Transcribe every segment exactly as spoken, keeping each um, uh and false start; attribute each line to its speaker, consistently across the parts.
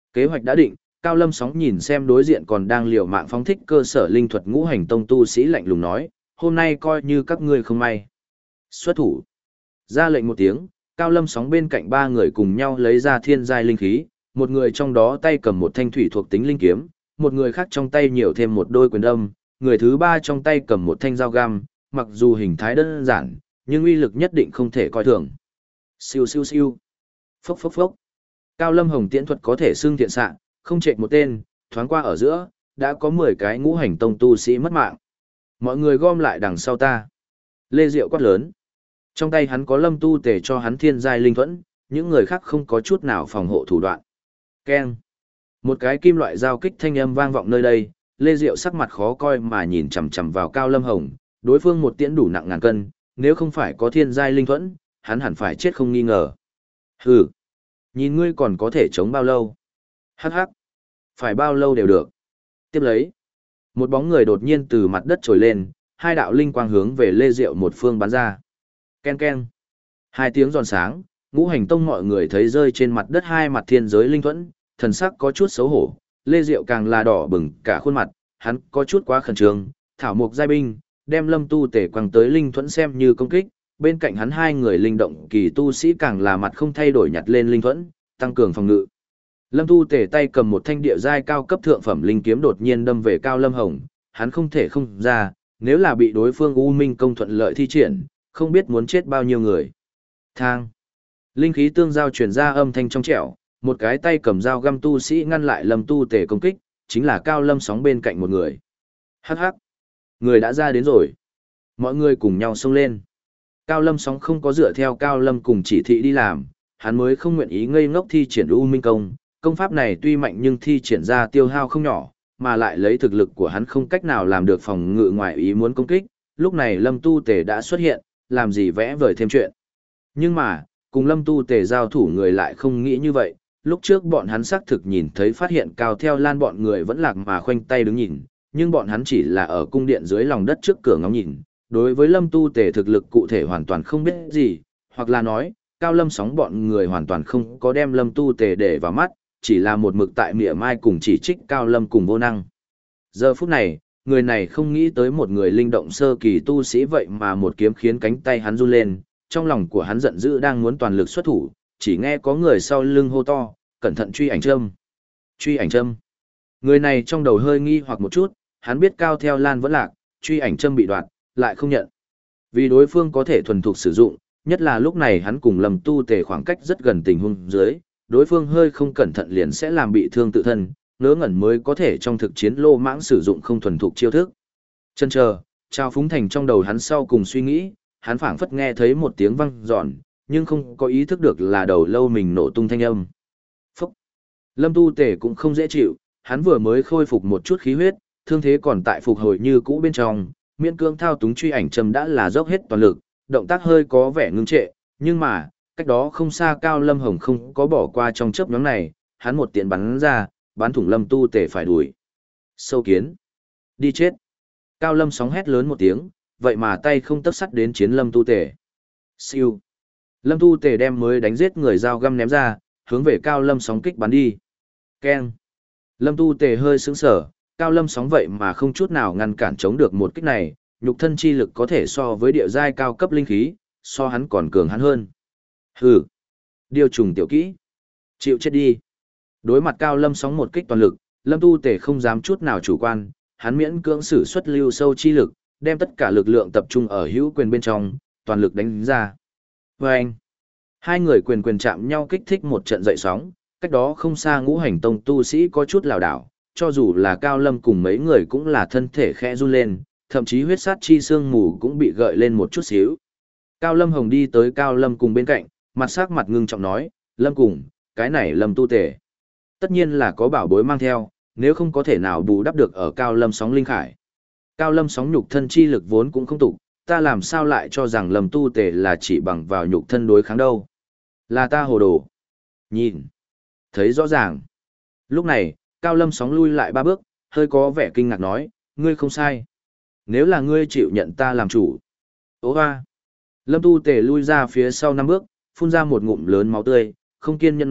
Speaker 1: Kế hoạch đã định, Cao Lâm Sóng nhìn xem đối diện còn đang liều mạng phóng thích cơ sở linh thuật ngũ hành tông tu sĩ lạnh lùng nói, hôm nay coi như các ngươi không may. Xuất thủ. Ra lệnh một tiếng, Cao Lâm Sóng bên cạnh ba người cùng nhau lấy ra thiên giai linh khí, một người trong đó tay cầm một thanh thủy thuộc tính linh kiếm, một người khác trong tay nhiều thêm một đôi quyền đâm, người thứ ba trong tay cầm một thanh dao găm, mặc dù hình thái đơn giản, nhưng uy lực nhất định không thể coi thường. Siêu siêu siêu. Phốc phốc phốc. Cao Lâm Hồng tiễn thuật có thể xưng thiện xạ, không chệch một tên, thoáng qua ở giữa, đã có mười cái ngũ hành tông tu sĩ mất mạng. Mọi người gom lại đằng sau ta. Lê Diệu quát lớn. Trong tay hắn có Lâm Tu Tề cho hắn thiên giai linh thuẫn, những người khác không có chút nào phòng hộ thủ đoạn. Keng. Một cái kim loại giao kích thanh âm vang vọng nơi đây, Lê Diệu sắc mặt khó coi mà nhìn chằm chằm vào Cao Lâm Hồng, đối phương một tiễn đủ nặng ngàn cân, nếu không phải có thiên giai linh thuẫn, hắn hẳn phải chết không nghi ngờ. Hừ. Nhìn ngươi còn có thể chống bao lâu? Hắc hắc. Phải bao lâu đều được. Tiếp lấy. Một bóng người đột nhiên từ mặt đất trồi lên, hai đạo linh quang hướng về Lê Diệu một phương bắn ra. Ken ken. Hai tiếng giòn sáng, ngũ hành tông mọi người thấy rơi trên mặt đất hai mặt thiên giới linh thuẫn, thần sắc có chút xấu hổ. Lê Diệu càng là đỏ bừng cả khuôn mặt, hắn có chút quá khẩn trương. Thảo Mộc giai binh, đem Lâm Tu Tể quăng tới linh thuẫn xem như công kích. Bên cạnh hắn hai người linh động kỳ tu sĩ càng là mặt không thay đổi nhặt lên linh thuẫn, tăng cường phòng ngự. Lâm Tu Tể tay cầm một thanh địa giai cao cấp thượng phẩm linh kiếm đột nhiên đâm về Cao Lâm Hồng, hắn không thể không ra, nếu là bị đối phương U Minh công thuận lợi thi triển, không biết muốn chết bao nhiêu người. Thang. Linh khí tương giao truyền ra âm thanh trong trẻo, một cái tay cầm dao găm tu sĩ ngăn lại Lâm Tu Tể công kích, chính là Cao Lâm Sóng bên cạnh một người. Hắc hắc. Người đã ra đến rồi. Mọi người cùng nhau xông lên. Cao Lâm Sóng không có dựa theo Cao Lâm cùng chỉ thị đi làm, hắn mới không nguyện ý ngây ngốc thi triển U Minh công. Công pháp này tuy mạnh nhưng thi triển ra tiêu hao không nhỏ, mà lại lấy thực lực của hắn không cách nào làm được phòng ngự ngoài ý muốn công kích. Lúc này Lâm Tu Tề đã xuất hiện, làm gì vẽ vời thêm chuyện. Nhưng mà, cùng Lâm Tu Tề giao thủ người lại không nghĩ như vậy. Lúc trước bọn hắn xác thực nhìn thấy phát hiện Cao Theo Lan bọn người vẫn lạc mà khoanh tay đứng nhìn, nhưng bọn hắn chỉ là ở cung điện dưới lòng đất trước cửa ngóng nhìn. Đối với Lâm Tu Tề thực lực cụ thể hoàn toàn không biết gì, hoặc là nói, Cao Lâm Sóng bọn người hoàn toàn không có đem Lâm Tu Tề để vào mắt, chỉ là một mực tại mỉa mai cùng chỉ trích Cao Lâm cùng vô năng. Giờ phút này, người này không nghĩ tới một người linh động sơ kỳ tu sĩ vậy mà một kiếm khiến cánh tay hắn run lên, trong lòng của hắn giận dữ đang muốn toàn lực xuất thủ, chỉ nghe có người sau lưng hô to, cẩn thận truy ảnh châm. Truy ảnh châm. Người này trong đầu hơi nghi hoặc một chút, hắn biết Cao Theo Lan vẫn lạc, truy ảnh châm bị đoạt, lại không nhận. Vì đối phương có thể thuần thục sử dụng, nhất là lúc này hắn cùng Lâm Tu Tề khoảng cách rất gần tình huống dưới, đối phương hơi không cẩn thận liền sẽ làm bị thương tự thân, ngớ ngẩn mới có thể trong thực chiến lô mãng sử dụng không thuần thục chiêu thức. Chân chờ, trao phúng thành trong đầu hắn sau cùng suy nghĩ, hắn phảng phất nghe thấy một tiếng vang giòn, nhưng không có ý thức được là đầu lâu mình nổ tung thanh âm. Phúc! Lâm Tu Tề cũng không dễ chịu, hắn vừa mới khôi phục một chút khí huyết, thương thế còn tại phục hồi như cũ bên trong, miễn cương thao túng truy ảnh châm đã là dốc hết toàn lực, động tác hơi có vẻ ngưng trệ, nhưng mà, cách đó không xa Cao Lâm Hồng không có bỏ qua trong chớp nhoáng này, hắn một tiện bắn ra, bắn thủng Lâm Tu Tề phải đuổi. Sâu kiến! Đi chết! Cao Lâm Sóng hét lớn một tiếng, vậy mà tay không tấc sắt đến chiến Lâm Tu Tề. Siêu! Lâm Tu Tề đem mới đánh giết người dao găm ném ra, hướng về Cao Lâm Sóng kích bắn đi. Keng! Lâm Tu Tề hơi sững sờ, Cao Lâm Sóng vậy mà không chút nào ngăn cản chống được một kích này, nhục thân chi lực có thể so với địa giai cao cấp linh khí, so hắn còn cường hắn hơn. Hừ! Điều trùng tiểu kỹ! Chịu chết đi! Đối mặt Cao Lâm Sóng một kích toàn lực, Lâm Tu Tề không dám chút nào chủ quan, hắn miễn cưỡng sử xuất lưu sâu chi lực, đem tất cả lực lượng tập trung ở hữu quyền bên trong, toàn lực đánh ra. Vâng! Hai người quyền quyền chạm nhau kích thích một trận dậy sóng, cách đó không xa ngũ hành tông tu sĩ có chút lảo đảo, cho dù là Cao Lâm cùng mấy người cũng là thân thể khẽ run lên, thậm chí huyết sát chi xương mù cũng bị gợi lên một chút xíu. Cao Lâm Hồng đi tới Cao Lâm cùng bên cạnh, mặt sắc mặt ngưng trọng nói, Lâm cùng, cái này Lâm Tu Tề. Tất nhiên là có bảo bối mang theo, nếu không có thể nào bù đắp được ở Cao Lâm Sóng linh khải. Cao Lâm Sóng nhục thân chi lực vốn cũng không tục, ta làm sao lại cho rằng Lâm Tu Tề là chỉ bằng vào nhục thân đối kháng đâu. Là ta hồ đồ. Nhìn. Thấy rõ ràng. Lúc này, Cao Lâm Sóng lui lại ba bước, hơi có vẻ kinh ngạc nói, ngươi không sai. Nếu là ngươi chịu nhận ta làm chủ. Ô hoa. Lâm Tu Tề lui ra phía sau năm bước, phun ra một ngụm lớn máu tươi, không kiên nhẫn nói,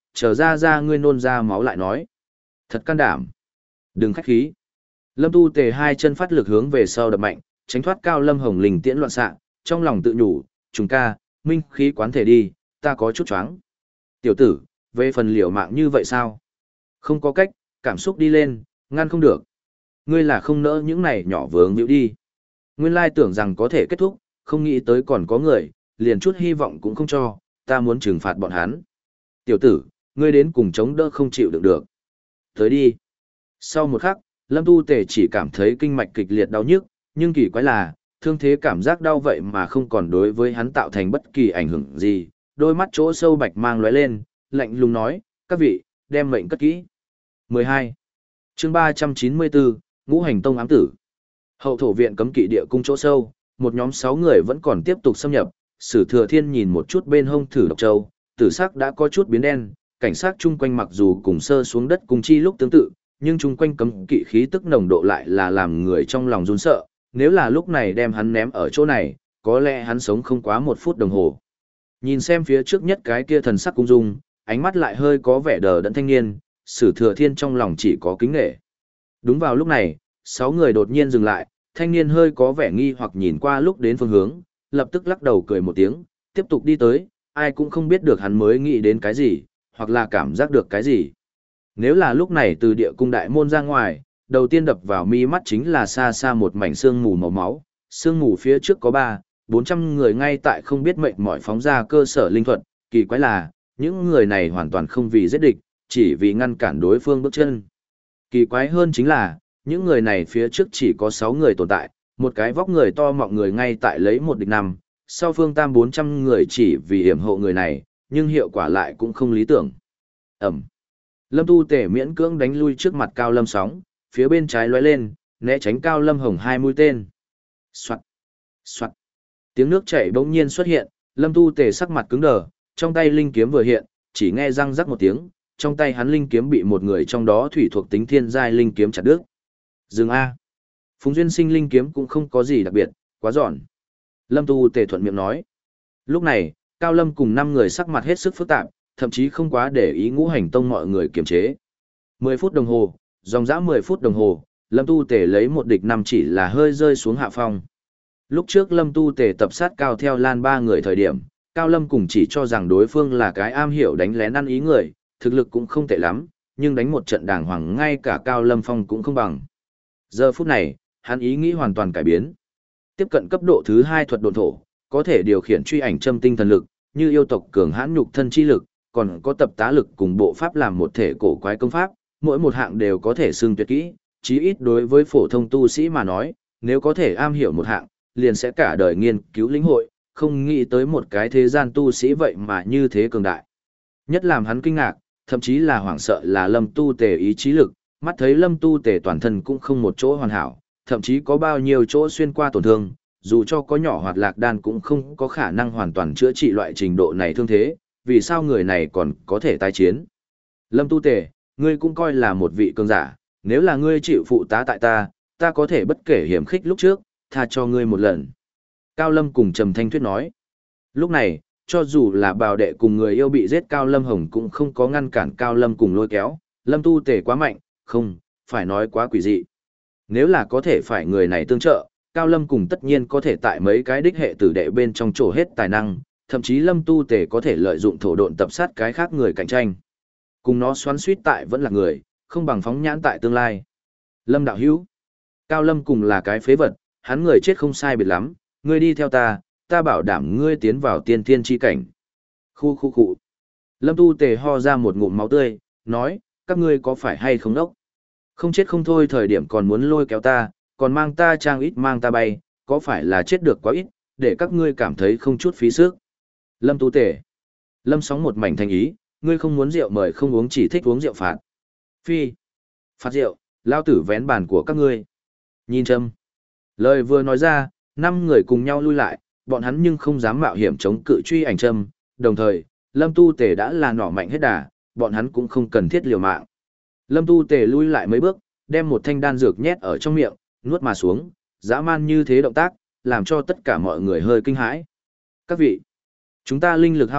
Speaker 1: chờ ra ra ngươi nôn ra máu lại nói. Thật can đảm. Đừng khách khí. Lâm Tu Tề hai chân phát lực hướng về sau đập mạnh, tránh thoát Cao Lâm Hồng linh tiễn loạn xạ, trong lòng tự nhủ, trùng ca, minh khí quán thể đi, ta có chút choáng. Tiểu tử, về phần liều mạng như vậy sao? Không có cách, cảm xúc đi lên, ngăn không được. Ngươi là không nỡ những này nhỏ vướng nhíu đi. Nguyên lai tưởng rằng có thể kết thúc, không nghĩ tới còn có người, liền chút hy vọng cũng không cho, ta muốn trừng phạt bọn hắn. Tiểu tử, ngươi đến cùng chống đỡ không chịu đựng được. Tới đi. Sau một khắc, Lâm Tu Tề chỉ cảm thấy kinh mạch kịch liệt đau nhức, nhưng kỳ quái là, thương thế cảm giác đau vậy mà không còn đối với hắn tạo thành bất kỳ ảnh hưởng gì. Đôi mắt chỗ sâu bạch mang lóe lên, lạnh lùng nói, các vị, đem mệnh cất kỹ. mười hai. Chương ba trăm chín mươi bốn, Ngũ Hành Tông ám tử. Hậu thổ viện cấm kỵ địa cung chỗ sâu, một nhóm sáu người vẫn còn tiếp tục xâm nhập. Sử Thừa Thiên nhìn một chút bên hông thử độc châu, tử sắc đã có chút biến đen, cảnh sát chung quanh mặc dù cùng sơ xuống đất cùng chi lúc tương tự, nhưng chung quanh cấm kỵ khí tức nồng độ lại là làm người trong lòng run sợ, nếu là lúc này đem hắn ném ở chỗ này, có lẽ hắn sống không quá một phút đồng hồ. Nhìn xem phía trước nhất cái kia thần sắc cung dung, ánh mắt lại hơi có vẻ đờ đẫn thanh niên, Sử Thừa Thiên trong lòng chỉ có kính nể. Đúng vào lúc này, sáu người đột nhiên dừng lại, thanh niên hơi có vẻ nghi hoặc nhìn qua lúc đến phương hướng, lập tức lắc đầu cười một tiếng, tiếp tục đi tới, ai cũng không biết được hắn mới nghĩ đến cái gì, hoặc là cảm giác được cái gì. Nếu là lúc này từ địa cung đại môn ra ngoài, đầu tiên đập vào mi mắt chính là xa xa một mảnh sương mù màu máu, sương mù phía trước có ba, bốn trăm người ngay tại không biết mệnh mỏi phóng ra cơ sở linh thuật, kỳ quái là, những người này hoàn toàn không vì giết địch, chỉ vì ngăn cản đối phương bước chân. Kỳ quái hơn chính là, những người này phía trước chỉ có sáu người tồn tại, một cái vóc người to mọng người ngay tại lấy một địch năm, sau phương tam bốn trăm người chỉ vì hiểm hộ người này, nhưng hiệu quả lại cũng không lý tưởng. Ẩm. Lâm Tu Tể miễn cưỡng đánh lui trước mặt Cao Lâm Sóng, phía bên trái lóe lên, né tránh Cao Lâm Hồng hai mũi tên. Soạt, soạt. Tiếng nước chảy bỗng nhiên xuất hiện, Lâm Tu Tể sắc mặt cứng đờ, trong tay linh kiếm vừa hiện, chỉ nghe răng rắc một tiếng, trong tay hắn linh kiếm bị một người trong đó thủy thuộc tính thiên giai linh kiếm chặt đứt. Dừng a. Phùng Duyên Sinh linh kiếm cũng không có gì đặc biệt, quá giòn. Lâm Tu Tể thuận miệng nói. Lúc này, Cao Lâm cùng năm người sắc mặt hết sức phức tạp, thậm chí không quá để ý Ngũ Hành Tông mọi người kiềm chế. mười phút đồng hồ, dòng dã mười phút đồng hồ, Lâm Tu Tể lấy một địch năm chỉ là hơi rơi xuống hạ phong. Lúc trước Lâm Tu Tể tập sát Cao Theo Lan ba người thời điểm, Cao Lâm cùng chỉ cho rằng đối phương là cái am hiểu đánh lén ăn ý người, thực lực cũng không tệ lắm, nhưng đánh một trận đàng hoàng ngay cả Cao Lâm Phong cũng không bằng. Giờ phút này, hắn ý nghĩ hoàn toàn cải biến. Tiếp cận cấp độ thứ hai thuật độn thổ, có thể điều khiển truy ảnh châm tinh thần lực, như yêu tộc cường hãn nhục thân chi lực, còn có tập tá lực cùng bộ pháp làm một thể cổ quái công pháp, mỗi một hạng đều có thể xưng tuyệt kỹ, chí ít đối với phổ thông tu sĩ mà nói, nếu có thể am hiểu một hạng, liền sẽ cả đời nghiên cứu lĩnh hội, không nghĩ tới một cái thế gian tu sĩ vậy mà như thế cường đại. Nhất làm hắn kinh ngạc, thậm chí là hoảng sợ là Lâm Tu Tề ý chí lực, mắt thấy Lâm Tu Tề toàn thân cũng không một chỗ hoàn hảo, thậm chí có bao nhiêu chỗ xuyên qua tổn thương, dù cho có nhỏ hoạt lạc đan cũng không có khả năng hoàn toàn chữa trị loại trình độ này thương thế, vì sao người này còn có thể tái chiến. Lâm Tu Tề, ngươi cũng coi là một vị cường giả, nếu là ngươi chịu phụ tá tại ta, ta có thể bất kể hiểm khích lúc trước, tha cho ngươi một lần. Cao Lâm cùng Trầm Thanh Tuyết nói. Lúc này, cho dù là bào đệ cùng người yêu bị giết, Cao Lâm Hồng cũng không có ngăn cản Cao Lâm cùng lôi kéo, Lâm Tu Tề quá mạnh, không, phải nói quá quỷ dị. Nếu là có thể phải người này tương trợ, Cao Lâm cùng tất nhiên có thể tại mấy cái đích hệ tử đệ bên trong trổ hết tài năng, thậm chí Lâm Tu Tề có thể lợi dụng thổ độn tập sát cái khác người cạnh tranh. Cùng nó xoắn suýt tại vẫn là người, không bằng phóng nhãn tại tương lai. Lâm đạo hữu, Cao Lâm cùng là cái phế vật, hắn người chết không sai biệt lắm, ngươi đi theo ta, ta bảo đảm ngươi tiến vào tiên thiên chi cảnh. Khu khu khu. Lâm Tu Tề ho ra một ngụm máu tươi, nói, các ngươi có phải hay không đốc? Không chết không thôi thời điểm còn muốn lôi kéo ta, còn mang ta trang ít mang ta bay, có phải là chết được quá ít, để các ngươi cảm thấy không chút phí sức. Lâm Tu Tề. Lâm Sóng một mảnh thành ý, ngươi không muốn rượu mời không uống chỉ thích uống rượu phạt. Phi. Phạt rượu, lao tử vén bàn của các ngươi. Nhìn Trâm. Lời vừa nói ra, năm người cùng nhau lui lại, bọn hắn nhưng không dám mạo hiểm chống cự truy ảnh Trâm, đồng thời, Lâm Tu Tề đã là nỏ mạnh hết đà, bọn hắn cũng không cần thiết liều mạng. Lâm Tu Tề lui lại mấy bước, đem một thanh đan dược nhét ở trong miệng, nuốt mà xuống, dã man như thế động tác, làm cho tất cả mọi người hơi kinh hãi. Các vị, chúng ta linh lực hao hết,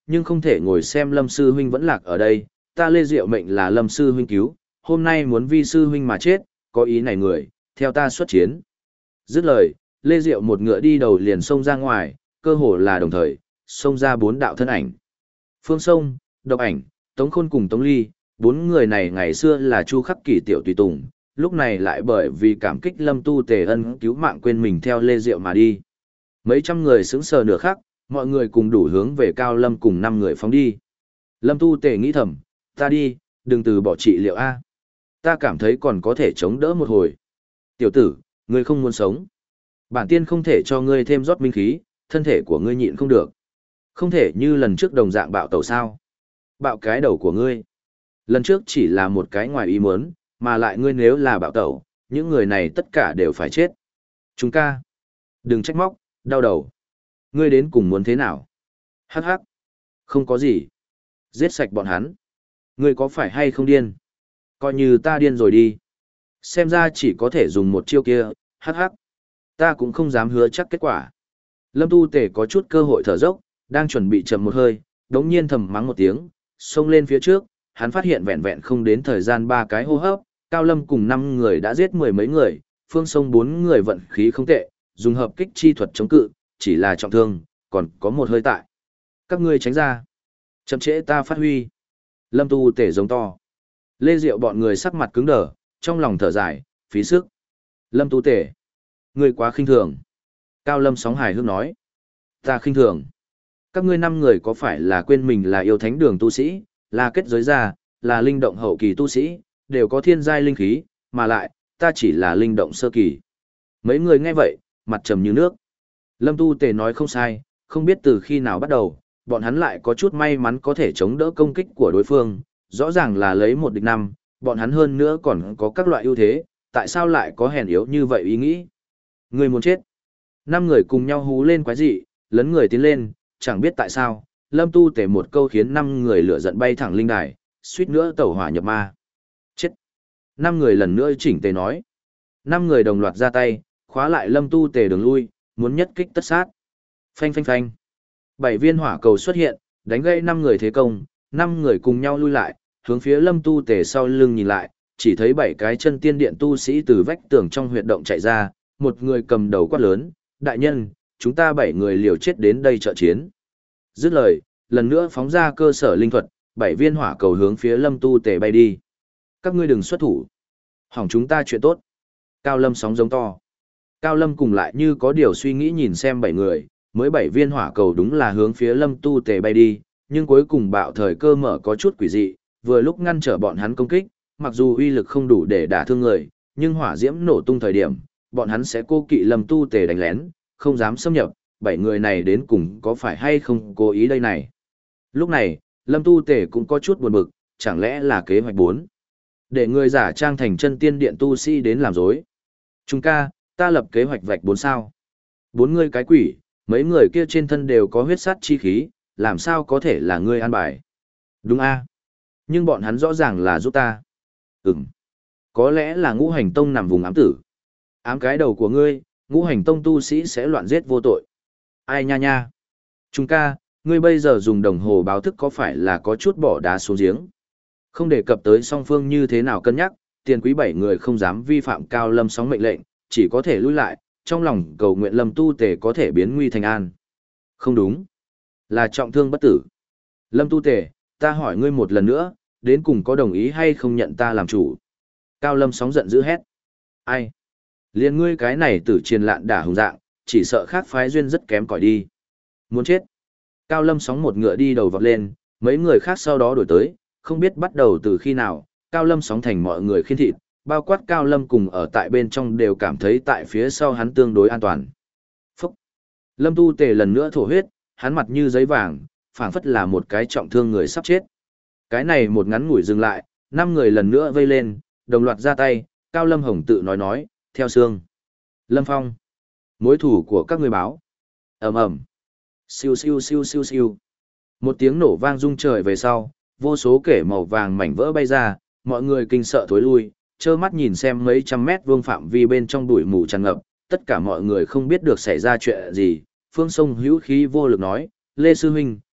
Speaker 1: nhưng không thể ngồi xem Lâm sư huynh vẫn lạc ở đây, ta Lê Diệu mệnh là Lâm sư huynh cứu, hôm nay muốn vi sư huynh mà chết, có ý này người, theo ta xuất chiến. Dứt lời, Lê Diệu một ngựa đi đầu liền xông ra ngoài, cơ hồ là đồng thời, xông ra bốn đạo thân ảnh. Phương Sông, Độc Ảnh, Tống Khôn cùng Tống Ly, bốn người này ngày xưa là Chu Khắc Kỷ tiểu tùy tùng, lúc này lại bởi vì cảm kích Lâm Tu Tề ân cứu mạng quên mình theo Lê Diệu mà đi. Mấy trăm người sững sờ nửa khắc, mọi người cùng đủ hướng về Cao Lâm cùng năm người phóng đi. Lâm Tu Tề nghĩ thầm, ta đi, đừng từ bỏ trị liệu A. Ta cảm thấy còn có thể chống đỡ một hồi. Tiểu tử, ngươi không muốn sống. Bản tiên không thể cho ngươi thêm rót minh khí, thân thể của ngươi nhịn không được. Không thể như lần trước đồng dạng bạo tẩu sao. Bạo cái đầu của ngươi. Lần trước chỉ là một cái ngoài ý muốn, mà lại ngươi nếu là bạo tẩu, những người này tất cả đều phải chết. Chúng ca. Đừng trách móc, đau đầu. Ngươi đến cùng muốn thế nào? Hắc hắc. Không có gì. Giết sạch bọn hắn. Ngươi có phải hay không điên? Coi như ta điên rồi đi. Xem ra chỉ có thể dùng một chiêu kia, hắc hắc. Ta cũng không dám hứa chắc kết quả. Lâm Tu Tề có chút cơ hội thở dốc, đang chuẩn bị chậm một hơi, đống nhiên thầm mắng một tiếng, xông lên phía trước, hắn phát hiện vẹn vẹn không đến thời gian ba cái hô hấp, Cao Lâm cùng năm người đã giết mười mấy người, Phương Sông bốn người vận khí không tệ, dùng hợp kích chi thuật chống cự, chỉ là trọng thương, còn có một hơi tại. Các ngươi tránh ra. Chậm trễ ta phát huy. Lâm Tu Tề giống to. Lê Diệu bọn người sắc mặt cứng đờ, trong lòng thở dài, phí sức. Lâm Tu Tề. Ngươi quá khinh thường. Cao Lâm sóng hài hước nói. Ta khinh thường. Các ngươi năm người có phải là quên mình là yêu thánh đường tu sĩ, là kết giới gia, là linh động hậu kỳ tu sĩ, đều có thiên giai linh khí, mà lại, ta chỉ là linh động sơ kỳ. Mấy người nghe vậy, mặt trầm như nước. Lâm Tu Tề nói không sai, không biết từ khi nào bắt đầu, bọn hắn lại có chút may mắn có thể chống đỡ công kích của đối phương, rõ ràng là lấy một địch năm, bọn hắn hơn nữa còn có các loại ưu thế, tại sao lại có hèn yếu như vậy ý nghĩ? Người muốn chết. Năm người cùng nhau hú lên quái dị, lấn người tiến lên, chẳng biết tại sao, Lâm Tu Tề một câu khiến năm người lửa giận bay thẳng linh đài, suýt nữa tẩu hỏa nhập ma. Chết. Năm người lần nữa chỉnh tề nói. Năm người đồng loạt ra tay, khóa lại Lâm Tu Tề đường lui, muốn nhất kích tất sát. Phanh phanh phanh. Bảy viên hỏa cầu xuất hiện, đánh gãy năm người thế công, năm người cùng nhau lui lại, hướng phía Lâm Tu Tề sau lưng nhìn lại, chỉ thấy bảy cái chân tiên điện tu sĩ từ vách tường trong huyệt động chạy ra, một người cầm đầu quát lớn, đại nhân, chúng ta bảy người liều chết đến đây trợ chiến. Dứt lời, lần nữa phóng ra cơ sở linh thuật, bảy viên hỏa cầu hướng phía Lâm Tu Tề bay đi. Các ngươi đừng xuất thủ. Hỏng chúng ta chuyện tốt. Cao Lâm sóng giống to. Cao Lâm cùng lại như có điều suy nghĩ nhìn xem bảy người, mới bảy viên hỏa cầu đúng là hướng phía Lâm Tu Tề bay đi, nhưng cuối cùng bạo thời cơ mở có chút quỷ dị, vừa lúc ngăn trở bọn hắn công kích, mặc dù uy lực không đủ để đả thương người, nhưng hỏa diễm nổ tung thời điểm, bọn hắn sẽ cô kỵ Lâm Tu Tề đánh lén, không dám xâm nhập, bảy người này đến cùng có phải hay không cố ý đây này. Lúc này, Lâm Tu Tề cũng có chút buồn bực, chẳng lẽ là kế hoạch bốn. Để người giả trang thành chân tiên điện tu sĩ đến làm dối. Chúng ca, ta lập kế hoạch vạch bốn sao. Bốn người cái quỷ, mấy người kia trên thân đều có huyết sát chi khí, làm sao có thể là ngươi an bài. Đúng a, nhưng bọn hắn rõ ràng là giúp ta. Ừm. Có lẽ là ngũ hành tông nằm vùng ám tử. Ám cái đầu của ngươi, ngũ hành tông tu sĩ sẽ loạn giết vô tội. Ai nha nha. Chúng ca, ngươi bây giờ dùng đồng hồ báo thức có phải là có chút bỏ đá xuống giếng? Không đề cập tới song phương như thế nào cân nhắc, tiền quý bảy người không dám vi phạm Cao Lâm sóng mệnh lệnh, chỉ có thể lui lại, trong lòng cầu nguyện Lâm Tu Tề có thể biến nguy thành an. Không đúng. Là trọng thương bất tử. Lâm Tu Tề, ta hỏi ngươi một lần nữa, đến cùng có đồng ý hay không nhận ta làm chủ? Cao Lâm sóng giận dữ hét. Ai? Liên ngươi cái này tử triền lạn đả hùng dạng, chỉ sợ khác phái duyên rất kém cỏi đi. Muốn chết. Cao Lâm sóng một ngựa đi đầu vọt lên, mấy người khác sau đó đổi tới, không biết bắt đầu từ khi nào, Cao Lâm sóng thành mọi người khiên thịt, bao quát Cao Lâm cùng ở tại bên trong đều cảm thấy tại phía sau hắn tương đối an toàn. Phúc! Lâm Tu Tề lần nữa thổ huyết, hắn mặt như giấy vàng, phảng phất là một cái trọng thương người sắp chết. Cái này một ngắn ngủi dừng lại, năm người lần nữa vây lên, đồng loạt ra tay, Cao Lâm Hồng tự nói nói, theo xương. Lâm Phong! Mối thủ của các người báo. Ầm ầm. Siêu siêu siêu siêu siêu. Một tiếng nổ vang rung trời về sau, vô số kể màu vàng mảnh vỡ bay ra, mọi người kinh sợ thối lui, trơ mắt nhìn xem mấy trăm mét vuông phạm vi bên trong bụi mù tràn ngập, tất cả mọi người không biết được xảy ra chuyện gì. Phương Sông hữu khí vô lực nói, Lê Sư Huynh,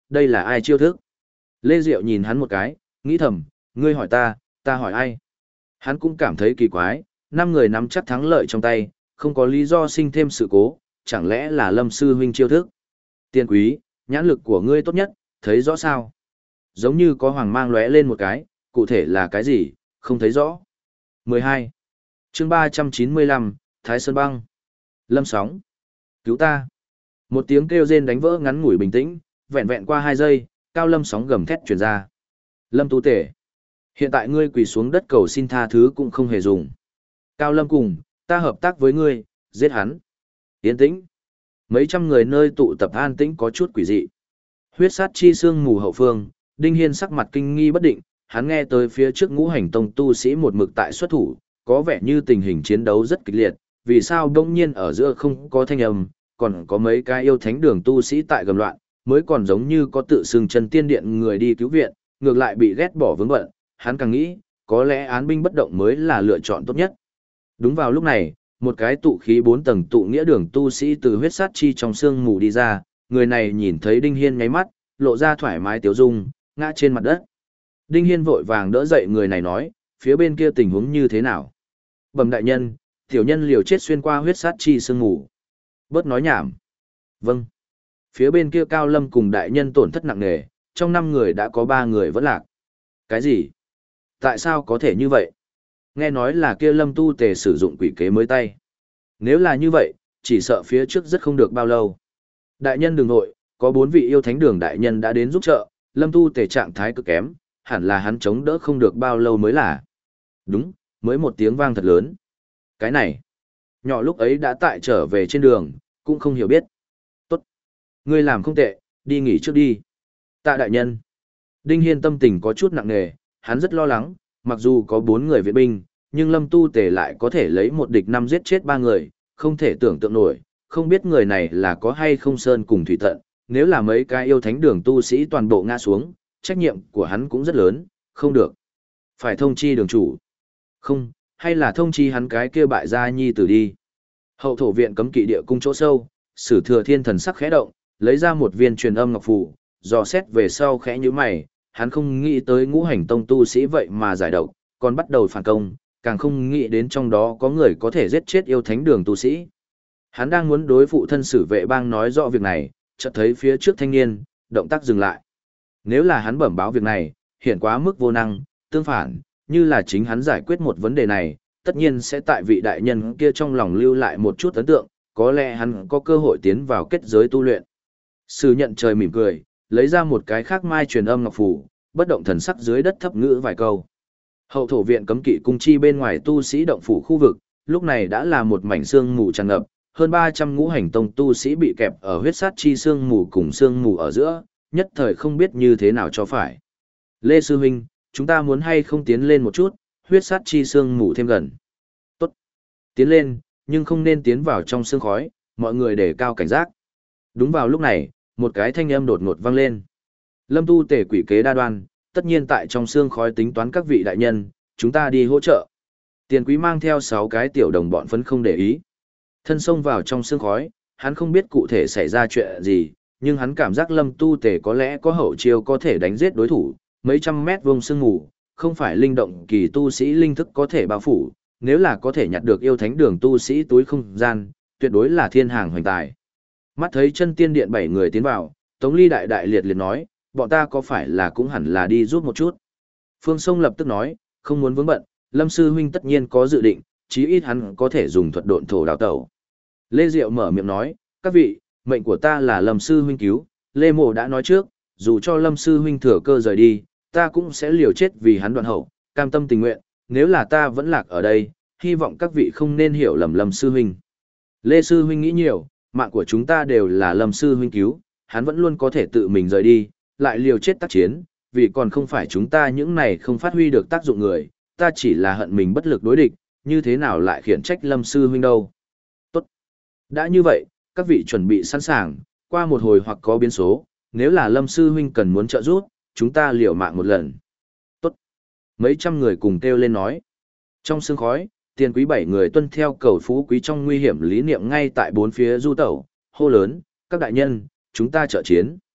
Speaker 1: đây là ai chiêu thức? Lê Diệu nhìn hắn một cái, nghĩ thầm, ngươi hỏi ta, ta hỏi ai? Hắn cũng cảm thấy kỳ quái, năm người nắm chắc thắng lợi trong tay, không có lý do sinh thêm sự cố, chẳng lẽ là Lâm sư huynh chiêu thức? Tiên quý, nhãn lực của ngươi tốt nhất, thấy rõ sao? Giống như có hoàng mang lóe lên một cái, cụ thể là cái gì, không thấy rõ. mười hai. Chương ba trăm chín mươi lăm, Thái Sơn băng. Lâm sóng. Cứu ta. Một tiếng kêu rên đánh vỡ ngắn ngủi bình tĩnh, vẹn vẹn qua hai giây, Cao Lâm sóng gầm thét truyền ra. Lâm tu tể. Hiện tại ngươi quỳ xuống đất cầu xin tha thứ cũng không hề dùng. Cao Lâm cùng, ta hợp tác với ngươi, giết hắn. Yên tĩnh. Mấy trăm người nơi tụ tập an tĩnh có chút quỷ dị. Huyết sát chi xương mù hậu phương, Đinh Hiên sắc mặt kinh nghi bất định, hắn nghe tới phía trước ngũ hành tông tu sĩ một mực tại xuất thủ, có vẻ như tình hình chiến đấu rất kịch liệt, vì sao đông nhiên ở giữa không có thanh âm, còn có mấy cái yêu thánh đường tu sĩ tại gầm loạn, mới còn giống như có tự xưng chân tiên điện người đi cứu viện, ngược lại bị ghét bỏ vướng bận, hắn càng nghĩ, có lẽ án binh bất động mới là lựa chọn tốt nhất. Đúng vào lúc này, một cái tụ khí bốn tầng tụ nghĩa đường tu sĩ từ huyết sát chi trong xương mù đi ra, người này nhìn thấy Đinh Hiên nháy mắt, lộ ra thoải mái tiếu dung, ngã trên mặt đất. Đinh Hiên vội vàng đỡ dậy người này nói, phía bên kia tình huống như thế nào? Bẩm đại nhân, tiểu nhân liều chết xuyên qua huyết sát chi xương mù. Bớt nói nhảm. Vâng. Phía bên kia Cao Lâm cùng đại nhân tổn thất nặng nề, trong năm người đã có ba người vẫn lạc. Cái gì? Tại sao có thể như vậy? Nghe nói là kia Lâm tu tề sử dụng quỷ kế mới tay. Nếu là như vậy, chỉ sợ phía trước rất không được bao lâu. Đại nhân đừng nội, có bốn vị yêu thánh đường đại nhân đã đến giúp trợ, Lâm tu tề trạng thái cực kém, hẳn là hắn chống đỡ không được bao lâu mới là. Đúng, mới một tiếng vang thật lớn. Cái này, nhỏ lúc ấy đã tại trở về trên đường, cũng không hiểu biết. Tốt. Ngươi làm không tệ, đi nghỉ trước đi. Tạ đại nhân. Đinh Hiên tâm tình có chút nặng nề, hắn rất lo lắng, mặc dù có bốn người viện binh, nhưng Lâm tu tề lại có thể lấy một địch năm giết chết ba người, không thể tưởng tượng nổi, không biết người này là có hay không sơn cùng thủy tận, nếu là mấy cái yêu thánh đường tu sĩ toàn bộ ngã xuống, trách nhiệm của hắn cũng rất lớn, không được. Phải thông chi đường chủ. Không, hay là thông chi hắn cái kia bại gia nhi tử đi. Hậu thổ viện cấm kỵ địa cung chỗ sâu, Sử Thừa Thiên thần sắc khẽ động, lấy ra một viên truyền âm ngọc phù, dò xét về sau khẽ nhíu mày, hắn không nghĩ tới ngũ hành tông tu sĩ vậy mà giải độc, còn bắt đầu phản công, càng không nghĩ đến trong đó có người có thể giết chết yêu thánh đường tu sĩ. Hắn đang muốn đối phụ thân Sử Vệ Bang nói rõ việc này, chợt thấy phía trước thanh niên, động tác dừng lại. Nếu là hắn bẩm báo việc này, hiện quá mức vô năng, tương phản, như là chính hắn giải quyết một vấn đề này, tất nhiên sẽ tại vị đại nhân kia trong lòng lưu lại một chút ấn tượng, có lẽ hắn có cơ hội tiến vào kết giới tu luyện. Sư nhận trời mỉm cười, lấy ra một cái khác mai truyền âm ngọc phủ, bất động thần sắc dưới đất thấp ngữ vài câu. Hậu thổ viện cấm kỵ cung chi bên ngoài tu sĩ động phủ khu vực, lúc này đã là một mảnh xương mù tràn ngập, hơn ba trăm ngũ hành tông tu sĩ bị kẹp ở huyết sát chi xương mù cùng xương mù ở giữa, nhất thời không biết như thế nào cho phải. Lê Sư Huynh, chúng ta muốn hay không tiến lên một chút, huyết sát chi xương mù thêm gần. Tốt. Tiến lên, nhưng không nên tiến vào trong xương khói, mọi người để cao cảnh giác. Đúng vào lúc này, một cái thanh âm đột ngột vang lên. Lâm tu tể quỷ kế đa đoan, tất nhiên tại trong xương khói tính toán các vị đại nhân, chúng ta đi hỗ trợ. Tiền quý mang theo sáu cái tiểu đồng bọn phấn không để ý. Thân xông vào trong xương khói, hắn không biết cụ thể xảy ra chuyện gì, nhưng hắn cảm giác lâm tu tể có lẽ có hậu chiêu có thể đánh giết đối thủ, mấy trăm mét vuông sương mù, không phải linh động kỳ tu sĩ linh thức có thể bao phủ, nếu là có thể nhặt được yêu thánh đường tu sĩ túi không gian, tuyệt đối là thiên hàng hoành tài. Mắt thấy chân tiên điện bảy người tiến vào, Tống Ly đại đại liệt liệt nói, bọn ta có phải là cũng hẳn là đi giúp một chút. Phương Sông lập tức nói, không muốn vướng bận, Lâm sư huynh tất nhiên có dự định, chí ít hắn có thể dùng thuật độn thổ đào tẩu. Lê Diệu mở miệng nói, các vị, mệnh của ta là Lâm sư huynh cứu, Lê Mộ đã nói trước, dù cho Lâm sư huynh thừa cơ rời đi, ta cũng sẽ liều chết vì hắn đoạn hậu, cam tâm tình nguyện, nếu là ta vẫn lạc ở đây, hy vọng các vị không nên hiểu lầm Lâm sư huynh. Lê sư huynh nghĩ nhiều, mạng của chúng ta đều là Lâm sư huynh cứu, hắn vẫn luôn có thể tự mình rời đi, lại liều chết tác chiến, vì còn không phải chúng ta những này không phát huy được tác dụng người, ta chỉ là hận mình bất lực đối địch, như thế nào lại khiển trách Lâm sư huynh đâu. Tốt. Đã như vậy, các vị chuẩn bị sẵn sàng, qua một hồi hoặc có biến số, nếu là Lâm sư huynh cần muốn trợ giúp, chúng ta liều mạng một lần. Tốt. Mấy trăm người cùng kêu lên nói. Trong sương khói, tiền quý bảy người tuân theo cầu phú quý trong nguy hiểm lý niệm ngay tại bốn phía du tẩu, hô lớn, các đại nhân, chúng ta trợ chiến.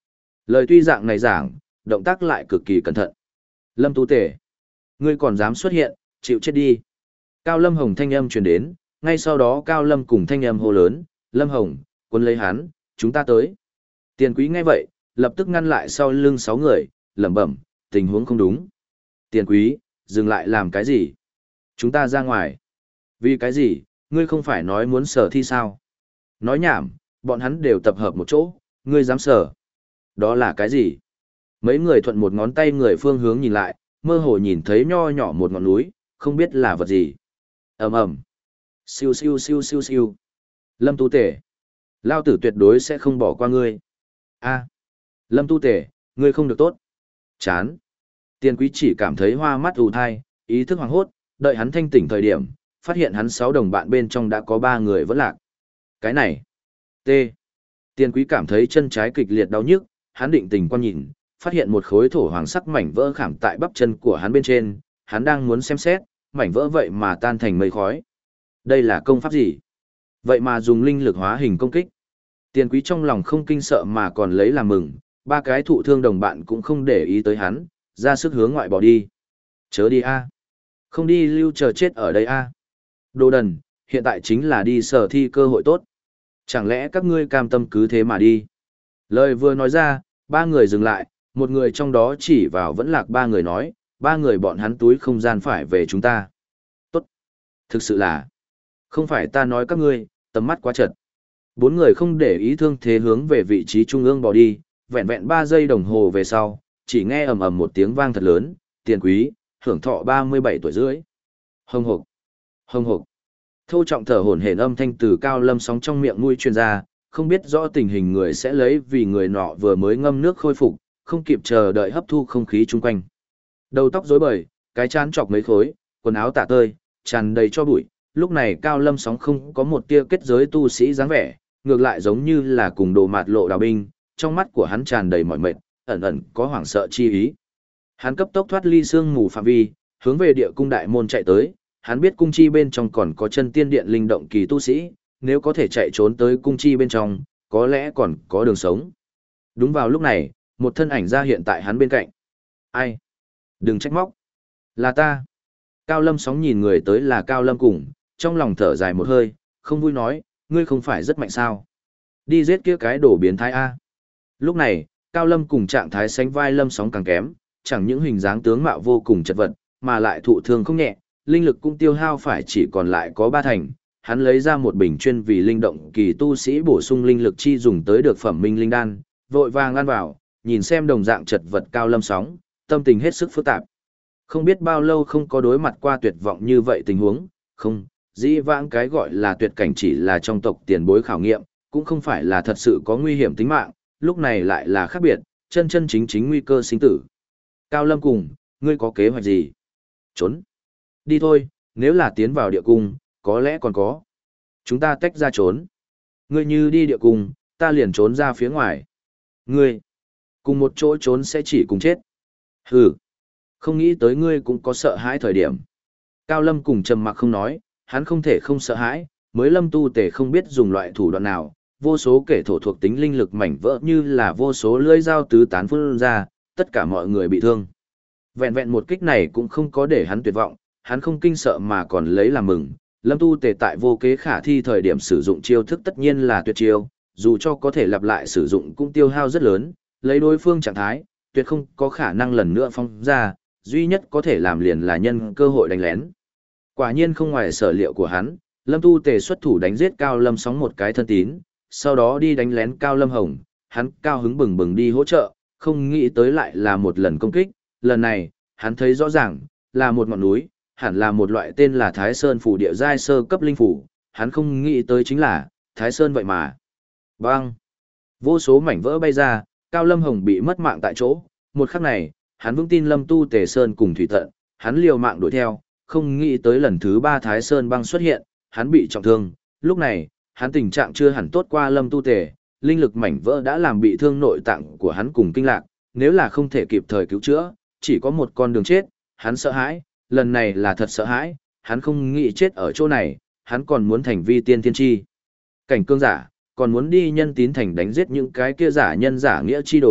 Speaker 1: Lời tuy dạng này giảng, động tác lại cực kỳ cẩn thận. Lâm Tu Tể, ngươi còn dám xuất hiện, chịu chết đi. Cao Lâm Hồng thanh âm truyền đến, ngay sau đó Cao Lâm cùng thanh âm hô lớn, Lâm Hồng, quân lấy hắn, chúng ta tới. Tiền Quý nghe vậy, lập tức ngăn lại sau lưng sáu người, lẩm bẩm, tình huống không đúng. Tiền Quý, dừng lại làm cái gì? Chúng ta ra ngoài. Vì cái gì, ngươi không phải nói muốn sở thi sao? Nói nhảm, bọn hắn đều tập hợp một chỗ, ngươi dám sở. Đó là cái gì? Mấy người thuận một ngón tay người phương hướng nhìn lại, mơ hồ nhìn thấy nho nhỏ một ngọn núi, không biết là vật gì. Ầm ầm. Siêu siêu siêu siêu siêu. Lâm Tu Tể, lao tử tuyệt đối sẽ không bỏ qua ngươi. A. Lâm Tu Tể, ngươi không được tốt. Chán. Tiền Quý chỉ cảm thấy hoa mắt ù thai, ý thức hoảng hốt, đợi hắn thanh tỉnh thời điểm, phát hiện hắn sáu đồng bạn bên trong đã có ba người vẫn lạc. Cái này. T. Tiền Quý cảm thấy chân trái kịch liệt đau nhức, hắn định tình quan nhìn, phát hiện một khối thổ hoàng sắc mảnh vỡ khảm tại bắp chân của hắn bên trên, hắn đang muốn xem xét, mảnh vỡ vậy mà tan thành mây khói. Đây là công pháp gì? Vậy mà dùng linh lực hóa hình công kích. Tiền Quý trong lòng không kinh sợ mà còn lấy làm mừng, ba cái thụ thương đồng bạn cũng không để ý tới hắn, ra sức hướng ngoại bỏ đi. Chớ đi a. Không đi lưu chờ chết ở đây a. Đồ đần, hiện tại chính là đi sở thi cơ hội tốt. Chẳng lẽ các ngươi cam tâm cứ thế mà đi? Lời vừa nói ra, ba người dừng lại, một người trong đó chỉ vào vẫn lạc ba người nói, ba người bọn hắn túi không gian phải về chúng ta. Tốt. Thực sự là, không phải ta nói các ngươi, tầm mắt quá chật. Bốn người không để ý thương thế hướng về vị trí trung ương bỏ đi, vẹn vẹn ba giây đồng hồ về sau, chỉ nghe ầm ầm một tiếng vang thật lớn, Tiền Quý, hưởng thọ ba mươi bảy tuổi rưỡi. Hồng hộc, hồng hộc. Thô trọng thở hổn hển âm thanh từ Cao Lâm Sóng trong miệng mũi truyền ra, không biết rõ tình hình người sẽ lấy vì người nọ vừa mới ngâm nước khôi phục, không kịp chờ đợi hấp thu không khí chung quanh. Đầu tóc rối bời, cái chán chọc mấy khối, quần áo tả tơi, tràn đầy cho bụi, lúc này Cao Lâm Sóng không có một tia kết giới tu sĩ dáng vẻ, ngược lại giống như là cùng đồ mạt lộ đào binh, trong mắt của hắn tràn đầy mỏi mệt, ẩn ẩn có hoảng sợ chi ý. Hắn cấp tốc thoát ly sương mù phạm vi, hướng về địa cung đại môn chạy tới, hắn biết cung chi bên trong còn có chân tiên điện linh động kỳ tu sĩ, nếu có thể chạy trốn tới cung chi bên trong, có lẽ còn có đường sống. Đúng vào lúc này, một thân ảnh ra hiện tại hắn bên cạnh. Ai? Đừng trách móc. Là ta. Cao Lâm Sóng nhìn người tới là Cao Lâm cùng, trong lòng thở dài một hơi, không vui nói, ngươi không phải rất mạnh sao? Đi giết kia cái đổ biến thái A. Lúc này, Cao Lâm cùng trạng thái sánh vai Lâm Sóng càng kém, chẳng những hình dáng tướng mạo vô cùng chật vật, mà lại thụ thương không nhẹ, linh lực cũng tiêu hao phải chỉ còn lại có ba thành. Hắn lấy ra một bình chuyên vì linh động kỳ tu sĩ bổ sung linh lực chi dùng tới được phẩm minh linh đan, vội vàng ăn vào, nhìn xem đồng dạng chật vật Cao Lâm Sóng, tâm tình hết sức phức tạp. Không biết bao lâu không có đối mặt qua tuyệt vọng như vậy tình huống, không, dĩ vãng cái gọi là tuyệt cảnh chỉ là trong tộc tiền bối khảo nghiệm, cũng không phải là thật sự có nguy hiểm tính mạng, lúc này lại là khác biệt, chân chân chính chính nguy cơ sinh tử. Cao Lâm cùng, ngươi có kế hoạch gì? Trốn. Đi thôi, nếu là tiến vào địa cung, có lẽ còn có. Chúng ta tách ra trốn. Ngươi như đi địa cung, ta liền trốn ra phía ngoài. Ngươi, cùng một chỗ trốn sẽ chỉ cùng chết. Hừ, không nghĩ tới ngươi cũng có sợ hãi thời điểm. Cao Lâm cùng trầm mặc không nói, hắn không thể không sợ hãi, mới Lâm Tu Tề không biết dùng loại thủ đoạn nào, vô số kẻ thổ thuộc tính linh lực mảnh vỡ như là vô số lưỡi dao tứ tán phun ra, tất cả mọi người bị thương. Vẹn vẹn một kích này cũng không có để hắn tuyệt vọng, hắn không kinh sợ mà còn lấy làm mừng. Lâm Tu Tề tại vô kế khả thi thời điểm sử dụng chiêu thức tất nhiên là tuyệt chiêu, dù cho có thể lặp lại sử dụng cũng tiêu hao rất lớn, lấy đối phương trạng thái, tuyệt không có khả năng lần nữa phong ra, duy nhất có thể làm liền là nhân cơ hội đánh lén. Quả nhiên không ngoài sở liệu của hắn, Lâm Tu Tề xuất thủ đánh giết Cao Lâm Sóng một cái thân tín, sau đó đi đánh lén Cao Lâm Hồng, hắn cao hứng bừng bừng đi hỗ trợ, không nghĩ tới lại là một lần công kích, lần này, hắn thấy rõ ràng, là một ngọn núi, hẳn là một loại tên là Thái Sơn phủ địa giai sơ cấp linh phủ, hắn không nghĩ tới chính là, Thái Sơn vậy mà. Bang! Vô số mảnh vỡ bay ra, Cao Lâm Hồng bị mất mạng tại chỗ, một khắc này, hắn vững tin Lâm Tu Tề Sơn cùng Thủy Tận, hắn liều mạng đuổi theo, không nghĩ tới lần thứ ba Thái Sơn băng xuất hiện, hắn bị trọng thương, lúc này, hắn tình trạng chưa hẳn tốt qua Lâm Tu Tề, linh lực mảnh vỡ đã làm bị thương nội tạng của hắn cùng kinh lạc, nếu là không thể kịp thời cứu chữa, chỉ có một con đường chết, hắn sợ hãi, lần này là thật sợ hãi, hắn không nghĩ chết ở chỗ này, hắn còn muốn thành vi tiên thiên chi. Cảnh cương giả, còn muốn đi nhân tín thành đánh giết những cái kia giả nhân giả nghĩa chi đồ,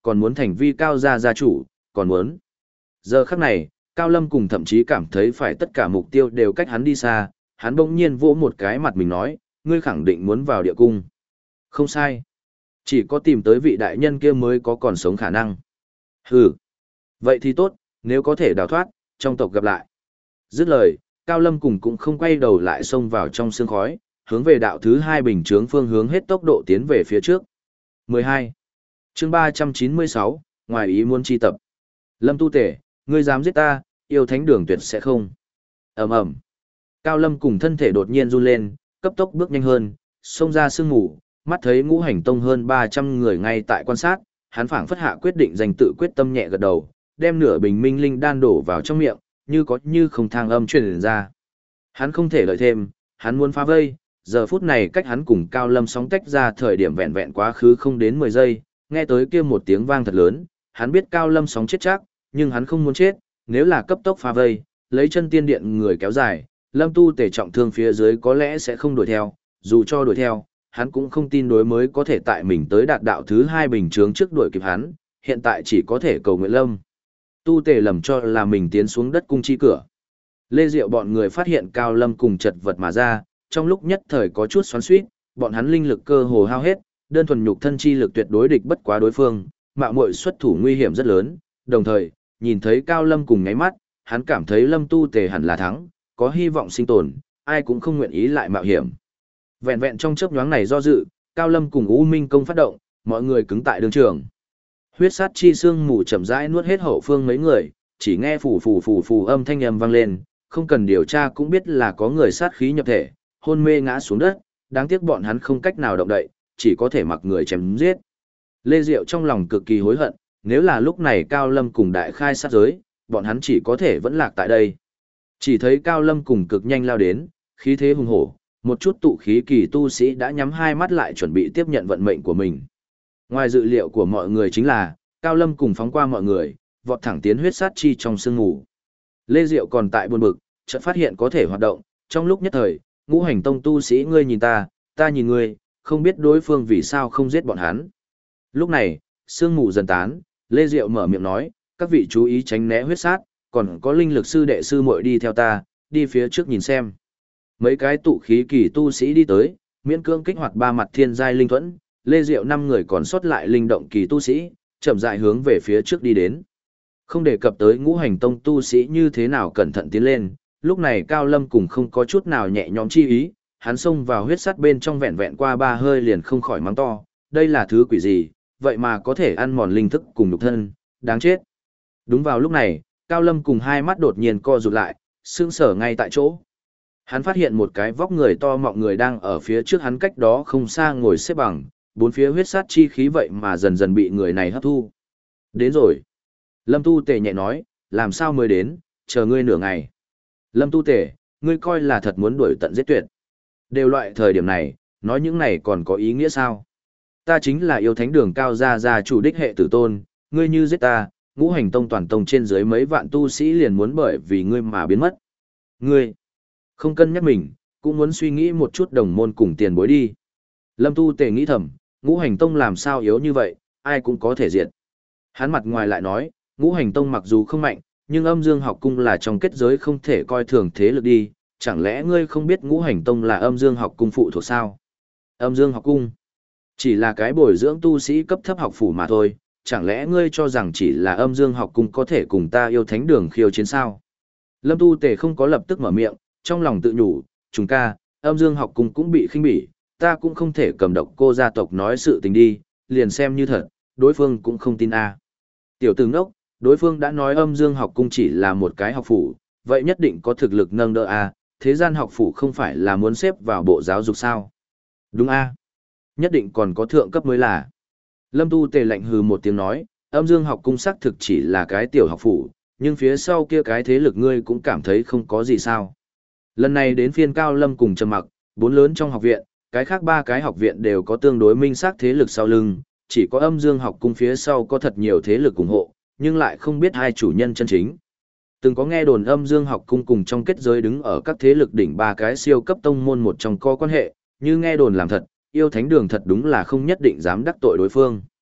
Speaker 1: còn muốn thành vi Cao gia gia chủ, còn muốn. Giờ khắc này, Cao Lâm cùng thậm chí cảm thấy phải tất cả mục tiêu đều cách hắn đi xa, hắn bỗng nhiên vỗ một cái mặt mình nói, ngươi khẳng định muốn vào địa cung. Không sai. Chỉ có tìm tới vị đại nhân kia mới có còn sống khả năng. Hừ. Vậy thì tốt, nếu có thể đào thoát, trong tộc gặp lại. Dứt lời, Cao Lâm cùng cũng không quay đầu lại xông vào trong sương khói, hướng về đạo thứ hai bình chướng phương hướng hết tốc độ tiến về phía trước. mười hai. Chương ba trăm chín mươi sáu, ngoài ý muốn chi tập. Lâm Tu Tể, ngươi dám giết ta, yêu thánh đường tuyệt sẽ không. Ầm ầm. Cao Lâm cùng thân thể đột nhiên run lên, cấp tốc bước nhanh hơn, xông ra sương mù, mắt thấy ngũ hành tông hơn ba trăm người ngay tại quan sát, hắn phảng phất hạ quyết định dành tự quyết tâm nhẹ gật đầu, đem nửa bình minh linh đan đổ vào trong miệng, như có như không thang âm truyền ra. Hắn không thể đợi thêm, hắn muốn phá vây, giờ phút này cách hắn cùng Cao Lâm sóng tách ra thời điểm vẹn vẹn quá khứ không đến mười giây, nghe tới kia một tiếng vang thật lớn, hắn biết Cao Lâm sóng chết chắc, nhưng hắn không muốn chết, nếu là cấp tốc phá vây, lấy chân tiên điện người kéo dài, Lâm Tu Tể trọng thương phía dưới có lẽ sẽ không đuổi theo, dù cho đuổi theo, hắn cũng không tin đối mới có thể tại mình tới đạt đạo thứ hai bình chướng trước đuổi kịp hắn, hiện tại chỉ có thể cầu nguyện Lâm Tu Tể lầm cho là mình tiến xuống đất cung chi cửa. Lê Diệu bọn người phát hiện Cao Lâm cùng chật vật mà ra, trong lúc nhất thời có chút xoắn xuýt, bọn hắn linh lực cơ hồ hao hết, đơn thuần nhục thân chi lực tuyệt đối địch bất quá đối phương, mạo muội xuất thủ nguy hiểm rất lớn, đồng thời, nhìn thấy Cao Lâm cùng ngáy mắt, hắn cảm thấy Lâm Tu Tề hẳn là thắng, có hy vọng sinh tồn, ai cũng không nguyện ý lại mạo hiểm. Vẹn vẹn trong chớp nhoáng này do dự, Cao Lâm cùng U Minh công phát động, mọi người cứng tại đường trường. Huyết sát chi xương mù chậm rãi nuốt hết hậu phương mấy người, chỉ nghe phù phù phù phù âm thanh âm vang lên, không cần điều tra cũng biết là có người sát khí nhập thể, hôn mê ngã xuống đất, đáng tiếc bọn hắn không cách nào động đậy, chỉ có thể mặc người chém giết. Lê Diệu trong lòng cực kỳ hối hận, nếu là lúc này Cao Lâm cùng đại khai sát giới, bọn hắn chỉ có thể vẫn lạc tại đây. Chỉ thấy Cao Lâm cùng cực nhanh lao đến, khí thế hùng hổ, một chút tụ khí kỳ tu sĩ đã nhắm hai mắt lại chuẩn bị tiếp nhận vận mệnh của mình. Ngoài dự liệu của mọi người chính là, Cao Lâm cùng phóng qua mọi người, vọt thẳng tiến huyết sát chi trong sương ngủ. Lê Diệu còn tại buồn bực, chợt phát hiện có thể hoạt động, trong lúc nhất thời, ngũ hành tông tu sĩ ngươi nhìn ta, ta nhìn ngươi, không biết đối phương vì sao không giết bọn hắn. Lúc này, sương mù dần tán, Lê Diệu mở miệng nói, các vị chú ý tránh né huyết sát, còn có linh lực sư đệ sư muội đi theo ta, đi phía trước nhìn xem. Mấy cái tụ khí kỳ tu sĩ đi tới, miễn cưỡng kích hoạt ba mặt thiên giai linh thuẫn, Lê Diệu năm người còn sót lại linh động kỳ tu sĩ, chậm rãi hướng về phía trước đi đến. Không đề cập tới ngũ hành tông tu sĩ như thế nào cẩn thận tiến lên, lúc này Cao Lâm cùng không có chút nào nhẹ nhõm chi ý, hắn xông vào huyết sắt bên trong vẹn vẹn qua ba hơi liền không khỏi mắng to, đây là thứ quỷ gì, vậy mà có thể ăn mòn linh thức cùng nhục thân, đáng chết. Đúng vào lúc này, Cao Lâm cùng hai mắt đột nhiên co rụt lại, sững sờ ngay tại chỗ. Hắn phát hiện một cái vóc người to mọng người đang ở phía trước hắn cách đó không xa ngồi xếp bằng, bốn phía huyết sát chi khí vậy mà dần dần bị người này hấp thu. Đến rồi. Lâm Tu Tề nhẹ nói, làm sao mới đến, chờ ngươi nửa ngày. Lâm Tu Tề, ngươi coi là thật muốn đuổi tận giết tuyệt. Đều loại thời điểm này, nói những này còn có ý nghĩa sao? Ta chính là yêu thánh đường Cao gia gia chủ đích hệ tử tôn, ngươi như giết ta, ngũ hành tông toàn tông trên dưới mấy vạn tu sĩ liền muốn bởi vì ngươi mà biến mất. Ngươi, không cân nhắc mình, cũng muốn suy nghĩ một chút đồng môn cùng tiền bối đi. Lâm Tu Tề nghĩ thầm, ngũ hành tông làm sao yếu như vậy, ai cũng có thể diệt. Hắn mặt ngoài lại nói, ngũ hành tông mặc dù không mạnh, nhưng âm dương học cung là trong kết giới không thể coi thường thế lực đi, chẳng lẽ ngươi không biết ngũ hành tông là âm dương học cung phụ thuộc sao? Âm dương học cung chỉ là cái bồi dưỡng tu sĩ cấp thấp học phủ mà thôi, chẳng lẽ ngươi cho rằng chỉ là âm dương học cung có thể cùng ta yêu thánh đường khiêu chiến sao? Lâm Tu Tề không có lập tức mở miệng, trong lòng tự nhủ, chúng ca, âm dương học cung cũng bị khinh bỉ, ta cũng không thể cầm độc cô gia tộc nói sự tình đi, liền xem như thật, đối phương cũng không tin a. Tiểu tử ngốc, đối phương đã nói âm dương học cung chỉ là một cái học phủ, vậy nhất định có thực lực nâng đỡ a, thế gian học phủ không phải là muốn xếp vào bộ giáo dục sao? Đúng a, nhất định còn có thượng cấp mới là. Lâm Tu Tề lạnh hừ một tiếng nói, âm dương học cung xác thực chỉ là cái tiểu học phủ, nhưng phía sau kia cái thế lực ngươi cũng cảm thấy không có gì sao. Lần này đến phiên Cao Lâm cùng Trầm Mặc, bốn lớn trong học viện, cái khác ba cái học viện đều có tương đối minh xác thế lực sau lưng, chỉ có âm dương học cung phía sau có thật nhiều thế lực ủng hộ, nhưng lại không biết hai chủ nhân chân chính. Từng có nghe đồn âm dương học cung cùng trong kết giới đứng ở các thế lực đỉnh ba cái siêu cấp tông môn một trong có quan hệ, như nghe đồn làm thật, yêu thánh đường thật đúng là không nhất định dám đắc tội đối phương.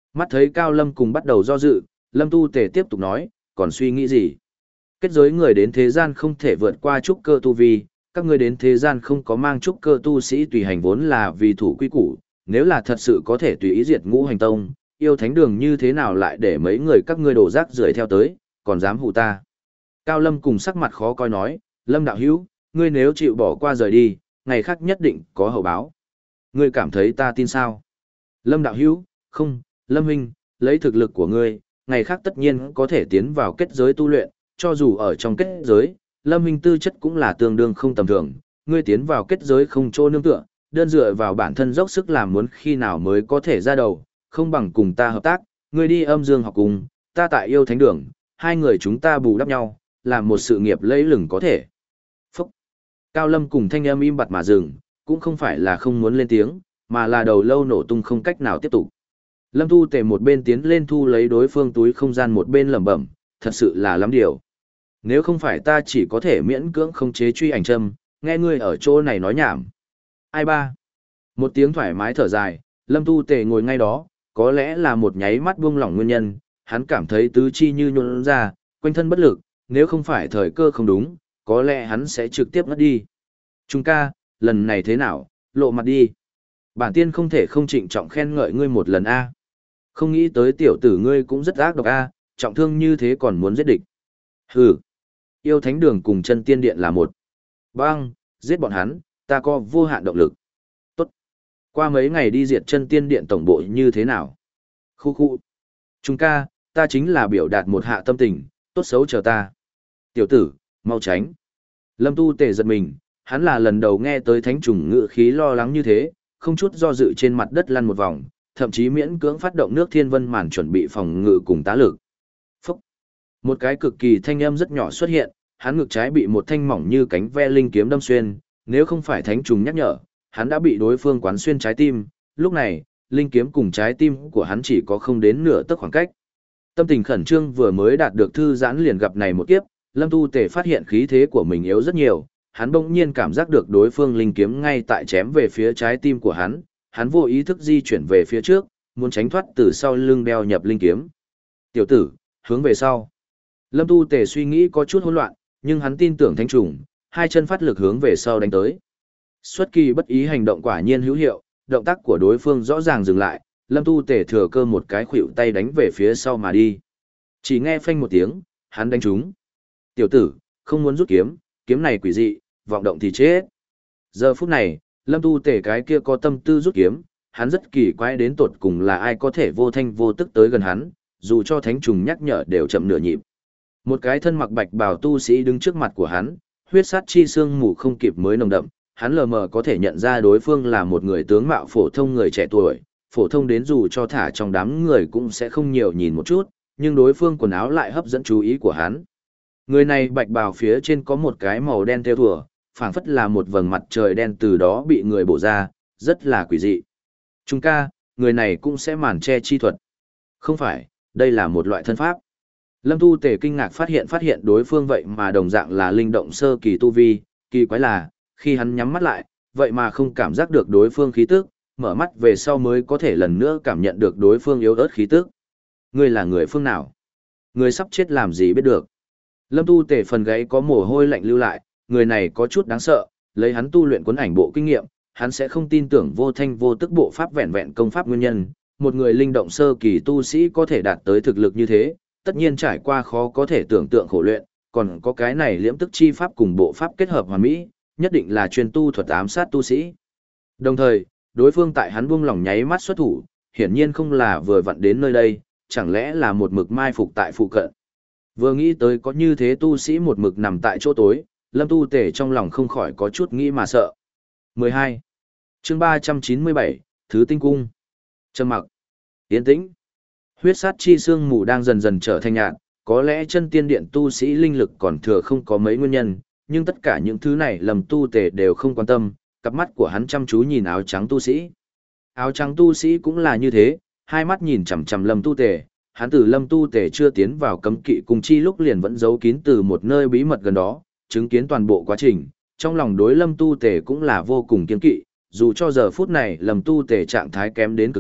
Speaker 1: Mắt thấy Cao Lâm cùng bắt đầu do dự, Lâm Tu Tề tiếp tục nói, còn suy nghĩ gì? Kết giới người đến thế gian không thể vượt qua trúc cơ tu vi, các ngươi đến thế gian không có mang trúc cơ tu sĩ tùy hành vốn là vì thủ quy củ, nếu là thật sự có thể tùy ý diệt ngũ hành tông, yêu thánh đường như thế nào lại để mấy người các ngươi đổ rác rưởi theo tới, còn dám hù ta. Cao Lâm cùng sắc mặt khó coi nói, Lâm đạo hữu, ngươi nếu chịu bỏ qua rời đi, ngày khác nhất định có hậu báo. Ngươi cảm thấy ta tin sao? Lâm đạo hữu, không, Lâm huynh, lấy thực lực của ngươi, ngày khác tất nhiên có thể tiến vào kết giới tu luyện, cho dù ở trong kết giới, Lâm huynh tư chất cũng là tương đương không tầm thường, ngươi tiến vào kết giới không chỗ nương tựa, đơn dựa vào bản thân dốc sức làm muốn khi nào mới có thể ra đầu, không bằng cùng ta hợp tác, ngươi đi âm dương học cùng, ta tại yêu thánh đường, hai người chúng ta bù đắp nhau, làm một sự nghiệp lẫy lừng có thể. Phúc! Cao Lâm cùng thanh âm im bặt mà dừng, cũng không phải là không muốn lên tiếng, mà là đầu lâu nổ tung không cách nào tiếp tục. Lâm Tu Tề một bên tiến lên thu lấy đối phương túi không gian một bên lẩm bẩm, thật sự là lắm điều. Nếu không phải ta chỉ có thể miễn cưỡng không chế truy ảnh châm, nghe ngươi ở chỗ này nói nhảm. Ai ba? Một tiếng thoải mái thở dài, Lâm Tu Tề ngồi ngay đó, có lẽ là một nháy mắt buông lỏng nguyên nhân, hắn cảm thấy tứ chi như nhuôn ra, quanh thân bất lực, nếu không phải thời cơ không đúng, có lẽ hắn sẽ trực tiếp ngất đi. Trung ca, lần này thế nào, lộ mặt đi. Bản tiên không thể không trịnh trọng khen ngợi ngươi một lần a. Không nghĩ tới tiểu tử ngươi cũng rất ác độc a, trọng thương như thế còn muốn giết địch. Hừ. Yêu thánh đường cùng chân tiên điện là một. Bang, giết bọn hắn, ta có vô hạn động lực. Tốt. Qua mấy ngày đi diệt chân tiên điện tổng bộ như thế nào? Khu khu. Trung ca, ta chính là biểu đạt một hạ tâm tình, tốt xấu chờ ta. Tiểu tử, mau tránh. Lâm Tu Tề giật mình, hắn là lần đầu nghe tới thánh trùng ngự khí lo lắng như thế, không chút do dự trên mặt đất lăn một vòng, thậm chí miễn cưỡng phát động nước thiên vân màn chuẩn bị phòng ngự cùng tá lực. Phúc! Một cái cực kỳ thanh âm rất nhỏ xuất hiện, hắn ngực trái bị một thanh mỏng như cánh ve linh kiếm đâm xuyên, nếu không phải thánh trùng nhắc nhở, hắn đã bị đối phương quán xuyên trái tim, lúc này, linh kiếm cùng trái tim của hắn chỉ có không đến nửa tấc khoảng cách. Tâm tình khẩn trương vừa mới đạt được thư giãn liền gặp này một kiếp, Lâm Tu Tề phát hiện khí thế của mình yếu rất nhiều, hắn bỗng nhiên cảm giác được đối phương linh kiếm ngay tại chém về phía trái tim của hắn, hắn vô ý thức di chuyển về phía trước, muốn tránh thoát từ sau lưng đeo nhập linh kiếm. Tiểu tử, hướng về sau. Lâm Tu Tề suy nghĩ có chút hỗn loạn, nhưng hắn tin tưởng thánh trùng, hai chân phát lực hướng về sau đánh tới. Xuất kỳ bất ý hành động quả nhiên hữu hiệu, động tác của đối phương rõ ràng dừng lại, Lâm Tu Tề thừa cơ một cái khuỵu tay đánh về phía sau mà đi. Chỉ nghe phanh một tiếng, hắn đánh trúng. Tiểu tử, không muốn rút kiếm, kiếm này quỷ dị, vọng động thì chết. Giờ phút này, Lâm Tu Tề cái kia có tâm tư rút kiếm, hắn rất kỳ quái đến tột cùng là ai có thể vô thanh vô tức tới gần hắn, dù cho thánh trùng nhắc nhở đều chậm nửa nhịp. Một cái thân mặc bạch bào tu sĩ đứng trước mặt của hắn, huyết sát chi xương mù không kịp mới nồng đậm, hắn lờ mờ có thể nhận ra đối phương là một người tướng mạo phổ thông người trẻ tuổi, phổ thông đến dù cho thả trong đám người cũng sẽ không nhiều nhìn một chút, nhưng đối phương quần áo lại hấp dẫn chú ý của hắn. Người này bạch bào phía trên có một cái màu đen theo thùa, phảng phất là một vầng mặt trời đen từ đó bị người bổ ra, rất là quỷ dị. Trung ca, người này cũng sẽ màn che chi thuật. Không phải, đây là một loại thân pháp. Lâm Tu Tề kinh ngạc phát hiện phát hiện đối phương vậy mà đồng dạng là linh động sơ kỳ tu vi, kỳ quái là, khi hắn nhắm mắt lại, vậy mà không cảm giác được đối phương khí tức, mở mắt về sau mới có thể lần nữa cảm nhận được đối phương yếu ớt khí tức. Ngươi là người phương nào? Người sắp chết làm gì biết được? Lâm Tu Tề phần gáy có mồ hôi lạnh lưu lại, người này có chút đáng sợ, lấy hắn tu luyện cuốn ảnh bộ kinh nghiệm, hắn sẽ không tin tưởng vô thanh vô tức bộ pháp vẹn vẹn công pháp nguyên nhân, một người linh động sơ kỳ tu sĩ có thể đạt tới thực lực như thế, tất nhiên trải qua khó có thể tưởng tượng khổ luyện, còn có cái này liễm tức chi pháp cùng bộ pháp kết hợp hoàn mỹ, nhất định là chuyên tu thuật ám sát tu sĩ. Đồng thời, đối phương tại hắn buông lỏng nháy mắt xuất thủ, hiển nhiên không là vừa vặn đến nơi đây, chẳng lẽ là một mực mai phục tại phụ cận. Vừa nghĩ tới có như thế tu sĩ một mực nằm tại chỗ tối, Lâm Tu Tề trong lòng không khỏi có chút nghĩ mà sợ. mười hai. Chương ba trăm chín mươi bảy, Thứ Tinh Cung. Trầm mặc. Yên tĩnh. Huyết sát chi xương mù đang dần dần trở thành nhạt, có lẽ chân tiên điện tu sĩ linh lực còn thừa không có mấy nguyên nhân, nhưng tất cả những thứ này Lâm Tu Tề đều không quan tâm, cặp mắt của hắn chăm chú nhìn áo trắng tu sĩ. Áo trắng tu sĩ cũng là như thế, hai mắt nhìn chằm chằm Lâm Tu Tề, hắn từ Lâm Tu Tề chưa tiến vào cấm kỵ cung chi lúc liền vẫn giấu kín từ một nơi bí mật gần đó, chứng kiến toàn bộ quá trình, trong lòng đối Lâm Tu Tề cũng là vô cùng kiên kỵ, dù cho giờ phút này Lâm Tu Tề trạng thái kém đến cực hạn,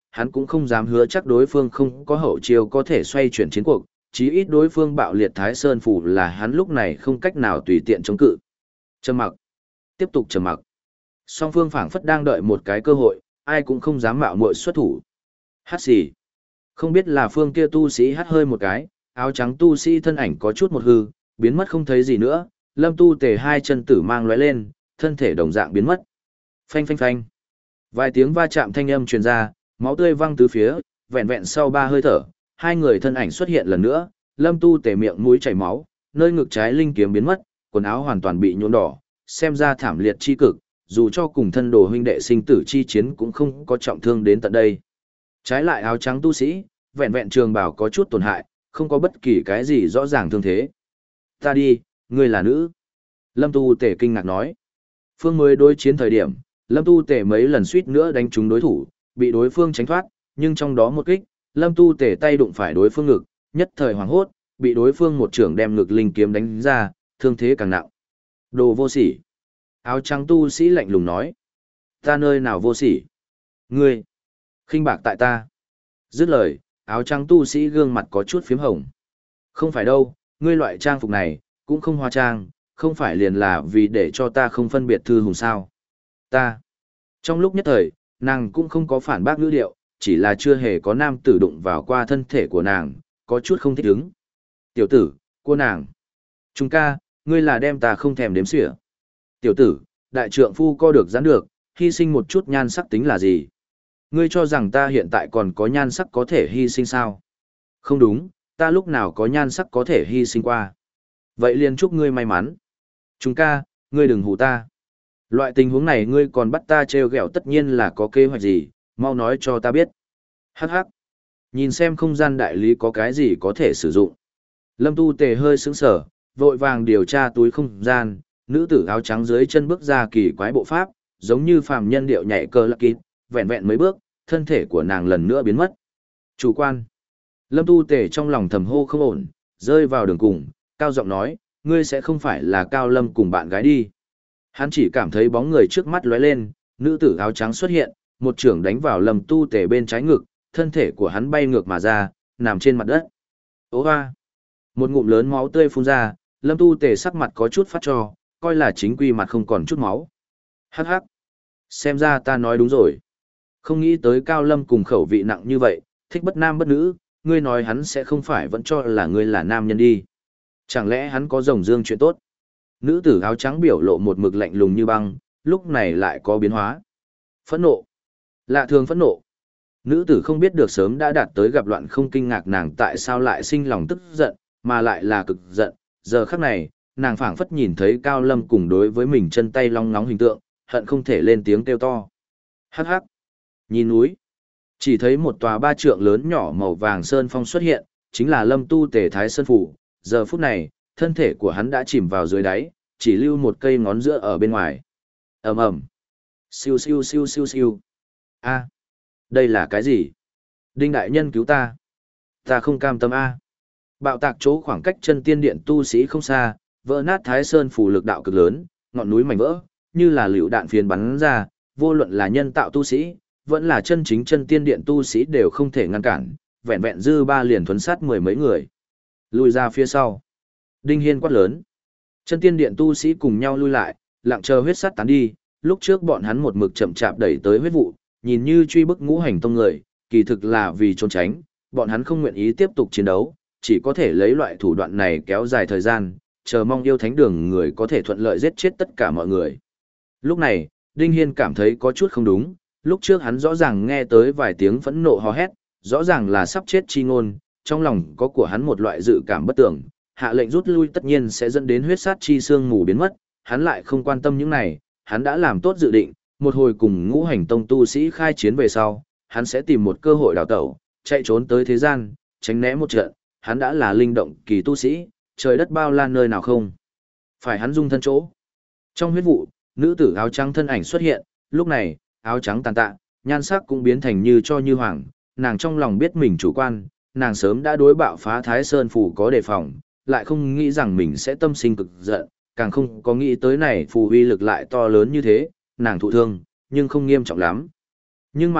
Speaker 1: hắn cũng không dám hứa chắc đối phương không có hậu chiêu có thể xoay chuyển chiến cuộc, chí ít đối phương bạo liệt Thái Sơn phủ là hắn lúc này không cách nào tùy tiện chống cự. Trầm mặc, tiếp tục trầm mặc. Song phương phảng phất đang đợi một cái cơ hội, ai cũng không dám mạo muội xuất thủ. Hát xì. Không biết là phương kia tu sĩ hát hơi một cái, áo trắng tu sĩ thân ảnh có chút một hư, biến mất không thấy gì nữa, Lâm Tu Tề hai chân tử mang lóe lên, thân thể đồng dạng biến mất. Phanh phanh phanh. Vài tiếng va chạm thanh âm truyền ra, máu tươi văng tứ phía, vẹn vẹn sau ba hơi thở, hai người thân ảnh xuất hiện lần nữa, Lâm Tu Tề miệng mũi chảy máu, nơi ngực trái linh kiếm biến mất, quần áo hoàn toàn bị nhuộm đỏ, xem ra thảm liệt chi cực, dù cho cùng thân đồ huynh đệ sinh tử chi chiến cũng không có trọng thương đến tận đây. Trái lại áo trắng tu sĩ, vẹn vẹn trường bào có chút tổn hại, không có bất kỳ cái gì rõ ràng thương thế. Ta đi, ngươi là nữ. Lâm Tu Tề kinh ngạc nói. Phương mới đối chiến thời điểm, Lâm Tu Tề mấy lần suýt nữa đánh trúng đối thủ, bị đối phương tránh thoát, nhưng trong đó một kích, Lâm Tu Tề tay đụng phải đối phương ngực, nhất thời hoảng hốt, bị đối phương một trưởng đem ngực linh kiếm đánh ra, thương thế càng nặng. Đồ vô sỉ. Áo trắng tu sĩ lạnh lùng nói. Ta nơi nào vô sỉ? Ngươi. Khinh bạc tại ta. Dứt lời, áo trắng tu sĩ gương mặt có chút phím hồng. Không phải đâu, ngươi loại trang phục này, cũng không hóa trang, không phải liền là vì để cho ta không phân biệt thư hùng sao. Ta. Trong lúc nhất thời, nàng cũng không có phản bác ngữ điệu, chỉ là chưa hề có nam tử đụng vào qua thân thể của nàng, có chút không thích ứng. Tiểu tử, cô nàng. Trung ca, ngươi là đem ta không thèm đếm xỉa. Tiểu tử, đại trượng phu co được giãn được, hy sinh một chút nhan sắc tính là gì? Ngươi cho rằng ta hiện tại còn có nhan sắc có thể hy sinh sao? Không đúng, ta lúc nào có nhan sắc có thể hy sinh qua. Vậy liền chúc ngươi may mắn. Trung ca, ngươi đừng hù ta. Loại tình huống này ngươi còn bắt ta trêu ghẹo tất nhiên là có kế hoạch gì, mau nói cho ta biết. Hắc hắc. Nhìn xem không gian đại lý có cái gì có thể sử dụng. Lâm Tu Tề hơi sững sờ, vội vàng điều tra túi không gian, nữ tử áo trắng dưới chân bước ra kỳ quái bộ pháp, giống như phàm nhân điệu nhảy cơ lạc kịt, vẹn vẹn mấy bước, thân thể của nàng lần nữa biến mất. Chủ quan. Lâm Tu Tề trong lòng thầm hô không ổn, rơi vào đường cùng, cao giọng nói, ngươi sẽ không phải là Cao Lâm cùng bạn gái đi. Hắn chỉ cảm thấy bóng người trước mắt lóe lên, nữ tử áo trắng xuất hiện, một trưởng đánh vào Lâm Tu Tề bên trái ngực, thân thể của hắn bay ngược mà ra, nằm trên mặt đất. Ô hoa! Một ngụm lớn máu tươi phun ra, Lâm Tu Tề sắc mặt có chút phát cho, coi là chính quy mặt không còn chút máu. Hắc hắc! Xem ra ta nói đúng rồi. Không nghĩ tới Cao Lâm cùng khẩu vị nặng như vậy, thích bất nam bất nữ, ngươi nói hắn sẽ không phải vẫn cho là ngươi là nam nhân đi. Chẳng lẽ hắn có rồng dương chuyện tốt? Nữ tử áo trắng biểu lộ một mực lạnh lùng như băng, lúc này lại có biến hóa. Phẫn nộ. Lạ thường phẫn nộ. Nữ tử không biết được sớm đã đạt tới gặp loạn không kinh ngạc nàng tại sao lại sinh lòng tức giận, mà lại là cực giận. Giờ khắc này, nàng phảng phất nhìn thấy Cao Lâm cùng đối với mình chân tay long nóng hình tượng, hận không thể lên tiếng kêu to. Hắc hắc. Nhìn núi. Chỉ thấy một tòa ba trượng lớn nhỏ màu vàng sơn phong xuất hiện, chính là Lâm Tu Tề Thái Sơn Phủ. Giờ phút này, thân thể của hắn đã chìm vào dưới đáy, chỉ lưu một cây ngón giữa ở bên ngoài. Ầm ầm. Siêu siêu siêu siêu siêu. A, đây là cái gì? Đinh đại nhân cứu ta. Ta không cam tâm a. Bạo tạc chỗ khoảng cách chân tiên điện tu sĩ không xa, vỡ nát Thái Sơn Phủ lực đạo cực lớn, ngọn núi mảnh vỡ, như là lựu đạn phiến bắn ra, vô luận là nhân tạo tu sĩ, vẫn là chân chính chân tiên điện tu sĩ đều không thể ngăn cản, vẹn vẹn dư ba liền thuấn sát mười mấy người. Lùi ra phía sau. Đinh Hiên quát lớn. Chân tiên điện tu sĩ cùng nhau lui lại, lặng chờ huyết sát tán đi, lúc trước bọn hắn một mực chậm chạp đẩy tới huyết vụ, nhìn như truy bức ngũ hành tông người, kỳ thực là vì trốn tránh, bọn hắn không nguyện ý tiếp tục chiến đấu, chỉ có thể lấy loại thủ đoạn này kéo dài thời gian, chờ mong yêu thánh đường người có thể thuận lợi giết chết tất cả mọi người. Lúc này, Đinh Hiên cảm thấy có chút không đúng, lúc trước hắn rõ ràng nghe tới vài tiếng phẫn nộ hò hét, rõ ràng là sắp chết chi ngôn, trong lòng có của hắn một loại dự cảm bất tưởng, hạ lệnh rút lui tất nhiên sẽ dẫn đến huyết sát chi xương mù biến mất, hắn lại không quan tâm những này, hắn đã làm tốt dự định, một hồi cùng ngũ hành tông tu sĩ khai chiến về sau, hắn sẽ tìm một cơ hội đào tẩu, chạy trốn tới thế gian, tránh né một trận, hắn đã là linh động kỳ tu sĩ, trời đất bao la nơi nào không. Phải hắn dung thân chỗ. Trong huyết vụ, nữ tử áo trắng thân ảnh xuất hiện, lúc này, áo trắng tàn tạ, nhan sắc cũng biến thành như cho như hoàng, nàng trong lòng biết mình chủ quan, nàng sớm đã đối bạo phá Thái Sơn Phủ có đề phòng, lại không nghĩ rằng mình sẽ tâm sinh cực giận, càng không có nghĩ tới này phù uy lực lại to lớn như thế, nàng thụ thương, nhưng không nghiêm trọng lắm. Nhưng mà,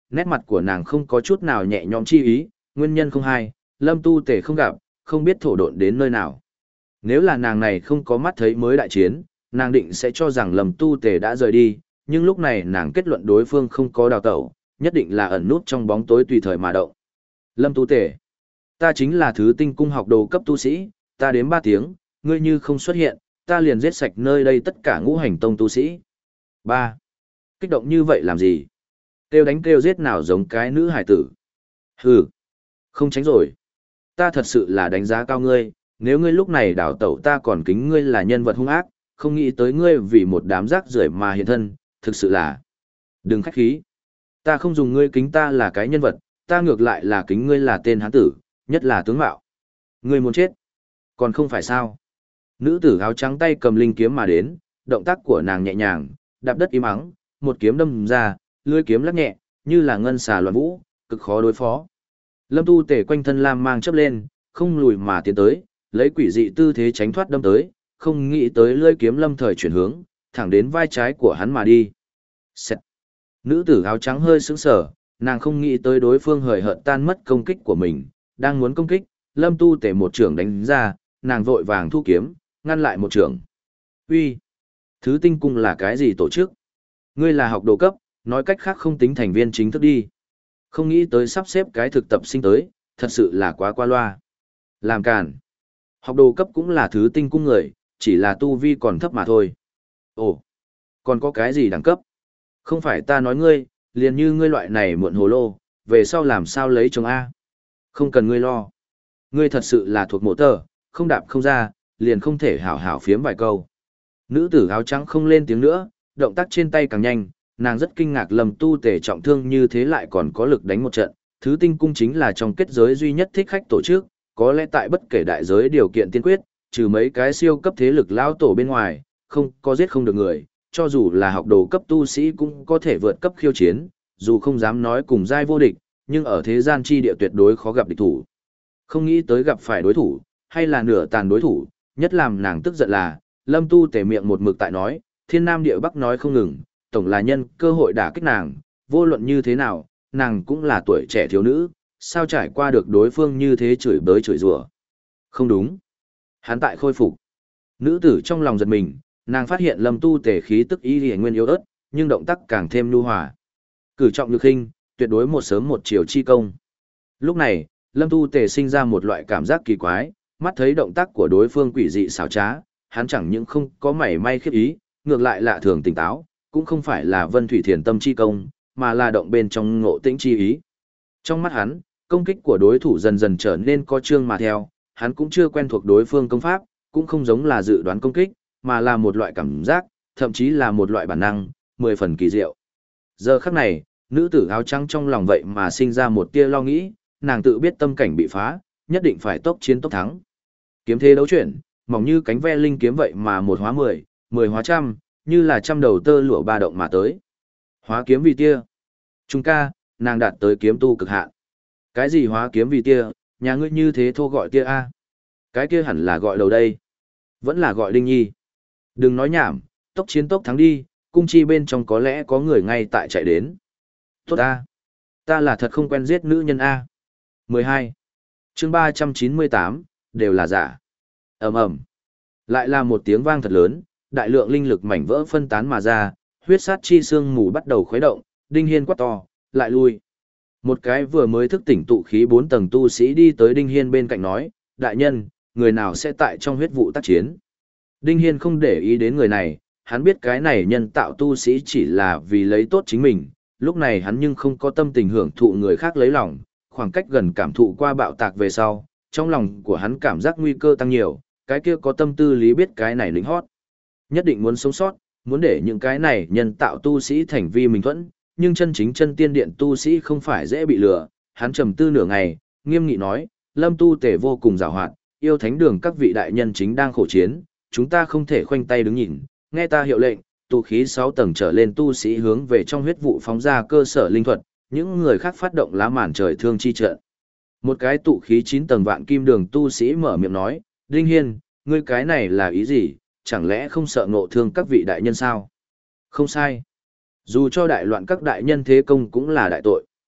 Speaker 1: nét mặt của nàng không có chút nào nhẹ nhõm chi ý, nguyên nhân không hay, Lâm Tu Tề không gặp, không biết thổ độn đến nơi nào. Nếu là nàng này không có mắt thấy mới đại chiến, nàng định sẽ cho rằng Lâm Tu Tề đã rời đi, nhưng lúc này nàng kết luận đối phương không có đào tẩu, nhất định là ẩn nút trong bóng tối tùy thời mà động. Lâm Tu Tề, ta chính là thứ tinh cung học đồ cấp tu sĩ, ta đếm ba tiếng, ngươi như không xuất hiện, ta liền giết sạch nơi đây tất cả ngũ hành tông tu sĩ. Ba, kích động như vậy làm gì? Kêu đánh kêu giết nào giống cái nữ hải tử. Hừ, không tránh rồi. Ta thật sự là đánh giá cao ngươi, nếu ngươi lúc này đảo tẩu ta còn kính ngươi là nhân vật hung ác, không nghĩ tới ngươi vì một đám rác rưởi mà hiện thân, thực sự là... Đừng khách khí. Ta không dùng ngươi kính ta là cái nhân vật, ta ngược lại là kính ngươi là tên hán tử, nhất là tướng mạo. Ngươi muốn chết. Còn không phải sao. Nữ tử áo trắng tay cầm linh kiếm mà đến, động tác của nàng nhẹ nhàng, đạp đất im ắng, một kiếm đâm ra, lưỡi kiếm lắc nhẹ, như là ngân xà loạn vũ, cực khó đối phó. Lâm Tu Tề quanh thân lam mang chớp lên, không lùi mà tiến tới, lấy quỷ dị tư thế tránh thoát đâm tới, không nghĩ tới lưỡi kiếm lâm thời chuyển hướng, thẳng đến vai trái của hắn mà đi. Xẹt. Nữ tử áo trắng hơi sững sờ, nàng không nghĩ tới đối phương hời hợt tan mất công kích của mình, đang muốn công kích, Lâm Tu Tề một trường đánh ra, nàng vội vàng thu kiếm, ngăn lại một trường. Uy, Thứ tinh cung là cái gì tổ chức? Ngươi là học đồ cấp, nói cách khác không tính thành viên chính thức đi. Không nghĩ tới sắp xếp cái thực tập sinh tới, thật sự là quá qua loa. Làm càn. Học đồ cấp cũng là thứ tinh cung người, chỉ là tu vi còn thấp mà thôi. Ồ, còn có cái gì đẳng cấp? Không phải ta nói ngươi, liền như ngươi loại này muộn hồ lô, về sau làm sao lấy chồng A. Không cần ngươi lo. Ngươi thật sự là thuộc mộ tờ, không đạp không ra, liền không thể hảo hảo phiếm vài câu. Nữ tử áo trắng không lên tiếng nữa, động tác trên tay càng nhanh, nàng rất kinh ngạc Lâm Tu Tề trọng thương như thế lại còn có lực đánh một trận. Thứ tinh cung chính là trong kết giới duy nhất thích khách tổ chức, có lẽ tại bất kể đại giới điều kiện tiên quyết, trừ mấy cái siêu cấp thế lực lao tổ bên ngoài, không có giết không được người, cho dù là học đồ cấp tu sĩ cũng có thể vượt cấp khiêu chiến, dù không dám nói cùng giai vô địch, nhưng ở thế gian chi địa tuyệt đối khó gặp địch thủ. Không nghĩ tới gặp phải đối thủ, hay là nửa tàn đối thủ, nhất làm nàng tức giận là, Lâm Tu Tề miệng một mực tại nói, thiên nam địa bắc nói không ngừng, tổng là nhân cơ hội đả kích nàng, vô luận như thế nào, nàng cũng là tuổi trẻ thiếu nữ, sao trải qua được đối phương như thế chửi bới chửi rủa. Không đúng. Hắn tại khôi phục. Nữ tử trong lòng giật mình, nàng phát hiện Lâm Tu Tề khí tức y liễu nguyên yếu ớt, nhưng động tác càng thêm nhu hòa. Cử trọng nhược khinh, tuyệt đối một sớm một chiều chi công. Lúc này, Lâm Tu Tề sinh ra một loại cảm giác kỳ quái, mắt thấy động tác của đối phương quỷ dị xảo trá, hắn chẳng những không có mảy may khiếp ý, ngược lại lạ thường tỉnh táo, cũng không phải là Vân Thủy Thiền tâm chi công, mà là động bên trong ngộ tĩnh chi ý. Trong mắt hắn, công kích của đối thủ dần dần trở nên có chương mà theo, hắn cũng chưa quen thuộc đối phương công pháp, cũng không giống là dự đoán công kích, mà là một loại cảm giác, thậm chí là một loại bản năng, mười phần kỳ diệu. Giờ khắc này, nữ tử áo trắng trong lòng vậy mà sinh ra một tia lo nghĩ, nàng tự biết tâm cảnh bị phá, nhất định phải tốc chiến tốc thắng. Kiếm thế đấu chuyển, mỏng như cánh ve linh kiếm vậy mà một hóa mười, mười hóa trăm, như là trăm đầu tơ lụa ba động mà tới. Hóa kiếm vì tia. Trung ca, nàng đạt tới kiếm tu cực hạn. Cái gì hóa kiếm vì tia, nhà ngươi như thế thô gọi tia A. Cái kia hẳn là gọi đầu đây. Vẫn là gọi Đinh Nhi. Đừng nói nhảm, tốc chiến tốc thắng đi, cung chi bên trong có lẽ có người ngay tại chạy đến. Tốt A. Ta là thật không quen giết nữ nhân A. mười hai. Chương ba trăm chín mươi tám, đều là giả. Ầm ầm. Lại là một tiếng vang thật lớn, đại lượng linh lực mảnh vỡ phân tán mà ra, huyết sát chi xương mù bắt đầu khuấy động, Đinh Hiên quát to, lại lui. Một cái vừa mới thức tỉnh tụ khí bốn tầng tu sĩ đi tới Đinh Hiên bên cạnh nói, đại nhân, người nào sẽ tại trong huyết vụ tác chiến. Đinh Hiên không để ý đến người này, hắn biết cái này nhân tạo tu sĩ chỉ là vì lấy tốt chính mình, lúc này hắn nhưng không có tâm tình hưởng thụ người khác lấy lòng, khoảng cách gần cảm thụ qua bạo tạc về sau, trong lòng của hắn cảm giác nguy cơ tăng nhiều, cái kia có tâm tư lý biết cái này lính hót. Nhất định muốn sống sót, muốn để những cái này nhân tạo tu sĩ thành vi mình thuẫn, nhưng chân chính chân tiên điện tu sĩ không phải dễ bị lừa, hắn trầm tư nửa ngày, nghiêm nghị nói, Lâm Tu Tề vô cùng giàu hoạt, yêu thánh đường các vị đại nhân chính đang khổ chiến, chúng ta không thể khoanh tay đứng nhìn, nghe ta hiệu lệnh, tụ khí sáu tầng trở lên tu sĩ hướng về trong huyết vụ phóng ra cơ sở linh thuật, những người khác phát động lá màn trời thương chi trận. Một cái tụ khí chín tầng vạn kim đường tu sĩ mở miệng nói, Đinh Hiên, ngươi cái này là ý gì, chẳng lẽ không sợ ngộ thương các vị đại nhân sao? Không sai. Dù cho đại loạn các đại nhân thế công cũng là đại tội.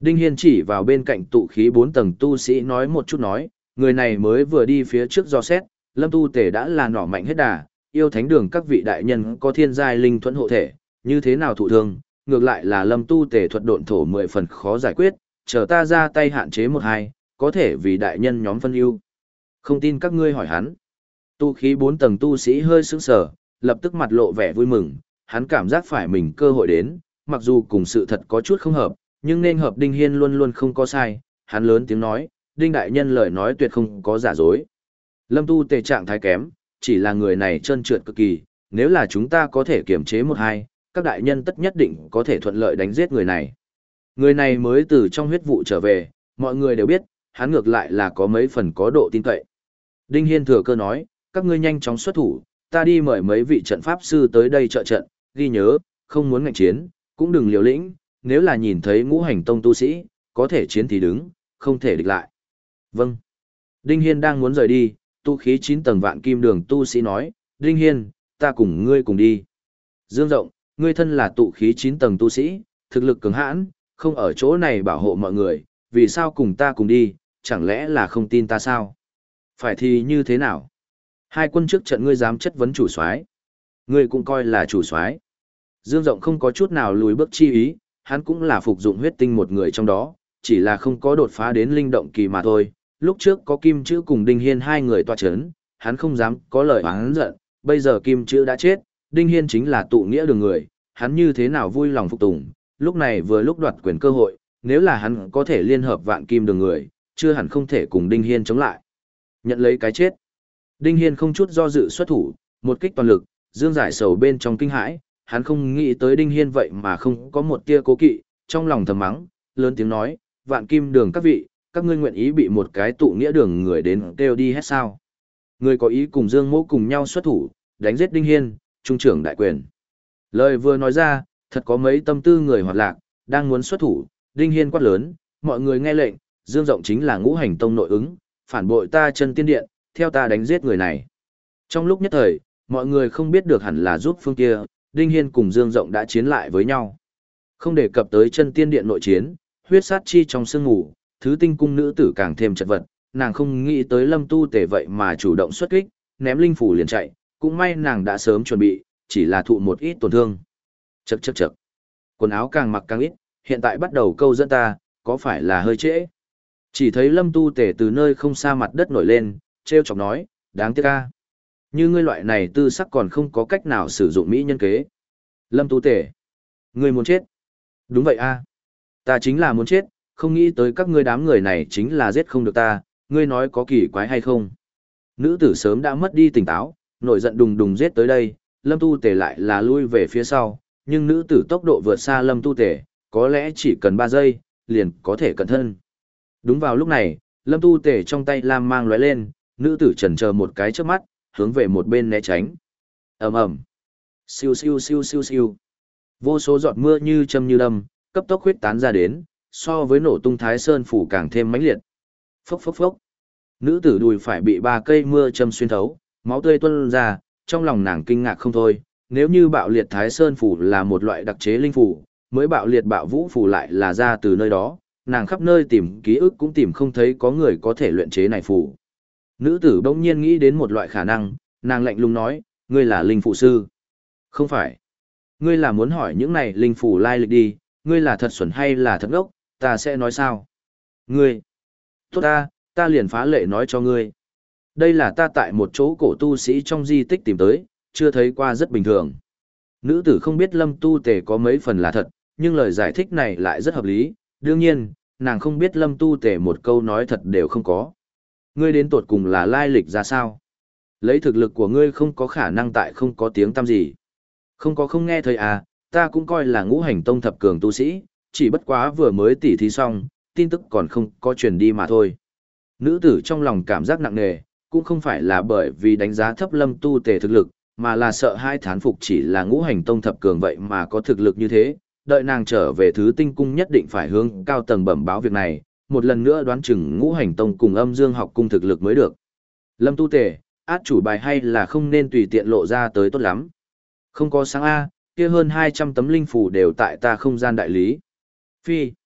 Speaker 1: Đinh Hiên chỉ vào bên cạnh tụ khí bốn tầng tu sĩ nói một chút nói, người này mới vừa đi phía trước do xét, Lâm Tu Tể đã là nỏ mạnh hết đà, yêu thánh đường các vị đại nhân có thiên giai linh thuẫn hộ thể, như thế nào thụ thương, ngược lại là Lâm Tu Tể thuật độn thổ mười phần khó giải quyết, chờ ta ra tay hạn chế một hai, có thể vì đại nhân nhóm phân ưu. Không tin các ngươi hỏi hắn. Tu khí bốn tầng tu sĩ hơi sững sờ, lập tức mặt lộ vẻ vui mừng, hắn cảm giác phải mình cơ hội đến, mặc dù cùng sự thật có chút không hợp, nhưng nên hợp Đinh Hiên luôn luôn không có sai, hắn lớn tiếng nói, Đinh đại nhân lời nói tuyệt không có giả dối. Lâm Tu Tề trạng thái kém, chỉ là người này trơn trượt cực kỳ, nếu là chúng ta có thể kiểm chế một hai, các đại nhân tất nhất định có thể thuận lợi đánh giết người này. Người này mới từ trong huyết vụ trở về, mọi người đều biết, hắn ngược lại là có mấy phần có độ tin cậy. Đinh Hiên thừa cơ nói, các ngươi nhanh chóng xuất thủ, ta đi mời mấy vị trận pháp sư tới đây trợ trận, ghi nhớ, không muốn ngạnh chiến, cũng đừng liều lĩnh, nếu là nhìn thấy ngũ hành tông tu sĩ, có thể chiến thì đứng, không thể địch lại. Vâng. Đinh Hiên đang muốn rời đi, tu khí chín tầng vạn kim đường tu sĩ nói, Đinh Hiên, ta cùng ngươi cùng đi. Dương Rộng, ngươi thân là tụ khí chín tầng tu sĩ, thực lực cường hãn, không ở chỗ này bảo hộ mọi người, vì sao cùng ta cùng đi, chẳng lẽ là không tin ta sao? Phải thì như thế nào? Hai quân trước trận ngươi dám chất vấn chủ soái, ngươi cũng coi là chủ soái. Dương Rộng không có chút nào lùi bước chi ý, hắn cũng là phục dụng huyết tinh một người trong đó, chỉ là không có đột phá đến linh động kỳ mà thôi. Lúc trước có Kim Chữ cùng Đinh Hiên hai người tọa chấn, hắn không dám có lời oán giận, bây giờ Kim Chữ đã chết, Đinh Hiên chính là tụ nghĩa đường người, hắn như thế nào vui lòng phục tùng, lúc này vừa lúc đoạt quyền cơ hội, nếu là hắn có thể liên hợp vạn kim đường người, chưa hẳn không thể cùng Đinh Hiên chống lại. Nhận lấy cái chết. Đinh Hiên không chút do dự xuất thủ, một kích toàn lực, Dương Giải Sầu bên trong kinh hãi, hắn không nghĩ tới Đinh Hiên vậy mà không có một tia cố kỵ, trong lòng thầm mắng, lớn tiếng nói, vạn kim đường các vị, các ngươi nguyện ý bị một cái tụ nghĩa đường người đến kêu đi hết sao? Người có ý cùng Dương Mỗ cùng nhau xuất thủ, đánh giết Đinh Hiên, trung trưởng đại quyền. Lời vừa nói ra, thật có mấy tâm tư người hoạt lạc, đang muốn xuất thủ, Đinh Hiên quát lớn, mọi người nghe lệnh, Dương Rộng chính là ngũ hành tông nội ứng, phản bội ta chân tiên điện, theo ta đánh giết người này. Trong lúc nhất thời, mọi người không biết được hẳn là giúp phương kia, Đinh Hiên cùng Dương Rộng đã chiến lại với nhau. Không đề cập tới chân tiên điện nội chiến, huyết sát chi trong sương ngủ, thứ tinh cung nữ tử càng thêm chật vật, nàng không nghĩ tới Lâm Tu Tể vậy mà chủ động xuất kích, ném linh phủ liền chạy, cũng may nàng đã sớm chuẩn bị, chỉ là thụ một ít tổn thương. Chậc chậc chậc. Quần áo càng mặc càng ít, hiện tại bắt đầu câu dẫn ta, có phải là hơi trễ? Chỉ thấy Lâm Tu Tể từ nơi không xa mặt đất nổi lên, trêu chọc nói, đáng tiếc a. Như ngươi loại này tư sắc còn không có cách nào sử dụng mỹ nhân kế. Lâm Tu Tể, ngươi muốn chết? Đúng vậy a. Ta chính là muốn chết, không nghĩ tới các ngươi đám người này chính là giết không được ta, ngươi nói có kỳ quái hay không? Nữ tử sớm đã mất đi tỉnh táo, nổi giận đùng đùng giết tới đây, Lâm Tu Tể lại là lui về phía sau, nhưng nữ tử tốc độ vượt xa Lâm Tu Tể, có lẽ chỉ cần ba giây, liền có thể cẩn thân. Đúng vào lúc này, Lâm Tu Tể trong tay lam mang lóe lên, nữ tử chần chờ một cái trước mắt, hướng về một bên né tránh. Ầm ầm. Siêu siêu siêu siêu siêu. Vô số giọt mưa như châm như đâm, cấp tốc huyết tán ra đến, so với nổ tung Thái Sơn phủ càng thêm mãnh liệt. Phốc phốc phốc. Nữ tử đùi phải bị ba cây mưa châm xuyên thấu, máu tươi tuôn ra, trong lòng nàng kinh ngạc không thôi, nếu như bạo liệt Thái Sơn phủ là một loại đặc chế linh phủ, mới bạo liệt bạo vũ phủ lại là ra từ nơi đó, nàng khắp nơi tìm ký ức cũng tìm không thấy có người có thể luyện chế này phủ. Nữ tử bỗng nhiên nghĩ đến một loại khả năng, nàng lạnh lùng nói, ngươi là linh phụ sư. Không phải. Ngươi là muốn hỏi những này linh phủ lai lịch đi, ngươi là thật xuẩn hay là thật ngốc, ta sẽ nói sao. Ngươi. Tốt ta, ta liền phá lệ nói cho ngươi. Đây là ta tại một chỗ cổ tu sĩ trong di tích tìm tới, chưa thấy qua rất bình thường. Nữ tử không biết Lâm Tu Tể có mấy phần là thật, nhưng lời giải thích này lại rất hợp lý, đương nhiên, nàng không biết Lâm Tu Tể một câu nói thật đều không có. Ngươi đến tột cùng là lai lịch ra sao? Lấy thực lực của ngươi không có khả năng tại không có tiếng tăm gì. Không có không nghe thấy à, ta cũng coi là ngũ hành tông thập cường tu sĩ, chỉ bất quá vừa mới tỉ thí xong, tin tức còn không có truyền đi mà thôi. Nữ tử trong lòng cảm giác nặng nề, cũng không phải là bởi vì đánh giá thấp Lâm Tu Tể thực lực, mà là sợ hai thán phục chỉ là ngũ hành tông thập cường vậy mà có thực lực như thế, đợi nàng trở về thứ tinh cung nhất định phải hướng cao tầng bẩm báo việc này, một lần nữa đoán chừng ngũ hành tông cùng âm dương học cung thực lực mới được. Lâm Tu Tể, át chủ bài hay là không nên tùy tiện lộ ra tới tốt lắm. Không có sáng A, kia hơn hai trăm tấm linh phủ đều tại ta không gian đại lý. Phi.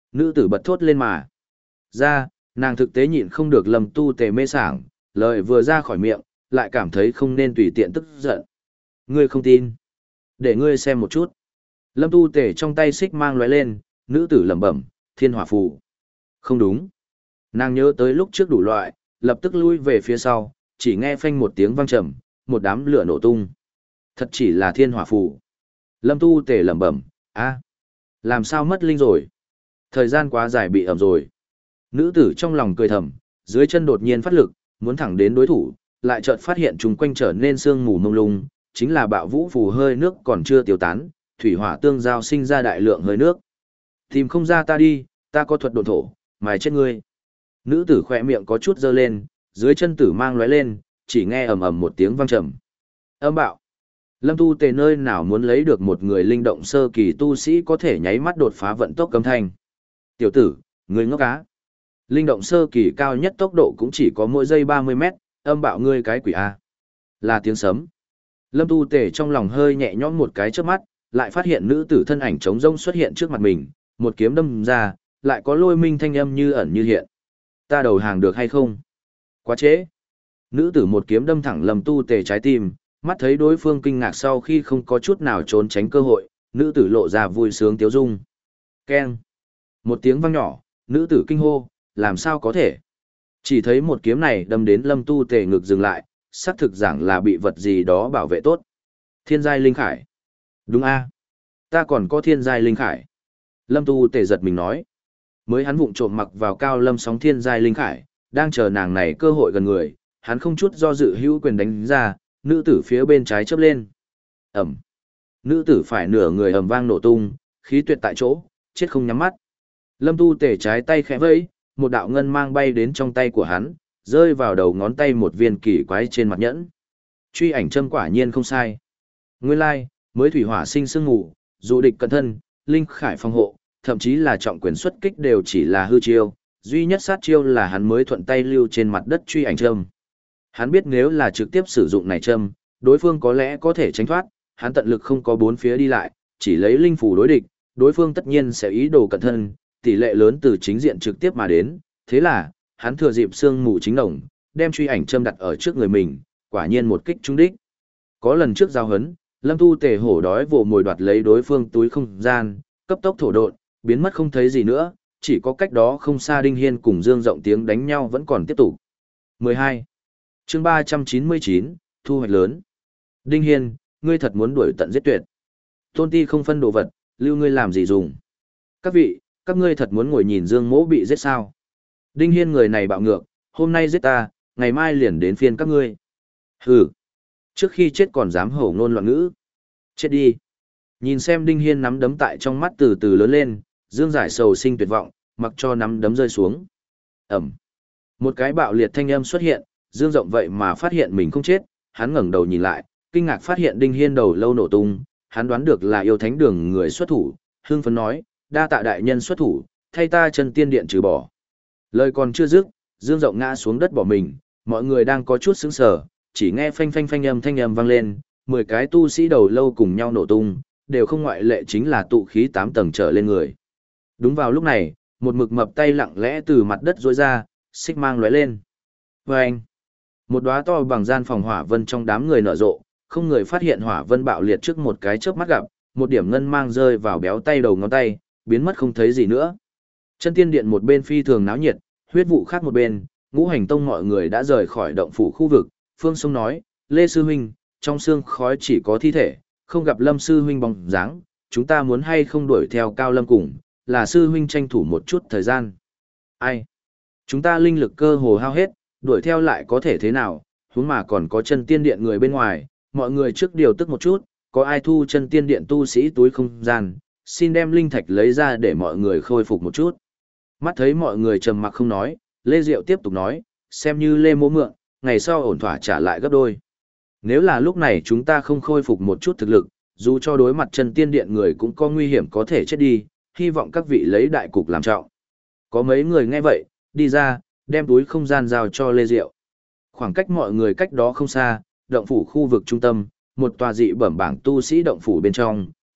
Speaker 1: Nữ tử bật thốt lên mà. Ra, nàng thực tế nhịn không được Lâm Tu Tề mê sảng, lời vừa ra khỏi miệng, lại cảm thấy không nên tùy tiện tức giận. Ngươi không tin? Để ngươi xem một chút. Lâm Tu Tề trong tay xích mang lóe lên, nữ tử lẩm bẩm, thiên hỏa phù. Không đúng. Nàng nhớ tới lúc trước đủ loại, lập tức lui về phía sau, chỉ nghe phanh một tiếng vang trầm, một đám lửa nổ tung. Thật chỉ là thiên hỏa phù. Lâm Tu Tề lẩm bẩm, a, làm sao mất linh rồi? Thời gian quá dài bị ẩm rồi. Nữ tử trong lòng cười thầm, dưới chân đột nhiên phát lực, muốn thẳng đến đối thủ, lại chợt phát hiện chúng quanh trở nên sương mù mông lung, chính là bạo vũ phù hơi nước còn chưa tiêu tán, thủy hỏa tương giao sinh ra đại lượng hơi nước. Tìm không ra ta đi, ta có thuật độn thổ, mài chết ngươi. Nữ tử khỏe miệng có chút dơ lên, dưới chân tử mang lóe lên, chỉ nghe ầm ầm một tiếng vang trầm. Âm bạo. Lâm Tu Tề nơi nào muốn lấy được một người linh động sơ kỳ tu sĩ có thể nháy mắt đột phá vận tốc cấm thanh. Tiểu tử, ngươi ngốc cá. Linh động sơ kỳ cao nhất tốc độ cũng chỉ có mỗi giây ba mươi mét, âm bạo ngươi cái quỷ A. Là tiếng sấm. Lâm Tu Tề trong lòng hơi nhẹ nhõm một cái trước mắt, lại phát hiện nữ tử thân ảnh trống rông xuất hiện trước mặt mình, một kiếm đâm ra, lại có lôi minh thanh âm như ẩn như hiện. Ta đầu hàng được hay không? Quá trễ. Nữ tử một kiếm đâm thẳng Lâm Tu Tề trái tim, mắt thấy đối phương kinh ngạc sau khi không có chút nào trốn tránh cơ hội, nữ tử lộ ra vui sướng tiếu dung. Keng. Một tiếng vang nhỏ, nữ tử kinh hô, làm sao có thể? Chỉ thấy một kiếm này đâm đến Lâm Tu Tề ngực dừng lại, xác thực rằng là bị vật gì đó bảo vệ tốt. Thiên giai linh khải. Đúng a, ta còn có thiên giai linh khải. Lâm Tu Tề giật mình nói. Mới hắn vụng trộm mặc vào Cao Lâm sóng thiên giai linh khải, đang chờ nàng này cơ hội gần người, hắn không chút do dự hữu quyền đánh ra, nữ tử phía bên trái chớp lên. Ẩm. Nữ tử phải nửa người ầm vang nổ tung, khí tuyệt tại chỗ, chết không nhắm mắt. Lâm Tu Tề trái tay khẽ vẫy, một đạo ngân mang bay đến trong tay của hắn, rơi vào đầu ngón tay một viên kỳ quái trên mặt nhẫn. Truy ảnh châm quả nhiên không sai. Nguyên lai, mới thủy hỏa sinh sương ngủ, dụ địch cẩn thân, linh khải phòng hộ, thậm chí là trọng quyền xuất kích đều chỉ là hư chiêu, duy nhất sát chiêu là hắn mới thuận tay lưu trên mặt đất truy ảnh châm. Hắn biết nếu là trực tiếp sử dụng này châm, đối phương có lẽ có thể tránh thoát, hắn tận lực không có bốn phía đi lại, chỉ lấy linh phủ đối địch, đối phương tất nhiên sẽ ý đồ cẩn thân, tỷ lệ lớn từ chính diện trực tiếp mà đến, thế là, hắn thừa dịp sương mù chính đồng, đem truy ảnh châm đặt ở trước người mình, quả nhiên một kích trúng đích. Có lần trước giao hấn, Lâm Tu Tề hổ đói vồ mồi đoạt lấy đối phương túi không gian, cấp tốc thổ độn, biến mất không thấy gì nữa, chỉ có cách đó không xa Đinh Hiên cùng Dương Rộng tiếng đánh nhau vẫn còn tiếp tục. mười hai. Chương ba trăm chín mươi chín, thu hoạch lớn. Đinh Hiên, ngươi thật muốn đuổi tận giết tuyệt. Tôn Ti không phân đồ vật, lưu ngươi làm gì dùng. Các vị, các ngươi thật muốn ngồi nhìn Dương Mỗ bị giết sao? Đinh Hiên người này bạo ngược, hôm nay giết ta, ngày mai liền đến phiên các ngươi. Hừ, trước khi chết còn dám hổ ngôn loạn ngữ. Chết đi. Nhìn xem Đinh Hiên nắm đấm tại trong mắt từ từ lớn lên, Dương Giải sầu sinh tuyệt vọng, mặc cho nắm đấm rơi xuống. Ẩm. Một cái bạo liệt thanh âm xuất hiện, Dương Rộng vậy mà phát hiện mình không chết, hắn ngẩng đầu nhìn lại, kinh ngạc phát hiện Đinh Hiên đầu lâu nổ tung, hắn đoán được là yêu thánh đường người xuất thủ, hưng phấn nói, đa tạ đại nhân xuất thủ, thay ta chân tiên điện trừ bỏ. Lời còn chưa dứt, Dương Rộng ngã xuống đất bỏ mình, mọi người đang có chút sững sờ, chỉ nghe phanh phanh phanh âm thanh âm vang lên, mười cái tu sĩ đầu lâu cùng nhau nổ tung, đều không ngoại lệ chính là tụ khí tám tầng trở lên người. Đúng vào lúc này, một mực mập tay lặng lẽ từ mặt đất rỗi ra, xích mang lóe lên. Vâng! Một đóa to bằng gian phòng hỏa vân trong đám người nở rộ, không người phát hiện hỏa vân bạo liệt trước một cái chớp mắt gặp, một điểm ngân mang rơi vào béo tay đầu ngón tay, biến mất không thấy gì nữa. Chân tiên điện một bên phi thường náo nhiệt, huyết vụ khác một bên, ngũ hành tông mọi người đã rời khỏi động phủ khu vực. Phương Sông nói, Lê Sư Huynh, trong xương khói chỉ có thi thể, không gặp Lâm Sư Huynh bóng dáng, chúng ta muốn hay không đuổi theo Cao Lâm cùng, là Sư Huynh tranh thủ một chút thời gian. Ai? Chúng ta linh lực cơ hồ hao hết, đuổi theo lại có thể thế nào, huống mà còn có chân tiên điện người bên ngoài, mọi người trước điều tức một chút, có ai thu chân tiên điện tu sĩ túi không gian, xin đem linh thạch lấy ra để mọi người khôi phục một chút. Mắt thấy mọi người trầm mặc không nói, Lê Diệu tiếp tục nói, xem như Lê Mỗ mượn, ngày sau ổn thỏa trả lại gấp đôi. Nếu là lúc này chúng ta không khôi phục một chút thực lực, dù cho đối mặt chân tiên điện người cũng có nguy hiểm có thể chết đi, hy vọng các vị lấy đại cục làm trọng. Có mấy người nghe vậy, đi ra, đem túi không gian giao cho Lê Diệu. Khoảng cách mọi người cách đó không xa, động phủ khu vực trung tâm, một tòa dị bẩm bảng tu sĩ động phủ bên trong,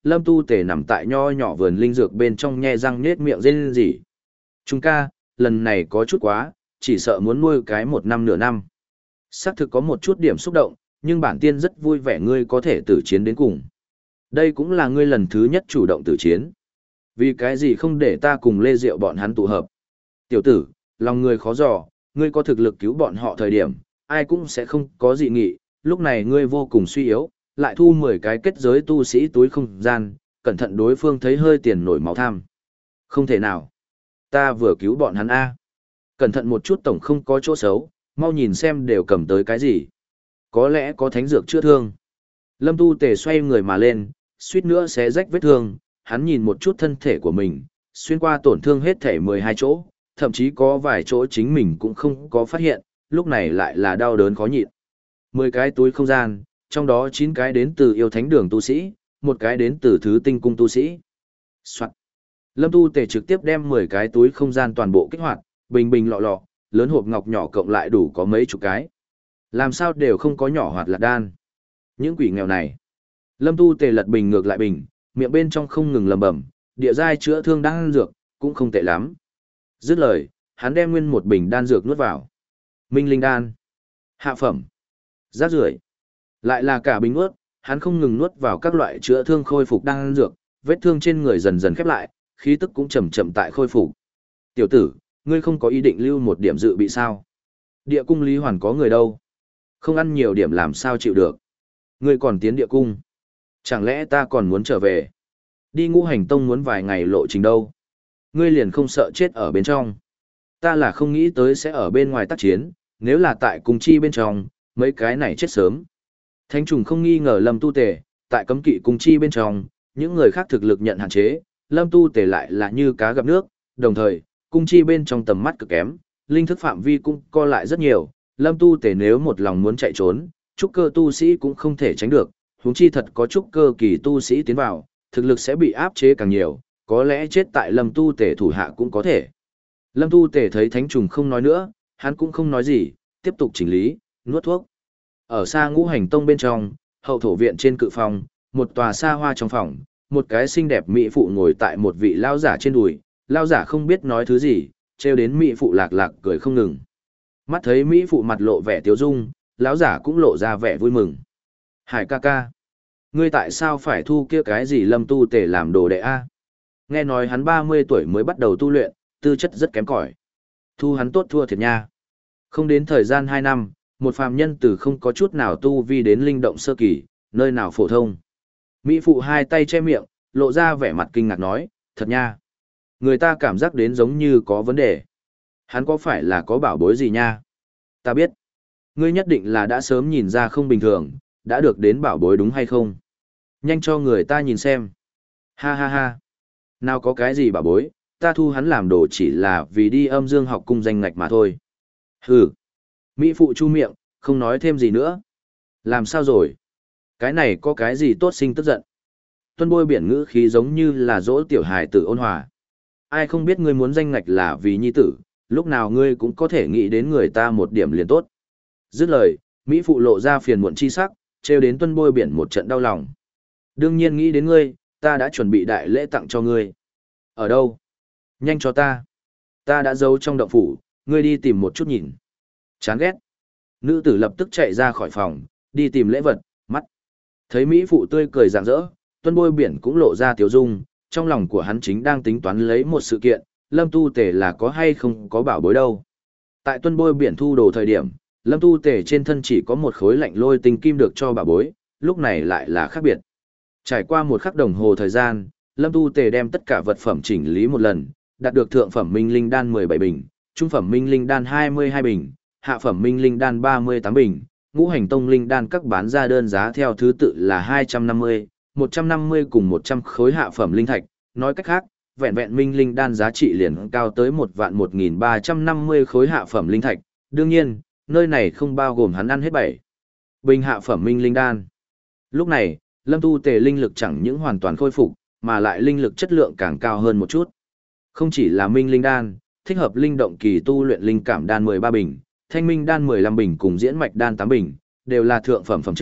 Speaker 1: Lâm Tu Tề nằm tại nho nhỏ vườn linh dược bên trong nhe răng nhết miệng rên rỉ. Trung ca, lần này có chút quá, chỉ sợ muốn nuôi cái một năm nửa năm. Xác thực có một chút điểm xúc động, nhưng bản tiên rất vui vẻ ngươi có thể tử chiến đến cùng. Đây cũng là ngươi lần thứ nhất chủ động tử chiến. Vì cái gì không để ta cùng Lê Diệu bọn hắn tụ hợp. Tiểu tử, lòng ngươi khó dò, ngươi có thực lực cứu bọn họ thời điểm, ai cũng sẽ không có dị nghị, lúc này ngươi vô cùng suy yếu, lại thu mười cái kết giới tu sĩ túi không gian, cẩn thận đối phương thấy hơi tiền nổi máu tham. Không thể nào. Ta vừa cứu bọn hắn A. Cẩn thận một chút tổng không có chỗ xấu, mau nhìn xem đều cầm tới cái gì. Có lẽ có thánh dược chữa thương. Lâm Tu Tề xoay người mà lên, suýt nữa xé rách vết thương, hắn nhìn một chút thân thể của mình, xuyên qua tổn thương hết thể mười hai chỗ, thậm chí có vài chỗ chính mình cũng không có phát hiện, lúc này lại là đau đớn khó nhịn. mười cái túi không gian, trong đó chín cái đến từ yêu thánh đường tu sĩ, một cái đến từ thứ tinh cung tu sĩ. Soạn. Lâm Tu Tề trực tiếp đem mười cái túi không gian toàn bộ kích hoạt, bình bình lọ lọ, lớn hộp ngọc nhỏ cộng lại đủ có mấy chục cái. Làm sao đều không có nhỏ hoạt lạc đan. Những quỷ nghèo này. Lâm Tu Tề lật bình ngược lại bình, miệng bên trong không ngừng lầm bầm, địa giai chữa thương đan dược, cũng không tệ lắm. Dứt lời, hắn đem nguyên một bình đan dược nuốt vào. Minh linh đan. Hạ phẩm. Rác rưởi. Lại là cả bình nuốt, hắn không ngừng nuốt vào các loại chữa thương khôi phục đan dược, vết thương trên người dần dần khép lại, khí tức cũng chậm chậm tại khôi phục. Tiểu tử, ngươi không có ý định lưu một điểm dự bị sao? Địa cung Lý Hoàn có người đâu? Không ăn nhiều điểm làm sao chịu được? Ngươi còn tiến địa cung? Chẳng lẽ ta còn muốn trở về? Đi Ngũ Hành Tông muốn vài ngày lộ trình đâu? Ngươi liền không sợ chết ở bên trong? Ta là không nghĩ tới sẽ ở bên ngoài tác chiến, nếu là tại cung chi bên trong, mấy cái này chết sớm. Thánh trùng không nghi ngờ Lâm Tu Tề, tại cấm kỵ cung chi bên trong, những người khác thực lực nhận hạn chế, Lâm Tu Tề lại là như cá gặp nước, đồng thời, cung chi bên trong tầm mắt cực kém, linh thức phạm vi cũng co lại rất nhiều, Lâm Tu Tề nếu một lòng muốn chạy trốn, trúc cơ tu sĩ cũng không thể tránh được, huống chi thật có trúc cơ kỳ tu sĩ tiến vào, thực lực sẽ bị áp chế càng nhiều, có lẽ chết tại Lâm Tu Tề thủ hạ cũng có thể. Lâm Tu Tề thấy Thánh trùng không nói nữa, hắn cũng không nói gì, tiếp tục chỉnh lý, nuốt thuốc. Ở xa Ngũ Hành Tông bên trong, hậu thổ viện trên cự phòng, một tòa xa hoa trong phòng, một cái xinh đẹp mỹ phụ ngồi tại một vị lao giả trên đùi, lao giả không biết nói thứ gì, trêu đến mỹ phụ lạc lạc cười không ngừng. Mắt thấy mỹ phụ mặt lộ vẻ tiếu dung, lão giả cũng lộ ra vẻ vui mừng. Hải ca ca, ngươi tại sao phải thu kia cái gì Lâm Tu Tề làm đồ đệ a? Nghe nói hắn ba mươi tuổi mới bắt đầu tu luyện, tư chất rất kém cỏi. Thu hắn tốt thua thiệt nha. Không đến thời gian hai năm, một phàm nhân từ không có chút nào tu vi đến linh động sơ kỳ, nơi nào phổ thông. Mỹ phụ hai tay che miệng, lộ ra vẻ mặt kinh ngạc nói, thật nha. Người ta cảm giác đến giống như có vấn đề. Hắn có phải là có bảo bối gì nha? Ta biết. Ngươi nhất định là đã sớm nhìn ra không bình thường, đã được đến bảo bối đúng hay không? Nhanh cho người ta nhìn xem. Ha ha ha. Nào có cái gì bảo bối, ta thu hắn làm đồ chỉ là vì đi âm dương học cung danh ngạch mà thôi. Hừ. Mỹ phụ chu miệng, không nói thêm gì nữa. Làm sao rồi? Cái này có cái gì tốt sinh tức giận? Tuân bôi biển ngữ khí giống như là dỗ tiểu hài tử ôn hòa. Ai không biết ngươi muốn danh ngạch là vì nhi tử, lúc nào ngươi cũng có thể nghĩ đến người ta một điểm liền tốt. Dứt lời, Mỹ phụ lộ ra phiền muộn chi sắc, trêu đến tuân bôi biển một trận đau lòng. Đương nhiên nghĩ đến ngươi, ta đã chuẩn bị đại lễ tặng cho ngươi. Ở đâu? Nhanh cho ta. Ta đã giấu trong động phủ, ngươi đi tìm một chút nhìn. Chán ghét. Nữ tử lập tức chạy ra khỏi phòng, đi tìm lễ vật, mắt. Thấy Mỹ phụ tươi cười rạng rỡ, tuân bôi biển cũng lộ ra tiếu dung, trong lòng của hắn chính đang tính toán lấy một sự kiện, Lâm Tu Tề là có hay không có bảo bối đâu. Tại tuân bôi biển thu đồ thời điểm, Lâm Tu Tề trên thân chỉ có một khối lạnh lôi tinh kim được cho bảo bối, lúc này lại là khác biệt. Trải qua một khắc đồng hồ thời gian, Lâm Tu Tề đem tất cả vật phẩm chỉnh lý một lần, đạt được thượng phẩm minh linh đan mười bảy bình, trung phẩm minh linh đan hai mươi hai bình, hạ phẩm minh linh đan ba mươi tám bình, ngũ hành tông linh đan các bán ra đơn giá theo thứ tự là hai trăm năm mươi, một trăm năm mươi cùng một trăm khối hạ phẩm linh thạch, nói cách khác, vẹn vẹn minh linh đan giá trị liền cao tới một vạn một nghìn ba trăm năm mươi khối hạ phẩm linh thạch, đương nhiên, nơi này không bao gồm hắn ăn hết bảy bình hạ phẩm minh linh đan. Lúc này, Lâm Tu Tề linh lực chẳng những hoàn toàn khôi phục, mà lại linh lực chất lượng càng cao hơn một chút. Không chỉ là minh linh đan, thích hợp linh động kỳ tu luyện linh cảm đan mười ba bình, thanh minh đan mười lăm bình cùng diễn mạch đan tám bình, đều là thượng phẩm phẩm chất,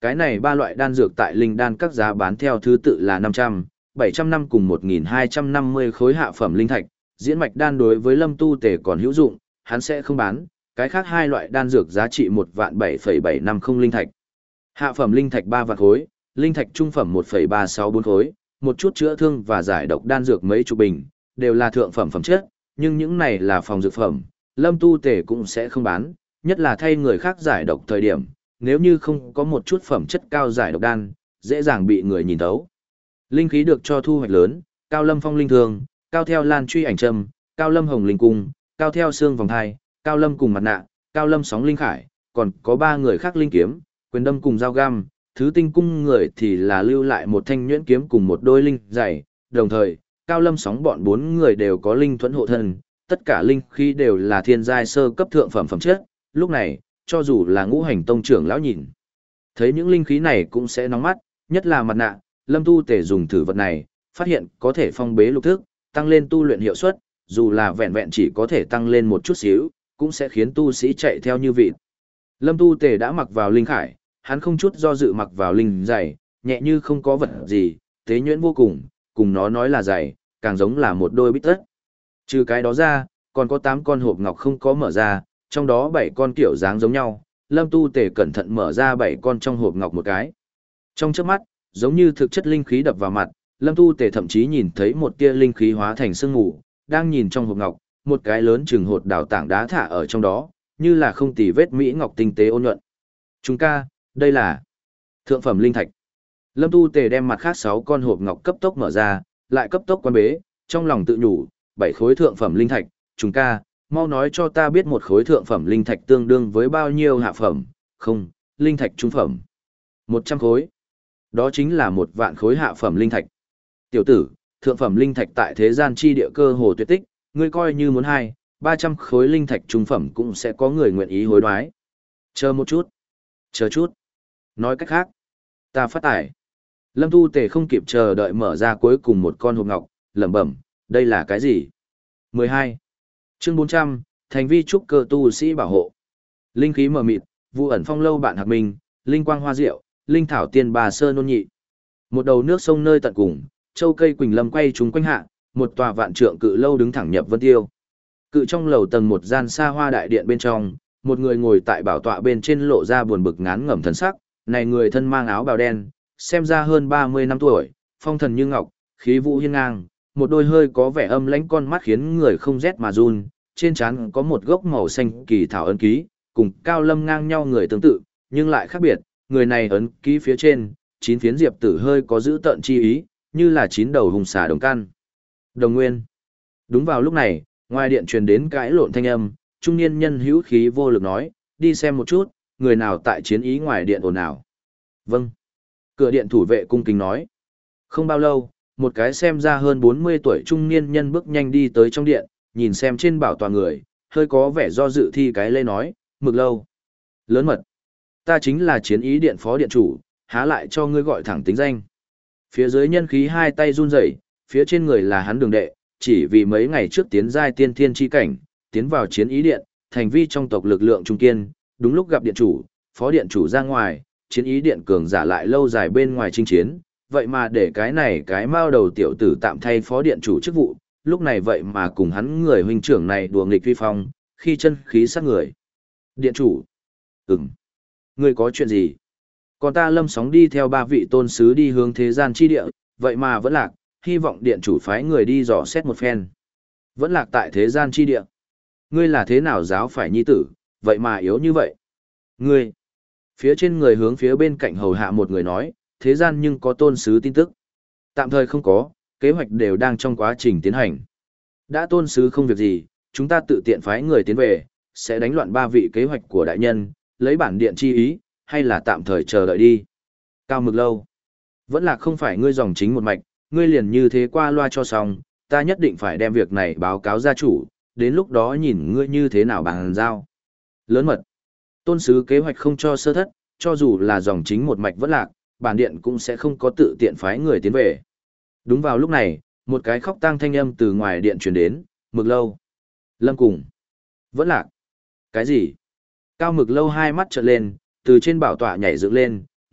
Speaker 1: Cái này ba loại đan dược tại linh đan các giá bán theo thứ tự là năm trăm, bảy trăm năm cùng một nghìn hai trăm năm mươi khối hạ phẩm linh thạch, diễn mạch đan đối với Lâm Tu Tề còn hữu dụng, hắn sẽ không bán, cái khác hai loại đan dược giá trị một vạn bảy phẩy bảy năm không linh thạch. Hạ phẩm linh thạch ba vạn khối, linh thạch trung phẩm một phẩy ba sáu bốn khối, một chút chữa thương và giải độc đan dược mấy chục bình, đều là thượng phẩm phẩm chất, nhưng những này là phòng dược phẩm, Lâm Tu Tề cũng sẽ không bán, nhất là thay người khác giải độc thời điểm, nếu như không có một chút phẩm chất cao giải độc đan, dễ dàng bị người nhìn thấu. Linh khí được cho thu hoạch lớn, Cao Lâm Phong linh thương, Cao theo Lan truy ảnh trâm, Cao Lâm Hồng linh cung, Cao theo xương vòng thai, Cao Lâm cùng mặt nạ, Cao Lâm sóng linh khải, còn có ba người khác linh kiếm, quyền đâm cùng dao găm, thứ tinh cung người thì là lưu lại một thanh nhuyễn kiếm cùng một đôi linh giày, đồng thời, Cao Lâm sóng bọn bốn người đều có linh thuẫn hộ thân, tất cả linh khí đều là thiên giai sơ cấp thượng phẩm phẩm chất, lúc này, cho dù là ngũ hành tông trưởng lão nhìn, thấy những linh khí này cũng sẽ nóng mắt, nhất là mặt nạ, Lâm Tu Tề dùng thử vật này, phát hiện có thể phong bế lục thức, tăng lên tu luyện hiệu suất, dù là vẹn vẹn chỉ có thể tăng lên một chút xíu, cũng sẽ khiến tu sĩ chạy theo như vịt. Lâm Tu Tề đã mặc vào linh khải, hắn không chút do dự mặc vào linh giày, nhẹ như không có vật gì, tế nhuyễn vô cùng, cùng nó nói là giày, càng giống là một đôi bít tất. Trừ cái đó ra, còn có tám con hộp ngọc không có mở ra, trong đó bảy con kiểu dáng giống nhau, Lâm Tu Tề cẩn thận mở ra bảy con trong hộp ngọc một cái. Trong chớp mắt, giống như thực chất linh khí đập vào mặt, Lâm Tu Tề thậm chí nhìn thấy một tia linh khí hóa thành sương mù, đang nhìn trong hộp ngọc, một cái lớn chừng hột đào tảng đá thả ở trong đó, như là không tì vết mỹ ngọc tinh tế ôn nhuận. Chúng ca, đây là thượng phẩm linh thạch. Lâm Tu Tề đem mặt khác sáu con hộp ngọc cấp tốc mở ra, lại cấp tốc quan bế, trong lòng tự nhủ, bảy khối thượng phẩm linh thạch, chúng ca, mau nói cho ta biết một khối thượng phẩm linh thạch tương đương với bao nhiêu hạ phẩm, không, linh thạch trung phẩm. Một trăm khối. Đó chính là một vạn khối hạ phẩm linh thạch. Tiểu tử, thượng phẩm linh thạch tại thế gian chi địa cơ hồ tuyệt tích, ngươi coi như muốn hai, ba trăm khối linh thạch trung phẩm cũng sẽ có người nguyện ý hối đoái. Chờ một chút. Chờ chút. Nói cách khác, ta phát tải. Lâm Tu Tề không kịp chờ đợi mở ra cuối cùng một con hộp ngọc, lẩm bẩm, đây là cái gì? mười hai. Chương bốn trăm, thành vi trúc cơ tu sĩ bảo hộ. Linh khí mờ mịt, vụ ẩn phong lâu bạn hạc minh, linh quang hoa diệu, linh thảo tiên bà sơ nôn nhị. Một đầu nước sông nơi tận cùng, châu cây quỳnh lâm quay chúng quanh hạ, một tòa vạn trượng cự lâu đứng thẳng nhập vân tiêu. Cự trong lầu tầng một gian xa hoa đại điện bên trong, một người ngồi tại bảo tọa bên trên lộ ra buồn bực ngán ngẩm thần sắc, này người thân mang áo bào đen, xem ra hơn ba mươi năm tuổi, phong thần như ngọc, khí vũ hiên ngang, một đôi hơi có vẻ âm lãnh con mắt khiến người không rét mà run, trên trán có một gốc màu xanh kỳ thảo ấn ký, cùng Cao Lâm ngang nhau người tương tự, nhưng lại khác biệt, người này ấn ký phía trên, chín phiến diệp tử hơi có giữ tợn chi ý, như là chín đầu hùng xà đồng căn. Đồng Nguyên. Đúng vào lúc này, ngoài điện truyền đến cãi lộn thanh âm, trung niên nhân hữu khí vô lực nói, đi xem một chút, người nào tại chiến ý ngoài điện ồn ào. Vâng. Cửa điện thủ vệ cung kính nói. Không bao lâu, một cái xem ra hơn bốn mươi tuổi trung niên nhân bước nhanh đi tới trong điện, nhìn xem trên bảo tọa người, hơi có vẻ do dự thi cái lê nói, Mực Lâu. Lớn mật. Ta chính là chiến ý điện phó điện chủ, há lại cho ngươi gọi thẳng tính danh. Phía dưới nhân khí hai tay run rẩy, phía trên người là hắn đường đệ, chỉ vì mấy ngày trước tiến giai tiên thiên chi cảnh, tiến vào chiến ý điện, thành vi trong tộc lực lượng trung kiên, đúng lúc gặp điện chủ, phó điện chủ ra ngoài, chiến ý điện cường giả lại lâu dài bên ngoài chinh chiến, vậy mà để cái này cái mao đầu tiểu tử tạm thay phó điện chủ chức vụ, lúc này vậy mà cùng hắn người huynh trưởng này đùa nghịch vi phong, khi chân khí sát người. Điện chủ. Ừm. Ngươi có chuyện gì? Còn ta Lâm Sóng đi theo ba vị tôn sứ đi hướng thế gian chi địa, vậy mà vẫn lạc, hy vọng điện chủ phái người đi dò xét một phen. Vẫn lạc tại thế gian chi địa. Ngươi là thế nào giáo phải nhi tử, vậy mà yếu như vậy? Ngươi. Phía trên người hướng phía bên cạnh hầu hạ một người nói, thế gian nhưng có tôn sứ tin tức. Tạm thời không có, kế hoạch đều đang trong quá trình tiến hành. Đã tôn sứ không việc gì, chúng ta tự tiện phái người tiến về, sẽ đánh loạn ba vị kế hoạch của đại nhân, lấy bản điện chi ý, hay là tạm thời chờ đợi đi. Cao Mực Lâu. Vẫn là không phải ngươi dòng chính một mạch, ngươi liền như thế qua loa cho xong, ta nhất định phải đem việc này báo cáo gia chủ, đến lúc đó nhìn ngươi như thế nào bàn giao. Lớn mật. Tôn sứ kế hoạch không cho sơ thất, cho dù là dòng chính một mạch vẫn lạc, bản điện cũng sẽ không có tự tiện phái người tiến về. Đúng vào lúc này, một cái khóc tang thanh âm từ ngoài điện truyền đến, Mực Lâu. Lâm cùng. Vẫn lạc. Cái gì? Cao Mực Lâu hai mắt trợn lên, từ trên bảo tọa nhảy dựng lên,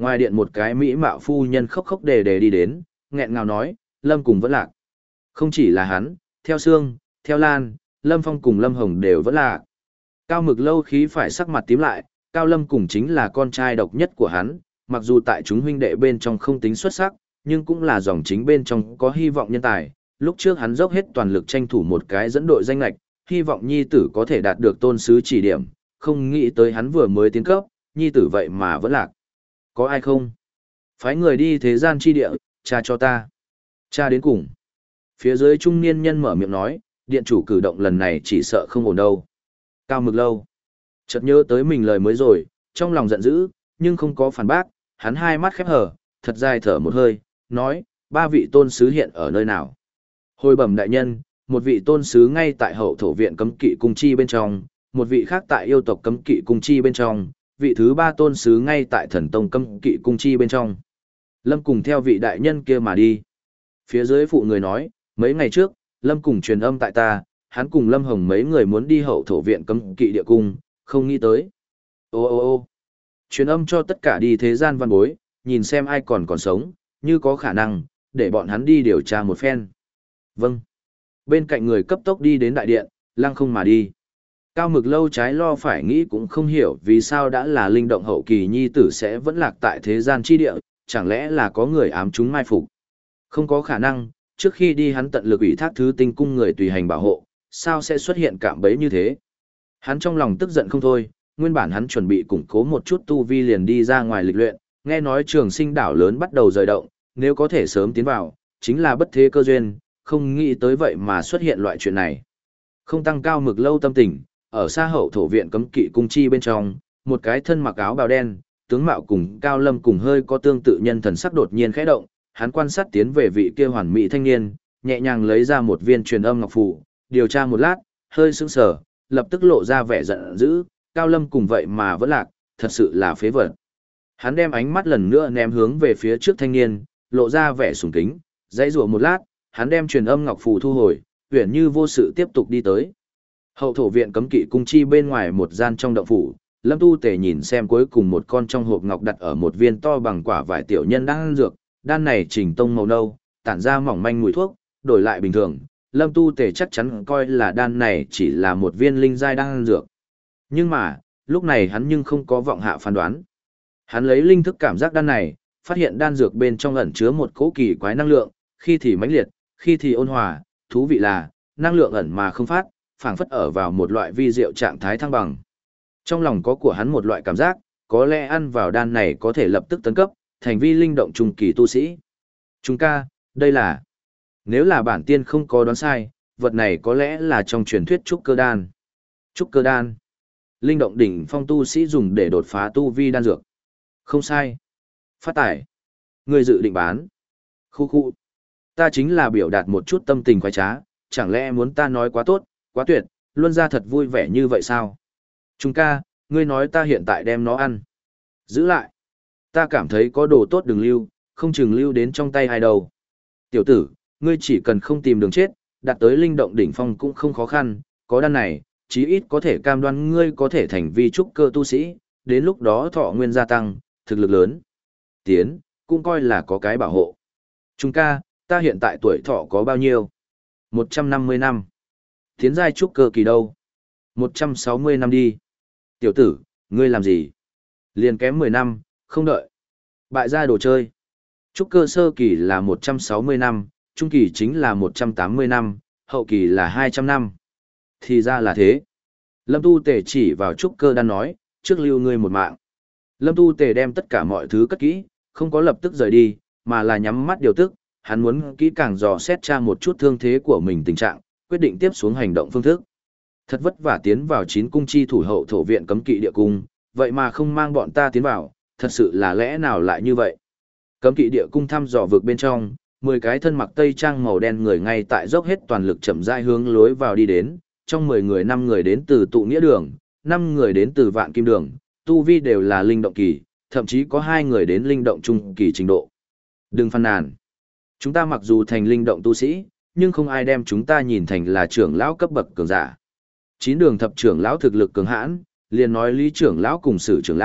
Speaker 1: Ngoài điện một cái mỹ mạo phu nhân khóc khóc đề đề đi đến, nghẹn ngào nói, Lâm cùng vẫn lạc. Không chỉ là hắn, theo Sương, theo Lan, Lâm Phong cùng Lâm Hồng đều vẫn lạc. Cao Mực Lâu khí phải sắc mặt tím lại, Cao Lâm cùng chính là con trai độc nhất của hắn, mặc dù tại chúng huynh đệ bên trong không tính xuất sắc, nhưng cũng là dòng chính bên trong có hy vọng nhân tài. Lúc trước hắn dốc hết toàn lực tranh thủ một cái dẫn đội danh lệch, hy vọng nhi tử có thể đạt được tôn sứ chỉ điểm, không nghĩ tới hắn vừa mới tiến cấp, nhi tử vậy mà vẫn lạc. Có ai không? Phái người đi thế gian chi địa, cha cho ta. Cha đến cùng. Phía dưới trung niên nhân mở miệng nói, điện chủ cử động lần này chỉ sợ không ổn đâu. Cao Mực Lâu. Chợt nhớ tới mình lời mới rồi, trong lòng giận dữ, nhưng không có phản bác, hắn hai mắt khép hờ, thật dài thở một hơi, nói, ba vị tôn sứ hiện ở nơi nào? Hồi bẩm đại nhân, một vị tôn sứ ngay tại hậu thổ viện cấm kỵ cung chi bên trong, một vị khác tại yêu tộc cấm kỵ cung chi bên trong, vị thứ ba tôn sứ ngay tại thần tông cấm kỵ cung chi bên trong. Lâm cùng theo vị đại nhân kia mà đi. Phía dưới phụ người nói, mấy ngày trước, Lâm cùng truyền âm tại ta, hắn cùng Lâm Hồng mấy người muốn đi hậu thổ viện cấm kỵ địa cung, không nghĩ tới. Ô ô ô truyền âm cho tất cả đi thế gian văn bối, nhìn xem ai còn còn sống, như có khả năng, để bọn hắn đi điều tra một phen. Vâng. Bên cạnh người cấp tốc đi đến đại điện, lăng không mà đi. Cao Mực Lâu trái lo phải nghĩ cũng không hiểu vì sao đã là linh động hậu kỳ nhi tử sẽ vẫn lạc tại thế gian chi địa, chẳng lẽ là có người ám chúng mai phục. Không có khả năng, trước khi đi hắn tận lực ủy thác thứ tinh cung người tùy hành bảo hộ, sao sẽ xuất hiện cạm bẫy như thế. Hắn trong lòng tức giận không thôi, nguyên bản hắn chuẩn bị củng cố một chút tu vi liền đi ra ngoài lịch luyện, nghe nói trường sinh đảo lớn bắt đầu rời động, nếu có thể sớm tiến vào, chính là bất thế cơ duyên, không nghĩ tới vậy mà xuất hiện loại chuyện này. Không tăng Cao Mực Lâu tâm tình, ở xa hậu thổ viện cấm kỵ cung chi bên trong, một cái thân mặc áo bào đen, tướng mạo cùng Cao Lâm cùng hơi có tương tự nhân thần sắc đột nhiên khẽ động, hắn quan sát tiến về vị kia hoàn mỹ thanh niên, nhẹ nhàng lấy ra một viên truyền âm ngọc phù, điều tra một lát, hơi sững sờ, lập tức lộ ra vẻ giận dữ, Cao Lâm cùng vậy mà vẫn lạc, thật sự là phế vật. Hắn đem ánh mắt lần nữa ném hướng về phía trước thanh niên, lộ ra vẻ sùng kính, dãy rủa một lát, hắn đem truyền âm ngọc phù thu hồi, uyển như vô sự tiếp tục đi tới. Hậu thổ viện cấm kỵ cung chi bên ngoài một gian trong động phủ, Lâm Tu Tề nhìn xem cuối cùng một con trong hộp ngọc đặt ở một viên to bằng quả vải tiểu nhân đan dược, đan này chỉnh tông màu nâu, tản ra mỏng manh mùi thuốc, đổi lại bình thường, Lâm Tu Tề chắc chắn coi là đan này chỉ là một viên linh giai đan dược. Nhưng mà, lúc này hắn nhưng không có vọng hạ phán đoán. Hắn lấy linh thức cảm giác đan này, phát hiện đan dược bên trong ẩn chứa một cỗ kỳ quái năng lượng, khi thì mãnh liệt, khi thì ôn hòa, thú vị là, năng lượng ẩn mà không phát, phảng phất ở vào một loại vi diệu trạng thái thăng bằng. Trong lòng có của hắn một loại cảm giác, có lẽ ăn vào đan này có thể lập tức tấn cấp, thành vi linh động trung kỳ tu sĩ. Chúng ca, đây là... Nếu là bản tiên không có đoán sai, vật này có lẽ là trong truyền thuyết trúc cơ đan. Trúc cơ đan. Linh động đỉnh phong tu sĩ dùng để đột phá tu vi đan dược. Không sai. Phát tải. Người dự định bán. Khu khu. Ta chính là biểu đạt một chút tâm tình khoái trá, chẳng lẽ muốn ta nói quá tốt, quá tuyệt, luôn ra thật vui vẻ như vậy sao? Trung ca, ngươi nói ta hiện tại đem nó ăn. Giữ lại. Ta cảm thấy có đồ tốt đừng lưu, không chừng lưu đến trong tay ai đâu. Tiểu tử, ngươi chỉ cần không tìm đường chết, đạt tới linh động đỉnh phong cũng không khó khăn, có đan này, chí ít có thể cam đoan ngươi có thể thành vi trúc cơ tu sĩ, đến lúc đó thọ nguyên gia tăng, thực lực lớn. Tiến, cũng coi là có cái bảo hộ. Trung ca, ta hiện tại tuổi thọ có bao nhiêu? một trăm năm mươi năm. Tiến giai trúc cơ kỳ đâu? một trăm sáu mươi năm đi. Tiểu tử, ngươi làm gì? Liền kém mười năm, không đợi. Bại gia đồ chơi. Trúc cơ sơ kỳ là một trăm sáu mươi năm, trung kỳ chính là một trăm tám mươi năm, hậu kỳ là hai trăm năm. Thì ra là thế. Lâm Tu Tề chỉ vào trúc cơ đan nói, trước lưu ngươi một mạng. Lâm Tu Tề đem tất cả mọi thứ cất kỹ, không có lập tức rời đi, mà là nhắm mắt điều tức, hắn muốn kỹ càng dò xét tra một chút thương thế của mình tình trạng, quyết định tiếp xuống hành động phương thức. Thật vất vả tiến vào chín cung chi thủ hậu thổ viện cấm kỵ địa cung, vậy mà không mang bọn ta tiến vào, thật sự là lẽ nào lại như vậy? Cấm kỵ địa cung thăm dò vực bên trong, mười cái thân mặc tây trang màu đen người ngay tại dốc hết toàn lực chậm rãi hướng lối vào đi đến, trong mười người năm người đến từ tụ nghĩa đường, năm người đến từ vạn kim đường, tu vi đều là linh động kỳ, thậm chí có hai người đến linh động trung kỳ trình độ. Đừng phàn nàn. Chúng ta mặc dù thành linh động tu sĩ, nhưng không ai đem chúng ta nhìn thành là trưởng lão cấp bậc cường giả. Chín đường thập trưởng lão thực lực cường hãn, liền nói lý trưởng lão cùng sử trưởng lão,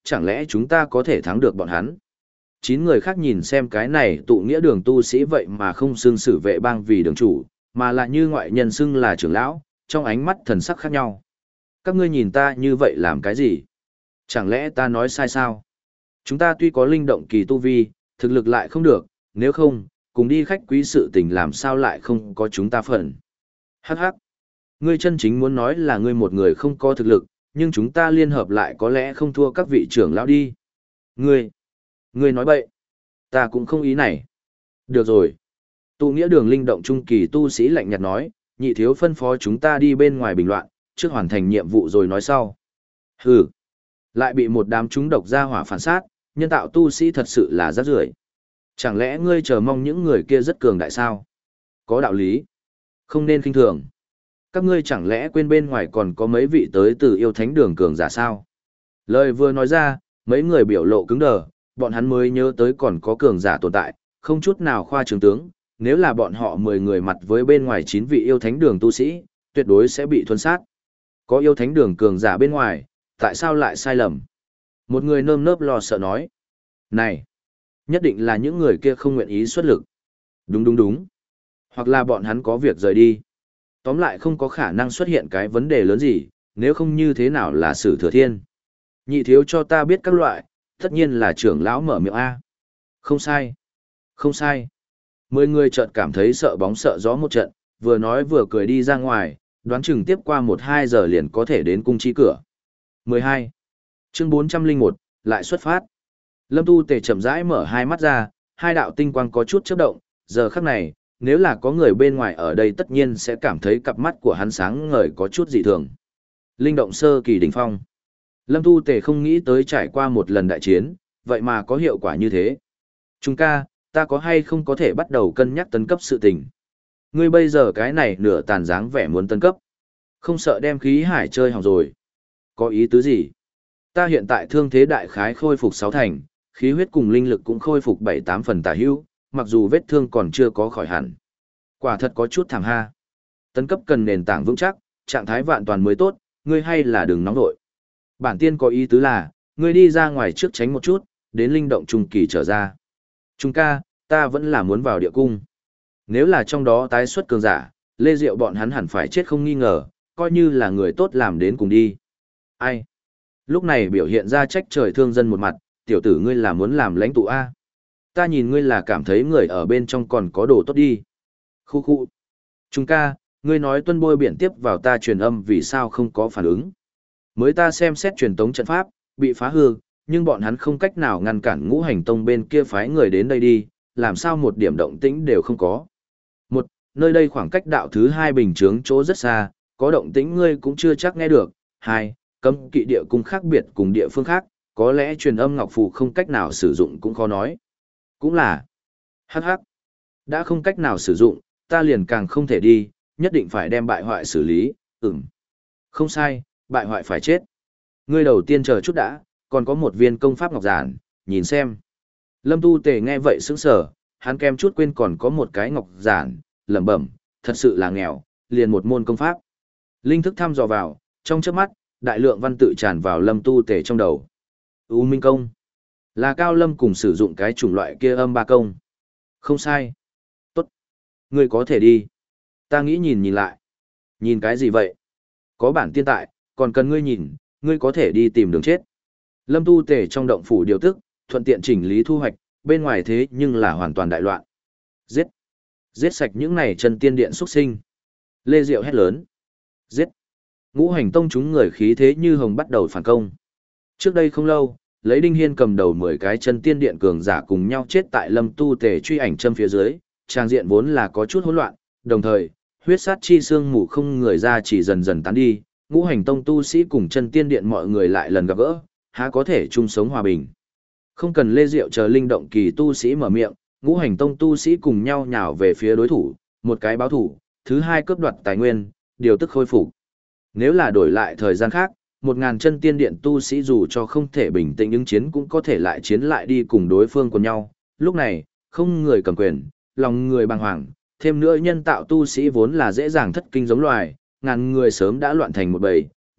Speaker 1: chẳng lẽ chúng ta có thể thắng được bọn hắn? Chín người khác nhìn xem cái này tụ nghĩa đường tu sĩ vậy mà không xưng xử vệ bang vì đường chủ, mà lại như ngoại nhân xưng là trưởng lão, trong ánh mắt thần sắc khác nhau. Các ngươi nhìn ta như vậy làm cái gì? Chẳng lẽ ta nói sai sao? Chúng ta tuy có linh động kỳ tu vi, thực lực lại không được, nếu không, cùng đi khách quý sự tình làm sao lại không có chúng ta phần. Hắc hắc. Ngươi chân chính muốn nói là ngươi một người không có thực lực, nhưng chúng ta liên hợp lại có lẽ không thua các vị trưởng lão đi. Ngươi, ngươi nói bậy. Ta cũng không ý này. Được rồi. Tụ nghĩa đường linh động trung kỳ tu sĩ lạnh nhạt nói, nhị thiếu phân phó chúng ta đi bên ngoài bình loạn, trước hoàn thành nhiệm vụ rồi nói sau. Hừ. Lại bị một đám chúng độc ra hỏa phản sát, nhân tạo tu sĩ thật sự là rác rưởi. Chẳng lẽ ngươi chờ mong những người kia rất cường đại sao? Có đạo lý. Không nên khinh thường. Các ngươi chẳng lẽ quên bên ngoài còn có mấy vị tới từ yêu thánh đường cường giả sao? Lời vừa nói ra, mấy người biểu lộ cứng đờ, bọn hắn mới nhớ tới còn có cường giả tồn tại, không chút nào khoa trương tướng, nếu là bọn họ mười người mặt với bên ngoài chín vị yêu thánh đường tu sĩ, tuyệt đối sẽ bị thuần sát. Có yêu thánh đường cường giả bên ngoài, tại sao lại sai lầm? Một người nơm nớp lo sợ nói. Này, nhất định là những người kia không nguyện ý xuất lực. Đúng đúng đúng. Hoặc là bọn hắn có việc rời đi. Tóm lại không có khả năng xuất hiện cái vấn đề lớn gì, nếu không như thế nào là sử thừa thiên. Nhị thiếu cho ta biết các loại, tất nhiên là trưởng lão mở miệng A. Không sai. Không sai. Mười người chợt cảm thấy sợ bóng sợ gió một trận, vừa nói vừa cười đi ra ngoài, đoán chừng tiếp qua một hai giờ liền có thể đến cung chi cửa. mười hai. Chương bốn trăm lẻ một, lại xuất phát. Lâm Tu Tề chậm rãi mở hai mắt ra, hai đạo tinh quang có chút chớp động, giờ khắc này, nếu là có người bên ngoài ở đây tất nhiên sẽ cảm thấy cặp mắt của hắn sáng ngời có chút dị thường. Linh động sơ kỳ đỉnh phong. Lâm Tu Tề không nghĩ tới trải qua một lần đại chiến, vậy mà có hiệu quả như thế. Trung ca, ta có hay không có thể bắt đầu cân nhắc tấn cấp sự tình. Ngươi bây giờ cái này nửa tàn dáng vẻ muốn tấn cấp. Không sợ đem khí hải chơi hỏng rồi. Có ý tứ gì? Ta hiện tại thương thế đại khái khôi phục sáu thành, khí huyết cùng linh lực cũng khôi phục bảy tám phần tả hữu, mặc dù vết thương còn chưa có khỏi hẳn. Quả thật có chút thảm ha. Tấn cấp cần nền tảng vững chắc, trạng thái vạn toàn mới tốt, ngươi hay là đừng nóng nội. Bản tiên có ý tứ là, ngươi đi ra ngoài trước tránh một chút, đến linh động trung kỳ trở ra. Trung ca, ta vẫn là muốn vào địa cung. Nếu là trong đó tái xuất cường giả, Lê Diệu bọn hắn hẳn phải chết không nghi ngờ, coi như là người tốt làm đến cùng đi. Ai? Lúc này biểu hiện ra trách trời thương dân một mặt, tiểu tử ngươi là muốn làm lãnh tụ A. Ta nhìn ngươi là cảm thấy người ở bên trong còn có đồ tốt đi. Khu khu. Trung ca, ngươi nói tuân bôi biển tiếp vào ta truyền âm vì sao không có phản ứng. Mới ta xem xét truyền tống trận pháp, bị phá hư, nhưng bọn hắn không cách nào ngăn cản ngũ hành tông bên kia phái người đến đây đi, làm sao một điểm động tĩnh đều không có. Một, nơi đây khoảng cách đạo thứ hai bình chướng chỗ rất xa, có động tĩnh ngươi cũng chưa chắc nghe được. Hai, cấm kỵ địa cung khác biệt cùng địa phương khác, có lẽ truyền âm ngọc phù không cách nào sử dụng cũng khó nói. Cũng là, hắc hắc, đã không cách nào sử dụng, ta liền càng không thể đi, nhất định phải đem bại hoại xử lý, ừm. Không sai, bại hoại phải chết. Ngươi đầu tiên chờ chút đã, còn có một viên công pháp ngọc giản, nhìn xem. Lâm Tu Tề nghe vậy sững sờ, hắn kem chút quên còn có một cái ngọc giản, lẩm bẩm, thật sự là nghèo, liền một môn công pháp. Linh thức thăm dò vào, trong chớp mắt, đại lượng văn tự tràn vào Lâm Tu Tề trong đầu. U Minh công, là Cao Lâm cùng sử dụng cái chủng loại kia âm ba công. Không sai. Tốt. Ngươi có thể đi. Ta nghĩ nhìn nhìn lại. Nhìn cái gì vậy? Có bản tiên tại, còn cần ngươi nhìn, ngươi có thể đi tìm đường chết. Lâm Tu Tề trong động phủ điều tức, thuận tiện chỉnh lý thu hoạch, bên ngoài thế nhưng là hoàn toàn đại loạn. Giết! Giết sạch những này chân tiên điện xuất sinh. Lê Diệu hét lớn. Giết! Ngũ hành tông chúng người khí thế như hồng bắt đầu phản công. Trước đây không lâu, lấy Đinh Hiên cầm đầu mười cái chân tiên điện cường giả cùng nhau chết tại Lâm Tu Tề truy ảnh châm phía dưới, trang diện vốn là có chút hỗn loạn, đồng thời, huyết sát chi xương mù không người ra chỉ dần dần tán đi, ngũ hành tông tu sĩ cùng chân tiên điện mọi người lại lần gặp gỡ, há có thể chung sống hòa bình. Không cần Lê Diệu chờ linh động kỳ tu sĩ mở miệng, ngũ hành tông tu sĩ cùng nhau nhào về phía đối thủ, một cái báo thủ, thứ hai cướp đoạt tài nguyên, điều tức khôi phục. Nếu là đổi lại thời gian khác, một ngàn chân tiên điện tu sĩ dù cho không thể bình tĩnh ứng chiến cũng có thể lại chiến lại đi cùng đối phương của nhau. Lúc này, không người cầm quyền, lòng người bàng hoàng, thêm nữa nhân tạo tu sĩ vốn là dễ dàng thất kinh giống loài, ngàn người sớm đã loạn thành một bầy,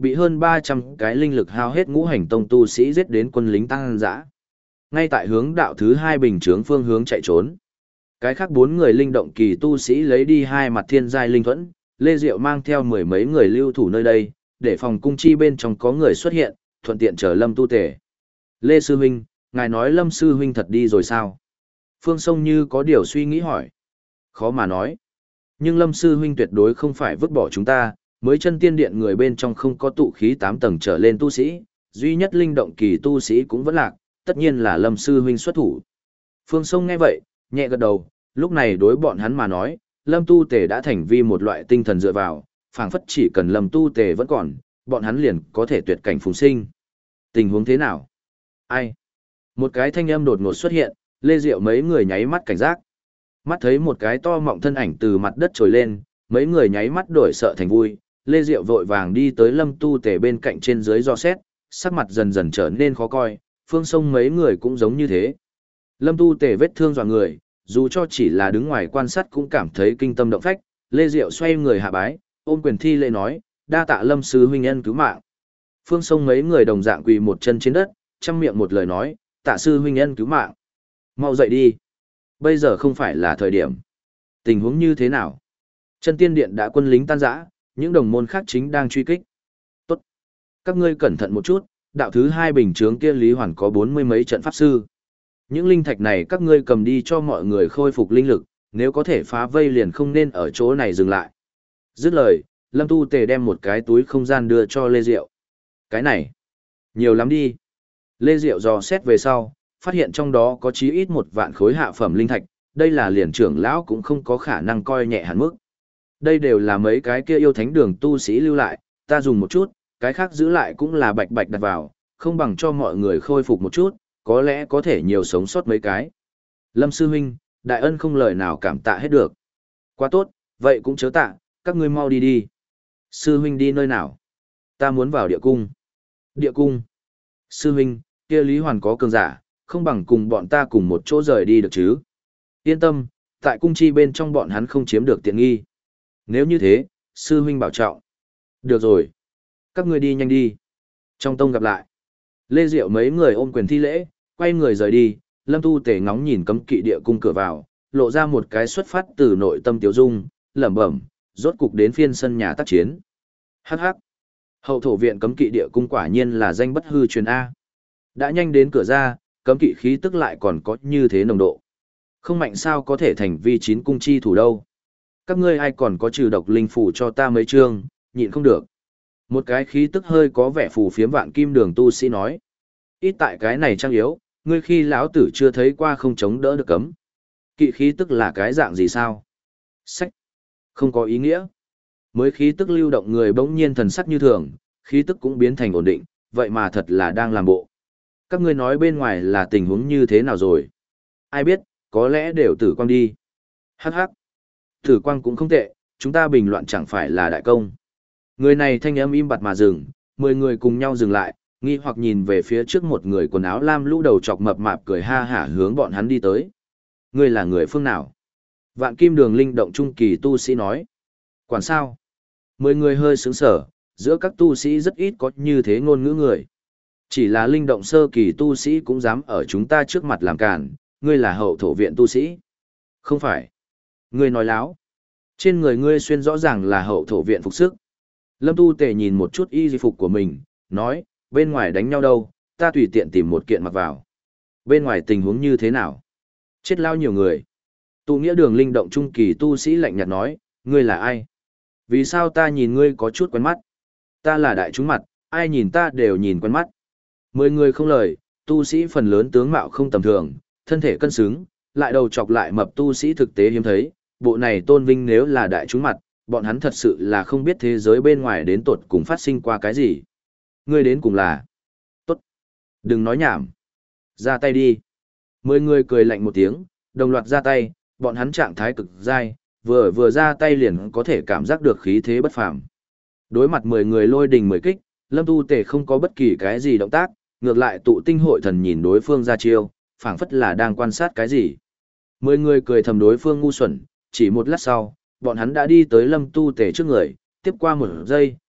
Speaker 1: bị hơn ba trăm cái linh lực hao hết ngũ hành tông tu sĩ giết đến quân lính tăng dã. Ngay tại hướng đạo thứ hai bình chướng phương hướng chạy trốn. Cái khác bốn người linh động kỳ tu sĩ lấy đi hai mặt thiên giai linh thuẫn, Lê Diệu mang theo mười mấy người lưu thủ nơi đây, để phòng cung chi bên trong có người xuất hiện, thuận tiện chờ Lâm tu tể. Lê Sư Huynh, ngài nói Lâm Sư Huynh thật đi rồi sao? Phương Sông như có điều suy nghĩ hỏi. Khó mà nói. Nhưng Lâm Sư Huynh tuyệt đối không phải vứt bỏ chúng ta, mới chân tiên điện người bên trong không có tụ khí tám tầng trở lên tu sĩ, duy nhất linh động kỳ tu sĩ cũng vẫn lạc, tất nhiên là Lâm Sư Huynh xuất thủ. Phương Sông nghe vậy, nhẹ gật đầu, lúc này đối bọn hắn mà nói, Lâm Tu Tề đã thành vi một loại tinh thần dựa vào, phảng phất chỉ cần Lâm Tu Tề vẫn còn, bọn hắn liền có thể tuyệt cảnh phùng sinh. Tình huống thế nào? Ai? Một cái thanh âm đột ngột xuất hiện, Lê Diệu mấy người nháy mắt cảnh giác. Mắt thấy một cái to mọng thân ảnh từ mặt đất trồi lên, mấy người nháy mắt đổi sợ thành vui, Lê Diệu vội vàng đi tới Lâm Tu Tề bên cạnh trên dưới do xét, sắc mặt dần dần trở nên khó coi, Phương Sông mấy người cũng giống như thế. Lâm Tu Tề vết thương dọa người, dù cho chỉ là đứng ngoài quan sát cũng cảm thấy kinh tâm động phách, Lê Diệu xoay người hạ bái, ôm quyền thi lễ nói, đa tạ Lâm Sư Huynh ân cứu mạng. Phương Sông mấy người đồng dạng quỳ một chân trên đất, chăm miệng một lời nói, tạ Sư Huynh ân cứu mạng. Mau dậy đi. Bây giờ không phải là thời điểm. Tình huống như thế nào? Chân tiên điện đã quân lính tan rã, những đồng môn khác chính đang truy kích. Tốt. Các ngươi cẩn thận một chút, đạo thứ hai bình chướng kia Lý Hoàn có bốn mươi mấy trận pháp sư. Những linh thạch này các ngươi cầm đi cho mọi người khôi phục linh lực, nếu có thể phá vây liền không nên ở chỗ này dừng lại. Dứt lời, Lâm Tu Tề đem một cái túi không gian đưa cho Lê Diệu. Cái này, nhiều lắm đi. Lê Diệu dò xét về sau, phát hiện trong đó có chí ít một vạn khối hạ phẩm linh thạch, đây là liền trưởng lão cũng không có khả năng coi nhẹ hẳn mức. Đây đều là mấy cái kia yêu thánh đường tu sĩ lưu lại, ta dùng một chút, cái khác giữ lại cũng là bạch bạch đặt vào, không bằng cho mọi người khôi phục một chút, có lẽ có thể nhiều sống sót mấy cái. Lâm Sư Huynh, đại ân không lời nào cảm tạ hết được. Quá tốt, vậy cũng chớ tạ, các ngươi mau đi đi. Sư Huynh đi nơi nào? Ta muốn vào địa cung. Địa cung. Sư Huynh, kia Lý Hoàn có cường giả, không bằng cùng bọn ta cùng một chỗ rời đi được chứ. Yên tâm, tại cung chi bên trong bọn hắn không chiếm được tiện nghi. Nếu như thế, Sư Huynh bảo trọng. Được rồi. Các ngươi đi nhanh đi. Trong tông gặp lại. Lê Diệu mấy người ôm quyền thi lễ, quay người rời đi, Lâm Tu Tề ngóng nhìn cấm kỵ địa cung cửa vào, lộ ra một cái xuất phát từ nội tâm Tiếu Dung, lẩm bẩm, rốt cục đến phiên sân nhà tác chiến. Hắc hắc. Hậu thổ viện cấm kỵ địa cung quả nhiên là danh bất hư truyền A. Đã nhanh đến cửa ra, cấm kỵ khí tức lại còn có như thế nồng độ. Không mạnh sao có thể thành vi chín cung chi thủ đâu. Các ngươi ai còn có trừ độc linh phủ cho ta mấy chương, nhịn không được. Một cái khí tức hơi có vẻ phù phiếm vạn kim đường tu sĩ nói. Ít tại cái này trang yếu, ngươi khi lão tử chưa thấy qua không chống đỡ được cấm. Kỵ khí tức là cái dạng gì sao? Sách. Không có ý nghĩa. Mới khí tức lưu động người bỗng nhiên thần sắc như thường, khí tức cũng biến thành ổn định, vậy mà thật là đang làm bộ. Các ngươi nói bên ngoài là tình huống như thế nào rồi? Ai biết, có lẽ đều tử quang đi. Hắc hắc. Tử quang cũng không tệ, chúng ta bình loạn chẳng phải là đại công. Người này thanh âm im bặt mà dừng, mười người cùng nhau dừng lại, nghi hoặc nhìn về phía trước một người quần áo lam lũ đầu chọc mập mạp cười ha hả hướng bọn hắn đi tới. Ngươi là người phương nào? Vạn kim đường linh động trung kỳ tu sĩ nói. Quản sao? Mười người hơi sướng sở, giữa các tu sĩ rất ít có như thế ngôn ngữ người. Chỉ là linh động sơ kỳ tu sĩ cũng dám ở chúng ta trước mặt làm cản, ngươi là hậu thổ viện tu sĩ. Không phải. Ngươi nói láo. Trên người ngươi xuyên rõ ràng là hậu thổ viện phục sức. Lâm Tu Tề nhìn một chút y di phục của mình, nói, bên ngoài đánh nhau đâu, ta tùy tiện tìm một kiện mặc vào. Bên ngoài tình huống như thế nào? Chết lao nhiều người. Tụ nghĩa đường linh động trung kỳ tu sĩ lạnh nhạt nói, ngươi là ai? Vì sao ta nhìn ngươi có chút quen mắt? Ta là đại chúng mặt, ai nhìn ta đều nhìn quen mắt. Mười người không lời, tu sĩ phần lớn tướng mạo không tầm thường, thân thể cân xứng, lại đầu chọc lại mập tu sĩ thực tế hiếm thấy, bộ này tôn vinh nếu là đại chúng mặt, bọn hắn thật sự là không biết thế giới bên ngoài đến tột cùng phát sinh qua cái gì. Ngươi đến cùng là... Tốt. Đừng nói nhảm. Ra tay đi. Mười người cười lạnh một tiếng, đồng loạt ra tay, bọn hắn trạng thái cực dai, vừa vừa ra tay liền có thể cảm giác được khí thế bất phàm. Đối mặt mười người lôi đình mười kích, Lâm Tu Tề không có bất kỳ cái gì động tác, ngược lại tụ tinh hội thần nhìn đối phương ra chiêu, phảng phất là đang quan sát cái gì. Mười người cười thầm đối phương ngu xuẩn, chỉ một lát sau, bọn hắn đã đi tới Lâm Tu Tề trước người, tiếp qua một giây,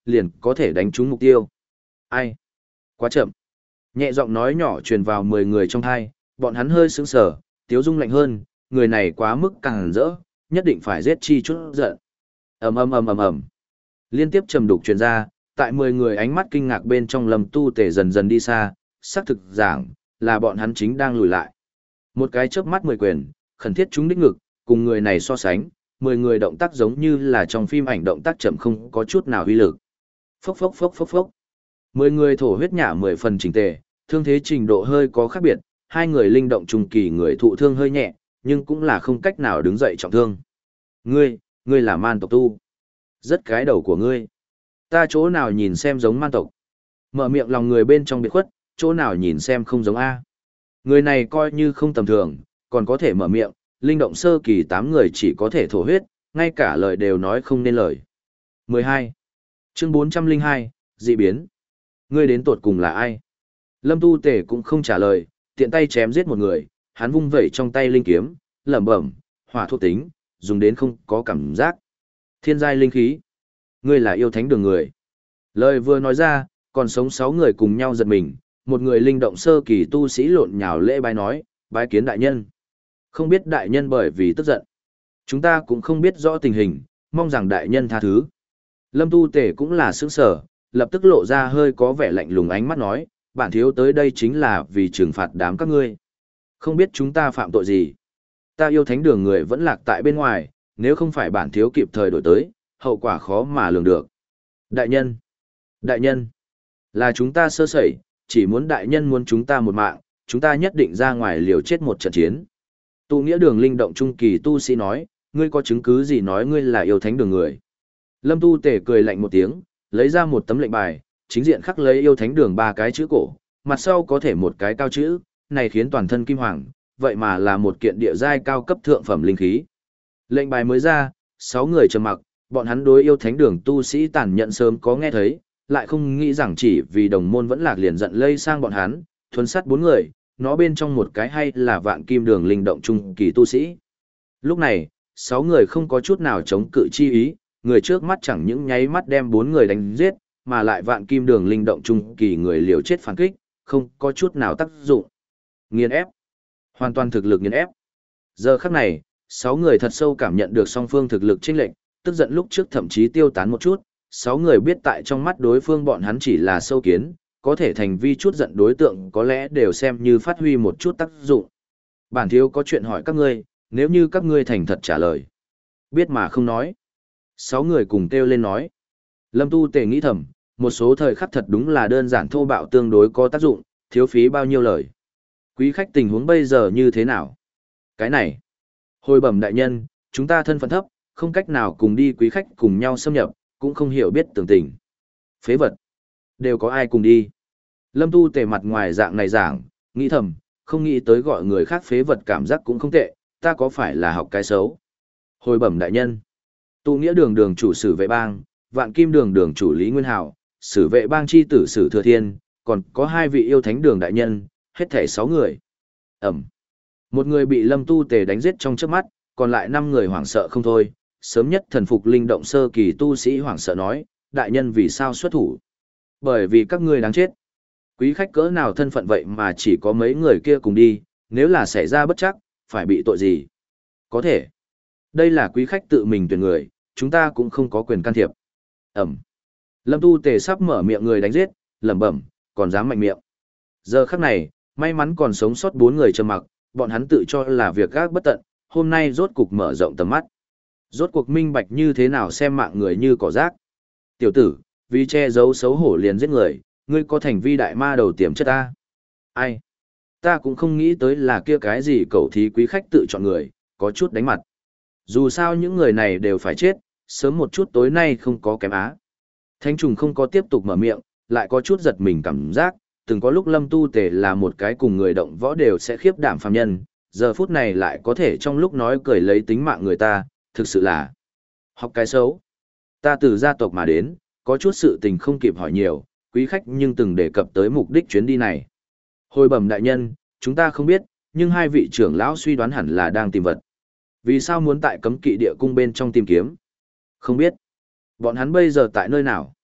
Speaker 1: liền có thể đánh trúng mục tiêu. Ai? Quá chậm. Nhẹ giọng nói nhỏ truyền vào mười người trong thai, bọn hắn hơi sững sờ, tiếu dung lạnh hơn, người này quá mức càng rỡ, nhất định phải giết chi chút giận. Ầm ầm ầm ầm ầm. Liên tiếp trầm đục truyền ra, tại mười người ánh mắt kinh ngạc bên trong Lâm Tu Tể dần dần đi xa, xác thực giảng, là bọn hắn chính đang lùi lại. Một cái chớp mắt mười quyền, khẩn thiết trúng đích ngực, cùng người này so sánh, mười người động tác giống như là trong phim ảnh động tác chậm không có chút nào uy lực. Phốc phốc phốc phốc phốc. Mười người thổ huyết nhả mười phần chỉnh tề, thương thế trình độ hơi có khác biệt, hai người linh động trùng kỳ người thụ thương hơi nhẹ, nhưng cũng là không cách nào đứng dậy trọng thương. Ngươi, ngươi là man tộc tu. Rất cái đầu của ngươi. Ta chỗ nào nhìn xem giống man tộc. Mở miệng lòng người bên trong biệt khuất, chỗ nào nhìn xem không giống A. Người này coi như không tầm thường, còn có thể mở miệng, linh động sơ kỳ tám người chỉ có thể thổ huyết, ngay cả lời đều nói không nên lời. mười hai. Chương bốn trăm lẻ hai, dị biến. Ngươi đến tột cùng là ai? Lâm Tu Tể cũng không trả lời, tiện tay chém giết một người, hắn vung vẩy trong tay linh kiếm, lẩm bẩm, hỏa thuộc tính, dùng đến không có cảm giác. Thiên giai linh khí. Ngươi là yêu thánh đường người. Lời vừa nói ra, còn sống sáu người cùng nhau giật mình, một người linh động sơ kỳ tu sĩ lộn nhào lễ bái nói, bái kiến đại nhân. Không biết đại nhân bởi vì tức giận. Chúng ta cũng không biết rõ tình hình, mong rằng đại nhân tha thứ. Lâm Tu Tể cũng là sững sở, lập tức lộ ra hơi có vẻ lạnh lùng ánh mắt nói, bản thiếu tới đây chính là vì trừng phạt đám các ngươi. Không biết chúng ta phạm tội gì. Ta yêu thánh đường người vẫn lạc tại bên ngoài, nếu không phải bản thiếu kịp thời đổi tới, hậu quả khó mà lường được. Đại nhân! Đại nhân! Là chúng ta sơ sẩy, chỉ muốn đại nhân muốn chúng ta một mạng, chúng ta nhất định ra ngoài liều chết một trận chiến. Tụ nghĩa đường linh động trung kỳ tu sĩ nói, ngươi có chứng cứ gì nói ngươi là yêu thánh đường người. Lâm Tu Tể cười lạnh một tiếng, lấy ra một tấm lệnh bài, chính diện khắc lấy yêu thánh đường ba cái chữ cổ, mặt sau có thể một cái cao chữ, này khiến toàn thân kim hoàng, vậy mà là một kiện địa giai cao cấp thượng phẩm linh khí. Lệnh bài mới ra, sáu người trầm mặc, bọn hắn đối yêu thánh đường tu sĩ tàn nhẫn sớm có nghe thấy, lại không nghĩ rằng chỉ vì đồng môn vẫn lạc liền giận lây sang bọn hắn, thuần sát bốn người, nó bên trong một cái hay là vạn kim đường linh động trung kỳ tu sĩ. Lúc này, sáu người không có chút nào chống cự chi ý, người trước mắt chẳng những nháy mắt đem bốn người đánh giết, mà lại vạn kim đường linh động trung kỳ người liều chết phản kích, không có chút nào tác dụng. Nghiền ép. Hoàn toàn thực lực nghiền ép. Giờ khắc này, sáu người thật sâu cảm nhận được song phương thực lực chênh lệch, tức giận lúc trước thậm chí tiêu tán một chút, sáu người biết tại trong mắt đối phương bọn hắn chỉ là sâu kiến, có thể thành vi chút giận đối tượng có lẽ đều xem như phát huy một chút tác dụng. Bản thiếu có chuyện hỏi các ngươi, nếu như các ngươi thành thật trả lời. Biết mà không nói. Sáu người cùng kêu lên nói. Lâm Tu Tể nghĩ thầm, một số thời khắc thật đúng là đơn giản thô bạo tương đối có tác dụng, thiếu phí bao nhiêu lời. Quý khách tình huống bây giờ như thế nào? Cái này. Hồi bẩm đại nhân, chúng ta thân phận thấp, không cách nào cùng đi quý khách cùng nhau xâm nhập, cũng không hiểu biết tường tình. Phế vật. Đều có ai cùng đi. Lâm Tu Tể mặt ngoài dạng này giảng, nghĩ thầm, không nghĩ tới gọi người khác phế vật cảm giác cũng không tệ, ta có phải là học cái xấu. Hồi bẩm đại nhân. Tụ nghĩa đường đường chủ sử vệ bang, vạn kim đường đường chủ Lý Nguyên Hảo, sử vệ bang chi tử sử thừa thiên, còn có hai vị yêu thánh đường đại nhân, hết thể sáu người. Ẩm. Một người bị Lâm Tu Tể đánh giết trong trước mắt, còn lại năm người hoảng sợ không thôi. Sớm nhất thần phục linh động sơ kỳ tu sĩ hoảng sợ nói, đại nhân vì sao xuất thủ? Bởi vì các ngươi đáng chết. Quý khách cỡ nào thân phận vậy mà chỉ có mấy người kia cùng đi, nếu là xảy ra bất chắc, phải bị tội gì? Có thể. Đây là quý khách tự mình tuyển người, chúng ta cũng không có quyền can thiệp. Ẩm. Lâm Tu Tể sắp mở miệng người đánh giết, lẩm bẩm, còn dám mạnh miệng. Giờ khắc này, may mắn còn sống sót bốn người trầm mặc, bọn hắn tự cho là việc gác bất tận, hôm nay rốt cục mở rộng tầm mắt. Rốt cuộc minh bạch như thế nào xem mạng người như cỏ rác. Tiểu tử, vì che giấu xấu hổ liền giết người, ngươi có thành vi đại ma đầu tiềm chất ta. Ai? Ta cũng không nghĩ tới là kia cái gì cẩu thí quý khách tự chọn người, có chút đánh mặt. Dù sao những người này đều phải chết, sớm một chút tối nay không có kém á. Thánh trùng không có tiếp tục mở miệng, lại có chút giật mình cảm giác, từng có lúc Lâm Tu Tể là một cái cùng người động võ đều sẽ khiếp đảm phàm nhân, giờ phút này lại có thể trong lúc nói cười lấy tính mạng người ta, thực sự là học cái xấu. Ta từ gia tộc mà đến, có chút sự tình không kịp hỏi nhiều, quý khách nhưng từng đề cập tới mục đích chuyến đi này. Hồi bẩm đại nhân, chúng ta không biết, nhưng hai vị trưởng lão suy đoán hẳn là đang tìm vật. Vì sao muốn tại cấm kỵ địa cung bên trong tìm kiếm? Không biết. Bọn hắn bây giờ tại nơi nào?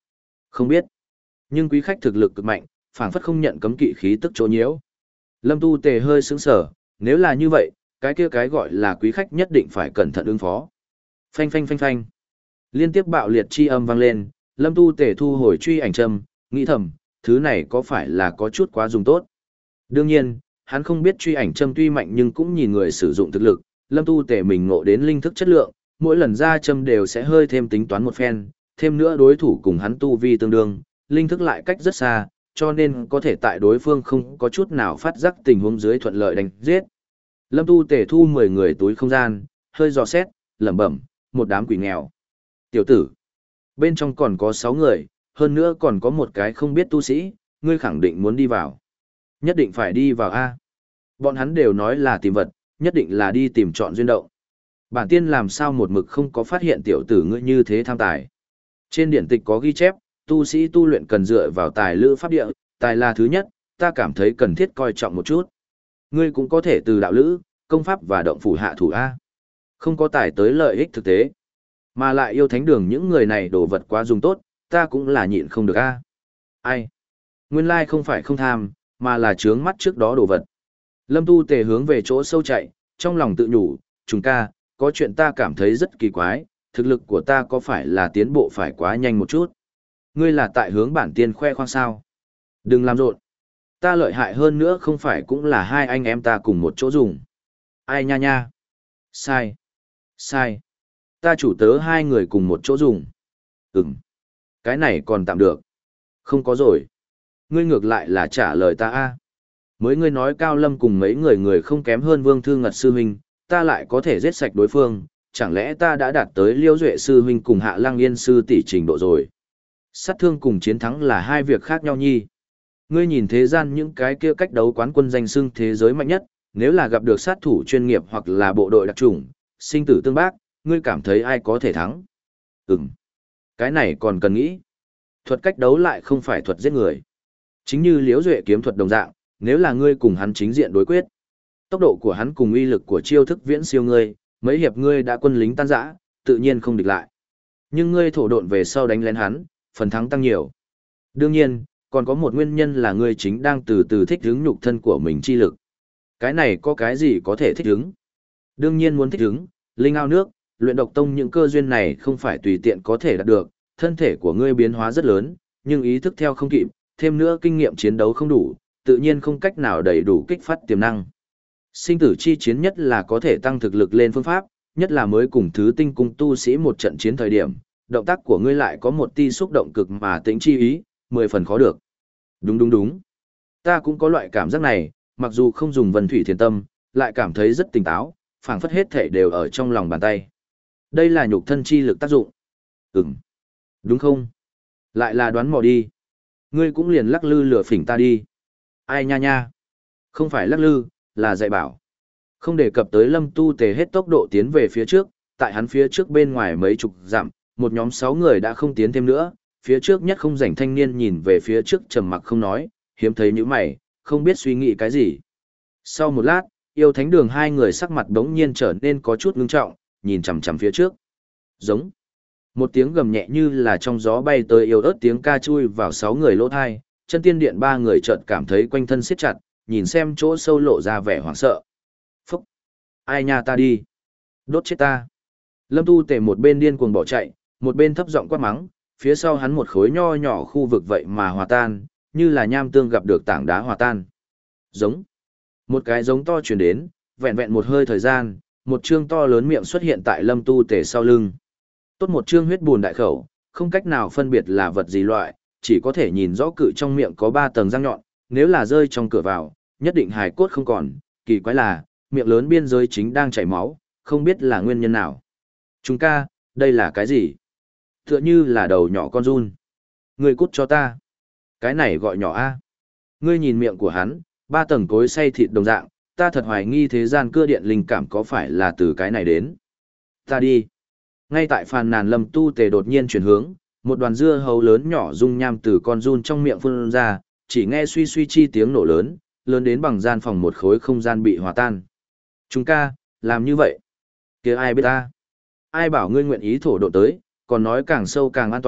Speaker 1: Không biết. Nhưng quý khách thực lực cực mạnh, phảng phất không nhận cấm kỵ khí tức chỗ nhiễu. Lâm Tu Tề hơi sững sờ, nếu là như vậy, cái kia cái gọi là quý khách nhất định phải cẩn thận ứng phó. Phanh phanh phanh phanh. Liên tiếp bạo liệt chi âm vang lên, Lâm Tu Tề thu hồi truy ảnh châm, nghĩ thầm, thứ này có phải là có chút quá dùng tốt. Đương nhiên, hắn không biết truy ảnh châm tuy mạnh nhưng cũng nhìn người sử dụng thực lực, Lâm Tu Tề mình ngộ đến linh thức chất lượng, mỗi lần ra châm đều sẽ hơi thêm tính toán một phen, thêm nữa đối thủ cùng hắn tu vi tương đương, linh thức lại cách rất xa, cho nên có thể tại đối phương không có chút nào phát giác tình huống dưới thuận lợi đánh giết. Lâm Tu Tề thu mười người túi không gian, hơi dò xét, lẩm bẩm, một đám quỷ nghèo. Tiểu tử, bên trong còn có sáu người, hơn nữa còn có một cái không biết tu sĩ, ngươi khẳng định muốn đi vào. Nhất định phải đi vào A. Bọn hắn đều nói là tìm vật, nhất định là đi tìm chọn duyên động. Bản tiên làm sao một mực không có phát hiện tiểu tử ngươi như thế tham tài. Trên điển tịch có ghi chép, tu sĩ tu luyện cần dựa vào tài lữ pháp địa, tài là thứ nhất, ta cảm thấy cần thiết coi trọng một chút. Ngươi cũng có thể từ đạo lữ, công pháp và động phủ hạ thủ A. Không có tài tới lợi ích thực tế. Mà lại yêu thánh đường những người này đồ vật quá dùng tốt, ta cũng là nhịn không được A. Ai? Nguyên lai không phải không tham, mà là trướng mắt trước đó đồ vật. Lâm Tu Tề hướng về chỗ sâu chạy, trong lòng tự nhủ, chúng ca, có chuyện ta cảm thấy rất kỳ quái, thực lực của ta có phải là tiến bộ phải quá nhanh một chút. Ngươi là tại hướng bản tiên khoe khoang sao? Đừng làm rộn. Ta lợi hại hơn nữa không phải cũng là hai anh em ta cùng một chỗ dùng. Ai nha nha? Sai. Sai. Ta chủ tớ hai người cùng một chỗ dùng. Ừm. Cái này còn tạm được. Không có rồi. Ngươi ngược lại là trả lời ta a. Mới ngươi nói Cao Lâm cùng mấy người người không kém hơn Vương Thư Ngật sư huynh, ta lại có thể giết sạch đối phương, chẳng lẽ ta đã đạt tới Liêu Duệ sư huynh cùng Hạ Lăng Yên sư tỷ trình độ rồi. Sát thương cùng chiến thắng là hai việc khác nhau nhi. Ngươi nhìn thế gian những cái kia cách đấu quán quân danh xưng thế giới mạnh nhất, nếu là gặp được sát thủ chuyên nghiệp hoặc là bộ đội đặc chủng, sinh tử tương bác, ngươi cảm thấy ai có thể thắng? Ừm. Cái này còn cần nghĩ. Thuật cách đấu lại không phải thuật giết người. Chính như Liễu Duệ kiếm thuật đồng dạng, nếu là ngươi cùng hắn chính diện đối quyết, tốc độ của hắn cùng uy lực của chiêu thức viễn siêu ngươi, mấy hiệp ngươi đã quân lính tan rã, tự nhiên không địch lại. Nhưng ngươi thổ độn về sau đánh lén hắn, phần thắng tăng nhiều. Đương nhiên, còn có một nguyên nhân là ngươi chính đang từ từ thích ứng nhục thân của mình chi lực. Cái này có cái gì có thể thích ứng? Đương nhiên muốn thích ứng, linh ao nước, luyện độc tông những cơ duyên này không phải tùy tiện có thể đạt được, thân thể của ngươi biến hóa rất lớn, nhưng ý thức theo không kịp, thêm nữa kinh nghiệm chiến đấu không đủ, tự nhiên không cách nào đầy đủ kích phát tiềm năng. Sinh tử chi chiến nhất là có thể tăng thực lực lên phương pháp, nhất là mới cùng thứ tinh cung tu sĩ một trận chiến thời điểm, động tác của ngươi lại có một ti xúc động cực mà tính chi ý, mười phần khó được. Đúng đúng đúng. Ta cũng có loại cảm giác này, mặc dù không dùng vân thủy thiền tâm, lại cảm thấy rất tỉnh táo, phảng phất hết thể đều ở trong lòng bàn tay. Đây là nhục thân chi lực tác dụng. Ừm. Đúng không? Lại là đoán mò đi. Ngươi cũng liền lắc lư lửa phỉnh ta đi. Ai nha nha. Không phải lắc lư, là dạy bảo. Không đề cập tới Lâm Tu Tề hết tốc độ tiến về phía trước, tại hắn phía trước bên ngoài mấy chục dặm, một nhóm sáu người đã không tiến thêm nữa, phía trước nhất không rảnh thanh niên nhìn về phía trước trầm mặc không nói, hiếm thấy những mày, không biết suy nghĩ cái gì. Sau một lát, yêu thánh đường hai người sắc mặt đống nhiên trở nên có chút ngưng trọng, nhìn chằm chằm phía trước. Giống. Một tiếng gầm nhẹ như là trong gió bay tới yêu ớt tiếng ca chui vào sáu người lỗ thai, chân tiên điện ba người chợt cảm thấy quanh thân siết chặt, nhìn xem chỗ sâu lộ ra vẻ hoảng sợ. Phúc! Ai nha ta đi! Đốt chết ta! Lâm Tu Tề một bên điên cuồng bỏ chạy, một bên thấp giọng quát mắng, phía sau hắn một khối nho nhỏ khu vực vậy mà hòa tan, như là nham tương gặp được tảng đá hòa tan. Giống! Một cái giống to truyền đến, vẹn vẹn một hơi thời gian, một trương to lớn miệng xuất hiện tại Lâm Tu Tề sau lưng. Tốt một trương huyết bùn đại khẩu, không cách nào phân biệt là vật gì loại, chỉ có thể nhìn rõ cự trong miệng có ba tầng răng nhọn, nếu là rơi trong cửa vào, nhất định hài cốt không còn, kỳ quái là, miệng lớn biên giới chính đang chảy máu, không biết là nguyên nhân nào. Chúng ca, đây là cái gì? Tựa như là đầu nhỏ con run. Ngươi cút cho ta. Cái này gọi nhỏ A. Ngươi nhìn miệng của hắn, ba tầng cối xay thịt đồng dạng, ta thật hoài nghi thế gian cưa điện linh cảm có phải là từ cái này đến. Ta đi. Ngay tại phàn nàn Lâm Tu Tề đột nhiên chuyển hướng, một đoàn dưa hấu lớn nhỏ dung nham từ con run trong miệng phun ra, chỉ nghe suy suy chi tiếng nổ lớn, lớn đến bằng gian phòng một khối không gian bị hòa tan. Chúng ca, làm như vậy. Kia ai biết ta? Ai bảo ngươi nguyện ý thổ độ tới, còn nói càng sâu càng an toàn,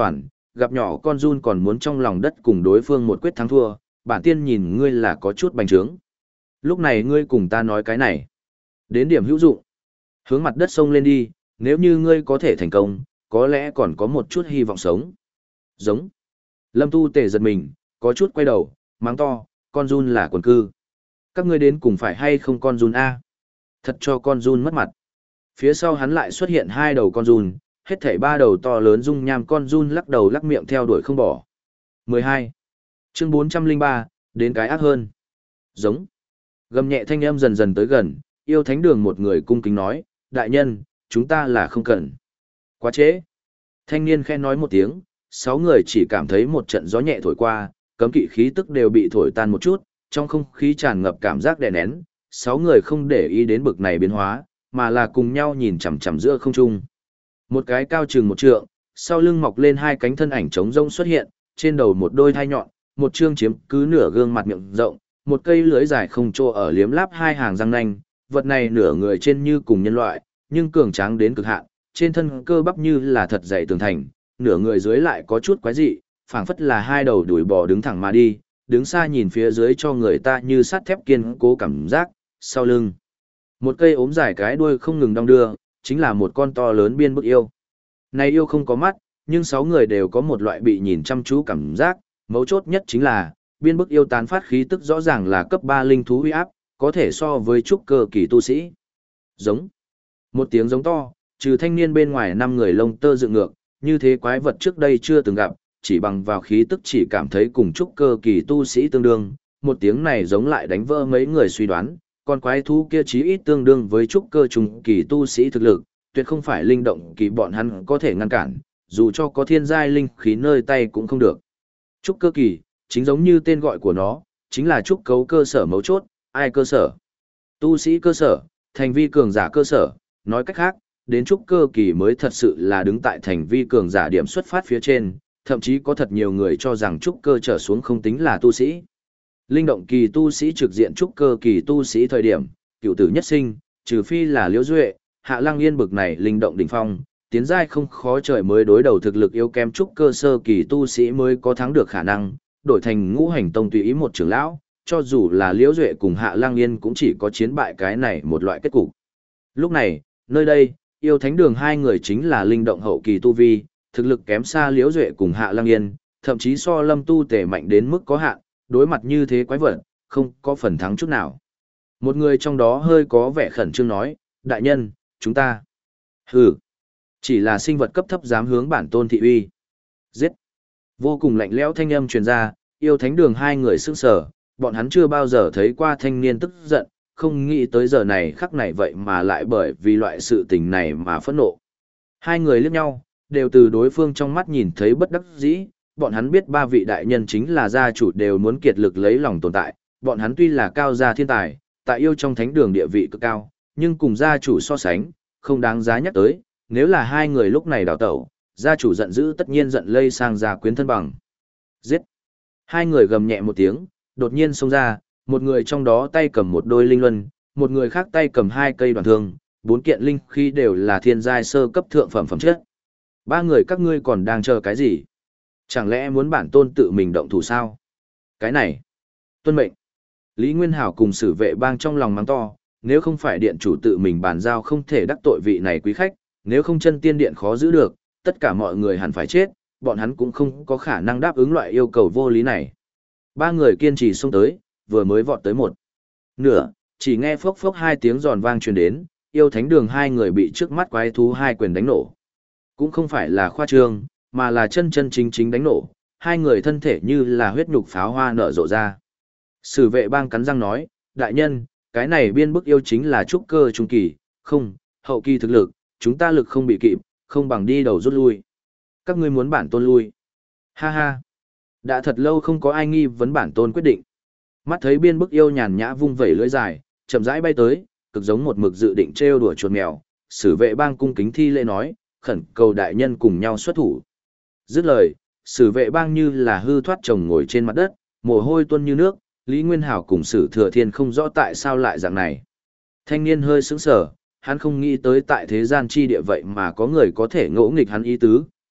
Speaker 1: gặp nhỏ con run còn muốn trong lòng đất cùng đối phương một quyết thắng thua, bản tiên nhìn ngươi là có chút bành trướng. Lúc này ngươi cùng ta nói cái này. Đến điểm hữu dụng. Hướng mặt đất sông lên đi, nếu như ngươi có thể thành công, có lẽ còn có một chút hy vọng sống. Giống. Lâm Tu Tề giật mình, có chút quay đầu, mắng to, con run là quần cư. Các ngươi đến cùng phải hay không con run A. Thật cho con run mất mặt. Phía sau hắn lại xuất hiện hai đầu con run, hết thảy ba đầu to lớn dung nham con run lắc đầu lắc miệng theo đuổi không bỏ. mười hai. Chương bốn trăm lẻ ba, đến cái ác hơn. Giống. Gầm nhẹ thanh âm dần dần tới gần, yêu thánh đường một người cung kính nói, đại nhân, chúng ta là không cần. Quá trễ. Thanh niên khẽ nói một tiếng, sáu người chỉ cảm thấy một trận gió nhẹ thổi qua, cấm kỵ khí tức đều bị thổi tan một chút, trong không khí tràn ngập cảm giác đè nén, sáu người không để ý đến bực này biến hóa, mà là cùng nhau nhìn chằm chằm giữa không trung. Một cái cao chừng một trượng, sau lưng mọc lên hai cánh thân ảnh trống rông xuất hiện, trên đầu một đôi thai nhọn, một trương chiếm cứ nửa gương mặt miệng rộng, một cây lưỡi dài không trô ở liếm láp hai hàng răng nanh, vật này nửa người trên như cùng nhân loại, nhưng cường tráng đến cực hạn, trên thân cơ bắp như là thật dày tường thành, nửa người dưới lại có chút quái dị, phảng phất là hai đầu đuổi bò đứng thẳng mà đi, đứng xa nhìn phía dưới cho người ta như sắt thép kiên cố cảm giác, sau lưng. Một cây ốm dài cái đuôi không ngừng đong đưa, chính là một con to lớn biên bức yêu. Này yêu không có mắt, nhưng sáu người đều có một loại bị nhìn chăm chú cảm giác, mấu chốt nhất chính là, biên bức yêu tán phát khí tức rõ ràng là cấp ba linh thú huy áp, có thể so với trúc cơ kỳ tu sĩ. Giống. Một tiếng giống to, trừ thanh niên bên ngoài năm người lông tơ dựng ngược, như thế quái vật trước đây chưa từng gặp, chỉ bằng vào khí tức chỉ cảm thấy cùng trúc cơ kỳ tu sĩ tương đương, một tiếng này giống lại đánh vỡ mấy người suy đoán, con quái thú kia chí ít tương đương với trúc cơ trùng kỳ tu sĩ thực lực, tuyệt không phải linh động kỳ bọn hắn có thể ngăn cản, dù cho có thiên giai linh khí nơi tay cũng không được. Trúc cơ kỳ, chính giống như tên gọi của nó, chính là trúc cấu cơ sở mấu chốt, ai cơ sở? Tu sĩ cơ sở, thành vi cường giả cơ sở, nói cách khác, đến trúc cơ kỳ mới thật sự là đứng tại thành vi cường giả điểm xuất phát phía trên, thậm chí có thật nhiều người cho rằng trúc cơ trở xuống không tính là tu sĩ. Linh động kỳ tu sĩ trực diện trúc cơ kỳ tu sĩ thời điểm, cựu tử nhất sinh, trừ phi là Liễu Duệ, Hạ Lăng Yên bực này linh động đỉnh phong, tiến giai không khó trời mới đối đầu thực lực yếu kém trúc cơ sơ kỳ tu sĩ mới có thắng được khả năng, đổi thành ngũ hành tông tùy ý một trưởng lão, cho dù là Liễu Duệ cùng Hạ Lăng Yên cũng chỉ có chiến bại cái này một loại kết cục. Lúc này, nơi đây, yêu thánh đường hai người chính là linh động hậu kỳ tu vi, thực lực kém xa Liễu Duệ cùng Hạ Lăng Yên, thậm chí so Lâm Tu Tề mạnh đến mức có hạn, đối mặt như thế quái vật, không có phần thắng chút nào. Một người trong đó hơi có vẻ khẩn trương nói, đại nhân, chúng ta. Hừ, chỉ là sinh vật cấp thấp dám hướng bản tôn thị uy. Giết. Vô cùng lạnh lẽo thanh âm truyền ra, yêu thánh đường hai người sững sờ, bọn hắn chưa bao giờ thấy qua thanh niên tức giận, không nghĩ tới giờ này khắc này vậy mà lại bởi vì loại sự tình này mà phẫn nộ. Hai người liếc nhau, đều từ đối phương trong mắt nhìn thấy bất đắc dĩ, bọn hắn biết ba vị đại nhân chính là gia chủ đều muốn kiệt lực lấy lòng tồn tại, bọn hắn tuy là cao gia thiên tài, tại yêu trong thánh đường địa vị cực cao, nhưng cùng gia chủ so sánh, không đáng giá nhắc tới, nếu là hai người lúc này đào tẩu, gia chủ giận dữ tất nhiên giận lây sang gia quyến thân bằng. Giết! Hai người gầm nhẹ một tiếng, đột nhiên xông ra, một người trong đó tay cầm một đôi linh luân, một người khác tay cầm hai cây đoàn thương, bốn kiện linh khí đều là thiên giai sơ cấp thượng phẩm phẩm chất. Ba người các ngươi còn đang chờ cái gì? Chẳng lẽ muốn bản tôn tự mình động thủ sao? Cái này! Tuân mệnh! Lý Nguyên Hảo cùng sử vệ bang trong lòng mắng to, nếu không phải điện chủ tự mình bàn giao không thể đắc tội vị này quý khách, nếu không chân tiên điện khó giữ được, tất cả mọi người hẳn phải chết, bọn hắn cũng không có khả năng đáp ứng loại yêu cầu vô lý này. Ba người kiên trì xông tới, vừa mới vọt tới một nửa, chỉ nghe phốc phốc hai tiếng giòn vang truyền đến, yêu thánh đường hai người bị trước mắt quái thú hai quyền đánh nổ. Cũng không phải là khoa trương, mà là chân chân chính chính đánh nổ, hai người thân thể như là huyết nhục pháo hoa nở rộ ra. Sử vệ bang cắn răng nói, đại nhân, cái này biên bức yêu chính là trúc cơ trung kỳ, không, hậu kỳ thực lực, chúng ta lực không bị kịp, không bằng đi đầu rút lui. Các ngươi muốn bản tôn lui. Ha ha. Đã thật lâu không có ai nghi vấn bản tôn quyết định. Mắt thấy biên bức yêu nhàn nhã vung vẩy lưỡi dài, chậm rãi bay tới, cực giống một mực dự định trêu đùa chuột mèo, sử vệ bang cung kính thi lễ nói, khẩn cầu đại nhân cùng nhau xuất thủ. Dứt lời, sử vệ bang như là hư thoát chồng ngồi trên mặt đất, mồ hôi tuôn như nước, Lý Nguyên Hảo cùng sử thừa thiên không rõ tại sao lại dạng này. Thanh niên hơi sững sờ, hắn không nghĩ tới tại thế gian chi địa vậy mà có người có thể ngỗ nghịch hắn ý tứ,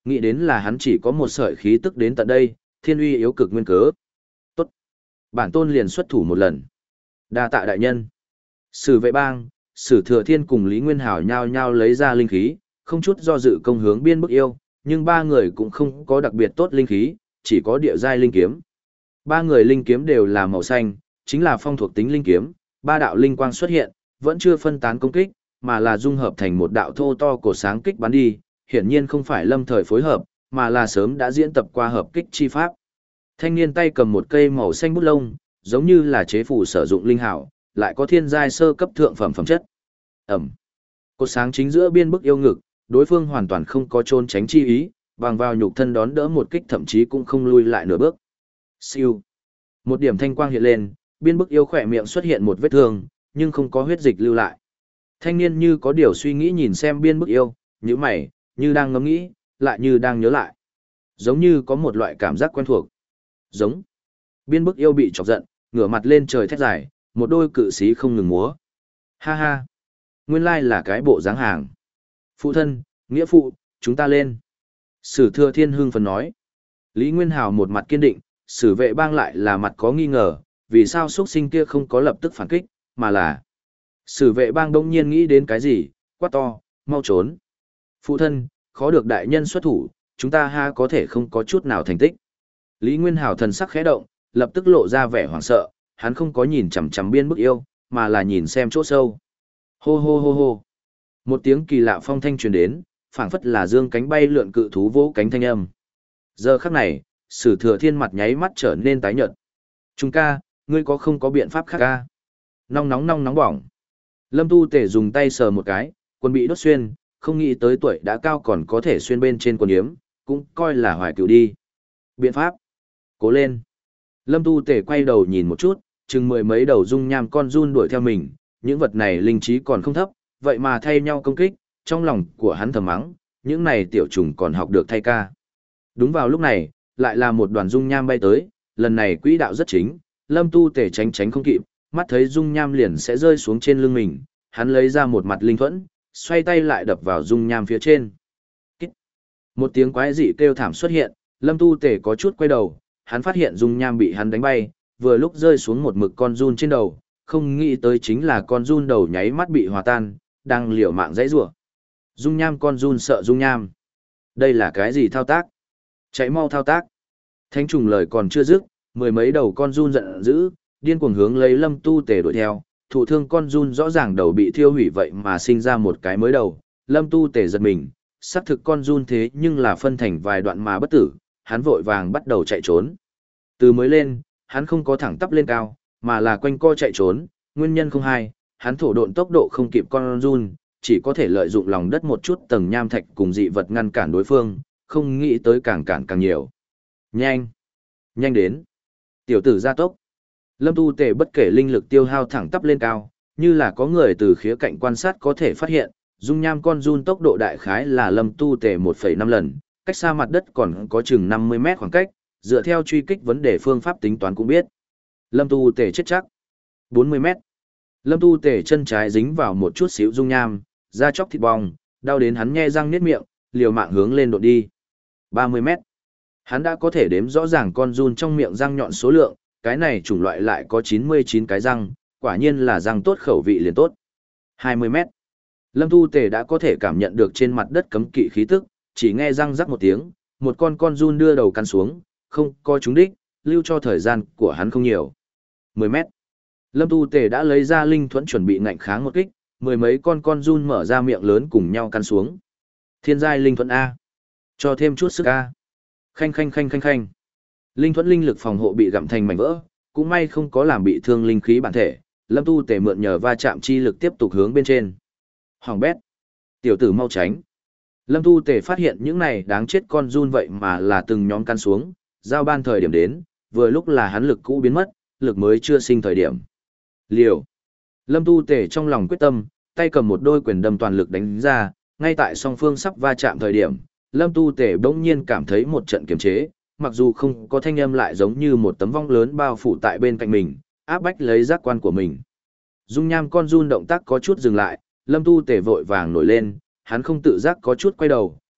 Speaker 1: Nghĩ đến là hắn chỉ có một sợi khí tức đến tận đây, thiên uy yếu cực nguyên cớ. Tốt. Bản tôn liền xuất thủ một lần. Đa tạ đại nhân. Sử vệ bang, Sử thừa thiên cùng Lý Nguyên Hảo nhao nhao lấy ra linh khí, không chút do dự công hướng biên bức yêu, nhưng ba người cũng không có đặc biệt tốt linh khí, chỉ có địa giai linh kiếm. Ba người linh kiếm đều là màu xanh, chính là phong thuộc tính linh kiếm, ba đạo linh quang xuất hiện, vẫn chưa phân tán công kích, mà là dung hợp thành một đạo thô to cổ sáng kích bắn đi, hiển nhiên không phải lâm thời phối hợp, mà là sớm đã diễn tập qua hợp kích chi pháp. Thanh niên tay cầm một cây màu xanh bút lông, giống như là chế phù sử dụng linh hảo, lại có thiên giai sơ cấp thượng phẩm phẩm chất. Ẩm. Cột sáng chính giữa biên bức yêu ngực, đối phương hoàn toàn không có trốn tránh chi ý, bằng vào nhục thân đón đỡ một kích thậm chí cũng không lui lại nửa bước. Siêu. Một điểm thanh quang hiện lên, biên bức yêu khỏe miệng xuất hiện một vết thương, nhưng không có huyết dịch lưu lại. Thanh niên như có điều suy nghĩ nhìn xem biên bức yêu, như mày, như đang ngẫm nghĩ, lại như đang nhớ lại. Giống như có một loại cảm giác quen thuộc. Giống. Biên bức yêu bị chọc giận, ngửa mặt lên trời thét dài, một đôi cự xí không ngừng múa. Ha ha. Nguyên lai là cái bộ dáng hàng. Phụ thân, nghĩa phụ, chúng ta lên. Sử thừa thiên hưng phấn nói. Lý Nguyên Hào một mặt kiên định, sử vệ bang lại là mặt có nghi ngờ, vì sao xuất sinh kia không có lập tức phản kích, mà là... Sử vệ bang đông nhiên nghĩ đến cái gì, quát to, mau trốn. Phụ thân, khó được đại nhân xuất thủ, chúng ta ha có thể không có chút nào thành tích. Lý Nguyên Hào thần sắc khẽ động, lập tức lộ ra vẻ hoảng sợ, hắn không có nhìn chằm chằm biên bức yêu, mà là nhìn xem chỗ sâu. Hô hô hô hô. Một tiếng kỳ lạ phong thanh truyền đến, phảng phất là dương cánh bay lượn cự thú vỗ cánh thanh âm. Giờ khắc này, Sử thừa thiên mặt nháy mắt trở nên tái nhợt. Trung ca, ngươi có không có biện pháp khác ca? Nóng nóng nóng nóng bỏng. Lâm Tu Tể dùng tay sờ một cái, quần bị đốt xuyên, không nghĩ tới tuổi đã cao còn có thể xuyên bên trên quần yếm, cũng coi là hoài cựu đi. Biện pháp. Cố lên. Lâm Tu Tể quay đầu nhìn một chút, chừng mười mấy đầu dung nham con run đuổi theo mình, những vật này linh trí còn không thấp, vậy mà thay nhau công kích, trong lòng của hắn thầm mắng, những này tiểu trùng còn học được thay ca. Đúng vào lúc này, lại là một đoàn dung nham bay tới, lần này quỹ đạo rất chính, Lâm Tu Tể tránh tránh không kịp, mắt thấy dung nham liền sẽ rơi xuống trên lưng mình, hắn lấy ra một mặt linh thuẫn, xoay tay lại đập vào dung nham phía trên. Kích. Một tiếng quái dị kêu thảm xuất hiện, Lâm Tu Tể có chút quay đầu, hắn phát hiện dung nham bị hắn đánh bay, vừa lúc rơi xuống một mực con run trên đầu, không nghĩ tới chính là con run đầu nháy mắt bị hòa tan, đang liều mạng dãy rủa. Dung nham con run sợ dung nham. Đây là cái gì thao tác? Chạy mau thao tác. Thánh trùng lời còn chưa dứt, mười mấy đầu con run giận dữ, điên cuồng hướng lấy Lâm Tu Tể đuổi theo, thụ thương con run rõ ràng đầu bị thiêu hủy vậy mà sinh ra một cái mới đầu. Lâm Tu Tể giật mình, xác thực con run thế nhưng là phân thành vài đoạn mà bất tử, hắn vội vàng bắt đầu chạy trốn. Từ mới lên, hắn không có thẳng tắp lên cao, mà là quanh co chạy trốn, nguyên nhân không hai, hắn thổ độn tốc độ không kịp con run, chỉ có thể lợi dụng lòng đất một chút tầng nham thạch cùng dị vật ngăn cản đối phương, không nghĩ tới càng cản càng nhiều. Nhanh! Nhanh đến! Tiểu tử gia tốc! Lâm Tu Tể bất kể linh lực tiêu hao thẳng tắp lên cao, như là có người từ khía cạnh quan sát có thể phát hiện, dung nham con run tốc độ đại khái là Lâm Tu Tể một phẩy năm lần, cách xa mặt đất còn có chừng năm mươi mét khoảng cách, dựa theo truy kích vấn đề phương pháp tính toán cũng biết. Lâm Tu Tể chết chắc. bốn mươi mét. Lâm Tu Tể chân trái dính vào một chút xíu dung nham, da chóc thịt bong, đau đến hắn nhe răng niết miệng, liều mạng hướng lên đột đi. ba mươi mét. Hắn đã có thể đếm rõ ràng con run trong miệng răng nhọn số lượng, cái này chủng loại lại có chín mươi chín cái răng, quả nhiên là răng tốt khẩu vị liền tốt. hai mươi mét. Lâm Tu Tể đã có thể cảm nhận được trên mặt đất cấm kỵ khí tức, chỉ nghe răng rắc một tiếng, một con con run đưa đầu căn xuống, không có trúng đích, lưu cho thời gian của hắn không nhiều. mười mét. Lâm Tu Tể đã lấy ra linh thuẫn chuẩn bị ngạnh kháng một kích, mười mấy con con run mở ra miệng lớn cùng nhau căn xuống. Thiên giai linh thuẫn A. Cho thêm chút sức A. Khanh khanh khanh khanh khanh. Linh thuẫn linh lực phòng hộ bị gặm thành mảnh vỡ, cũng may không có làm bị thương linh khí bản thể, Lâm Tu Tể mượn nhờ va chạm chi lực tiếp tục hướng bên trên. Hoàng bét. Tiểu tử mau tránh. Lâm Tu Tể phát hiện những này đáng chết con run vậy mà là từng nhóm căn xuống, giao ban thời điểm đến, vừa lúc là hắn lực cũ biến mất, lực mới chưa sinh thời điểm. Liều. Lâm Tu Tể trong lòng quyết tâm, tay cầm một đôi quyền đâm toàn lực đánh ra, ngay tại song phương sắp va chạm thời điểm, Lâm Tu Tể bỗng nhiên cảm thấy một trận kiềm chế, mặc dù không có thanh âm lại giống như một tấm vong lớn bao phủ tại bên cạnh mình, áp bách lấy giác quan của mình. Dung nham con run động tác có chút dừng lại, Lâm Tu Tể vội vàng nổi lên, hắn không tự giác có chút quay đầu,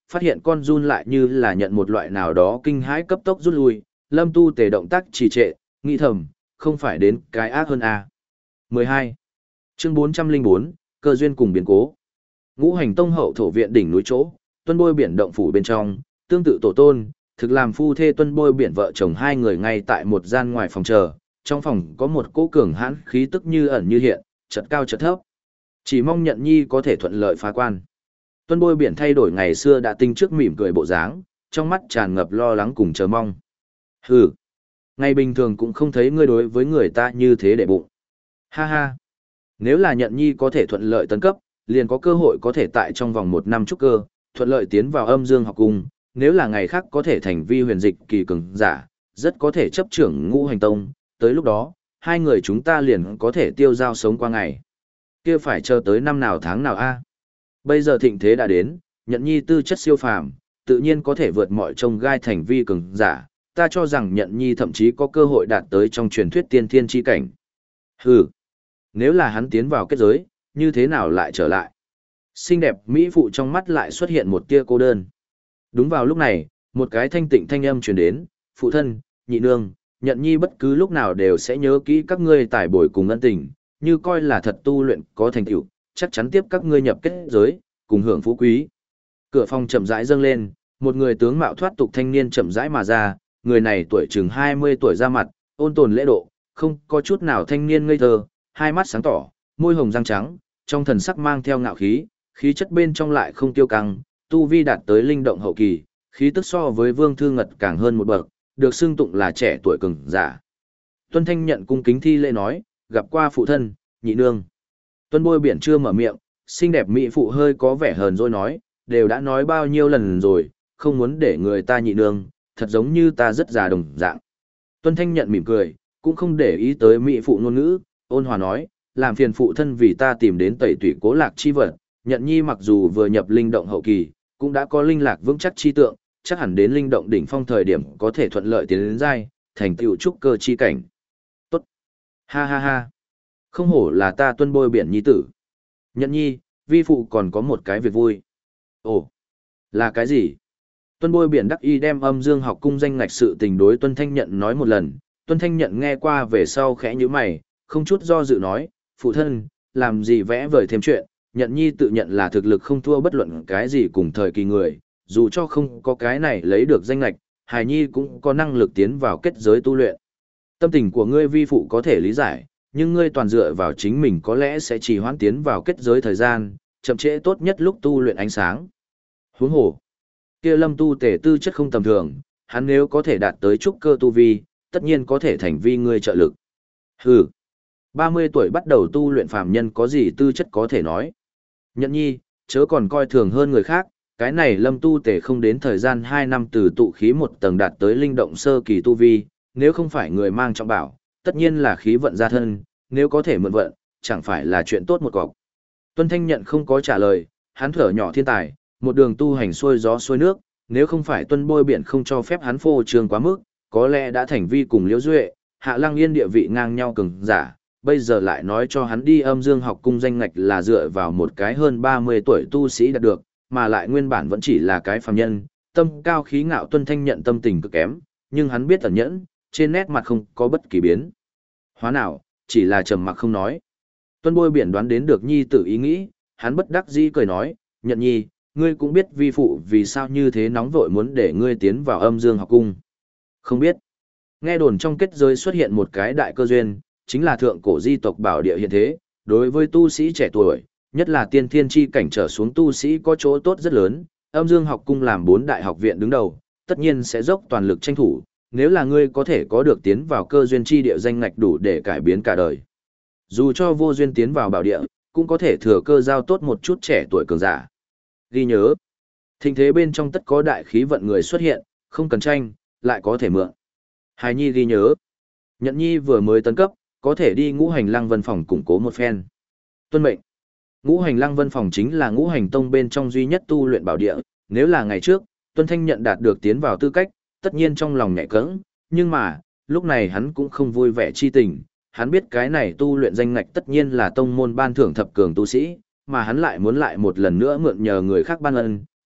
Speaker 1: phát hiện con run lại như là nhận một loại nào đó kinh hãi cấp tốc rút lui, Lâm Tu Tề động tác trì trệ, nghĩ thầm, không phải đến cái ác hơn à. mười hai. Chương bốn trăm linh bốn, cơ duyên cùng biến cố. Ngũ Hành Tông hậu thổ viện đỉnh núi chỗ, Tuân Bôi biển động phủ bên trong, tương tự tổ tôn, thực làm phu thê Tuân Bôi biển vợ chồng hai người ngay tại một gian ngoài phòng chờ, trong phòng có một cỗ cường hãn khí tức như ẩn như hiện, chợt cao chợt thấp. Chỉ mong Nhận Nhi có thể thuận lợi phá quan. Tuân Bôi biển thay đổi ngày xưa đã tinh trước mỉm cười bộ dáng, trong mắt tràn ngập lo lắng cùng chờ mong. Hừ, ngày bình thường cũng không thấy ngươi đối với người ta như thế để bụng. Ha ha, nếu là Nhận Nhi có thể thuận lợi tấn cấp, liền có cơ hội có thể tại trong vòng một năm trúc cơ, thuận lợi tiến vào âm dương học cung, nếu là ngày khác có thể thành vi huyền dịch kỳ cường giả, rất có thể chấp trưởng Ngũ Hành Tông, tới lúc đó, hai người chúng ta liền có thể tiêu giao sống qua ngày. Kia phải chờ tới năm nào tháng nào a? Bây giờ thịnh thế đã đến, Nhận Nhi tư chất siêu phàm, tự nhiên có thể vượt mọi trông gai thành vi cường giả, ta cho rằng Nhận Nhi thậm chí có cơ hội đạt tới trong truyền thuyết tiên thiên chi cảnh. Hừ, nếu là hắn tiến vào kết giới, như thế nào lại trở lại? Xinh đẹp mỹ phụ trong mắt lại xuất hiện một tia cô đơn. Đúng vào lúc này, một cái thanh tịnh thanh âm truyền đến, phụ thân, nhị nương, Nhận Nhi bất cứ lúc nào đều sẽ nhớ kỹ các ngươi tải bồi cùng ân tình, như coi là thật tu luyện có thành tựu, chắc chắn tiếp các ngươi nhập kết giới, cùng hưởng phú quý. Cửa phòng chậm rãi dâng lên, một người tướng mạo thoát tục thanh niên chậm rãi mà ra, người này tuổi chừng hai mươi tuổi ra mặt, ôn tồn lễ độ, không có chút nào thanh niên ngây thơ, hai mắt sáng tỏ, môi hồng răng trắng, trong thần sắc mang theo ngạo khí, khí chất bên trong lại không tiêu căng, tu vi đạt tới linh động hậu kỳ, khí tức so với Vương Thư Ngật càng hơn một bậc, được xưng tụng là trẻ tuổi cường giả. Tuân Thanh nhận cung kính thi lễ nói, gặp qua phụ thân, nhị nương. Tuân Bôi biển chưa mở miệng, xinh đẹp mỹ phụ hơi có vẻ hờn dỗi nói, đều đã nói bao nhiêu lần rồi, không muốn để người ta nhị nương, thật giống như ta rất già đồng dạng. Tuân Thanh nhận mỉm cười, cũng không để ý tới mỹ phụ ngôn ngữ, ôn hòa nói, làm phiền phụ thân vì ta tìm đến tẩy tủy cố lạc chi vật, Nhận Nhi mặc dù vừa nhập linh động hậu kỳ, cũng đã có linh lạc vững chắc chi tượng, chắc hẳn đến linh động đỉnh phong thời điểm có thể thuận lợi tiến đến giai, thành tựu trúc cơ chi cảnh. Tốt. Ha ha ha. Không hổ là ta Tuân Bôi biển nhi tử. Nhận Nhi, vi phụ còn có một cái việc vui. Ồ, là cái gì? Tuân Bôi biển đắc y đem âm dương học cung danh ngạch sự tình đối Tuân Thanh Nhận nói một lần. Tuân Thanh Nhận nghe qua về sau khẽ nhíu mày, không chút do dự nói, phụ thân, làm gì vẽ vời thêm chuyện, Nhận Nhi tự nhận là thực lực không thua bất luận cái gì cùng thời kỳ người, dù cho không có cái này lấy được danh ngạch, Hài Nhi cũng có năng lực tiến vào kết giới tu luyện. Tâm tình của ngươi vi phụ có thể lý giải, nhưng ngươi toàn dựa vào chính mình có lẽ sẽ chỉ hoãn tiến vào kết giới thời gian, chậm trễ tốt nhất lúc tu luyện ánh sáng. Huống hồ, kia Lâm Tu Tề tư chất không tầm thường, hắn nếu có thể đạt tới trúc cơ tu vi, tất nhiên có thể thành vi ngươi trợ lực. Hừ, ba mươi tuổi bắt đầu tu luyện phàm nhân có gì tư chất có thể nói. Nhận Nhi, chớ còn coi thường hơn người khác, cái này Lâm Tu Tề không đến thời gian hai năm từ tụ khí một tầng đạt tới linh động sơ kỳ tu vi, nếu không phải người mang trọng bảo, tất nhiên là khí vận gia thân, nếu có thể mượn vận, chẳng phải là chuyện tốt một cọc. Tuân Thanh Nhận không có trả lời, hắn thở nhỏ thiên tài, một đường tu hành xuôi gió xuôi nước, nếu không phải Tuân Bôi biển không cho phép hắn phô trương quá mức, có lẽ đã thành vi cùng Liễu Duệ, Hạ Lăng Yên địa vị ngang nhau cường giả, bây giờ lại nói cho hắn đi âm dương học cung danh ngạch là dựa vào một cái hơn ba mươi tuổi tu sĩ đạt được, mà lại nguyên bản vẫn chỉ là cái phàm nhân, tâm cao khí ngạo. Tuân Thanh Nhận tâm tình cực kém, nhưng hắn biết ẩn nhẫn, trên nét mặt không có bất kỳ biến hóa nào, chỉ là trầm mặc không nói. Tuân Bôi biển đoán đến được nhi tử ý nghĩ, hắn bất đắc dĩ cười nói, Nhận Nhi, ngươi cũng biết vi phụ vì sao như thế nóng vội muốn để ngươi tiến vào âm dương học cung. Không biết. Nghe đồn trong kết giới xuất hiện một cái đại cơ duyên, chính là thượng cổ di tộc bảo địa hiện thế, đối với tu sĩ trẻ tuổi, nhất là tiên thiên chi cảnh trở xuống tu sĩ có chỗ tốt rất lớn, âm dương học cung làm bốn đại học viện đứng đầu, tất nhiên sẽ dốc toàn lực tranh thủ, nếu là ngươi có thể có được tiến vào cơ duyên chi địa danh ngạch đủ để cải biến cả đời. Dù cho vô duyên tiến vào bảo địa, cũng có thể thừa cơ giao tốt một chút trẻ tuổi cường giả. Ghi nhớ, thịnh thế bên trong tất có đại khí vận người xuất hiện, không cần tranh, lại có thể mượn. Hài Nhi ghi nhớ, Nhận Nhi vừa mới tấn cấp, có thể đi ngũ hành lăng vân phòng củng cố một phen. Tuân mệnh. Ngũ hành lăng vân phòng chính là ngũ hành tông bên trong duy nhất tu luyện bảo địa, nếu là ngày trước, Tuân Thanh Nhận đạt được tiến vào tư cách, tất nhiên trong lòng nhẹ cẫng, nhưng mà, lúc này hắn cũng không vui vẻ chi tình, hắn biết cái này tu luyện danh ngạch tất nhiên là tông môn ban thưởng thập cường tu sĩ, mà hắn lại muốn lại một lần nữa mượn nhờ người khác ban ân,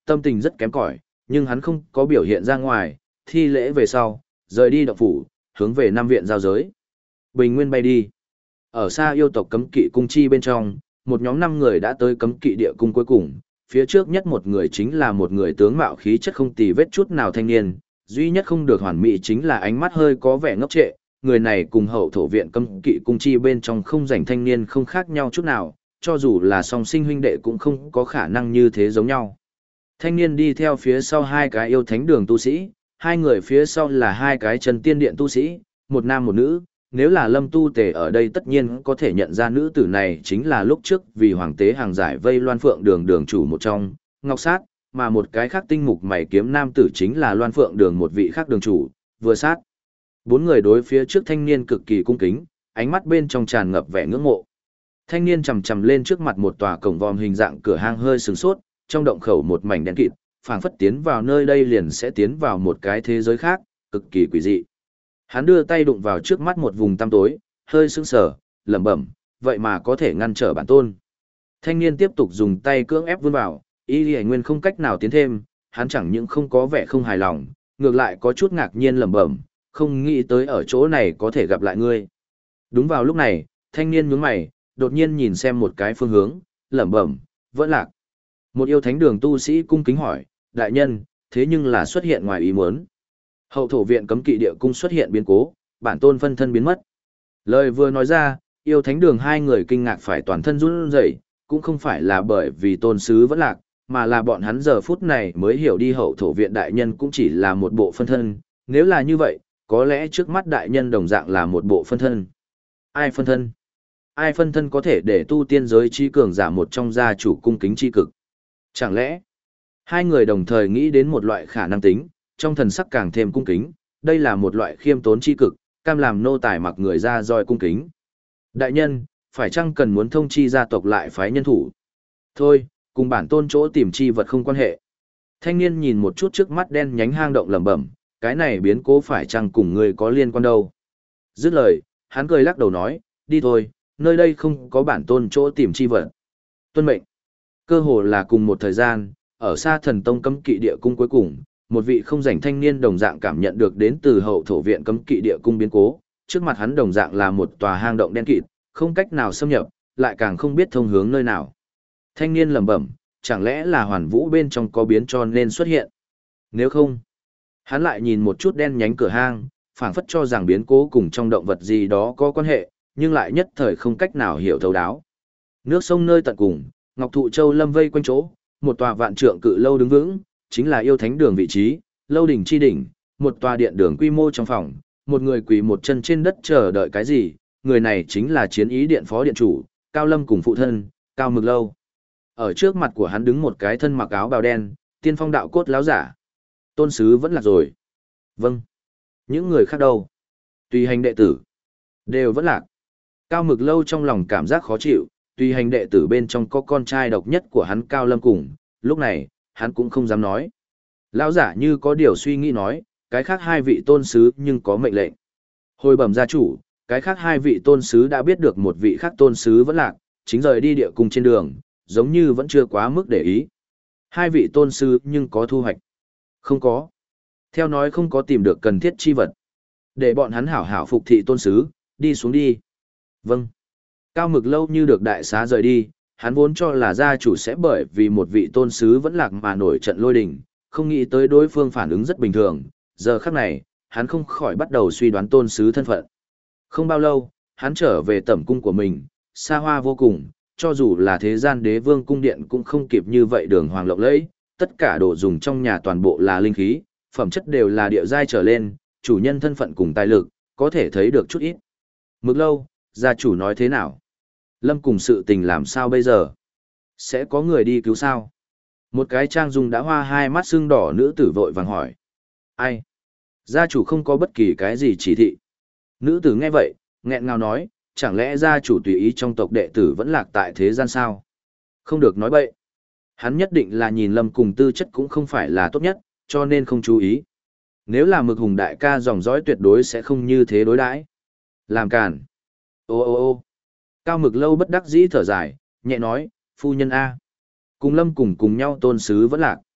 Speaker 1: tâm tình rất kém cỏi, nhưng hắn không có biểu hiện ra ngoài, thi lễ về sau, rời đi động phủ, hướng về Nam viện giao giới. Bình nguyên bay đi. Ở xa yêu tộc cấm kỵ cung chi bên trong, một nhóm năm người đã tới cấm kỵ địa cung cuối cùng, phía trước nhất một người chính là một người tướng mạo khí chất không tì vết chút nào thanh niên, duy nhất không được hoàn mỹ chính là ánh mắt hơi có vẻ ngốc trệ, người này cùng hậu thổ viện cấm kỵ cung chi bên trong không rảnh thanh niên không khác nhau chút nào, cho dù là song sinh huynh đệ cũng không có khả năng như thế giống nhau. Thanh niên đi theo phía sau hai cái yêu thánh đường tu sĩ, hai người phía sau là hai cái chân tiên điện tu sĩ, một nam một nữ. Nếu là Lâm Tu Tề ở đây tất nhiên có thể nhận ra nữ tử này chính là lúc trước vì hoàng tế hàng giải vây Loan Phượng đường đường chủ một trong, Ngọc Sát, mà một cái khác tinh mục mày kiếm nam tử chính là Loan Phượng đường một vị khác đường chủ, Vừa Sát. Bốn người đối phía trước thanh niên cực kỳ cung kính, ánh mắt bên trong tràn ngập vẻ ngưỡng mộ. Thanh niên chầm chầm lên trước mặt một tòa cổng vòm hình dạng cửa hang hơi sừng sốt, trong động khẩu một mảnh đen kịt, phảng phất tiến vào nơi đây liền sẽ tiến vào một cái thế giới khác, cực kỳ quỷ dị. Hắn đưa tay đụng vào trước mắt một vùng tăm tối, hơi sững sờ, lẩm bẩm, vậy mà có thể ngăn trở bản tôn. Thanh niên tiếp tục dùng tay cưỡng ép vươn vào, y lì nguyên không cách nào tiến thêm, hắn chẳng những không có vẻ không hài lòng, ngược lại có chút ngạc nhiên lẩm bẩm, không nghĩ tới ở chỗ này có thể gặp lại ngươi. Đúng vào lúc này, thanh niên nhướng mày, đột nhiên nhìn xem một cái phương hướng, lẩm bẩm, vẫn lạc. Một yêu thánh đường tu sĩ cung kính hỏi, đại nhân, thế nhưng là xuất hiện ngoài ý muốn. Hậu thổ viện cấm kỵ địa cung xuất hiện biến cố, bản tôn phân thân biến mất. Lời vừa nói ra, yêu thánh đường hai người kinh ngạc phải toàn thân run rẩy, cũng không phải là bởi vì tôn sứ vẫn lạc, mà là bọn hắn giờ phút này mới hiểu đi hậu thổ viện đại nhân cũng chỉ là một bộ phân thân. Nếu là như vậy, có lẽ trước mắt đại nhân đồng dạng là một bộ phân thân. Ai phân thân? Ai phân thân có thể để tu tiên giới chi cường giả một trong gia chủ cung kính chi cực? Chẳng lẽ, hai người đồng thời nghĩ đến một loại khả năng tính, trong thần sắc càng thêm cung kính, đây là một loại khiêm tốn chi cực, cam làm nô tài mặc người ra roi cung kính. Đại nhân, phải chăng cần muốn thông chi gia tộc lại phái nhân thủ? Thôi, cùng bản tôn chỗ tìm chi vật không quan hệ. Thanh niên nhìn một chút trước mắt đen nhánh hang động lẩm bẩm, cái này biến cố phải chăng cùng người có liên quan đâu? Dứt lời, hắn cười lắc đầu nói, đi thôi, nơi đây không có bản tôn chỗ tìm chi vật. Tuân mệnh. Cơ hồ là cùng một thời gian, ở xa thần tông cấm kỵ địa cung cuối cùng, một vị không rảnh thanh niên đồng dạng cảm nhận được đến từ hậu thổ viện cấm kỵ địa cung biến cố, trước mặt hắn đồng dạng là một tòa hang động đen kịt, không cách nào xâm nhập, lại càng không biết thông hướng nơi nào. Thanh niên lẩm bẩm, chẳng lẽ là hoàn vũ bên trong có biến cho nên xuất hiện? Nếu không, hắn lại nhìn một chút đen nhánh cửa hang, phảng phất cho rằng biến cố cùng trong động vật gì đó có quan hệ, nhưng lại nhất thời không cách nào hiểu thấu đáo. Nước sông nơi tận cùng, Ngọc Thụ Châu lâm vây quanh chỗ, một tòa vạn trượng cự lâu đứng vững, chính là yêu thánh đường vị trí, lâu đỉnh chi đỉnh, một tòa điện đường quy mô trong phòng, một người quỳ một chân trên đất chờ đợi cái gì, người này chính là chiến ý điện phó điện chủ, Cao Lâm cùng phụ thân, Cao Mực Lâu. Ở trước mặt của hắn đứng một cái thân mặc áo bào đen, tiên phong đạo cốt láo giả. Tôn sứ vẫn là rồi. Vâng. Những người khác đâu? Tùy hành đệ tử. Đều vẫn lạc. Cao Mực Lâu trong lòng cảm giác khó chịu, tùy hành đệ tử bên trong có con trai độc nhất của hắn Cao Lâm cùng, lúc này, hắn cũng không dám nói. Lão giả như có điều suy nghĩ nói, cái khác hai vị tôn sứ nhưng có mệnh lệnh. Hồi bẩm gia chủ, cái khác hai vị tôn sứ đã biết được một vị khác tôn sứ vẫn lạc, chính rời đi địa cung trên đường, giống như vẫn chưa quá mức để ý. Hai vị tôn sứ nhưng có thu hoạch. Không có. Theo nói không có tìm được cần thiết chi vật. Để bọn hắn hảo hảo phục thị tôn sứ, đi xuống đi. Vâng. Cao Mực Lâu như được đại xá rời đi, hắn vốn cho là gia chủ sẽ bởi vì một vị tôn sứ vẫn lạc mà nổi trận lôi đình, không nghĩ tới đối phương phản ứng rất bình thường, giờ khắc này, hắn không khỏi bắt đầu suy đoán tôn sứ thân phận. Không bao lâu, hắn trở về tẩm cung của mình, xa hoa vô cùng, cho dù là thế gian đế vương cung điện cũng không kịp như vậy đường hoàng lộng lẫy, tất cả đồ dùng trong nhà toàn bộ là linh khí, phẩm chất đều là địa giai trở lên, chủ nhân thân phận cùng tài lực, có thể thấy được chút ít. Mực Lâu, gia chủ nói thế nào? Lâm cùng sự tình làm sao bây giờ? Sẽ có người đi cứu sao? Một cái trang dung đã hoa hai mắt sưng đỏ nữ tử vội vàng hỏi. Ai? Gia chủ không có bất kỳ cái gì chỉ thị. Nữ tử nghe vậy, nghẹn ngào nói, chẳng lẽ gia chủ tùy ý trong tộc đệ tử vẫn lạc tại thế gian sao? Không được nói bậy. Hắn nhất định là nhìn Lâm cùng tư chất cũng không phải là tốt nhất, cho nên không chú ý. Nếu là Mực Hùng đại ca dòng dõi tuyệt đối sẽ không như thế đối đãi. Làm càn. Ô ô ô Cao Mực Lâu bất đắc dĩ thở dài, nhẹ nói, phu nhân A. Cùng Lâm cùng cùng nhau tôn sứ vẫn lạc.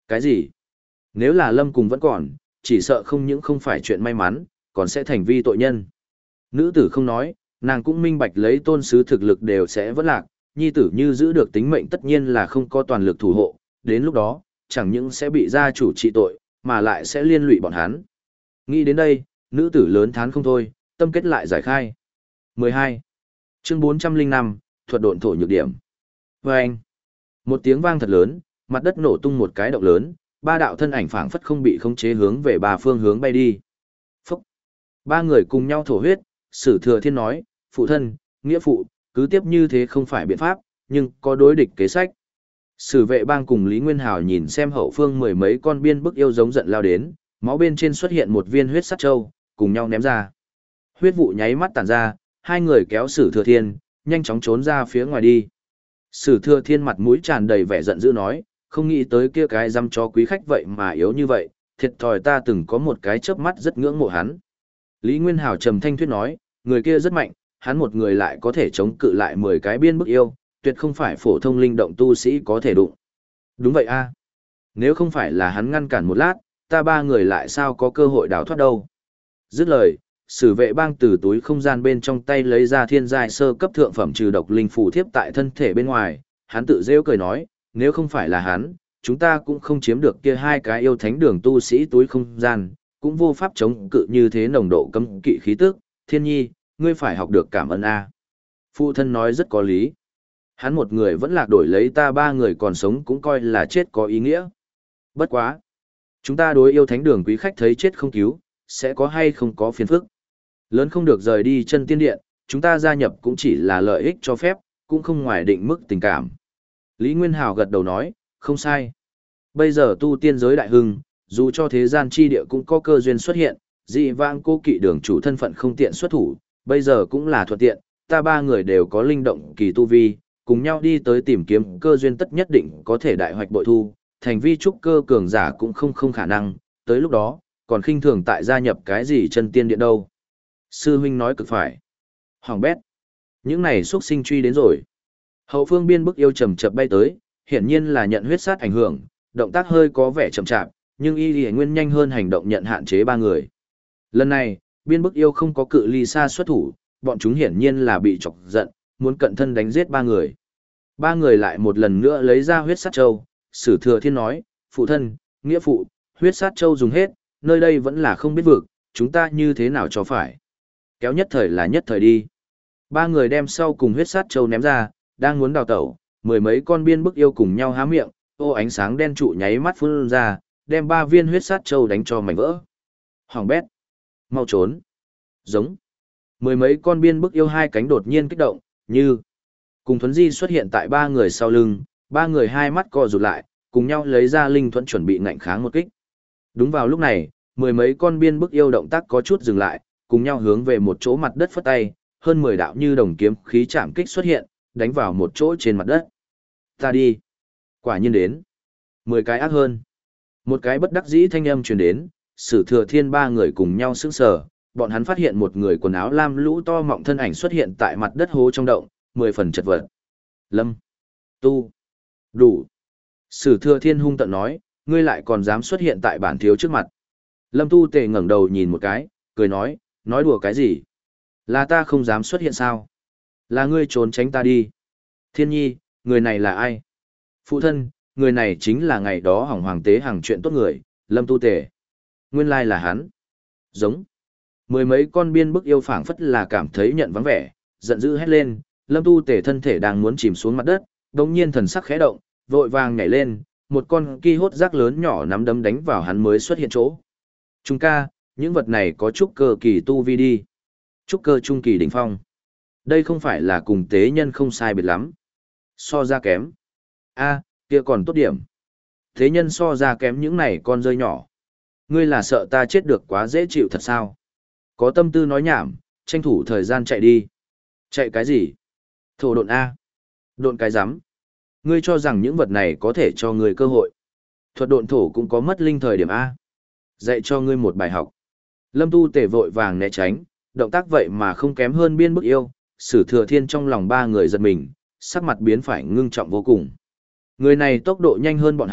Speaker 1: Cái gì? Nếu là Lâm cùng vẫn còn, chỉ sợ không những không phải chuyện may mắn, còn sẽ thành vi tội nhân. Nữ tử không nói, nàng cũng minh bạch lấy tôn sứ thực lực đều sẽ vẫn lạc, nhi tử như giữ được tính mệnh tất nhiên là không có toàn lực thủ hộ, đến lúc đó, chẳng những sẽ bị gia chủ trị tội, mà lại sẽ liên lụy bọn hắn. Nghĩ đến đây, nữ tử lớn thán không thôi, tâm kết lại giải khai. mười hai. Chương bốn trăm lẻ năm, thuật độn thổ nhược điểm. Và anh, một tiếng vang thật lớn, mặt đất nổ tung một cái động lớn, ba đạo thân ảnh phảng phất không bị khống chế hướng về ba phương hướng bay đi. Phúc! Ba người cùng nhau thổ huyết, Sử Thừa Thiên nói, phụ thân, nghĩa phụ, cứ tiếp như thế không phải biện pháp, nhưng có đối địch kế sách. Sử Vệ Bang cùng Lý Nguyên Hào nhìn xem hậu phương mười mấy con biên bức yêu giống giận lao đến, máu bên trên xuất hiện một viên huyết sắt châu, cùng nhau ném ra. Huyết vụ nháy mắt tản ra, hai người kéo Sử Thừa Thiên, nhanh chóng trốn ra phía ngoài đi. Sử Thừa Thiên mặt mũi tràn đầy vẻ giận dữ nói, không nghĩ tới kia cái dăm cho quý khách vậy mà yếu như vậy, thiệt thòi ta từng có một cái chớp mắt rất ngưỡng mộ hắn. Lý Nguyên Hào trầm thanh thuyết nói, người kia rất mạnh, hắn một người lại có thể chống cự lại mười cái biên bức yêu, tuyệt không phải phổ thông linh động tu sĩ có thể đụng. Đúng vậy a, nếu không phải là hắn ngăn cản một lát, ta ba người lại sao có cơ hội đào thoát đâu. Dứt lời, Sử Vệ Bang từ túi không gian bên trong tay lấy ra thiên giai sơ cấp thượng phẩm trừ độc linh phù thiếp tại thân thể bên ngoài, hắn tự rêu cười nói, nếu không phải là hắn, chúng ta cũng không chiếm được kia hai cái yêu thánh đường tu sĩ túi không gian, cũng vô pháp chống cự như thế nồng độ cấm kỵ khí tức. Thiên nhi, ngươi phải học được cảm ơn a. Phụ thân nói rất có lý. Hắn một người vẫn lạc đổi lấy ta ba người còn sống cũng coi là chết có ý nghĩa. Bất quá. Chúng ta đối yêu thánh đường quý khách thấy chết không cứu, sẽ có hay không có phiền phức. Lớn không được rời đi chân tiên điện, chúng ta gia nhập cũng chỉ là lợi ích cho phép, cũng không ngoài định mức tình cảm. Lý Nguyên Hào gật đầu nói, không sai. Bây giờ tu tiên giới đại hưng, dù cho thế gian chi địa cũng có cơ duyên xuất hiện, dị vãng cô kỵ đường chủ thân phận không tiện xuất thủ, bây giờ cũng là thuận tiện, ta ba người đều có linh động kỳ tu vi, cùng nhau đi tới tìm kiếm cơ duyên tất nhất định có thể đại hoạch bội thu, thành vi trúc cơ cường giả cũng không không khả năng, tới lúc đó, còn khinh thường tại gia nhập cái gì chân tiên điện đâu. Sư huynh nói cực phải. Hoàng bét. Những này xuất sinh truy đến rồi. Hậu phương biên bức yêu trầm chập bay tới, hiển nhiên là nhận huyết sát ảnh hưởng, động tác hơi có vẻ chậm chạp, nhưng y lì nguyên nhanh hơn hành động nhận hạn chế ba người. Lần này, biên bức yêu không có cự ly xa xuất thủ, bọn chúng hiển nhiên là bị chọc giận, muốn cận thân đánh giết ba người. Ba người lại một lần nữa lấy ra huyết sát châu, Sử Thừa Thiên nói, phụ thân, nghĩa phụ, huyết sát châu dùng hết, nơi đây vẫn là không biết vực, chúng ta như thế nào cho phải. Kéo nhất thời là nhất thời đi. Ba người đem sau cùng huyết sát châu ném ra, đang muốn đào tẩu, mười mấy con biên bức yêu cùng nhau há miệng, ô ánh sáng đen trụ nháy mắt phun ra, đem ba viên huyết sát châu đánh cho mảnh vỡ. Hoàng bét. Mau trốn. Giống. Mười mấy con biên bức yêu hai cánh đột nhiên kích động, như cùng thuấn di xuất hiện tại ba người sau lưng, ba người hai mắt co rụt lại, cùng nhau lấy ra linh thuẫn chuẩn bị ngạnh kháng một kích. Đúng vào lúc này, mười mấy con biên bức yêu động tác có chút dừng lại, cùng nhau hướng về một chỗ mặt đất phất tay, hơn mười đạo như đồng kiếm khí chạm kích xuất hiện, đánh vào một chỗ trên mặt đất. Ta đi. Quả nhiên đến. Mười cái ác hơn. Một cái bất đắc dĩ thanh âm truyền đến, Sử Thừa Thiên ba người cùng nhau sững sờ, bọn hắn phát hiện một người quần áo lam lũ to mọng thân ảnh xuất hiện tại mặt đất hố trong động, mười phần chật vật. Lâm. Tu. Đủ. Sử Thừa Thiên hung tận nói, ngươi lại còn dám xuất hiện tại bản thiếu trước mặt. Lâm Tu Tề ngẩng đầu nhìn một cái, cười nói, nói đùa cái gì? Là ta không dám xuất hiện sao? Là ngươi trốn tránh ta đi. Thiên nhi, người này là ai? Phụ thân, người này chính là ngày đó hỏng hoàng tế hàng chuyện tốt người, Lâm Tu Tề. Nguyên lai là hắn. Giống. Mười mấy con biên bức yêu phảng phất là cảm thấy nhận vắng vẻ, giận dữ hét lên, Lâm Tu Tề thân thể đang muốn chìm xuống mặt đất, đột nhiên thần sắc khẽ động, vội vàng nhảy lên, một con ki hốt rác lớn nhỏ nắm đấm đánh vào hắn mới xuất hiện chỗ. Trung ca, những vật này có trúc cơ kỳ tu vi đi. Trúc cơ trung kỳ đỉnh phong. Đây không phải là cùng tế nhân không sai biệt lắm. So ra kém. A, kia còn tốt điểm. Tế nhân so ra kém những này con rơi nhỏ. Ngươi là sợ ta chết được quá dễ chịu thật sao? Có tâm tư nói nhảm, tranh thủ thời gian chạy đi. Chạy cái gì? Thổ độn A. Độn cái rắm. Ngươi cho rằng những vật này có thể cho ngươi cơ hội. Thuật độn thổ cũng có mất linh thời điểm A. Dạy cho ngươi một bài học. Lâm Tu Tề vội vàng né tránh, động tác vậy mà không kém hơn biên bức yêu. Sử Thừa Thiên trong lòng ba người giật mình, sắc mặt biến phải ngưng trọng vô cùng. Người này tốc độ nhanh hơn bọn hắn,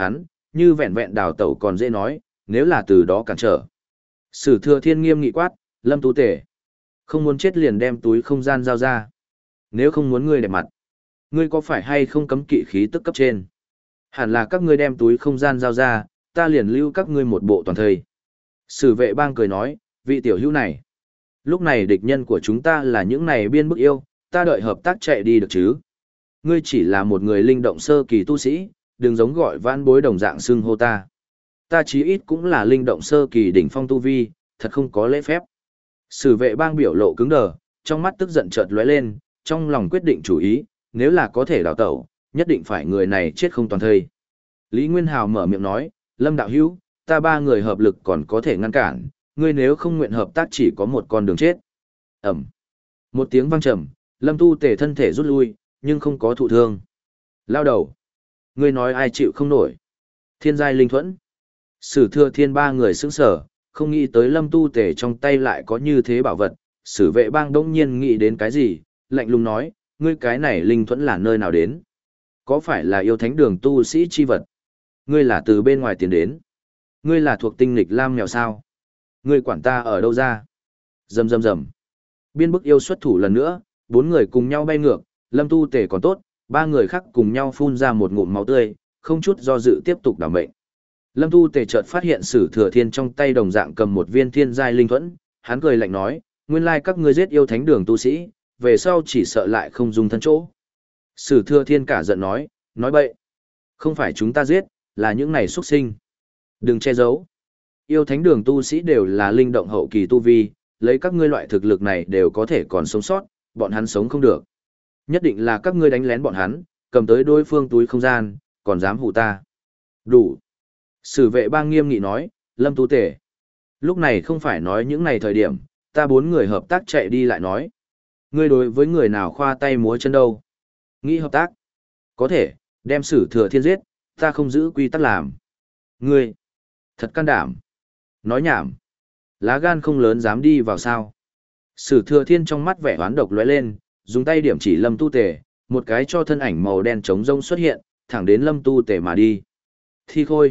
Speaker 1: như vẹn vẹn đào tẩu còn dễ nói, nếu là từ đó cản trở. Sử Thừa Thiên nghiêm nghị quát, Lâm Tu Tể, không muốn chết liền đem túi không gian giao ra. Nếu không muốn ngươi đẹp mặt, ngươi có phải hay không cấm kỵ khí tức cấp trên? Hẳn là các ngươi đem túi không gian giao ra, ta liền lưu các ngươi một bộ toàn thây. Sử Vệ Bang cười nói, vị tiểu hữu này, lúc này địch nhân của chúng ta là những này biên bức yêu, ta đợi hợp tác chạy đi được chứ? Ngươi chỉ là một người linh động sơ kỳ tu sĩ, đừng giống gọi vãn bối đồng dạng xưng hô ta. Ta chí ít cũng là linh động sơ kỳ đỉnh phong tu vi, thật không có lễ phép. Sử Vệ Bang biểu lộ cứng đờ, trong mắt tức giận chợt lóe lên, trong lòng quyết định chủ ý, nếu là có thể đào tẩu, nhất định phải người này chết không toàn thây. Lý Nguyên Hào mở miệng nói, Lâm đạo hữu, ta ba người hợp lực còn có thể ngăn cản, ngươi nếu không nguyện hợp tác chỉ có một con đường chết. Ẩm. Một tiếng vang trầm, Lâm Tu Tể thân thể rút lui, nhưng không có thụ thương. Lao đầu. Ngươi nói ai chịu không nổi. Thiên giai linh thuẫn. Sử Thừa Thiên ba người sững sở, không nghĩ tới Lâm Tu Tể trong tay lại có như thế bảo vật. Sử Vệ Bang đông nhiên nghĩ đến cái gì, lạnh lùng nói, ngươi cái này linh thuẫn là nơi nào đến? Có phải là yêu thánh đường tu sĩ chi vật? Ngươi là từ bên ngoài tiến đến. Ngươi là thuộc tinh lịch lam mèo sao? Ngươi quản ta ở đâu ra? Rầm rầm rầm. Biên bức yêu xuất thủ lần nữa, bốn người cùng nhau bay ngược, Lâm Tu Tể còn tốt, ba người khác cùng nhau phun ra một ngụm máu tươi, không chút do dự tiếp tục đảm mệnh. Lâm Tu Tể chợt phát hiện Sử Thừa Thiên trong tay đồng dạng cầm một viên thiên giai linh thuẫn, hắn cười lạnh nói, nguyên lai các ngươi giết yêu thánh đường tu sĩ, về sau chỉ sợ lại không dùng thân chỗ. Sử Thừa Thiên cả giận nói, nói bậy. Không phải chúng ta giết, là những này xuất sinh. Đừng che giấu. Yêu thánh đường tu sĩ đều là linh động hậu kỳ tu vi, lấy các ngươi loại thực lực này đều có thể còn sống sót, bọn hắn sống không được. Nhất định là các ngươi đánh lén bọn hắn, cầm tới đối phương túi không gian, còn dám hù ta. Đủ. Sử Vệ Bang nghiêm nghị nói, Lâm Tu Tể. Lúc này không phải nói những này thời điểm, ta bốn người hợp tác chạy đi lại nói. Ngươi đối với người nào khoa tay múa chân đâu? Nghĩ hợp tác? Có thể, đem Sử Thừa Thiên giết, ta không giữ quy tắc làm. Ngươi, thật can đảm. Nói nhảm. Lá gan không lớn dám đi vào sao. Sử Thừa Thiên trong mắt vẻ oán độc lóe lên, dùng tay điểm chỉ Lâm Tu Tể, một cái cho thân ảnh màu đen trống rông xuất hiện, thẳng đến Lâm Tu Tể mà đi. Thi Khôi.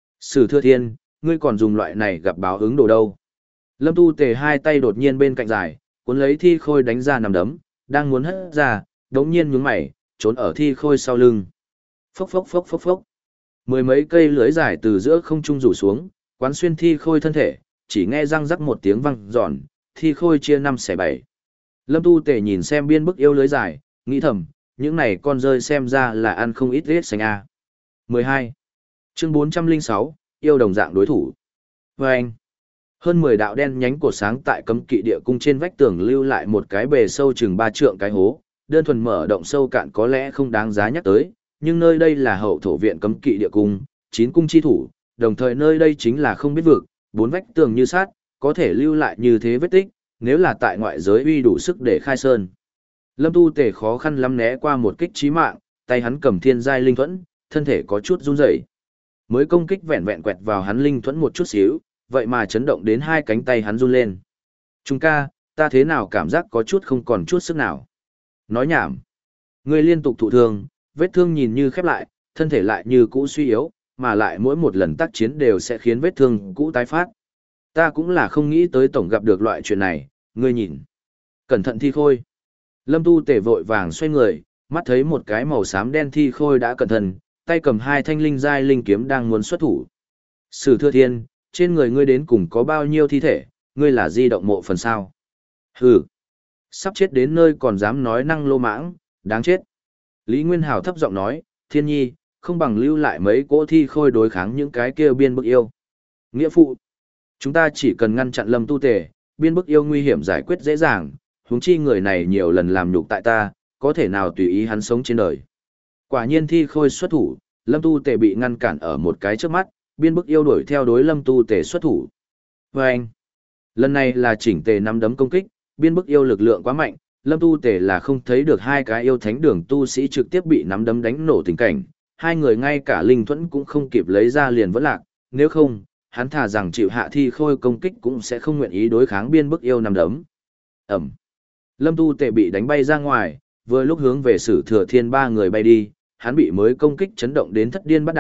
Speaker 1: Sử Thừa Thiên, ngươi còn dùng loại này gặp báo ứng đồ đâu. Lâm Tu Tể hai tay đột nhiên bên cạnh dài, cuốn lấy Thi Khôi đánh ra nằm đấm, đang muốn hất ra, đống nhiên nhướng mày, trốn ở Thi Khôi sau lưng. Phốc phốc phốc phốc phốc. Mười mấy cây lưới dài từ giữa không trung rủ xuống, quán xuyên Thi Khôi thân thể, chỉ nghe răng rắc một tiếng vang giòn, Thi Khôi chia năm xẻ bảy. Lâm Tu Tể nhìn xem biên bức yêu lưới dài, nghĩ thầm, những này con rơi xem ra là ăn không ít rết xanh a. mười hai. Chương bốn trăm lẻ sáu, yêu đồng dạng đối thủ. Và anh, hơn mười đạo đen nhánh cột sáng tại cấm kỵ địa cung trên vách tường lưu lại một cái bề sâu chừng ba trượng cái hố, đơn thuần mở động sâu cạn có lẽ không đáng giá nhắc tới, nhưng nơi đây là hậu thổ viện cấm kỵ địa cung, chín cung chi thủ, đồng thời nơi đây chính là không biết vực, bốn vách tường như sát, có thể lưu lại như thế vết tích, nếu là tại ngoại giới uy đủ sức để khai sơn. Lâm Tu Tể khó khăn lắm né qua một kích chí mạng, tay hắn cầm thiên giai linh thuẫn, thân thể có chút run rẩy. Mới công kích vẹn vẹn quẹt vào hắn linh thuẫn một chút xíu, vậy mà chấn động đến hai cánh tay hắn run lên. Trung ca, ta thế nào cảm giác có chút không còn chút sức nào. Nói nhảm. Ngươi liên tục thụ thương, vết thương nhìn như khép lại, thân thể lại như cũ suy yếu, mà lại mỗi một lần tác chiến đều sẽ khiến vết thương cũ tái phát. Ta cũng là không nghĩ tới tổng gặp được loại chuyện này, ngươi nhìn. Cẩn thận Thi Khôi. Lâm Tu Tể vội vàng xoay người, mắt thấy một cái màu xám đen Thi Khôi đã cẩn thận, tay cầm hai thanh linh giai linh kiếm đang muốn xuất thủ. Sử Thừa Thiên, trên người ngươi đến cùng có bao nhiêu thi thể, ngươi là di động mộ phần sao? Hừ. Sắp chết đến nơi còn dám nói năng lô mãng, đáng chết. Lý Nguyên Hào thấp giọng nói, Thiên Nhi, không bằng lưu lại mấy cỗ Thi Khôi đối kháng những cái kia biên bức yêu. Nghĩa phụ. Chúng ta chỉ cần ngăn chặn Lâm Tu Tể, biên bức yêu nguy hiểm giải quyết dễ dàng, huống chi người này nhiều lần làm nhục tại ta, có thể nào tùy ý hắn sống trên đời. Quả nhiên Thi Khôi xuất thủ, Lâm Tu Tể bị ngăn cản ở một cái trước mắt, biên bức yêu đuổi theo đối Lâm Tu Tể xuất thủ. Và anh, lần này là chỉnh tề nắm đấm công kích, biên bức yêu lực lượng quá mạnh, Lâm Tu Tể là không thấy được hai cái yêu thánh đường tu sĩ trực tiếp bị nắm đấm đánh nổ tình cảnh, hai người ngay cả linh thuẫn cũng không kịp lấy ra liền vẫn lạc, nếu không, hắn thà rằng chịu hạ Thi Khôi công kích cũng sẽ không nguyện ý đối kháng biên bức yêu nắm đấm. Ẩm. Lâm Tu Tể bị đánh bay ra ngoài, vừa lúc hướng về Sử Thừa Thiên ba người bay đi, hắn bị mới công kích chấn động đến thất điên bắt đảo,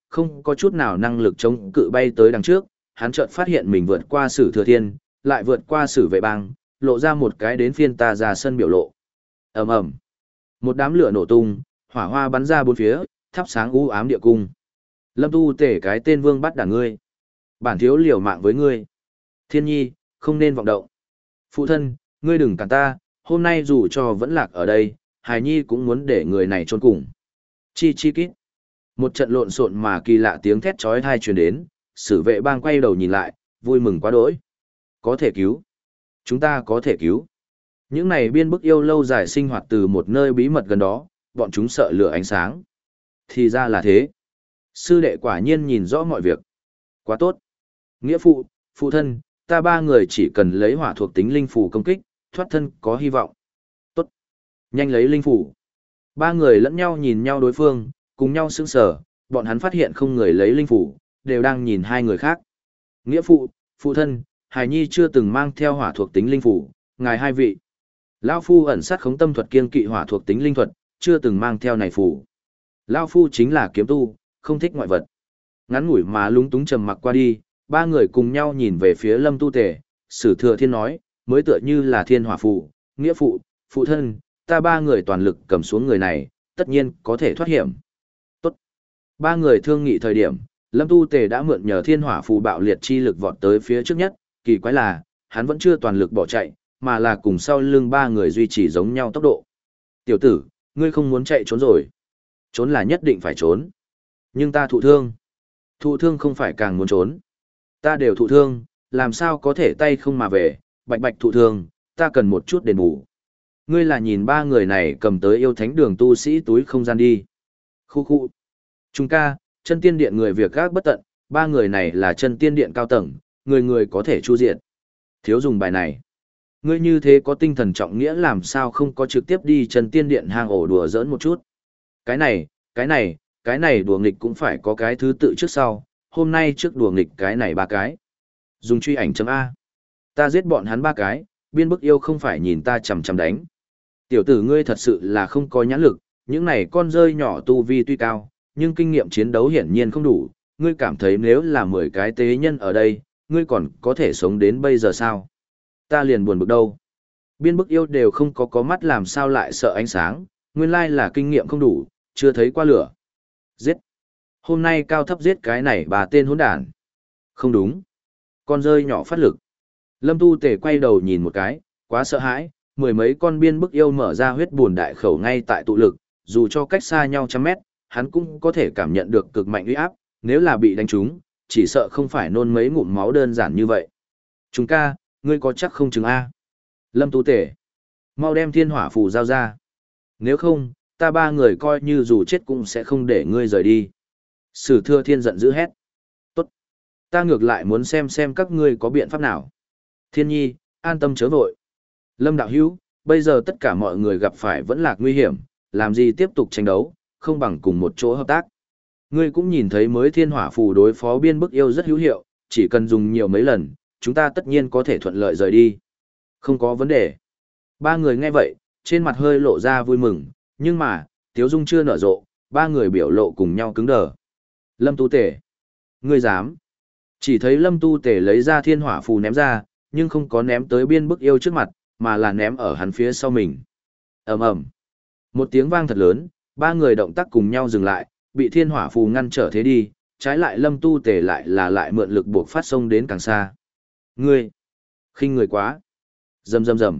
Speaker 1: không có chút nào năng lực chống cự bay tới đằng trước, hắn chợt phát hiện mình vượt qua Sử Thừa Thiên, lại vượt qua Sử Vệ Bang, lộ ra một cái đến phiên ta ra sân biểu lộ. Ầm ầm. Một đám lửa nổ tung, hỏa hoa bắn ra bốn phía, thắp sáng u ám địa cung. Lâm Tu Tể cái tên vương bắt đàn ngươi. Bản thiếu liều mạng với ngươi. Thiên nhi, không nên vọng động. Phụ thân, ngươi đừng cản ta, hôm nay dù cho vẫn lạc ở đây, Hải Nhi cũng muốn để người này trốn cùng. Chi chi kít. Một trận lộn xộn mà kỳ lạ tiếng thét chói tai truyền đến, Sử Vệ Bang quay đầu nhìn lại, vui mừng quá đỗi. Có thể cứu. Chúng ta có thể cứu. Những này biên bức yêu lâu dài sinh hoạt từ một nơi bí mật gần đó, bọn chúng sợ lửa ánh sáng. Thì ra là thế. Sư đệ quả nhiên nhìn rõ mọi việc. Quá tốt. Nghĩa phụ, phụ thân, ta ba người chỉ cần lấy hỏa thuộc tính linh phù công kích, thoát thân có hy vọng. Tốt. Nhanh lấy linh phù. Ba người lẫn nhau nhìn nhau đối phương, cùng nhau sững sờ, bọn hắn phát hiện không người lấy linh phù, đều đang nhìn hai người khác. Nghĩa phụ, phụ thân, Hải Nhi chưa từng mang theo hỏa thuộc tính linh phù, ngài hai vị. Lão phu ẩn sát khống tâm thuật kiên kỵ hỏa thuộc tính linh thuật, chưa từng mang theo này phù. Lão phu chính là kiếm tu, không thích ngoại vật. Ngắn ngủi mà lúng túng trầm mặc qua đi, ba người cùng nhau nhìn về phía Lâm Tu Tề, Sử Thừa Thiên nói, mới tựa như là thiên hỏa phù, nghĩa phụ, phụ thân, ta ba người toàn lực cầm xuống người này, tất nhiên có thể thoát hiểm. Tốt. Ba người thương nghị thời điểm, Lâm Tu Tề đã mượn nhờ thiên hỏa phù bạo liệt chi lực vọt tới phía trước nhất, kỳ quái là, hắn vẫn chưa toàn lực bỏ chạy, mà là cùng sau lưng ba người duy trì giống nhau tốc độ. Tiểu tử, ngươi không muốn chạy trốn rồi. Trốn là nhất định phải trốn. Nhưng ta thụ thương. Thụ thương không phải càng muốn trốn. Ta đều thụ thương, làm sao có thể tay không mà về, bạch bạch thụ thương, ta cần một chút đền bù. Ngươi là nhìn ba người này cầm tới yêu thánh đường tu sĩ túi không gian đi. Khu khu. Trung ca, chân tiên điện người việc gác bất tận, ba người này là chân tiên điện cao tầng, người người có thể chu diện. Thiếu dùng bài này. Ngươi như thế có tinh thần trọng nghĩa làm sao không có trực tiếp đi chân tiên điện hang ổ đùa giỡn một chút. Cái này, cái này, cái này đùa nghịch cũng phải có cái thứ tự trước sau, hôm nay trước đùa nghịch cái này ba cái. Dùng truy ảnh chấm A. Ta giết bọn hắn ba cái, biên bức yêu không phải nhìn ta chằm chằm đánh. Tiểu tử ngươi thật sự là không có nhãn lực, những này con rơi nhỏ tu vi tuy cao, nhưng kinh nghiệm chiến đấu hiển nhiên không đủ, ngươi cảm thấy nếu là mười cái tế nhân ở đây, ngươi còn có thể sống đến bây giờ sao? Ta liền buồn bực đâu. Biên bức yêu đều không có có mắt làm sao lại sợ ánh sáng, nguyên lai là kinh nghiệm không đủ, chưa thấy qua lửa. Giết. Hôm nay cao thấp giết cái này bà tên hỗn đản. Không đúng. Con rơi nhỏ phát lực. Lâm Tu Tề quay đầu nhìn một cái, quá sợ hãi, mười mấy con biên bức yêu mở ra huyết buồn đại khẩu ngay tại tụ lực, dù cho cách xa nhau trăm mét, hắn cũng có thể cảm nhận được cực mạnh uy áp, nếu là bị đánh trúng, chỉ sợ không phải nôn mấy ngụm máu đơn giản như vậy. Chúng ca, ngươi có chắc không chứng A. Lâm Tu Tề, mau đem thiên hỏa phù giao ra. Nếu không, ta ba người coi như dù chết cũng sẽ không để ngươi rời đi. Sử Thừa Thiên giận dữ hét. Tốt. Ta ngược lại muốn xem xem các ngươi có biện pháp nào. Thiên nhi, an tâm chớ vội. Lâm đạo hữu, bây giờ tất cả mọi người gặp phải vẫn là nguy hiểm, làm gì tiếp tục tranh đấu, không bằng cùng một chỗ hợp tác. Ngươi cũng nhìn thấy mới thiên hỏa phù đối phó biên bức yêu rất hữu hiệu, chỉ cần dùng nhiều mấy lần, chúng ta tất nhiên có thể thuận lợi rời đi. Không có vấn đề. Ba người nghe vậy, trên mặt hơi lộ ra vui mừng, nhưng mà, Tiếu Dung chưa nở rộ, ba người biểu lộ cùng nhau cứng đờ. Lâm Tu Tề. Ngươi dám. Chỉ thấy Lâm Tu Tề lấy ra thiên hỏa phù ném ra, nhưng không có ném tới biên bức yêu trước mặt, mà là ném ở hắn phía sau mình. Ầm ầm. Một tiếng vang thật lớn, ba người động tác cùng nhau dừng lại, bị thiên hỏa phù ngăn trở thế đi, trái lại Lâm Tu Tề lại là lại mượn lực buộc phát sông đến càng xa. Ngươi, khinh người quá. Rầm rầm rầm.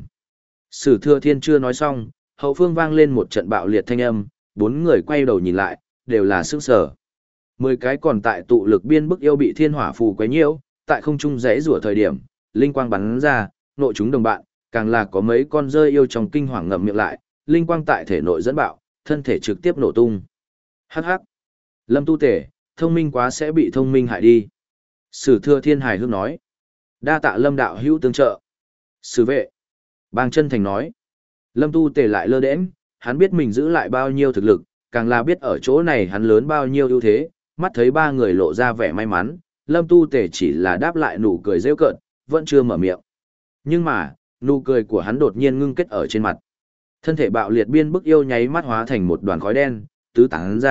Speaker 1: Sử Thừa Thiên chưa nói xong, hậu phương vang lên một trận bạo liệt thanh âm, bốn người quay đầu nhìn lại, đều là sững sờ. Mười cái còn tại tụ lực biên bức yêu bị thiên hỏa phù quấy nhiễu, tại không trung rẽ rủa thời điểm, linh quang bắn ra, nội chúng đồng bạn, càng là có mấy con rơi yêu trong kinh hoàng ngậm miệng lại, linh quang tại thể nội dẫn bạo, thân thể trực tiếp nổ tung. Hắc hắc. Lâm Tu Tề, thông minh quá sẽ bị thông minh hại đi. Sử Thừa Thiên hài hước nói. Đa tạ Lâm đạo hữu tương trợ. Sử vệ. Bang chân thành nói. Lâm Tu Tề lại lơ đễnh, hắn biết mình giữ lại bao nhiêu thực lực, càng là biết ở chỗ này hắn lớn bao nhiêu ưu thế, mắt thấy ba người lộ ra vẻ may mắn, Lâm Tu Tề chỉ là đáp lại nụ cười rêu cợt, vẫn chưa mở miệng. Nhưng mà, nụ cười của hắn đột nhiên ngưng kết ở trên mặt. Thân thể bạo liệt biên bức yêu nháy mắt hóa thành một đoàn khói đen, tứ tán ra,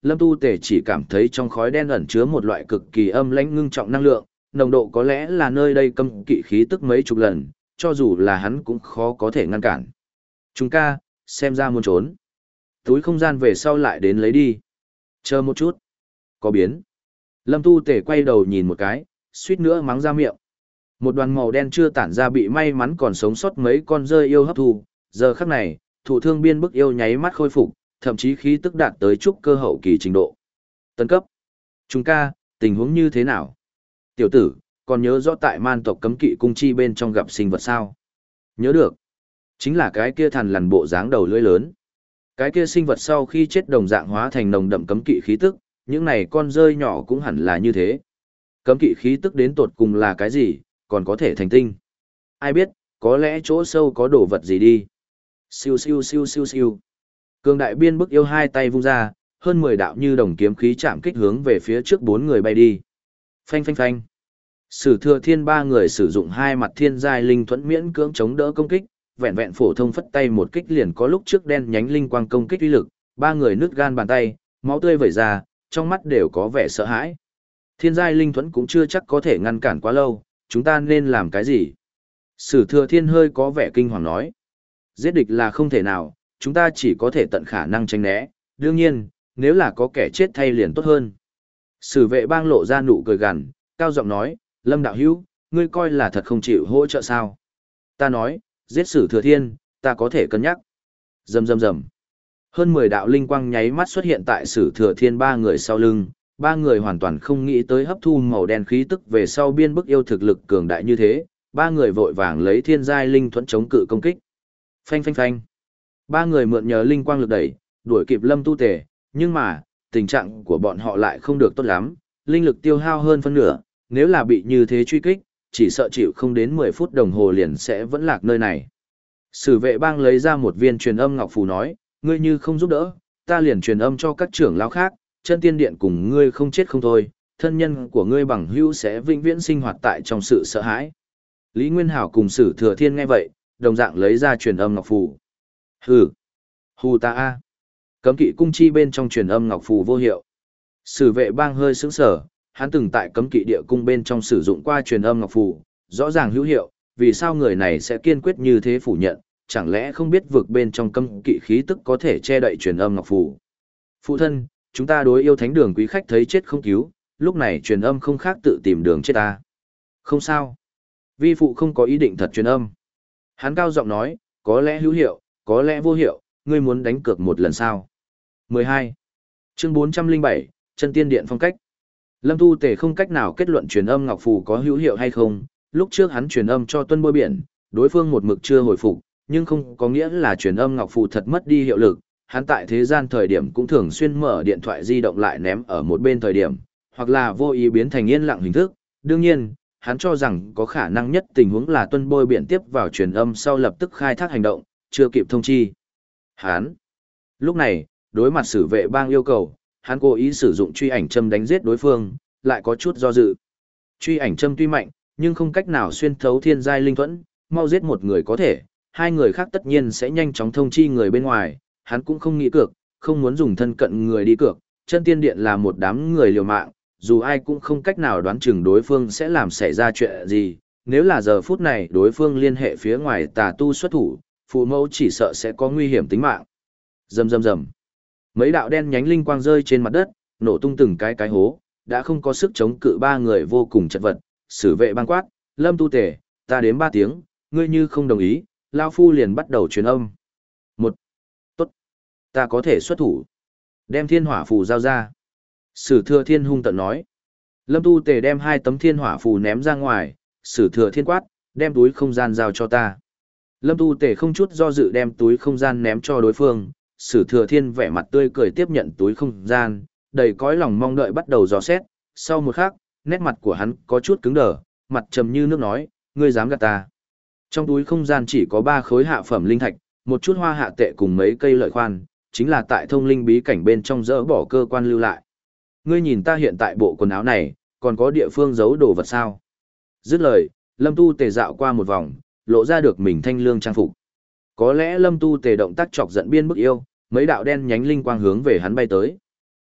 Speaker 1: Lâm Tu Tề chỉ cảm thấy trong khói đen ẩn chứa một loại cực kỳ âm lãnh ngưng trọng năng lượng, nồng độ có lẽ là nơi đây cấm kỵ khí tức mấy chục lần, cho dù là hắn cũng khó có thể ngăn cản. Chúng ca, xem ra muốn trốn. Túi không gian về sau lại đến lấy đi. Chờ một chút. Có biến. Lâm Tu Tề quay đầu nhìn một cái, suýt nữa mắng ra miệng. Một đoàn màu đen chưa tản ra bị may mắn còn sống sót mấy con rơi yêu hấp thu, giờ khắc này, thụ thương biên bức yêu nháy mắt khôi phục, thậm chí khí tức đạt tới trúc cơ hậu kỳ trình độ. Tân cấp. Chúng ca, tình huống như thế nào? Tiểu tử, còn nhớ rõ tại man tộc cấm kỵ cung chi bên trong gặp sinh vật sao? Nhớ được. Chính là cái kia thằn lằn bộ dáng đầu lưỡi lớn. Cái kia sinh vật sau khi chết đồng dạng hóa thành nồng đậm cấm kỵ khí tức, những này con rơi nhỏ cũng hẳn là như thế. Cấm kỵ khí tức đến tột cùng là cái gì, còn có thể thành tinh. Ai biết, có lẽ chỗ sâu có đồ vật gì đi. Siêu siêu siêu siêu siêu. Cường đại biên bức yêu hai tay vung ra, hơn mười đạo như đồng kiếm khí chạm kích hướng về phía trước bốn người bay đi. Phanh phanh phanh. Sử Thừa Thiên ba người sử dụng hai mặt thiên giai linh thuẫn miễn cưỡng chống đỡ công kích, vẹn vẹn phổ thông phất tay một kích liền có lúc trước đen nhánh linh quang công kích uy lực, ba người nứt gan bàn tay, máu tươi vẩy ra, trong mắt đều có vẻ sợ hãi. Thiên giai linh thuẫn cũng chưa chắc có thể ngăn cản quá lâu, chúng ta nên làm cái gì? Sử Thừa Thiên hơi có vẻ kinh hoàng nói. Giết địch là không thể nào, chúng ta chỉ có thể tận khả năng tránh né, đương nhiên, nếu là có kẻ chết thay liền tốt hơn. Sử Vệ Bang lộ ra nụ cười gằn, cao giọng nói, Lâm đạo hữu, ngươi coi là thật không chịu hỗ trợ sao? Ta nói, giết Sử Thừa Thiên, ta có thể cân nhắc. Rầm rầm rầm. Hơn mười đạo linh quang nháy mắt xuất hiện tại Sử Thừa Thiên ba người sau lưng, ba người hoàn toàn không nghĩ tới hấp thu màu đen khí tức về sau biên bức yêu thực lực cường đại như thế, ba người vội vàng lấy thiên giai linh thuẫn chống cự công kích. Phanh phanh phanh. Ba người mượn nhờ linh quang lực đẩy, đuổi kịp Lâm Tu Tề, nhưng mà, tình trạng của bọn họ lại không được tốt lắm, linh lực tiêu hao hơn phân nửa, nếu là bị như thế truy kích, chỉ sợ chịu không đến mười phút đồng hồ liền sẽ vẫn lạc nơi này. Sử Vệ Bang lấy ra một viên truyền âm ngọc phù nói, ngươi như không giúp đỡ, ta liền truyền âm cho các trưởng lão khác, chân tiên điện cùng ngươi không chết không thôi, thân nhân của ngươi bằng hữu sẽ vĩnh viễn sinh hoạt tại trong sự sợ hãi. Lý Nguyên Hảo cùng Sử Thừa Thiên nghe vậy, đồng dạng lấy ra truyền âm ngọc phù. Hừ, hù ta a. Cấm kỵ cung chi bên trong truyền âm ngọc phù vô hiệu. Sử Vệ Bang hơi sững sờ, hắn từng tại cấm kỵ địa cung bên trong sử dụng qua truyền âm ngọc phù, rõ ràng hữu hiệu, vì sao người này sẽ kiên quyết như thế phủ nhận, chẳng lẽ không biết vực bên trong cấm kỵ khí tức có thể che đậy truyền âm ngọc phù. Phụ thân, chúng ta đối yêu thánh đường quý khách thấy chết không cứu, lúc này truyền âm không khác tự tìm đường chết ta. Không sao. Vi phụ không có ý định thật truyền âm. Hắn cao giọng nói, có lẽ hữu hiệu, có lẽ vô hiệu, ngươi muốn đánh cược một lần sao. mười hai. Chương bốn trăm lẻ bảy, Chân Tiên Điện phong cách. Lâm Tu Tề không cách nào kết luận truyền âm ngọc phù có hữu hiệu hay không, lúc trước hắn truyền âm cho Tuân Bôi Biển, đối phương một mực chưa hồi phục, nhưng không có nghĩa là truyền âm ngọc phù thật mất đi hiệu lực, hắn tại thế gian thời điểm cũng thường xuyên mở điện thoại di động lại ném ở một bên thời điểm, hoặc là vô ý biến thành yên lặng hình thức, đương nhiên, hắn cho rằng có khả năng nhất tình huống là Tuân Bôi Biển tiếp vào truyền âm sau lập tức khai thác hành động, chưa kịp thông chi. Hắn. Lúc này, đối mặt Sử Vệ Bang yêu cầu, hắn cố ý sử dụng truy ảnh châm đánh giết đối phương, lại có chút do dự. Truy ảnh châm tuy mạnh, nhưng không cách nào xuyên thấu thiên giai linh thuẫn, mau giết một người có thể, hai người khác tất nhiên sẽ nhanh chóng thông chi người bên ngoài, hắn cũng không nghĩ cược, không muốn dùng thân cận người đi cược, Chân Tiên Điện là một đám người liều mạng, dù ai cũng không cách nào đoán chừng đối phương sẽ làm xảy ra chuyện gì, nếu là giờ phút này đối phương liên hệ phía ngoài tà tu xuất thủ, phụ mẫu chỉ sợ sẽ có nguy hiểm tính mạng. Rầm rầm rầm. Mấy đạo đen nhánh linh quang rơi trên mặt đất, nổ tung từng cái cái hố, đã không có sức chống cự ba người vô cùng chật vật. Sử Vệ Bang quát, Lâm Tu Tề, ta đếm ba tiếng, ngươi như không đồng ý, lão phu liền bắt đầu truyền âm. Một, tốt, ta có thể xuất thủ. Đem thiên hỏa phù giao ra. Sử Thừa Thiên hung tận nói. Lâm Tu Tề đem hai tấm thiên hỏa phù ném ra ngoài, Sử Thừa Thiên quát, đem túi không gian giao cho ta. Lâm Tu Tề không chút do dự đem túi không gian ném cho đối phương, Sử Thừa Thiên vẻ mặt tươi cười tiếp nhận túi không gian, đầy cõi lòng mong đợi bắt đầu dò xét, sau một khắc, nét mặt của hắn có chút cứng đờ, mặt trầm như nước nói, ngươi dám gạt ta. Trong túi không gian chỉ có ba khối hạ phẩm linh thạch, một chút hoa hạ tệ cùng mấy cây lợi khoan, chính là tại thông linh bí cảnh bên trong dỡ bỏ cơ quan lưu lại. Ngươi nhìn ta hiện tại bộ quần áo này, còn có địa phương giấu đồ vật sao? Dứt lời, Lâm Tu Tề dạo qua một vòng, lộ ra được mình thanh lương trang phục. Có lẽ Lâm Tu Tề động tác chọc giận biên bức yêu, mấy đạo đen nhánh linh quang hướng về hắn bay tới.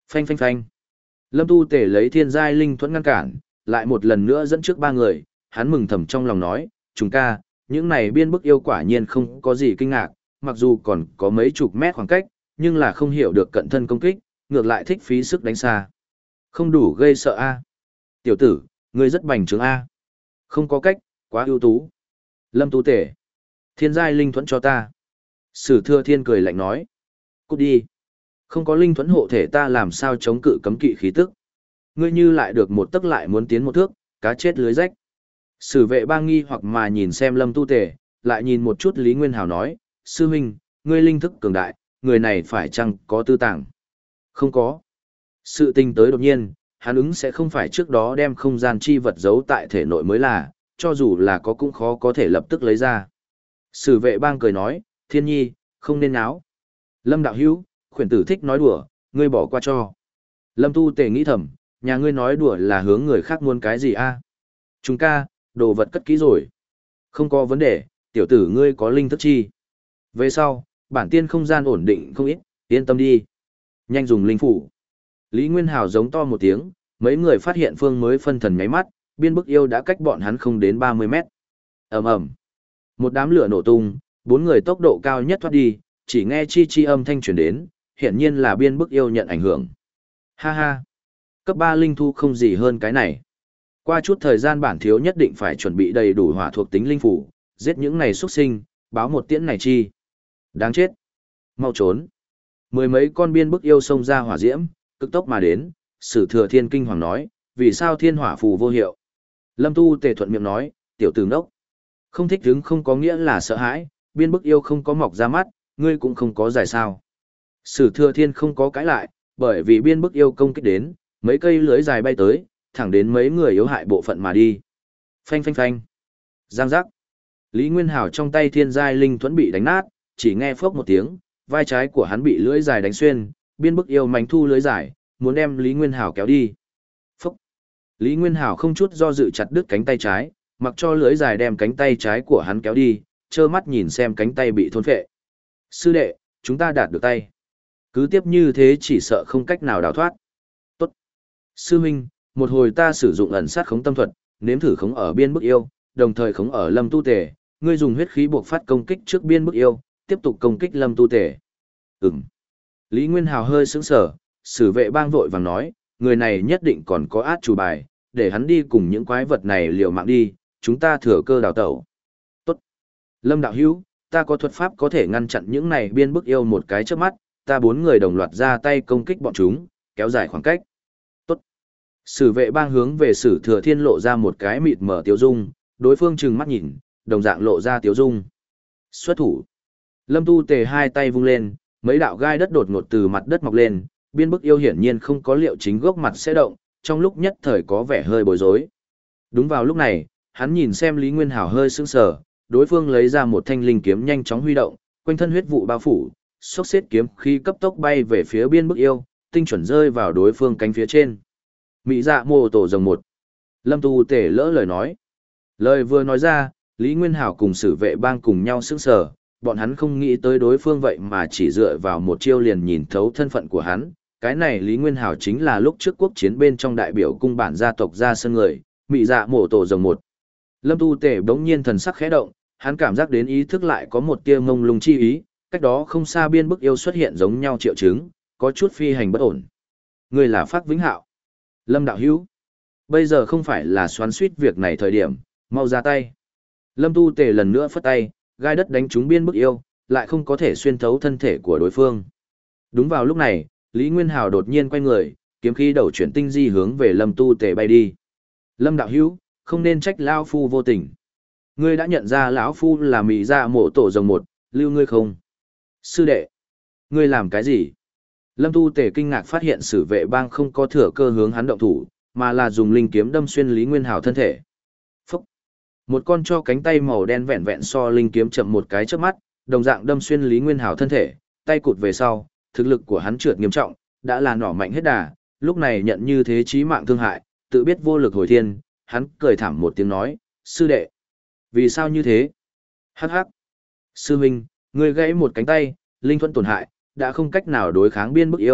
Speaker 1: Phanh phanh phanh. Lâm Tu Tể lấy thiên giai linh thuẫn ngăn cản, lại một lần nữa dẫn trước ba người, hắn mừng thầm trong lòng nói, chúng ca, những này biên bức yêu quả nhiên không có gì kinh ngạc, mặc dù còn có mấy chục mét khoảng cách, nhưng là không hiểu được cận thân công kích, ngược lại thích phí sức đánh xa. Không đủ gây sợ a. Tiểu tử, ngươi rất bành trướng a. Không có cách, quá ưu tú. Lâm Tu Tể, thiên giai linh thuẫn cho ta. Sử Thừa Thiên cười lạnh nói, cút đi. Không có linh thuẫn hộ thể ta làm sao chống cự cấm kỵ khí tức. Ngươi như lại được một tấc lại muốn tiến một thước, cá chết lưới rách. Sử vệ bang nghi hoặc mà nhìn xem Lâm Tu Tể, lại nhìn một chút Lý Nguyên Hào nói, sư huynh, ngươi linh thức cường đại, người này phải chăng có tư tàng? Không có. Sự tình tới đột nhiên, hắn ứng sẽ không phải trước đó đem không gian chi vật giấu tại thể nội mới là, cho dù là có cũng khó có thể lập tức lấy ra. Sử vệ bang cười nói, Thiên Nhi, không nên náo. Lâm đạo hữu, khuyển tử thích nói đùa, ngươi bỏ qua cho. Lâm Tu Tề nghĩ thầm, nhà ngươi nói đùa là hướng người khác muốn cái gì a? Chúng ca, đồ vật cất kỹ rồi. Không có vấn đề, tiểu tử ngươi có linh thức chi. Về sau, bản tiên không gian ổn định không ít, yên tâm đi. Nhanh dùng linh phủ. Lý Nguyên Hào giống to một tiếng, mấy người phát hiện phương mới phân thần nháy mắt, biên bức yêu đã cách bọn hắn không đến ba mươi mét. Ầm ầm. Một đám lửa nổ tung, bốn người tốc độ cao nhất thoát đi, chỉ nghe chi chi âm thanh truyền đến, hiển nhiên là biên bức yêu nhận ảnh hưởng. Ha ha. Cấp ba linh thu không gì hơn cái này. Qua chút thời gian bản thiếu nhất định phải chuẩn bị đầy đủ hỏa thuộc tính linh phủ, giết những này xuất sinh, báo một tiễn này chi. Đáng chết. Mau trốn. Mười mấy con biên bức yêu xông ra hỏa diễm, cực tốc mà đến, Sử Thừa Thiên kinh hoàng nói, vì sao thiên hỏa phù vô hiệu? Lâm Tu Tề thuận miệng nói, tiểu tử ngốc. Không thích hứng không có nghĩa là sợ hãi, biên bức yêu không có mọc ra mắt, ngươi cũng không có giải sao. Sử Thừa Thiên không có cãi lại, bởi vì biên bức yêu công kích đến, mấy cây lưới dài bay tới, thẳng đến mấy người yếu hại bộ phận mà đi. Phanh phanh phanh. Giang giác. Lý Nguyên Hảo trong tay thiên giai linh thuẫn bị đánh nát, chỉ nghe phốc một tiếng, vai trái của hắn bị lưỡi dài đánh xuyên, biên bức yêu mảnh thu lưỡi dài, muốn đem Lý Nguyên Hảo kéo đi. Phốc. Lý Nguyên Hảo không chút do dự chặt đứt cánh tay trái, mặc cho lưỡi dài đem cánh tay trái của hắn kéo đi, trơ mắt nhìn xem cánh tay bị thôn phệ. Sư đệ, chúng ta đạt được tay. Cứ tiếp như thế chỉ sợ không cách nào đào thoát. Tốt. Sư huynh, một hồi ta sử dụng ẩn sát khống tâm thuật, nếm thử khống ở biên bức yêu, đồng thời khống ở Lâm Tu Tề, ngươi dùng huyết khí buộc phát công kích trước biên bức yêu, tiếp tục công kích Lâm Tu Tề. Ừm. Lý Nguyên Hào hơi sững sờ, Sử vệ bang vội vàng nói, người này nhất định còn có át chủ bài, để hắn đi cùng những quái vật này liều mạng đi, chúng ta thừa cơ đào tẩu. Tốt. Lâm đạo hữu, ta có thuật pháp có thể ngăn chặn những này biên bức yêu một cái trước mắt, ta bốn người đồng loạt ra tay công kích bọn chúng, kéo dài khoảng cách. Tốt. Sử vệ bang hướng về Sử Thừa Thiên lộ ra một cái mịt mở tiếu dung, đối phương trừng mắt nhìn, đồng dạng lộ ra tiếu dung. Xuất thủ. Lâm Tu Tề hai tay vung lên, mấy đạo gai đất đột ngột từ mặt đất mọc lên, biên bức yêu hiển nhiên không có liệu chính gốc mặt sẽ động, trong lúc nhất thời có vẻ hơi bối rối. Đúng vào lúc này, hắn nhìn xem Lý Nguyên Hảo hơi sững sờ, đối phương lấy ra một thanh linh kiếm nhanh chóng huy động, quanh thân huyết vụ bao phủ, xốc xếp kiếm khí cấp tốc bay về phía biên bức yêu, tinh chuẩn rơi vào đối phương cánh phía trên. Mỹ dạ mô tổ rồng một. Lâm Tu Tể lỡ lời nói. Lời vừa nói ra, Lý Nguyên Hảo cùng Sử vệ bang cùng nhau sững sờ, bọn hắn không nghĩ tới đối phương vậy mà chỉ dựa vào một chiêu liền nhìn thấu thân phận của hắn. Cái này Lý Nguyên Hảo chính là lúc trước quốc chiến bên trong đại biểu cung bản gia tộc ra sân người, Mỹ dạ mổ tổ rồng một. Lâm Tu Tể bỗng nhiên thần sắc khẽ động, hắn cảm giác đến ý thức lại có một tia ngông lung chi ý, cách đó không xa biên bức yêu xuất hiện giống nhau triệu chứng, có chút phi hành bất ổn. Người là Phác Vĩnh Hạo. Lâm đạo hữu. Bây giờ không phải là xoắn suýt việc này thời điểm, mau ra tay. Lâm Tu Tề lần nữa phất tay, gai đất đánh trúng biên bức yêu, lại không có thể xuyên thấu thân thể của đối phương. Đúng vào lúc này, Lý Nguyên Hào đột nhiên quay người, kiếm khí đầu chuyển tinh di hướng về Lâm Tu Tề bay đi. Lâm đạo hữu, không nên trách lão phu vô tình. Ngươi đã nhận ra lão phu là Mỹ dạ mộ tổ rồng một, lưu ngươi không? Sư đệ, ngươi làm cái gì? Lâm Tu Tề kinh ngạc phát hiện Sử vệ bang không có thừa cơ hướng hắn động thủ, mà là dùng linh kiếm đâm xuyên Lý Nguyên Hào thân thể. Phúc! Một con cho cánh tay màu đen vẹn vẹn so linh kiếm chậm một cái trước mắt, đồng dạng đâm xuyên Lý Nguyên Hào thân thể, tay cụt về sau, thực lực của hắn trượt nghiêm trọng, đã là nỏ mạnh hết đà, lúc này nhận như thế chí mạng thương hại, tự biết vô lực hồi thiên, hắn cười thảm một tiếng nói, sư đệ, vì sao như thế? Hắc hắc! Sư huynh, ngươi gãy một cánh tay, linh thuẫn tổn hại, đã không cách nào đối kháng biên bức yêu,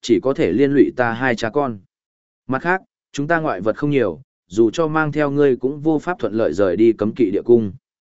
Speaker 1: chỉ có thể liên lụy ta hai cha con. Mặt khác, chúng ta ngoại vật không nhiều, dù cho mang theo ngươi cũng vô pháp thuận lợi rời đi cấm kỵ địa cung.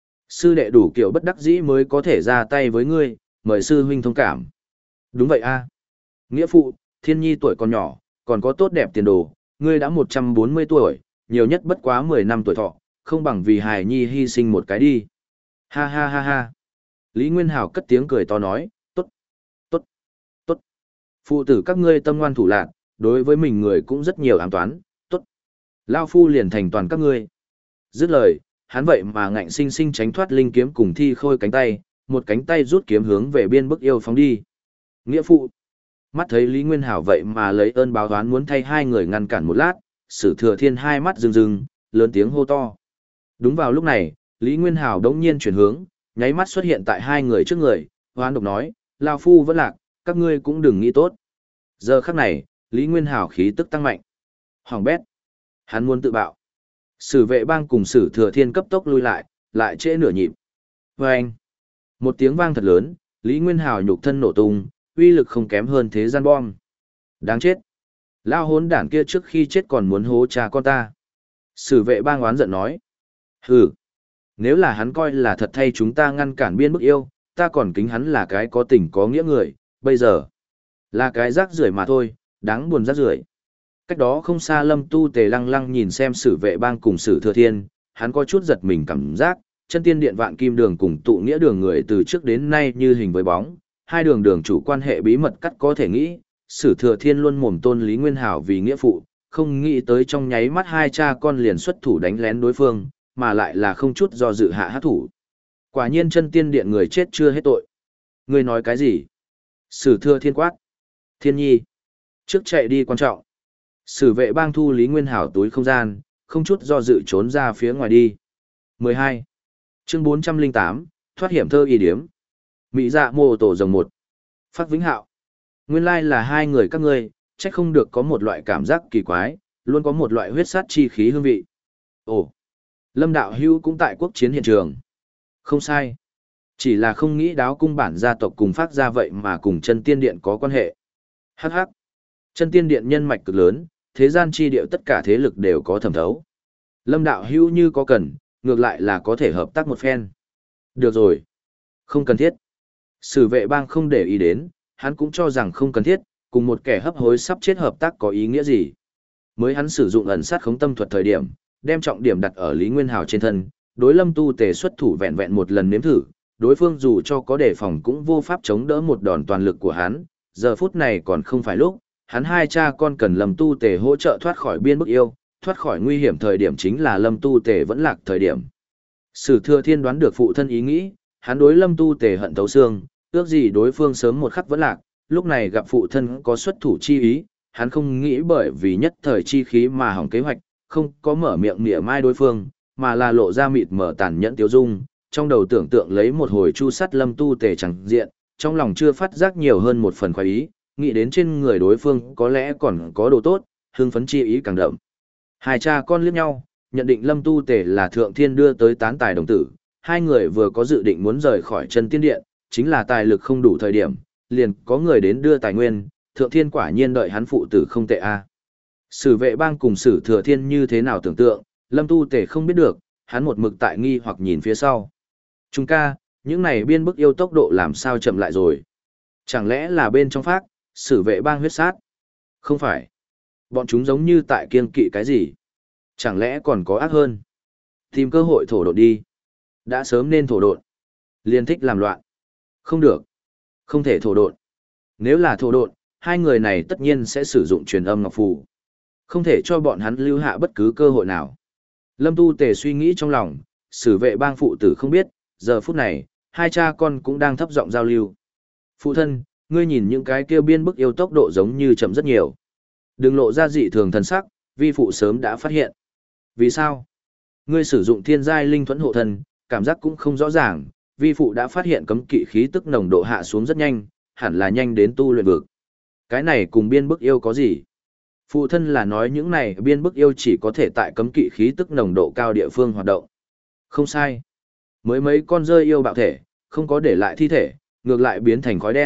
Speaker 1: Sư đệ đủ kiểu bất đắc dĩ mới có thể ra tay với ngươi, mời sư huynh thông cảm. Đúng vậy a. Nghĩa phụ, Thiên Nhi tuổi còn nhỏ, còn có tốt đẹp tiền đồ, ngươi đã một trăm bốn mươi tuổi, nhiều nhất bất quá mười năm tuổi thọ, không bằng vì hài nhi hy sinh một cái đi. Ha ha ha ha. Lý Nguyên Hảo cất tiếng cười to nói, tốt, tốt, tốt. Phụ tử các ngươi tâm ngoan thủ lạn, đối với mình người cũng rất nhiều ám toán, tốt. Lao phu liền thành toàn các ngươi. Dứt lời, hắn vậy mà ngạnh sinh sinh tránh thoát linh kiếm cùng thi khôi cánh tay, một cánh tay rút kiếm hướng về biên bức yêu phóng đi. Nghĩa phụ. Mắt thấy Lý Nguyên Hảo vậy mà lấy ơn báo oán muốn thay hai người ngăn cản một lát, Sử Thừa Thiên hai mắt rưng rưng, lớn tiếng hô to. Đúng vào lúc này, Lý Nguyên Hảo đống nhiên chuyển hướng, nháy mắt xuất hiện tại hai người trước người, hoán độc nói, Lao phu vẫn lạc, các ngươi cũng đừng nghĩ tốt. Giờ khắc này, Lý Nguyên Hảo khí tức tăng mạnh. Hoàng bét. Hắn muốn tự bạo. Sử Vệ Bang cùng Sử Thừa Thiên cấp tốc lui lại, lại trễ nửa nhịp. Và anh. Một tiếng vang thật lớn, Lý Nguyên Hảo nhục thân nổ tung, uy lực không kém hơn thế gian bom. Đáng chết. Lao hốn đản kia trước khi chết còn muốn hố cha con ta. Sử Vệ Bang oán giận nói. Hừ. Nếu là hắn coi là thật thay chúng ta ngăn cản biên bức yêu, ta còn kính hắn là cái có tình có nghĩa người, bây giờ là cái rác rưởi mà thôi, đáng buồn rác rưởi. Cách đó không xa Lâm Tu Tề lăng lăng nhìn xem Sử Vệ Bang cùng Sử Thừa Thiên, hắn có chút giật mình cảm giác, chân tiên điện Vạn Kim Đường cùng tụ nghĩa đường người từ trước đến nay như hình với bóng, hai đường đường chủ quan hệ bí mật cắt có thể nghĩ, Sử Thừa Thiên luôn mồm tôn Lý Nguyên Hảo vì nghĩa phụ, không nghĩ tới trong nháy mắt hai cha con liền xuất thủ đánh lén đối phương, mà lại là không chút do dự hạ hát thủ. Quả nhiên chân tiên điện người chết chưa hết tội. Ngươi nói cái gì? Sử Thừa Thiên quát. Thiên Nhi. Trước chạy đi quan trọng. Sử Vệ Bang thu Lý Nguyên Hảo túi không gian, không chút do dự trốn ra phía ngoài đi. mười hai. Chương bốn trăm lẻ tám, thoát hiểm thơ y điếm. Mỹ dạ mô tổ rồng một. Phát Vĩnh Hạo. Nguyên lai là hai người các ngươi, chắc không được có một loại cảm giác kỳ quái, luôn có một loại huyết sát chi khí hương vị. Ồ. Lâm Đạo Hưu cũng tại quốc chiến hiện trường. Không sai. Chỉ là không nghĩ đáo cung bản gia tộc cùng phát ra vậy mà cùng chân tiên điện có quan hệ. Hắc hắc. Chân tiên điện nhân mạch cực lớn, thế gian chi điệu tất cả thế lực đều có thẩm thấu. Lâm Đạo Hưu như có cần, ngược lại là có thể hợp tác một phen. Được rồi. Không cần thiết. Sử Vệ Bang không để ý đến, hắn cũng cho rằng không cần thiết, cùng một kẻ hấp hối sắp chết hợp tác có ý nghĩa gì. Mới hắn sử dụng ẩn sát khống tâm thuật thời điểm, đem trọng điểm đặt ở Lý Nguyên Hào trên thân, đối Lâm Tu Tề xuất thủ vẹn vẹn một lần nếm thử, đối phương dù cho có đề phòng cũng vô pháp chống đỡ một đòn toàn lực của hắn, giờ phút này còn không phải lúc, hắn hai cha con cần Lâm Tu Tề hỗ trợ thoát khỏi biên bức yêu, thoát khỏi nguy hiểm thời điểm chính là Lâm Tu Tề vẫn lạc thời điểm. Sử Thừa Thiên đoán được phụ thân ý nghĩ, hắn đối Lâm Tu Tề hận thấu xương, ước gì đối phương sớm một khắc vẫn lạc, lúc này gặp phụ thân có xuất thủ chi ý, hắn không nghĩ bởi vì nhất thời chi khí mà hỏng kế hoạch, không có mở miệng mỉa mai đối phương, mà là lộ ra mịt mở tàn nhẫn tiêu dung, trong đầu tưởng tượng lấy một hồi chu sắt Lâm Tu Tề chẳng diện, trong lòng chưa phát giác nhiều hơn một phần khoái ý, nghĩ đến trên người đối phương có lẽ còn có đồ tốt, hưng phấn chi ý càng đậm. Hai cha con liếc nhau, nhận định Lâm Tu Tề là thượng thiên đưa tới tán tài đồng tử, hai người vừa có dự định muốn rời khỏi chân tiên điện, chính là tài lực không đủ thời điểm, liền có người đến đưa tài nguyên, thượng thiên quả nhiên đợi hắn phụ tử không tệ a. Sử Vệ Bang cùng Sử Thừa Thiên như thế nào tưởng tượng, Lâm Tu Tề không biết được, hắn một mực tại nghi hoặc nhìn phía sau. Trung ca, những này biên bức yêu tốc độ làm sao chậm lại rồi? Chẳng lẽ là bên trong phác, Sử Vệ Bang huyết sát? Không phải. Bọn chúng giống như tại kiêng kỵ cái gì? Chẳng lẽ còn có ác hơn? Tìm cơ hội thổ độn đi. Đã sớm nên thổ độn. Liên thích làm loạn. Không được. Không thể thổ độn. Nếu là thổ độn, hai người này tất nhiên sẽ sử dụng truyền âm ngọc phù. Không thể cho bọn hắn lưu hạ bất cứ cơ hội nào. Lâm Tu Tề suy nghĩ trong lòng, Sử Vệ Bang phụ tử không biết, giờ phút này, hai cha con cũng đang thấp giọng giao lưu. Phụ thân, ngươi nhìn những cái kêu biên bức yêu tốc độ giống như chậm rất nhiều. Đừng lộ ra dị thường thần sắc, vi phụ sớm đã phát hiện. Vì sao? Ngươi sử dụng thiên giai linh thuẫn hộ thân, cảm giác cũng không rõ ràng, vi phụ đã phát hiện cấm kỵ khí tức nồng độ hạ xuống rất nhanh, hẳn là nhanh đến tu luyện vực. Cái này cùng biên bức yêu có gì? Phụ thân là nói những này biên bức yêu chỉ có thể tại cấm kỵ khí tức nồng độ cao địa phương hoạt động. Không sai. Mới mấy con rơi yêu bạo thể, không có để lại thi thể, ngược lại biến thành khói đen,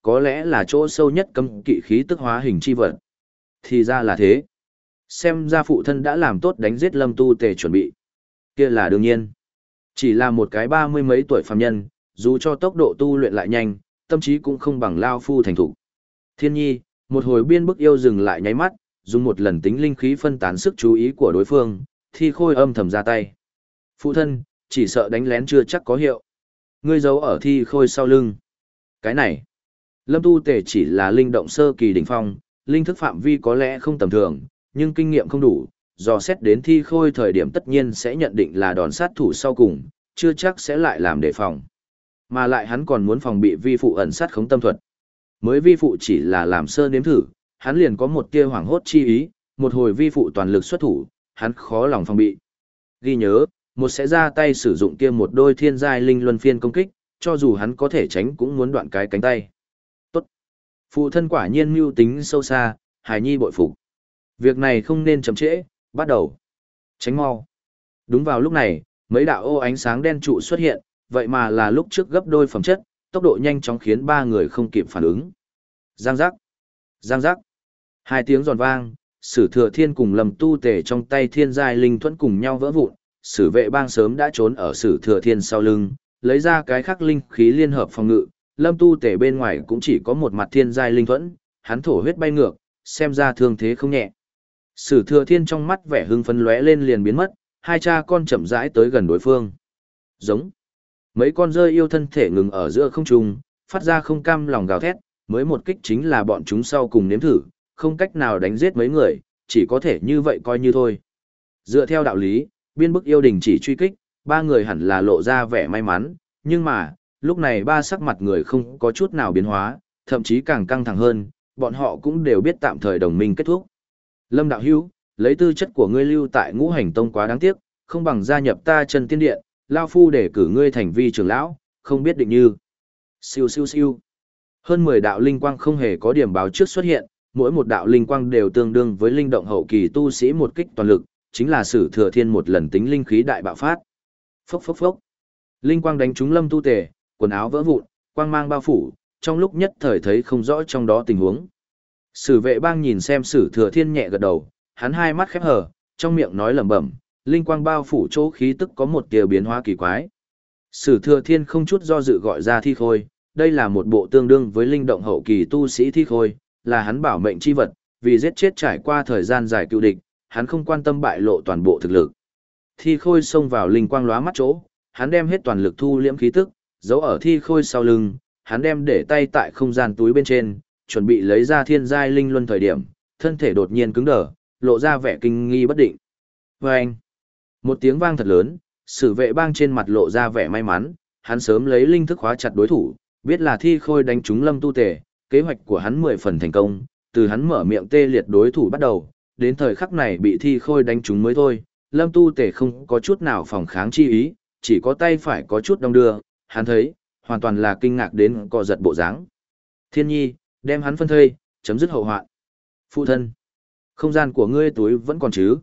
Speaker 1: có lẽ là chỗ sâu nhất cấm kỵ khí tức hóa hình chi vật. Thì ra là thế. Xem ra phụ thân đã làm tốt đánh giết Lâm Tu Tề chuẩn bị. Kia là đương nhiên. Chỉ là một cái ba mươi mấy tuổi phàm nhân, dù cho tốc độ tu luyện lại nhanh, tâm trí cũng không bằng Lao Phu thành thủ. Thiên nhi, một hồi biên bức yêu dừng lại nháy mắt, dùng một lần tính linh khí phân tán sức chú ý của đối phương, Thi Khôi âm thầm ra tay. Phụ thân, chỉ sợ đánh lén chưa chắc có hiệu. Ngươi giấu ở Thi Khôi sau lưng. Cái này, Lâm Tu Tề chỉ là linh động sơ kỳ đỉnh phong, linh thức phạm vi có lẽ không tầm thường, nhưng kinh nghiệm không đủ, dò xét đến Thi Khôi thời điểm tất nhiên sẽ nhận định là đòn sát thủ sau cùng, chưa chắc sẽ lại làm đề phòng. Mà lại hắn còn muốn phòng bị vi phụ ẩn sát khống tâm thuật. Mới vi phụ chỉ là làm sơ nếm thử, hắn liền có một tia hoảng hốt chi ý, một hồi vi phụ toàn lực xuất thủ, hắn khó lòng phòng bị. Ghi nhớ, một sẽ ra tay sử dụng kia một đôi thiên giai linh luân phiên công kích, cho dù hắn có thể tránh cũng muốn đoạn cái cánh tay. Tốt. Phụ thân quả nhiên mưu tính sâu xa, hài nhi bội phục. Việc này không nên chậm trễ, bắt đầu. Tránh mau. Đúng vào lúc này, mấy đạo ô ánh sáng đen trụ xuất hiện, vậy mà là lúc trước gấp đôi phẩm chất, tốc độ nhanh chóng khiến ba người không kịp phản ứng. Giang giác. Giang giác. Hai tiếng giòn vang, Sử Thừa Thiên cùng Lâm Tu Tề trong tay thiên giai linh thuẫn cùng nhau vỡ vụn, Sử Vệ Bang sớm đã trốn ở Sử Thừa Thiên sau lưng, lấy ra cái khắc linh khí liên hợp phòng ngự, Lâm Tu Tề bên ngoài cũng chỉ có một mặt thiên giai linh thuẫn, hắn thổ huyết bay ngược, xem ra thương thế không nhẹ. Sử Thừa Thiên trong mắt vẻ hưng phấn lóe lên liền biến mất, hai cha con chậm rãi tới gần đối phương. Giống. Mấy con rơi yêu thân thể ngừng ở giữa không trung, phát ra không cam lòng gào thét, mới một kích chính là bọn chúng sau cùng nếm thử, không cách nào đánh giết mấy người, chỉ có thể như vậy coi như thôi. Dựa theo đạo lý, biên bức yêu đình chỉ truy kích, ba người hẳn là lộ ra vẻ may mắn, nhưng mà, lúc này ba sắc mặt người không có chút nào biến hóa, thậm chí càng căng thẳng hơn, bọn họ cũng đều biết tạm thời đồng minh kết thúc. Lâm đạo hữu, lấy tư chất của ngươi lưu tại Ngũ Hành Tông quá đáng tiếc, không bằng gia nhập ta Chân Tiên Điện, lao phu để cử ngươi thành vi trưởng lão, không biết định như. Siêu siêu siêu. Hơn mười đạo linh quang không hề có điểm báo trước xuất hiện, mỗi một đạo linh quang đều tương đương với linh động hậu kỳ tu sĩ một kích toàn lực, chính là Sử Thừa Thiên một lần tính linh khí đại bạo phát. Phốc phốc phốc. Linh quang đánh trúng Lâm Tu Tề, quần áo vỡ vụn, quang mang bao phủ, trong lúc nhất thời thấy không rõ trong đó tình huống. Sử Vệ Bang nhìn xem Sử Thừa Thiên nhẹ gật đầu, hắn hai mắt khép hờ, trong miệng nói lẩm bẩm, linh quang bao phủ chỗ khí tức có một tia biến hóa kỳ quái. Sử Thừa Thiên không chút do dự gọi ra Thi Khôi, đây là một bộ tương đương với linh động hậu kỳ tu sĩ Thi Khôi, là hắn bảo mệnh chi vật, vì giết chết trải qua thời gian dài cựu địch, hắn không quan tâm bại lộ toàn bộ thực lực. Thi Khôi xông vào linh quang lóa mắt chỗ, hắn đem hết toàn lực thu liễm khí tức, giấu ở Thi Khôi sau lưng, hắn đem để tay tại không gian túi bên trên, chuẩn bị lấy ra thiên giai linh luân thời điểm, thân thể đột nhiên cứng đờ, lộ ra vẻ kinh nghi bất định. Vâng! Một tiếng vang thật lớn, Sử Vệ Bang trên mặt lộ ra vẻ may mắn, hắn sớm lấy linh thức khóa chặt đối thủ, biết là Thi Khôi đánh trúng Lâm Tu Tề, kế hoạch của hắn mười phần thành công, từ hắn mở miệng tê liệt đối thủ bắt đầu, đến thời khắc này bị Thi Khôi đánh trúng mới thôi, Lâm Tu Tề không có chút nào phòng kháng chi ý, chỉ có tay phải có chút đong đưa, hắn thấy, hoàn toàn là kinh ngạc đến co giật bộ dáng. Thiên nhi, đem hắn phân thây, chấm dứt hậu hoạn. Phụ thân, không gian của ngươi túi vẫn còn chứ?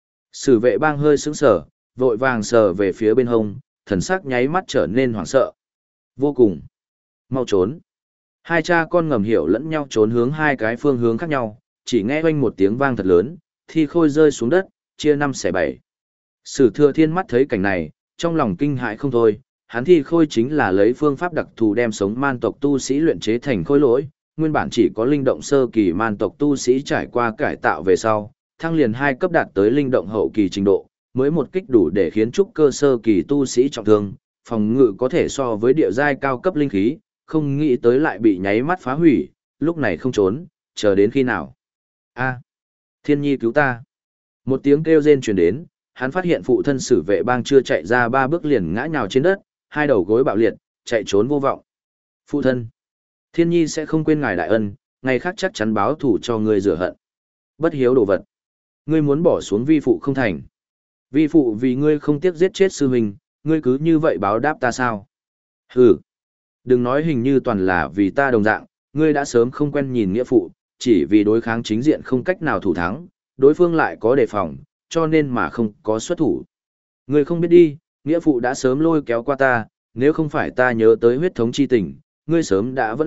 Speaker 1: Sử Vệ Bang hơi sững sờ, vội vàng sờ về phía bên hông, thần sắc nháy mắt trở nên hoảng sợ. Vô cùng. Mau trốn. Hai cha con ngầm hiểu lẫn nhau trốn hướng hai cái phương hướng khác nhau, chỉ nghe oanh một tiếng vang thật lớn, Thi Khôi rơi xuống đất, chia năm xẻ bảy. Sử Thừa Thiên mắt thấy cảnh này, trong lòng kinh hãi không thôi, hắn Thi Khôi chính là lấy phương pháp đặc thù đem sống man tộc tu sĩ luyện chế thành khôi lỗi, nguyên bản chỉ có linh động sơ kỳ man tộc tu sĩ trải qua cải tạo về sau, thăng liền hai cấp đạt tới linh động hậu kỳ trình độ, mới một kích đủ để khiến trúc cơ sơ kỳ tu sĩ trọng thương, phòng ngự có thể so với địa giai cao cấp linh khí, không nghĩ tới lại bị nháy mắt phá hủy, lúc này không trốn, chờ đến khi nào. A, Thiên nhi cứu ta. Một tiếng kêu rên truyền đến, hắn phát hiện phụ thân Sử Vệ Bang chưa chạy ra ba bước liền ngã nhào trên đất, hai đầu gối bạo liệt, chạy trốn vô vọng. Phụ thân, Thiên nhi sẽ không quên ngài đại ân, ngày khác chắc chắn báo thù cho ngươi rửa hận. Bất hiếu đồ vật. Ngươi muốn bỏ xuống vi phụ không thành. Vi phụ vì ngươi không tiếc giết chết sư huynh, ngươi cứ như vậy báo đáp ta sao? Hừ. Đừng nói hình như toàn là vì ta đồng dạng, ngươi đã sớm không quen nhìn nghĩa phụ, chỉ vì đối kháng chính diện không cách nào thủ thắng, đối phương lại có đề phòng, cho nên mà không có xuất thủ. Ngươi không biết đi, nghĩa phụ đã sớm lôi kéo qua ta, nếu không phải ta nhớ tới huyết thống chi tình, ngươi sớm đã vẫn lạc,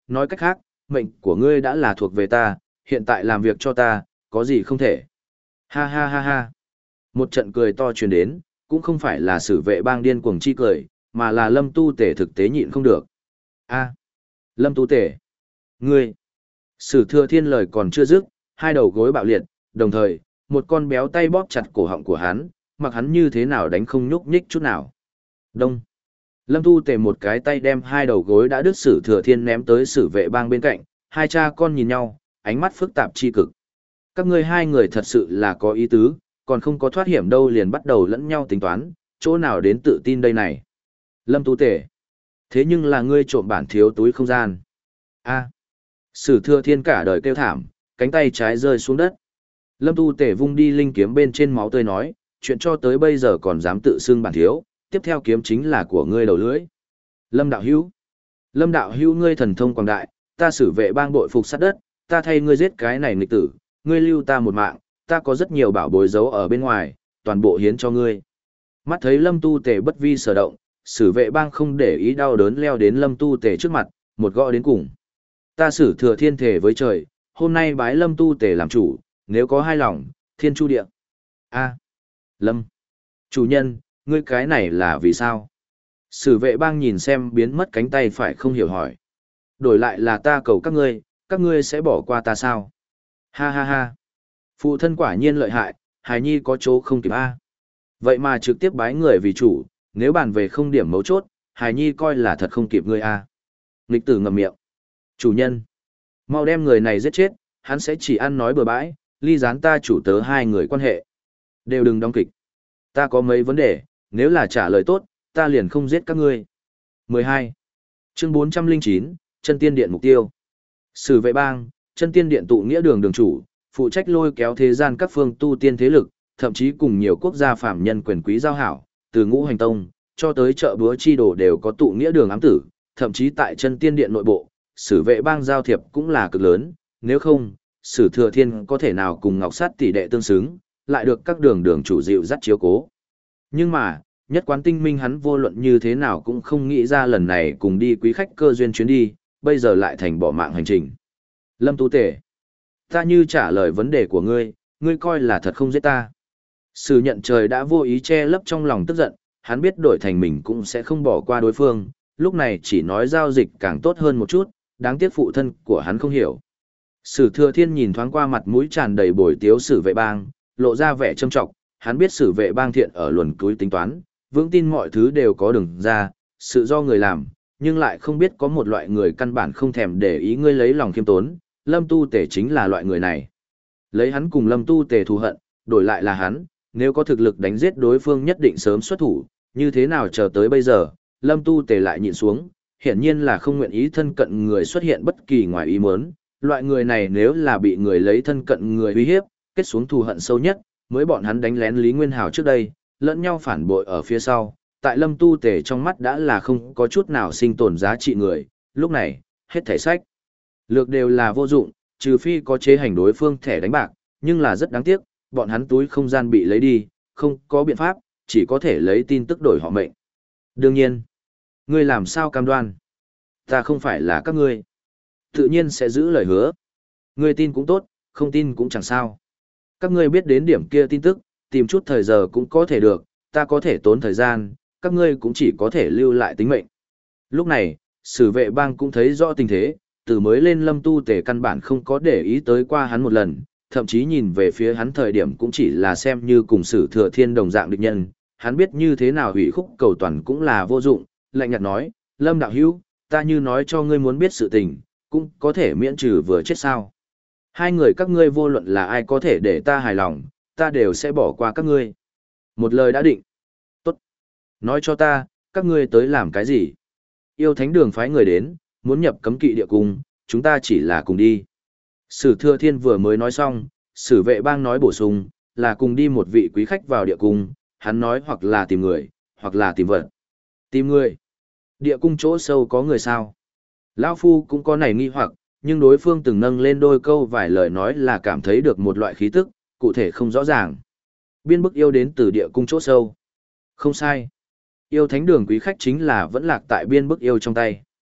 Speaker 1: nói cách khác, mệnh của ngươi đã là thuộc về ta, hiện tại làm việc cho ta, có gì không thể. Ha ha ha ha. Một trận cười to truyền đến, cũng không phải là sử vệ bang điên cuồng chi cười, mà là Lâm Tu Tể thực tế nhịn không được. A, Lâm Tu Tể, ngươi. Sử Thừa Thiên lời còn chưa dứt, hai đầu gối bạo liệt, đồng thời, một con béo tay bóp chặt cổ họng của hắn, mặc hắn như thế nào đánh không nhúc nhích chút nào. Đông. Lâm Tu Tể một cái tay đem hai đầu gối đã đứt Sử Thừa Thiên ném tới Sử vệ bang bên cạnh, hai cha con nhìn nhau, ánh mắt phức tạp chi cực. Các ngươi hai người thật sự là có ý tứ, còn không có thoát hiểm đâu liền bắt đầu lẫn nhau tính toán, chỗ nào đến tự tin đây này. Lâm Tu Tể. Thế nhưng là ngươi trộm bản thiếu túi không gian. A. Sử Thừa Thiên cả đời kêu thảm, cánh tay trái rơi xuống đất. Lâm Tu Tể vung đi linh kiếm bên trên máu tươi nói, chuyện cho tới bây giờ còn dám tự xưng bản thiếu, tiếp theo kiếm chính là của ngươi đầu lưỡi. Lâm đạo hữu. Lâm đạo hữu ngươi thần thông quảng đại, ta Sử vệ bang bội phục sát đất, ta thay ngươi giết cái này nghịch tử, ngươi lưu ta một mạng, ta có rất nhiều bảo bối giấu ở bên ngoài, toàn bộ hiến cho ngươi. Mắt thấy Lâm Tu Tể bất vi sở động, Sử vệ bang không để ý đau đớn leo đến Lâm Tu Tể trước mặt, một gõ đến cùng. Ta Sử Thừa Thiên thể với trời, hôm nay bái Lâm Tu Tể làm chủ, nếu có hai lòng, thiên chu địa. A. Lâm. Chủ nhân, ngươi cái này là vì sao? Sử vệ bang nhìn xem biến mất cánh tay phải không hiểu hỏi. Đổi lại là ta cầu các ngươi, các ngươi sẽ bỏ qua ta sao? Ha ha ha. Phụ thân quả nhiên lợi hại, hài nhi có chỗ không kịp A. Vậy mà trực tiếp bái người vì chủ, nếu bàn về không điểm mấu chốt, hài nhi coi là thật không kịp ngươi A. Nghịch tử ngậm miệng. Chủ nhân. Mau đem người này giết chết, hắn sẽ chỉ ăn nói bừa bãi, ly gián ta chủ tớ hai người quan hệ. Đều đừng đóng kịch. Ta có mấy vấn đề, nếu là trả lời tốt, ta liền không giết các ngươi. mười hai. Chương bốn trăm lẻ chín, Chân Tiên Điện mục tiêu. Sử vệ bang, Chân Tiên Điện tụ nghĩa đường đường chủ, phụ trách lôi kéo thế gian các phương tu tiên thế lực, thậm chí cùng nhiều quốc gia phạm nhân quyền quý giao hảo, từ Ngũ Hành Tông cho tới chợ búa chi đồ đều có tụ nghĩa đường ám tử, thậm chí tại Chân Tiên Điện nội bộ, Sử vệ bang giao thiệp cũng là cực lớn, nếu không, Sử Thừa Thiên có thể nào cùng Ngọc Sát tỷ đệ tương xứng, lại được các đường đường chủ dịu dắt chiếu cố. Nhưng mà, nhất quán tinh minh hắn vô luận như thế nào cũng không nghĩ ra lần này cùng đi quý khách cơ duyên chuyến đi, bây giờ lại thành bỏ mạng hành trình. Lâm Tu Tể, ta như trả lời vấn đề của ngươi, ngươi coi là thật không giết ta. Sử nhận trời đã vô ý che lấp trong lòng tức giận, hắn biết đổi thành mình cũng sẽ không bỏ qua đối phương, lúc này chỉ nói giao dịch càng tốt hơn một chút, đáng tiếc phụ thân của hắn không hiểu. Sử Thừa Thiên nhìn thoáng qua mặt mũi tràn đầy bồi tiếu Sử vệ bang, lộ ra vẻ trâm trọng, hắn biết Sử vệ bang thiện ở luồn túi tính toán, vững tin mọi thứ đều có đường ra, sự do người làm, nhưng lại không biết có một loại người căn bản không thèm để ý ngươi lấy lòng khiêm tốn, Lâm Tu Tể chính là loại người này. Lấy hắn cùng Lâm Tu Tể thù hận, đổi lại là hắn, nếu có thực lực đánh giết đối phương nhất định sớm xuất thủ, như thế nào chờ tới bây giờ, Lâm Tu Tể lại nhịn xuống, hiển nhiên là không nguyện ý thân cận người xuất hiện bất kỳ ngoài ý muốn, loại người này nếu là bị người lấy thân cận người uy hiếp, kết xuống thù hận sâu nhất, mới bọn hắn đánh lén Lý Nguyên Hào trước đây, lẫn nhau phản bội ở phía sau, tại Lâm Tu Tể trong mắt đã là không có chút nào sinh tồn giá trị người, lúc này, hết thẻ sách. Lược đều là vô dụng, trừ phi có chế hành đối phương thẻ đánh bạc, nhưng là rất đáng tiếc, bọn hắn túi không gian bị lấy đi, không có biện pháp, chỉ có thể lấy tin tức đổi họ mệnh. Đương nhiên, ngươi làm sao cam đoan? Ta không phải là các ngươi. Tự nhiên sẽ giữ lời hứa. Ngươi tin cũng tốt, không tin cũng chẳng sao. Các ngươi biết đến điểm kia tin tức, tìm chút thời giờ cũng có thể được, ta có thể tốn thời gian, các ngươi cũng chỉ có thể lưu lại tính mệnh. Lúc này, Sử vệ bang cũng thấy rõ tình thế, từ mới lên Lâm Tu Tể căn bản không có để ý tới qua hắn một lần, thậm chí nhìn về phía hắn thời điểm cũng chỉ là xem như cùng Sử Thừa Thiên đồng dạng địch nhân, hắn biết như thế nào hủy khúc cầu toàn cũng là vô dụng, lạnh nhạt nói, Lâm đạo hữu, ta như nói cho ngươi muốn biết sự tình, cũng có thể miễn trừ vừa chết sao. Hai người các ngươi vô luận là ai có thể để ta hài lòng, ta đều sẽ bỏ qua các ngươi. Một lời đã định. Tốt. Nói cho ta, các ngươi tới làm cái gì? Yêu Thánh Đường phái người đến, muốn nhập cấm kỵ địa cung, chúng ta chỉ là cùng đi. Sử Thừa Thiên vừa mới nói xong, Sử vệ bang nói bổ sung, là cùng đi một vị quý khách vào địa cung, hắn nói hoặc là tìm người, hoặc là tìm vật. Tìm người. Địa cung chỗ sâu có người sao? Lão Phu cũng có này nghi hoặc, nhưng đối phương từng nâng lên đôi câu vài lời nói là cảm thấy được một loại khí tức, cụ thể không rõ ràng. Biên bức yêu đến từ địa cung chỗ sâu. Không sai. Yêu Thánh Đường quý khách chính là vẫn lạc tại biên bức yêu trong tay.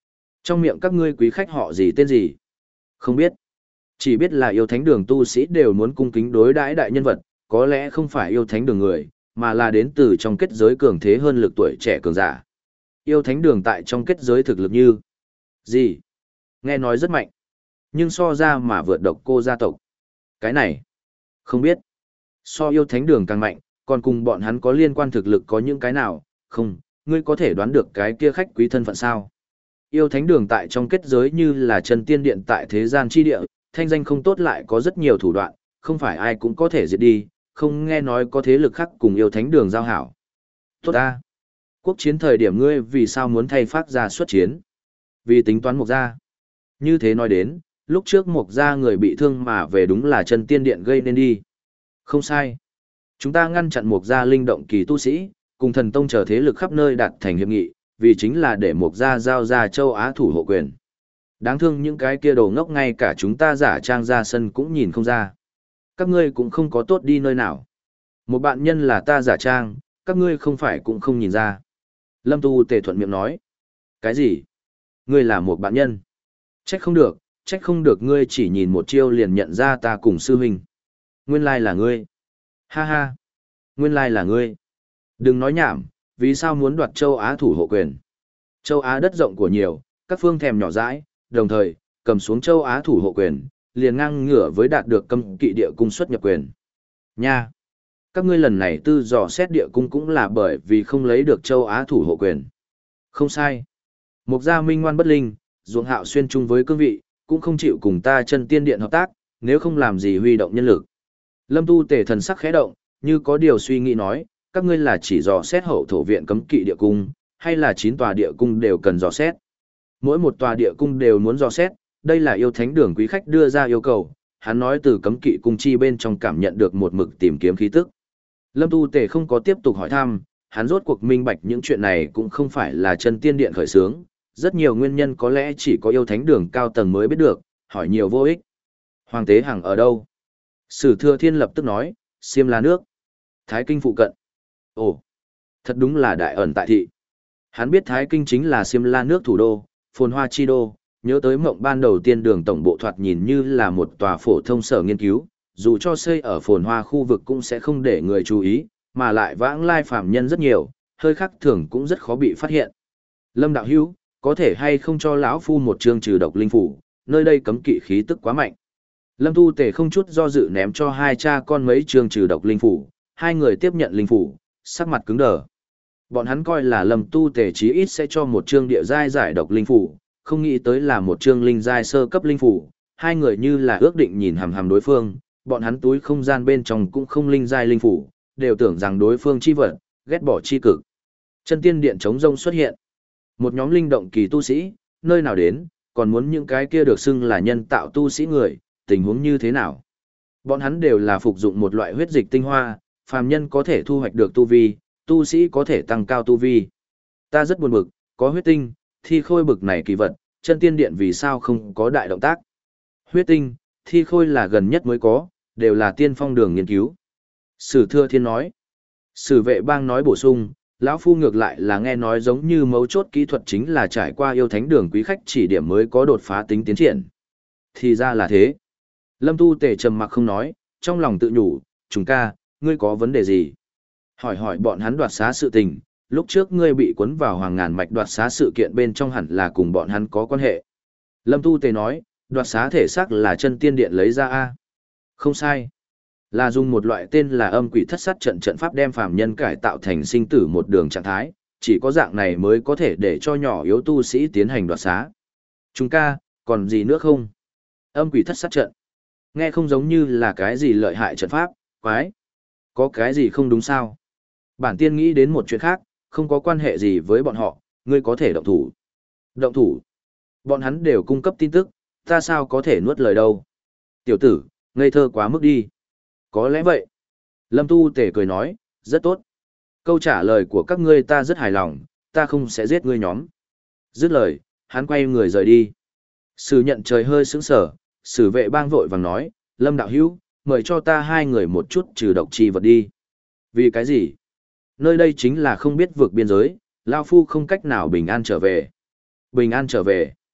Speaker 1: Trong miệng các ngươi quý khách họ gì tên gì? Không biết. Chỉ biết là yêu thánh đường tu sĩ đều muốn cung kính đối đãi đại nhân vật, có lẽ không phải yêu thánh đường người, mà là đến từ trong kết giới cường thế hơn lực tuổi trẻ cường giả. Yêu thánh đường tại trong kết giới thực lực như gì? Nghe nói rất mạnh, nhưng so ra mà vượt độc cô gia tộc. Cái này, không biết. So yêu thánh đường càng mạnh, còn cùng bọn hắn có liên quan thực lực có những cái nào, không, ngươi có thể đoán được cái kia khách quý thân phận sao? Yêu thánh đường tại trong kết giới như là chân tiên điện tại thế gian chi địa, thanh danh không tốt lại có rất nhiều thủ đoạn, không phải ai cũng có thể diệt đi, không nghe nói có thế lực khác cùng yêu thánh đường giao hảo. Tốt ta! Quốc chiến thời điểm ngươi vì sao muốn thay phát ra xuất chiến? Vì tính toán Mộc Gia. Như thế nói đến, lúc trước Mộc Gia người bị thương mà về đúng là chân tiên điện gây nên đi. Không sai. Chúng ta ngăn chặn Mộc Gia linh động kỳ tu sĩ, cùng thần tông chờ thế lực khắp nơi đạt thành hiệp nghị, vì chính là để Mộc Gia giao ra châu Á thủ hộ quyền. Đáng thương những cái kia đồ ngốc ngay cả chúng ta giả trang ra sân cũng nhìn không ra. Các ngươi cũng không có tốt đi nơi nào. Một bạn nhân là ta giả trang, các ngươi không phải cũng không nhìn ra. Lâm Tu Tề thuận miệng nói. Cái gì? Ngươi là một bạn nhân. Trách không được, trách không được ngươi chỉ nhìn một chiêu liền nhận ra ta cùng sư huynh. Nguyên lai là ngươi. Ha ha. Nguyên lai là ngươi. Đừng nói nhảm, vì sao muốn đoạt châu Á thủ hộ quyền? Châu Á đất rộng của nhiều, các phương thèm nhỏ dãi, đồng thời, cầm xuống châu Á thủ hộ quyền, liền ngang ngửa với đạt được cấm kỵ địa cung xuất nhập quyền. Nha! Các ngươi lần này tư dò xét địa cung cũng là bởi vì không lấy được châu Á thủ hộ quyền. Không sai. Mục gia minh ngoan bất linh, ruộng hạo xuyên chung với cương vị, cũng không chịu cùng ta chân tiên điện hợp tác, nếu không làm gì huy động nhân lực. Lâm Tu Tề thần sắc khẽ động, như có điều suy nghĩ nói, các ngươi là chỉ dò xét hậu thổ viện cấm kỵ địa cung, hay là chín tòa địa cung đều cần dò xét. Mỗi một tòa địa cung đều muốn dò xét, đây là yêu thánh đường quý khách đưa ra yêu cầu, hắn nói từ cấm kỵ cung chi bên trong cảm nhận được một mực tìm kiếm khí tức. Lâm Tu Tề không có tiếp tục hỏi thăm, hắn rốt cuộc minh bạch những chuyện này cũng không phải là chân tiên điện khởi xướng, rất nhiều nguyên nhân có lẽ chỉ có yêu thánh đường cao tầng mới biết được, hỏi nhiều vô ích. Hoàng tế Hằng ở đâu? Sử Thừa Thiên lập tức nói, Xiêm La nước. Thái Kinh phụ cận. Ồ, thật đúng là đại ẩn tại thị. Hắn biết Thái Kinh chính là Xiêm La nước thủ đô, phồn hoa chi đô, nhớ tới mộng ban đầu tiên đường tổng bộ thoạt nhìn như là một tòa phổ thông sở nghiên cứu, dù cho xây ở phồn hoa khu vực cũng sẽ không để người chú ý, mà lại vãng lai phạm nhân rất nhiều, hơi khác thường cũng rất khó bị phát hiện. Lâm đạo hữu, có thể hay không cho lão phu một chương trừ độc linh phủ, nơi đây cấm kỵ khí tức quá mạnh. Lâm Tu Tề không chút do dự ném cho hai cha con mấy chương trừ độc linh phủ, hai người tiếp nhận linh phủ, sắc mặt cứng đờ. Bọn hắn coi là Lâm Tu Tề chí ít sẽ cho một chương địa giai giải độc linh phủ, không nghĩ tới là một chương linh giai sơ cấp linh phủ, hai người như là ước định nhìn hằm hằm đối phương, bọn hắn túi không gian bên trong cũng không linh giai linh phủ, đều tưởng rằng đối phương chi vật, ghét bỏ chi cực. Chân tiên điện chống rông xuất hiện. Một nhóm linh động kỳ tu sĩ, nơi nào đến, còn muốn những cái kia được xưng là nhân tạo tu sĩ người, tình huống như thế nào? Bọn hắn đều là phục dụng một loại huyết dịch tinh hoa, phàm nhân có thể thu hoạch được tu vi, tu sĩ có thể tăng cao tu vi. Ta rất buồn bực, có huyết tinh, thi khôi bực này kỳ vật, chân tiên điện vì sao không có đại động tác? Huyết tinh, thi khôi là gần nhất mới có, đều là tiên phong đường nghiên cứu. Sử Thừa Thiên nói. Sử Vệ Bang nói bổ sung, lão phu ngược lại là nghe nói giống như mấu chốt kỹ thuật chính là trải qua yêu thánh đường quý khách chỉ điểm mới có đột phá tính tiến triển. Thì ra là thế. Lâm Tu Tề trầm mặc không nói, trong lòng tự nhủ, chúng ca, ngươi có vấn đề gì? Hỏi hỏi bọn hắn đoạt xá sự tình, lúc trước ngươi bị cuốn vào hoàng ngàn mạch đoạt xá sự kiện bên trong hẳn là cùng bọn hắn có quan hệ. Lâm Tu Tề nói, đoạt xá thể xác là chân tiên điện lấy ra a. Không sai. Là dùng một loại tên là âm quỷ thất sát trận trận pháp đem phàm nhân cải tạo thành sinh tử một đường trạng thái, chỉ có dạng này mới có thể để cho nhỏ yếu tu sĩ tiến hành đoạt xá. Chúng ca, còn gì nữa không? Âm quỷ thất sát trận. Nghe không giống như là cái gì lợi hại trận pháp, quái. Có cái gì không đúng sao? Bản tiên nghĩ đến một chuyện khác, không có quan hệ gì với bọn họ, ngươi có thể động thủ. Động thủ. Bọn hắn đều cung cấp tin tức, ta sao có thể nuốt lời đâu. Tiểu tử, ngây thơ quá mức đi. Có lẽ vậy. Lâm Tu Tề cười nói, rất tốt. Câu trả lời của các ngươi ta rất hài lòng, ta không sẽ giết ngươi nhóm. Dứt lời, hắn quay người rời đi. Sử nhận trời hơi sững sờ, Sử Vệ Bang vội vàng nói, Lâm đạo hữu, mời cho ta hai người một chút trừ độc chi vật đi. Vì cái gì? Nơi đây chính là không biết vượt biên giới, Lao Phu không cách nào bình an trở về. Bình an trở về.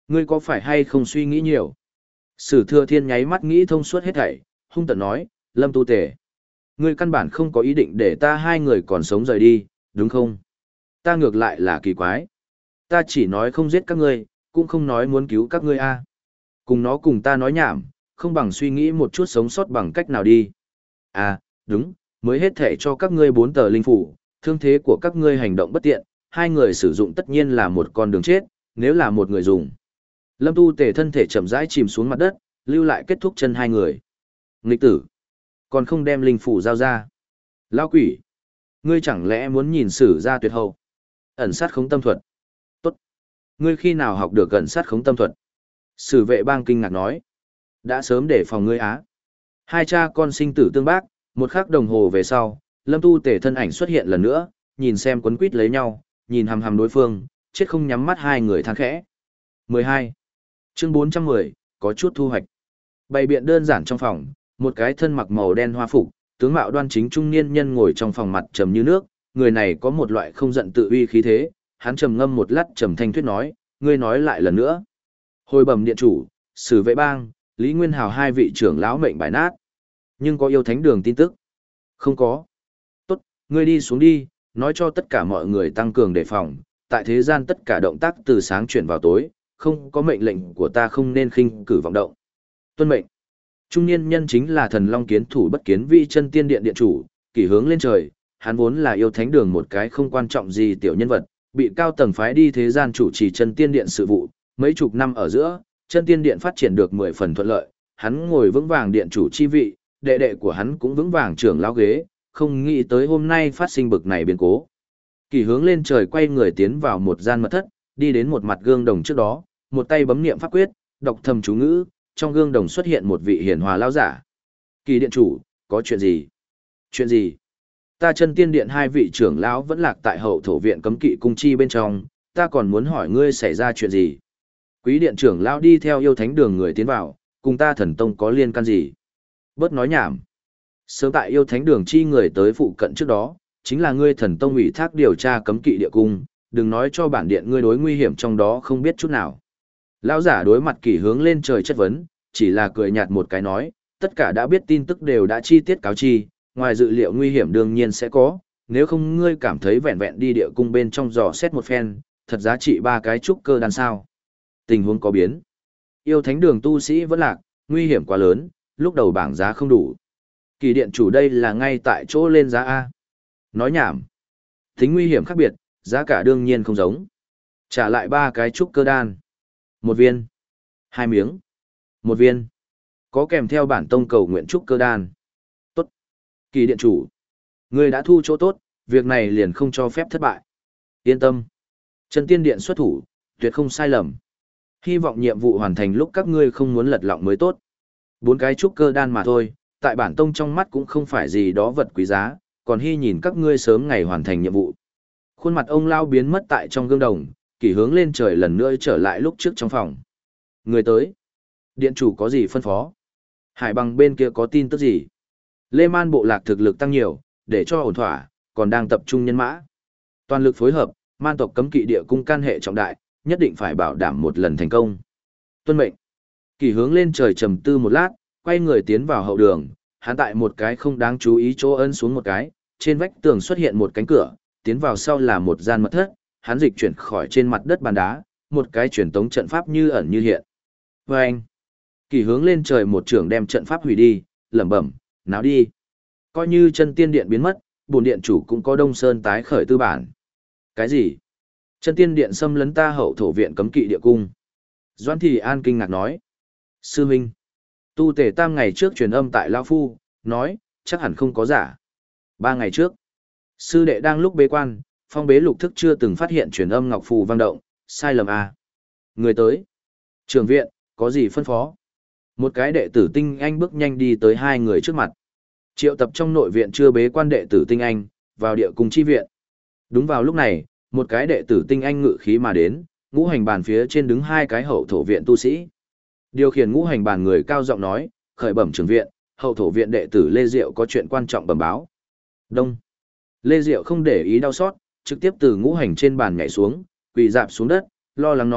Speaker 1: Ngươi có phải hay không suy nghĩ nhiều? Sử Thừa Thiên nháy mắt nghĩ thông suốt hết thảy, hung tợn nói, Lâm Tu Tề. Ngươi căn bản không có ý định để ta hai người còn sống rời đi, đúng không? Ta ngược lại là kỳ quái. Ta chỉ nói không giết các ngươi, cũng không nói muốn cứu các ngươi a. Cùng nó cùng ta nói nhảm, không bằng suy nghĩ một chút sống sót bằng cách nào đi. À, đúng, mới hết thể cho các ngươi bốn tờ linh phủ, thương thế của các ngươi hành động bất tiện, hai người sử dụng tất nhiên là một con đường chết, nếu là một người dùng. Lâm Tu Tề thân thể chậm rãi chìm xuống mặt đất, lưu lại kết thúc chân hai người. Nghịch tử, còn không đem linh phủ giao ra. Lao quỷ, ngươi chẳng lẽ muốn nhìn sử ra tuyệt hậu? Ẩn sát khống tâm thuật. Tốt. Ngươi khi nào học được ẩn sát khống tâm thuật? Sử vệ bang kinh ngạc nói. Đã sớm để phòng ngươi á. Hai cha con sinh tử tương bác, một khắc đồng hồ về sau, Lâm Tu Tề thân ảnh xuất hiện lần nữa, nhìn xem quấn quýt lấy nhau, nhìn hằm hằm đối phương, chết không nhắm mắt hai người than khẽ. mười hai. Chương bốn trăm mười, có chút thu hoạch. Bày biện đơn giản trong phòng, một cái thân mặc màu đen hoa phục, tướng mạo đoan chính trung niên nhân ngồi trong phòng mặt trầm như nước, người này có một loại không giận tự uy khí thế, hắn trầm ngâm một lát trầm thanh thuyết nói, ngươi nói lại lần nữa. Hồi bẩm điện chủ, Sử Vệ Bang, Lý Nguyên Hào hai vị trưởng lão mệnh bài nát. Nhưng có yêu thánh đường tin tức? Không có. Tốt, ngươi đi xuống đi, nói cho tất cả mọi người tăng cường đề phòng, tại thế gian tất cả động tác từ sáng chuyển vào tối, không có mệnh lệnh của ta không nên khinh cử vọng động. Tuân mệnh. Trung niên nhân chính là thần long kiến thủ bất kiến vi chân tiên điện điện chủ, kỷ hướng lên trời, hắn vốn là yêu thánh đường một cái không quan trọng gì tiểu nhân vật, bị cao tầng phái đi thế gian chủ trì chân tiên điện sự vụ, mấy chục năm ở giữa, chân tiên điện phát triển được mười phần thuận lợi, hắn ngồi vững vàng điện chủ chi vị, đệ đệ của hắn cũng vững vàng trưởng lão ghế, không nghĩ tới hôm nay phát sinh bực này biến cố. Kỷ hướng lên trời quay người tiến vào một gian mật thất, đi đến một mặt gương đồng trước đó, một tay bấm niệm pháp quyết, đọc thầm chú ngữ, trong gương đồng xuất hiện một vị hiền hòa lão giả. Kỳ điện chủ, có chuyện gì? Chuyện gì? Ta chân tiên điện hai vị trưởng lão vẫn lạc tại hậu thổ viện cấm kỵ cung chi bên trong, ta còn muốn hỏi ngươi xảy ra chuyện gì? Quý điện trưởng lão đi theo yêu thánh đường người tiến vào, cùng ta thần tông có liên can gì? Bớt nói nhảm. Sớm tại yêu thánh đường chi người tới phụ cận trước đó, chính là ngươi thần tông ủy thác điều tra cấm kỵ địa cung, đừng nói cho bản điện ngươi đối nguy hiểm trong đó không biết chút nào. Lão giả đối mặt Kỷ hướng lên trời chất vấn, chỉ là cười nhạt một cái nói, tất cả đã biết tin tức đều đã chi tiết cáo chi, ngoài dự liệu nguy hiểm đương nhiên sẽ có, nếu không ngươi cảm thấy vẹn vẹn đi địa cung bên trong dò xét một phen, thật giá trị ba cái trúc cơ đan sao. Tình huống có biến. Yêu thánh đường tu sĩ vẫn lạc, nguy hiểm quá lớn, lúc đầu bảng giá không đủ. Kỳ điện chủ đây là ngay tại chỗ lên giá A. Nói nhảm. Tính nguy hiểm khác biệt, giá cả đương nhiên không giống. Trả lại ba cái trúc cơ đan. Một viên. Hai miếng. Một viên. Có kèm theo bản tông cầu nguyện trúc cơ đan. Tốt. Kỳ điện chủ. Người đã thu chỗ tốt, việc này liền không cho phép thất bại. Yên tâm. Chân tiên điện xuất thủ, tuyệt không sai lầm. Hy vọng nhiệm vụ hoàn thành lúc các ngươi không muốn lật lọng mới tốt. Bốn cái trúc cơ đan mà thôi, tại bản tông trong mắt cũng không phải gì đó vật quý giá, còn hy nhìn các ngươi sớm ngày hoàn thành nhiệm vụ. Khuôn mặt ông lao biến mất tại trong gương đồng, Kỷ hướng lên trời lần nữa trở lại lúc trước trong phòng. Người tới. Điện chủ có gì phân phó? Hải bằng bên kia có tin tức gì? Lê Man bộ lạc thực lực tăng nhiều, để cho ổn thỏa, còn đang tập trung nhân mã. Toàn lực phối hợp, man tộc cấm kỵ địa cung can hệ trọng đại, nhất định phải bảo đảm một lần thành công. Tuân mệnh. Kỷ hướng lên trời trầm tư một lát, quay người tiến vào hậu đường, hắn tại một cái không đáng chú ý chỗ ấn xuống một cái, trên vách tường xuất hiện một cánh cửa, tiến vào sau là một gian mật thất, hắn dịch chuyển khỏi trên mặt đất bàn đá, một cái truyền tống trận pháp như ẩn như hiện. Và anh, Kỷ hướng lên trời một trường đem trận pháp hủy đi, lẩm bẩm, náo đi. Coi như chân tiên điện biến mất, bổn điện chủ cũng có Đông Sơn tái khởi tư bản. Cái gì? Chân tiên điện xâm lấn ta hậu thổ viện cấm kỵ địa cung. Doãn Thị An kinh ngạc nói. Sư Minh, tu tể tam ngày trước truyền âm tại Lao Phu, nói, chắc hẳn không có giả. Ba ngày trước, sư đệ đang lúc bế quan, phong bế lục thức chưa từng phát hiện truyền âm ngọc phù vang động, sai lầm à. Người tới. Trường viện, có gì phân phó? Một cái đệ tử tinh anh bước nhanh đi tới hai người trước mặt. Triệu tập trong nội viện chưa bế quan đệ tử tinh anh, vào địa cung chi viện. Đúng vào lúc này, một cái đệ tử tinh anh ngự khí mà đến, ngũ hành bàn phía trên đứng hai cái hậu thổ viện tu sĩ. Điều khiển ngũ hành bàn người cao giọng nói, khởi bẩm trưởng viện, hậu thổ viện đệ tử Lê Diệu có chuyện quan trọng bẩm báo. Đông. Lê Diệu không để ý đau xót, trực tiếp từ ngũ hành trên bàn nhảy xuống, quỳ dạp xuống đất, lo lắng nói,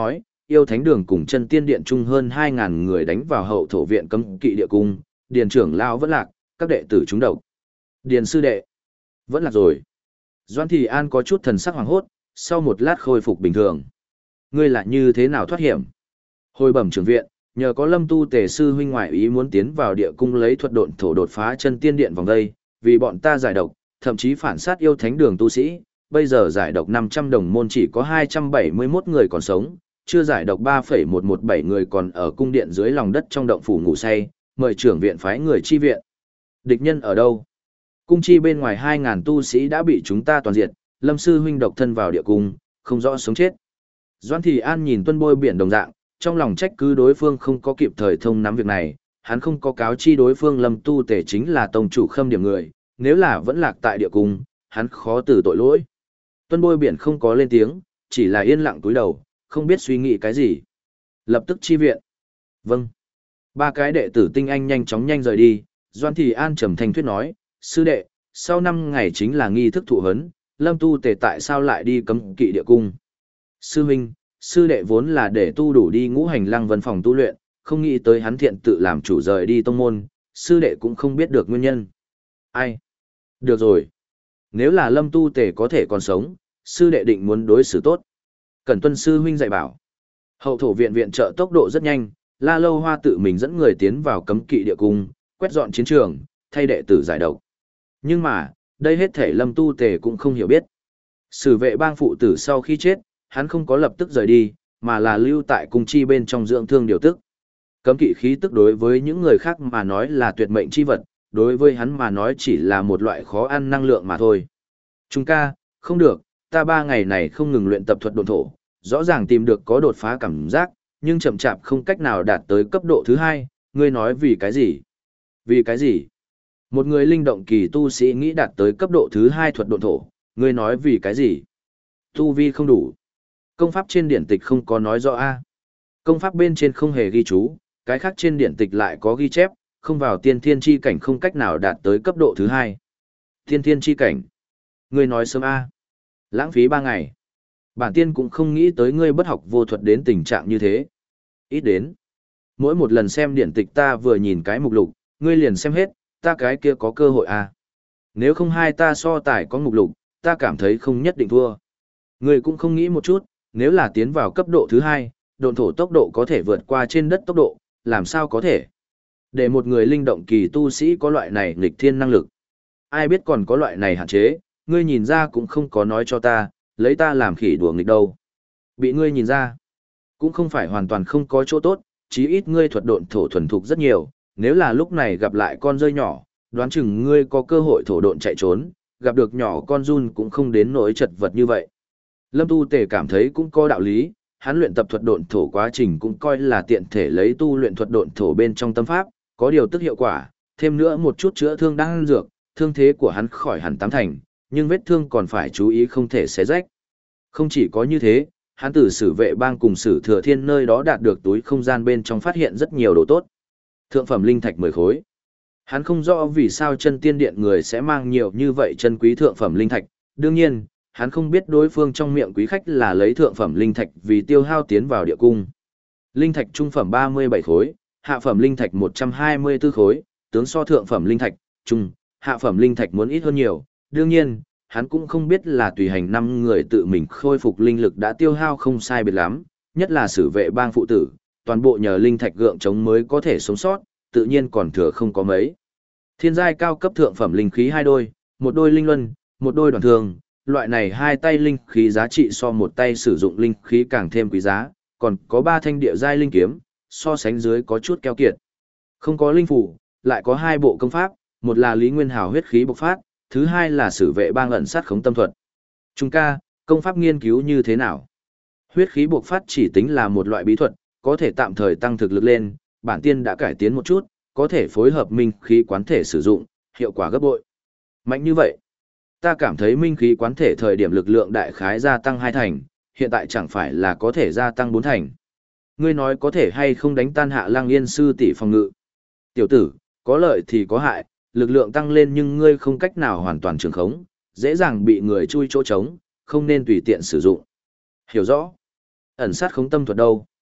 Speaker 1: yêu thánh đường cùng chân tiên điện chung hơn hai ngàn người đánh vào hậu thổ viện cấm kỵ địa cung, điền trưởng lão vẫn lạc, các đệ tử trúng độc. Điền sư đệ, vẫn lạc rồi. Doan Thị An có chút thần sắc hoàng hốt, sau một lát khôi phục bình thường. Ngươi là như thế nào thoát hiểm? Hồi bẩm trưởng viện, nhờ có Lâm Tu Tề sư huynh ngoại ý muốn tiến vào địa cung lấy thuật độn thổ đột phá chân tiên điện vòng đây, vì bọn ta giải độc, thậm chí phản sát yêu thánh đường tu sĩ, bây giờ giải độc năm trăm đồng môn chỉ có hai trăm bảy mươi mốt người còn sống, chưa giải độc ba phẩy một một bảy người còn ở cung điện dưới lòng đất trong động phủ ngủ say, mời trưởng viện phái người chi viện. Địch nhân ở đâu? Cung chi bên ngoài hai ngàn tu sĩ đã bị chúng ta toàn diệt, Lâm sư huynh độc thân vào địa cung, không rõ sống chết. Doan Thị An nhìn tuân bôi biển đồng dạng, trong lòng trách cứ đối phương không có kịp thời thông nắm việc này, hắn không có cáo chi đối phương Lâm Tu Tề chính là tông chủ khâm điểm người, nếu là vẫn lạc tại địa cung, hắn khó từ tội lỗi. Tuân bôi biển không có lên tiếng, chỉ là yên lặng túi đầu, không biết suy nghĩ cái gì. Lập tức chi viện. Vâng. Ba cái đệ tử tinh anh nhanh chóng nhanh rời đi, Doan Thị An trầm thanh thuyết nói, sư đệ, sau năm ngày chính là nghi thức thụ hấn, Lâm Tu Tề tại sao lại đi cấm kỵ địa cung? Sư huynh, sư đệ vốn là để tu đủ đi ngũ hành lăng vân phòng tu luyện, không nghĩ tới hắn thiện tự làm chủ rời đi tông môn, sư đệ cũng không biết được nguyên nhân. Ai? Được rồi. Nếu là Lâm Tu Tề có thể còn sống, sư đệ định muốn đối xử tốt. Cẩn tuân sư huynh dạy bảo. Hậu thổ viện viện trợ tốc độ rất nhanh, La Lâu Hoa tự mình dẫn người tiến vào cấm kỵ địa cung, quét dọn chiến trường, thay đệ tử giải độc. Nhưng mà, đây hết thể Lâm Tu Tề cũng không hiểu biết. Sử vệ bang phụ tử sau khi chết, hắn không có lập tức rời đi, mà là lưu tại cung chi bên trong dưỡng thương điều tức. Cấm kỵ khí tức đối với những người khác mà nói là tuyệt mệnh chi vật, đối với hắn mà nói chỉ là một loại khó ăn năng lượng mà thôi. Trung ca, không được, ta ba ngày này không ngừng luyện tập thuật độn thổ, rõ ràng tìm được có đột phá cảm giác, nhưng chậm chạp không cách nào đạt tới cấp độ thứ hai, ngươi nói vì cái gì? Vì cái gì? Một người linh động kỳ tu sĩ nghĩ đạt tới cấp độ thứ hai thuật độn thổ, ngươi nói vì cái gì? Tu vi không đủ. Công pháp trên điển tịch không có nói rõ a. Công pháp bên trên không hề ghi chú, cái khác trên điển tịch lại có ghi chép, không vào tiên thiên chi cảnh không cách nào đạt tới cấp độ thứ hai. Tiên thiên chi cảnh. Ngươi nói sớm a. Lãng phí ba ngày. Bản tiên cũng không nghĩ tới ngươi bất học vô thuật đến tình trạng như thế. Ít đến. Mỗi một lần xem điển tịch ta vừa nhìn cái mục lục, ngươi liền xem hết, ta cái kia có cơ hội a. Nếu không hai ta so tài có mục lục, ta cảm thấy không nhất định thua. Ngươi cũng không nghĩ một chút, nếu là tiến vào cấp độ thứ hai, độn thổ tốc độ có thể vượt qua trên đất tốc độ, làm sao có thể? Để một người linh động kỳ tu sĩ có loại này nghịch thiên năng lực. Ai biết còn có loại này hạn chế, ngươi nhìn ra cũng không có nói cho ta, lấy ta làm khỉ đùa nghịch đâu. Bị ngươi nhìn ra, cũng không phải hoàn toàn không có chỗ tốt, chí ít ngươi thuật độn thổ thuần thục rất nhiều, nếu là lúc này gặp lại con rơi nhỏ, đoán chừng ngươi có cơ hội thổ độn chạy trốn, gặp được nhỏ con run cũng không đến nỗi chật vật như vậy. Lâm Tu Tề cảm thấy cũng có đạo lý, hắn luyện tập thuật độn thổ quá trình cũng coi là tiện thể lấy tu luyện thuật độn thổ bên trong tâm pháp, có điều tức hiệu quả, thêm nữa một chút chữa thương đang dược, thương thế của hắn khỏi hẳn tám thành, nhưng vết thương còn phải chú ý không thể xé rách. Không chỉ có như thế, hắn từ Sử Vệ Bang cùng Sử Thừa Thiên nơi đó đạt được túi không gian bên trong phát hiện rất nhiều đồ tốt. Thượng phẩm linh thạch mười khối. Hắn không rõ vì sao chân tiên điện người sẽ mang nhiều như vậy chân quý thượng phẩm linh thạch, đương nhiên, hắn không biết đối phương trong miệng quý khách là lấy thượng phẩm linh thạch vì tiêu hao tiến vào địa cung. Linh thạch trung phẩm ba mươi bảy khối, hạ phẩm linh thạch một trăm hai mươi tư khối, tướng so thượng phẩm linh thạch, trung, hạ phẩm linh thạch muốn ít hơn nhiều. Đương nhiên, hắn cũng không biết là tùy hành năm người tự mình khôi phục linh lực đã tiêu hao không sai biệt lắm, nhất là Sử Vệ Bang phụ tử, toàn bộ nhờ linh thạch gượng chống mới có thể sống sót, tự nhiên còn thừa không có mấy. Thiên giai cao cấp thượng phẩm linh khí hai đôi, một đôi linh luân, một đôi đoàn thường, loại này hai tay linh khí giá trị so một tay sử dụng linh khí càng thêm quý giá, còn có ba thanh địa giai linh kiếm, so sánh dưới có chút keo kiệt. Không có linh phủ, lại có hai bộ công pháp, một là Lý Nguyên Hào huyết khí bộc phát, thứ hai là Sử Vệ Bang ẩn sát khống tâm thuật. Trung ca, công pháp nghiên cứu như thế nào? Huyết khí bộc phát chỉ tính là một loại bí thuật, có thể tạm thời tăng thực lực lên, bản tiên đã cải tiến một chút, có thể phối hợp minh khí quán thể sử dụng, hiệu quả gấp bội. Mạnh như vậy, ta cảm thấy minh khí quán thể thời điểm lực lượng đại khái gia tăng hai thành, hiện tại chẳng phải là có thể gia tăng bốn thành. Ngươi nói có thể hay không đánh tan Hạ Lăng Yên sư tỷ phòng ngự? Tiểu tử, có lợi thì có hại, lực lượng tăng lên nhưng ngươi không cách nào hoàn toàn trường khống, dễ dàng bị người chui chỗ trống, không nên tùy tiện sử dụng. Hiểu rõ. Ẩn sát khống tâm thuật đâu?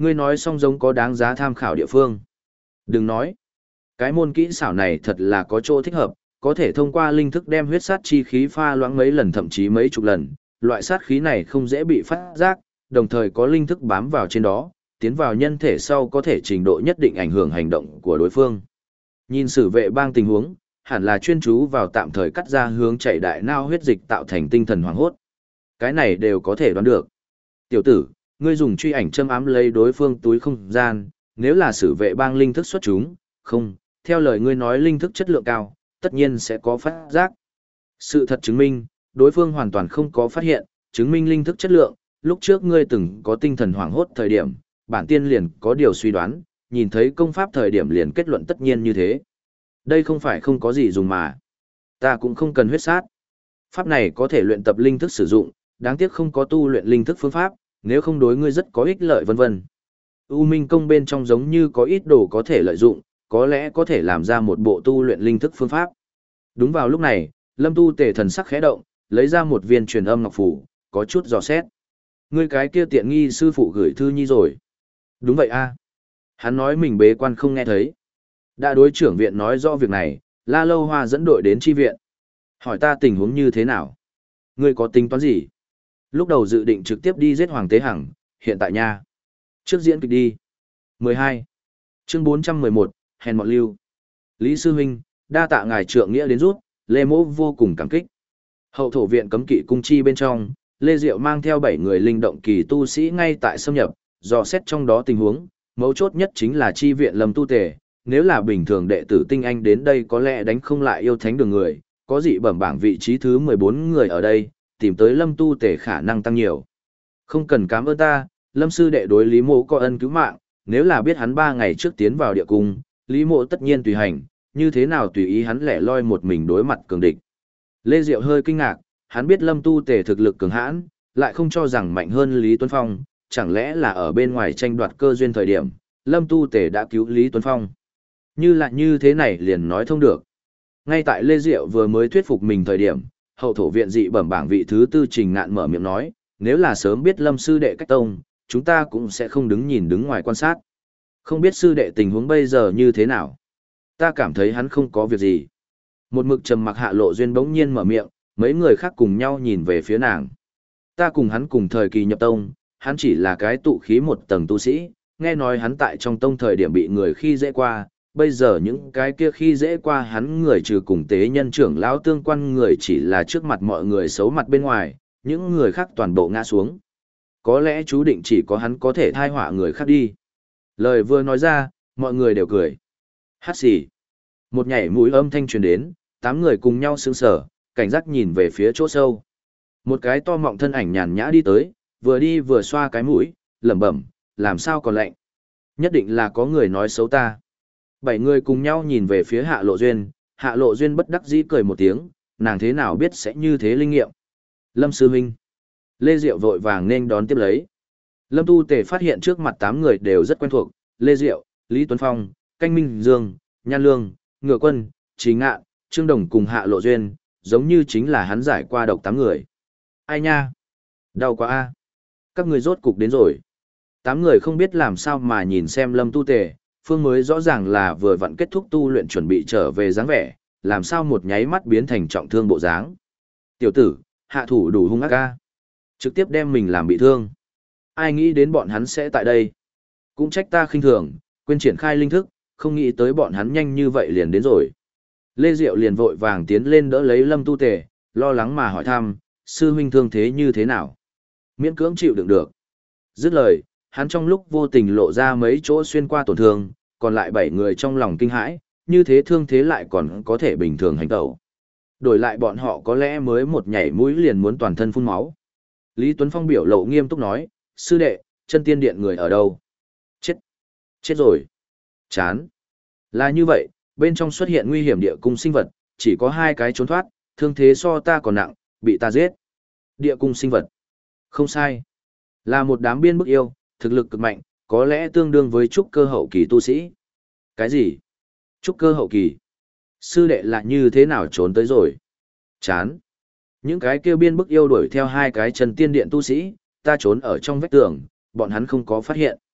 Speaker 1: Ngươi nói xong giống có đáng giá tham khảo địa phương. Đừng nói. Cái môn kỹ xảo này thật là có chỗ thích hợp, có thể thông qua linh thức đem huyết sát chi khí pha loãng mấy lần thậm chí mấy chục lần. Loại sát khí này không dễ bị phát giác, đồng thời có linh thức bám vào trên đó, tiến vào nhân thể sau có thể trình độ nhất định ảnh hưởng hành động của đối phương. Nhìn sử vệ bang tình huống, hẳn là chuyên chú vào tạm thời cắt ra hướng chảy đại nao huyết dịch tạo thành tinh thần hoảng hốt. Cái này đều có thể đoán được. Tiểu tử, ngươi dùng truy ảnh châm ám lấy đối phương túi không gian, nếu là sử vệ bang linh thức xuất chúng, không, theo lời ngươi nói linh thức chất lượng cao, tất nhiên sẽ có phát giác. Sự thật chứng minh, đối phương hoàn toàn không có phát hiện, chứng minh linh thức chất lượng, lúc trước ngươi từng có tinh thần hoảng hốt thời điểm, bản tiên liền có điều suy đoán, nhìn thấy công pháp thời điểm liền kết luận tất nhiên như thế. Đây không phải không có gì dùng mà. Ta cũng không cần huyết sát. Pháp này có thể luyện tập linh thức sử dụng, đáng tiếc không có tu luyện linh thức phương pháp, nếu không đối ngươi rất có ích lợi vân vân. U Minh công bên trong giống như có ít đồ có thể lợi dụng, có lẽ có thể làm ra một bộ tu luyện linh thức phương pháp. Đúng vào lúc này, Lâm Tu Tề thần sắc khẽ động, lấy ra một viên truyền âm ngọc phù, có chút dò xét. Ngươi cái kia tiện nghi sư phụ gửi thư nhi rồi. Đúng vậy a. Hắn nói mình bế quan không nghe thấy. Đã đối trưởng viện nói rõ việc này, La Lâu Hoa dẫn đội đến chi viện. Hỏi ta tình huống như thế nào? Ngươi có tính toán gì? Lúc đầu dự định trực tiếp đi giết Hoàng Tế Hằng, hiện tại nha. Trước diễn kịch đi. mười hai. Chương bốn trăm mười một, hèn mọn lưu. Lý Sư Huynh, đa tạ ngài trượng nghĩa đến rút, Lê Mỗ vô cùng cảm kích. Hậu thổ viện cấm kỵ cung chi bên trong, Lê Diệu mang theo bảy người linh động kỳ tu sĩ ngay tại xâm nhập, dò xét trong đó tình huống, mấu chốt nhất chính là chi viện Lâm Tu Tề. Nếu là bình thường đệ tử tinh anh đến đây có lẽ đánh không lại yêu thánh đường người, có dị bẩm bảng vị trí thứ mười bốn người ở đây, tìm tới Lâm Tu Tề khả năng tăng nhiều. Không cần cảm ơn ta, Lâm sư đệ đối Lý Mộ có ân cứu mạng, nếu là biết hắn ba ngày trước tiến vào địa cung, Lý Mộ tất nhiên tùy hành, như thế nào tùy ý hắn lẻ loi một mình đối mặt cường địch. Lê Diệu hơi kinh ngạc, hắn biết Lâm Tu Tề thực lực cường hãn, lại không cho rằng mạnh hơn Lý Tuấn Phong, chẳng lẽ là ở bên ngoài tranh đoạt cơ duyên thời điểm, Lâm Tu Tề đã cứu Lý Tuấn Phong. Như là như thế này liền nói thông được. Ngay tại Lê Diệu vừa mới thuyết phục mình thời điểm, hậu thổ viện dị bẩm bảng vị thứ tư Trình Ngạn mở miệng nói, nếu là sớm biết Lâm sư đệ cách tông, chúng ta cũng sẽ không đứng nhìn đứng ngoài quan sát. Không biết sư đệ tình huống bây giờ như thế nào. Ta cảm thấy hắn không có việc gì. Một mực trầm mặc Hạ Lộ Duyên bỗng nhiên mở miệng, mấy người khác cùng nhau nhìn về phía nàng. Ta cùng hắn cùng thời kỳ nhập tông, hắn chỉ là cái tụ khí một tầng tu sĩ, nghe nói hắn tại trong tông thời điểm bị người khi dễ qua, bây giờ những cái kia khi dễ qua hắn người trừ cùng tế nhân trưởng lão tương quan người chỉ là trước mặt mọi người xấu mặt bên ngoài, những người khác toàn bộ ngã xuống. Có lẽ chú định chỉ có hắn có thể thai họa người khác đi. Lời vừa nói ra, mọi người đều cười. Hát xì. Một nhảy mũi âm thanh truyền đến, tám người cùng nhau sững sờ, cảnh giác nhìn về phía chỗ sâu. Một cái to mọng thân ảnh nhàn nhã đi tới, vừa đi vừa xoa cái mũi, lẩm bẩm, làm sao còn lạnh. Nhất định là có người nói xấu ta. Bảy người cùng nhau nhìn về phía Hạ Lộ Duyên, Hạ Lộ Duyên bất đắc dĩ cười một tiếng, nàng thế nào biết sẽ như thế linh nghiệm. Lâm Sư Huynh. Lê Diệu vội vàng nên đón tiếp lấy. Lâm Tu Tề phát hiện trước mặt tám người đều rất quen thuộc, Lê Diệu, Lý Tuấn Phong, Canh Minh Dương, Nhan Lương, Ngựa Quân, Trí Ngạn, Trương Đồng cùng Hạ Lộ Duyên, giống như chính là hắn giải qua độc tám người. Ai nha? Đau quá a. Các người rốt cục đến rồi. Tám người không biết làm sao mà nhìn xem Lâm Tu Tề, Phương mới rõ ràng là vừa vặn kết thúc tu luyện chuẩn bị trở về dáng vẻ, làm sao một nháy mắt biến thành trọng thương bộ dáng. Tiểu tử, hạ thủ đủ hung ác ca. Trực tiếp đem mình làm bị thương. Ai nghĩ đến bọn hắn sẽ tại đây. Cũng trách ta khinh thường, quên triển khai linh thức, không nghĩ tới bọn hắn nhanh như vậy liền đến rồi. Lê Diệu liền vội vàng tiến lên đỡ lấy Lâm Tu Tề, lo lắng mà hỏi thăm, sư huynh thương thế như thế nào? Miễn cưỡng chịu đựng được. Dứt lời, hắn trong lúc vô tình lộ ra mấy chỗ xuyên qua tổn thương, còn lại bảy người trong lòng kinh hãi, như thế thương thế lại còn có thể bình thường hành tẩu. Đổi lại bọn họ có lẽ mới một nhảy mũi liền muốn toàn thân phun máu. Lý Tuấn Phong biểu lộ nghiêm túc nói, sư đệ, chân tiên điện người ở đâu? Chết. Chết rồi. Chán. Là như vậy, bên trong xuất hiện nguy hiểm địa cung sinh vật, chỉ có hai cái trốn thoát, thương thế so ta còn nặng, bị ta giết. Địa cung sinh vật. Không sai. Là một đám biên bức yêu, thực lực cực mạnh, có lẽ tương đương với trúc cơ hậu kỳ tu sĩ. Cái gì? Trúc cơ hậu kỳ? Sư đệ là như thế nào trốn tới rồi? Chán. Những cái kêu biên bức yêu đuổi theo hai cái chân tiên điện tu sĩ, ta trốn ở trong vách tường, bọn hắn không có phát hiện.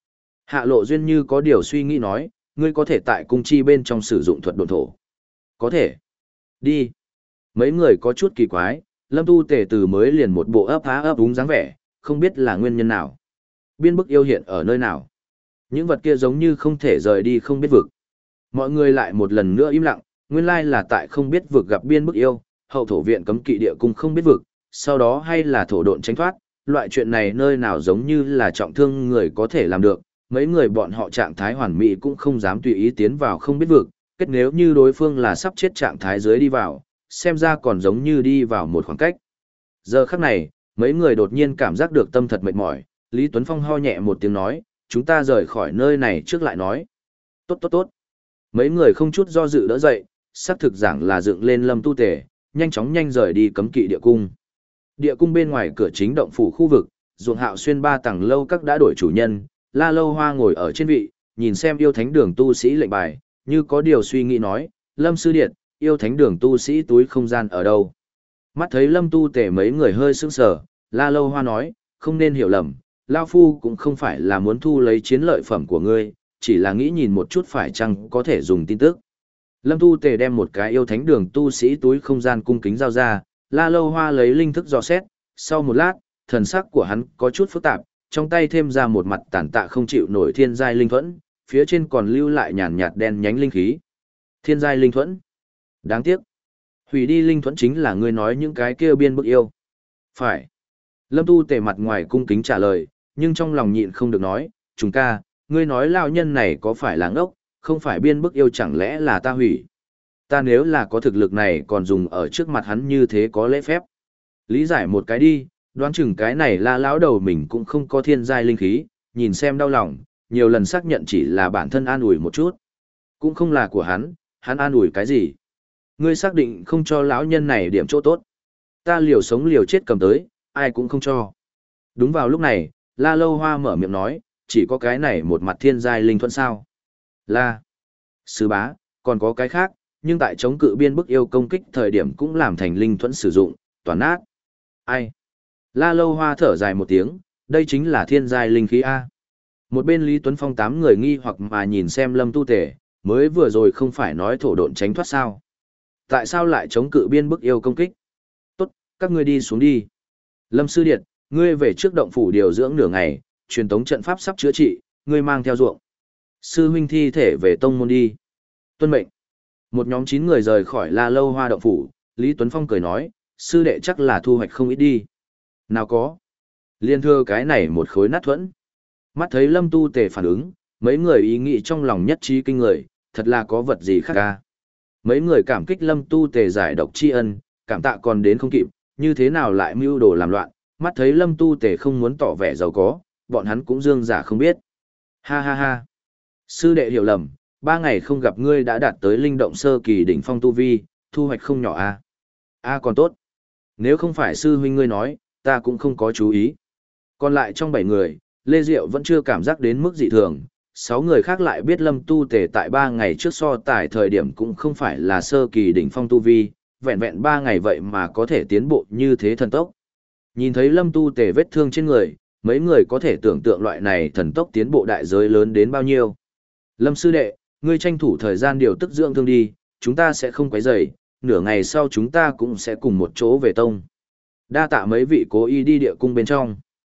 Speaker 1: Hạ Lộ Duyên như có điều suy nghĩ nói, ngươi có thể tại cung chi bên trong sử dụng thuật độn thổ. Có thể. Đi. Mấy người có chút kỳ quái, Lâm Tu Tề từ mới liền một bộ ấp há ấp úng dáng vẻ, không biết là nguyên nhân nào. Biên bức yêu hiện ở nơi nào? Những vật kia giống như không thể rời đi không biết vực. Mọi người lại một lần nữa im lặng, nguyên lai là tại không biết vực gặp biên bức yêu, hậu thổ viện cấm kỵ địa cung không biết vực, sau đó hay là thổ độn tránh thoát, loại chuyện này nơi nào giống như là trọng thương người có thể làm được, mấy người bọn họ trạng thái hoàn mỹ cũng không dám tùy ý tiến vào không biết vực, kết nếu như đối phương là sắp chết trạng thái dưới đi vào, xem ra còn giống như đi vào một khoảng cách. Giờ khắc này, mấy người đột nhiên cảm giác được tâm thật mệt mỏi, Lý Tuấn Phong ho nhẹ một tiếng nói, chúng ta rời khỏi nơi này trước lại nói. Tốt tốt tốt. Mấy người không chút do dự đỡ dậy, xác thực giảng là dựng lên Lâm Tu Tề, nhanh chóng nhanh rời đi cấm kỵ địa cung. Địa cung bên ngoài cửa chính động phủ khu vực, ruộng hạo xuyên ba tầng lâu các đã đổi chủ nhân, La Lâu Hoa ngồi ở trên vị, nhìn xem yêu thánh đường tu sĩ lệnh bài, như có điều suy nghĩ nói, Lâm Sư Điệt, yêu thánh đường tu sĩ túi không gian ở đâu. Mắt thấy Lâm Tu Tề mấy người hơi sững sờ, La Lâu Hoa nói, không nên hiểu lầm, Lao Phu cũng không phải là muốn thu lấy chiến lợi phẩm của ngươi, chỉ là nghĩ nhìn một chút phải chăng có thể dùng tin tức. Lâm Tu Tề đem một cái yêu thánh đường tu sĩ túi không gian cung kính giao ra, La Lâu Hoa lấy linh thức dò xét, sau một lát, thần sắc của hắn có chút phức tạp, trong tay thêm ra một mặt tản tạ không chịu nổi thiên giai linh thuẫn, phía trên còn lưu lại nhàn nhạt đen nhánh linh khí. Thiên giai linh thuẫn. Đáng tiếc. Hủy đi linh thuẫn chính là ngươi nói những cái kia biên bức yêu. Phải. Lâm Tu Tề mặt ngoài cung kính trả lời, nhưng trong lòng nhịn không được nói, chúng ca, ngươi nói lao nhân này có phải là ngốc, không phải biên bức yêu chẳng lẽ là ta hủy. Ta nếu là có thực lực này còn dùng ở trước mặt hắn như thế có lễ phép. Lý giải một cái đi, đoán chừng cái này la lão đầu mình cũng không có thiên giai linh khí, nhìn xem đau lòng, nhiều lần xác nhận chỉ là bản thân an ủi một chút. Cũng không là của hắn, hắn an ủi cái gì. Ngươi xác định không cho lão nhân này điểm chỗ tốt. Ta liều sống liều chết cầm tới, ai cũng không cho. Đúng vào lúc này, La Lâu Hoa mở miệng nói, chỉ có cái này một mặt thiên giai linh thuẫn sao. La. Sư bá, còn có cái khác, nhưng tại chống cự biên bức yêu công kích thời điểm cũng làm thành linh thuẫn sử dụng, toàn nát. Ai? La Lâu Hoa thở dài một tiếng, đây chính là thiên giai linh khí A. Một bên Lý Tuấn Phong tám người nghi hoặc mà nhìn xem Lâm Tu Tề, mới vừa rồi không phải nói thổ độn tránh thoát sao. Tại sao lại chống cự biên bức yêu công kích? Tốt, các ngươi đi xuống đi. Lâm Sư Điệt, ngươi về trước động phủ điều dưỡng nửa ngày, truyền tống trận pháp sắp chữa trị, ngươi mang theo ruộng. Sư huynh thi thể về tông môn đi. Tuân mệnh. Một nhóm chín người rời khỏi La Lâu Hoa động phủ, Lý Tuấn Phong cười nói, sư đệ chắc là thu hoạch không ít đi. Nào có. Liên thưa cái này một khối nát thuẫn. Mắt thấy Lâm Tu Tề phản ứng, mấy người ý nghĩ trong lòng nhất trí kinh người, thật là có vật gì khác ca. Mấy người cảm kích Lâm Tu Tề giải độc tri ân, cảm tạ còn đến không kịp, như thế nào lại mưu đồ làm loạn, mắt thấy Lâm Tu Tề không muốn tỏ vẻ giàu có, bọn hắn cũng dương giả không biết. Ha ha ha. Sư đệ hiểu lầm, ba ngày không gặp ngươi đã đạt tới linh động sơ kỳ đỉnh phong tu vi, thu hoạch không nhỏ a. A còn tốt. Nếu không phải sư huynh ngươi nói, ta cũng không có chú ý. Còn lại trong bảy người, Lê Diệu vẫn chưa cảm giác đến mức dị thường, sáu người khác lại biết Lâm Tu Tề tại ba ngày trước so tài thời điểm cũng không phải là sơ kỳ đỉnh phong tu vi, vẹn vẹn ba ngày vậy mà có thể tiến bộ như thế thần tốc. Nhìn thấy Lâm Tu Tề vết thương trên người, mấy người có thể tưởng tượng loại này thần tốc tiến bộ đại giới lớn đến bao nhiêu. Lâm sư đệ, ngươi tranh thủ thời gian điều tức dưỡng thương đi, chúng ta sẽ không quấy rầy, nửa ngày sau chúng ta cũng sẽ cùng một chỗ về tông. Đa tạ mấy vị cố ý đi địa cung bên trong.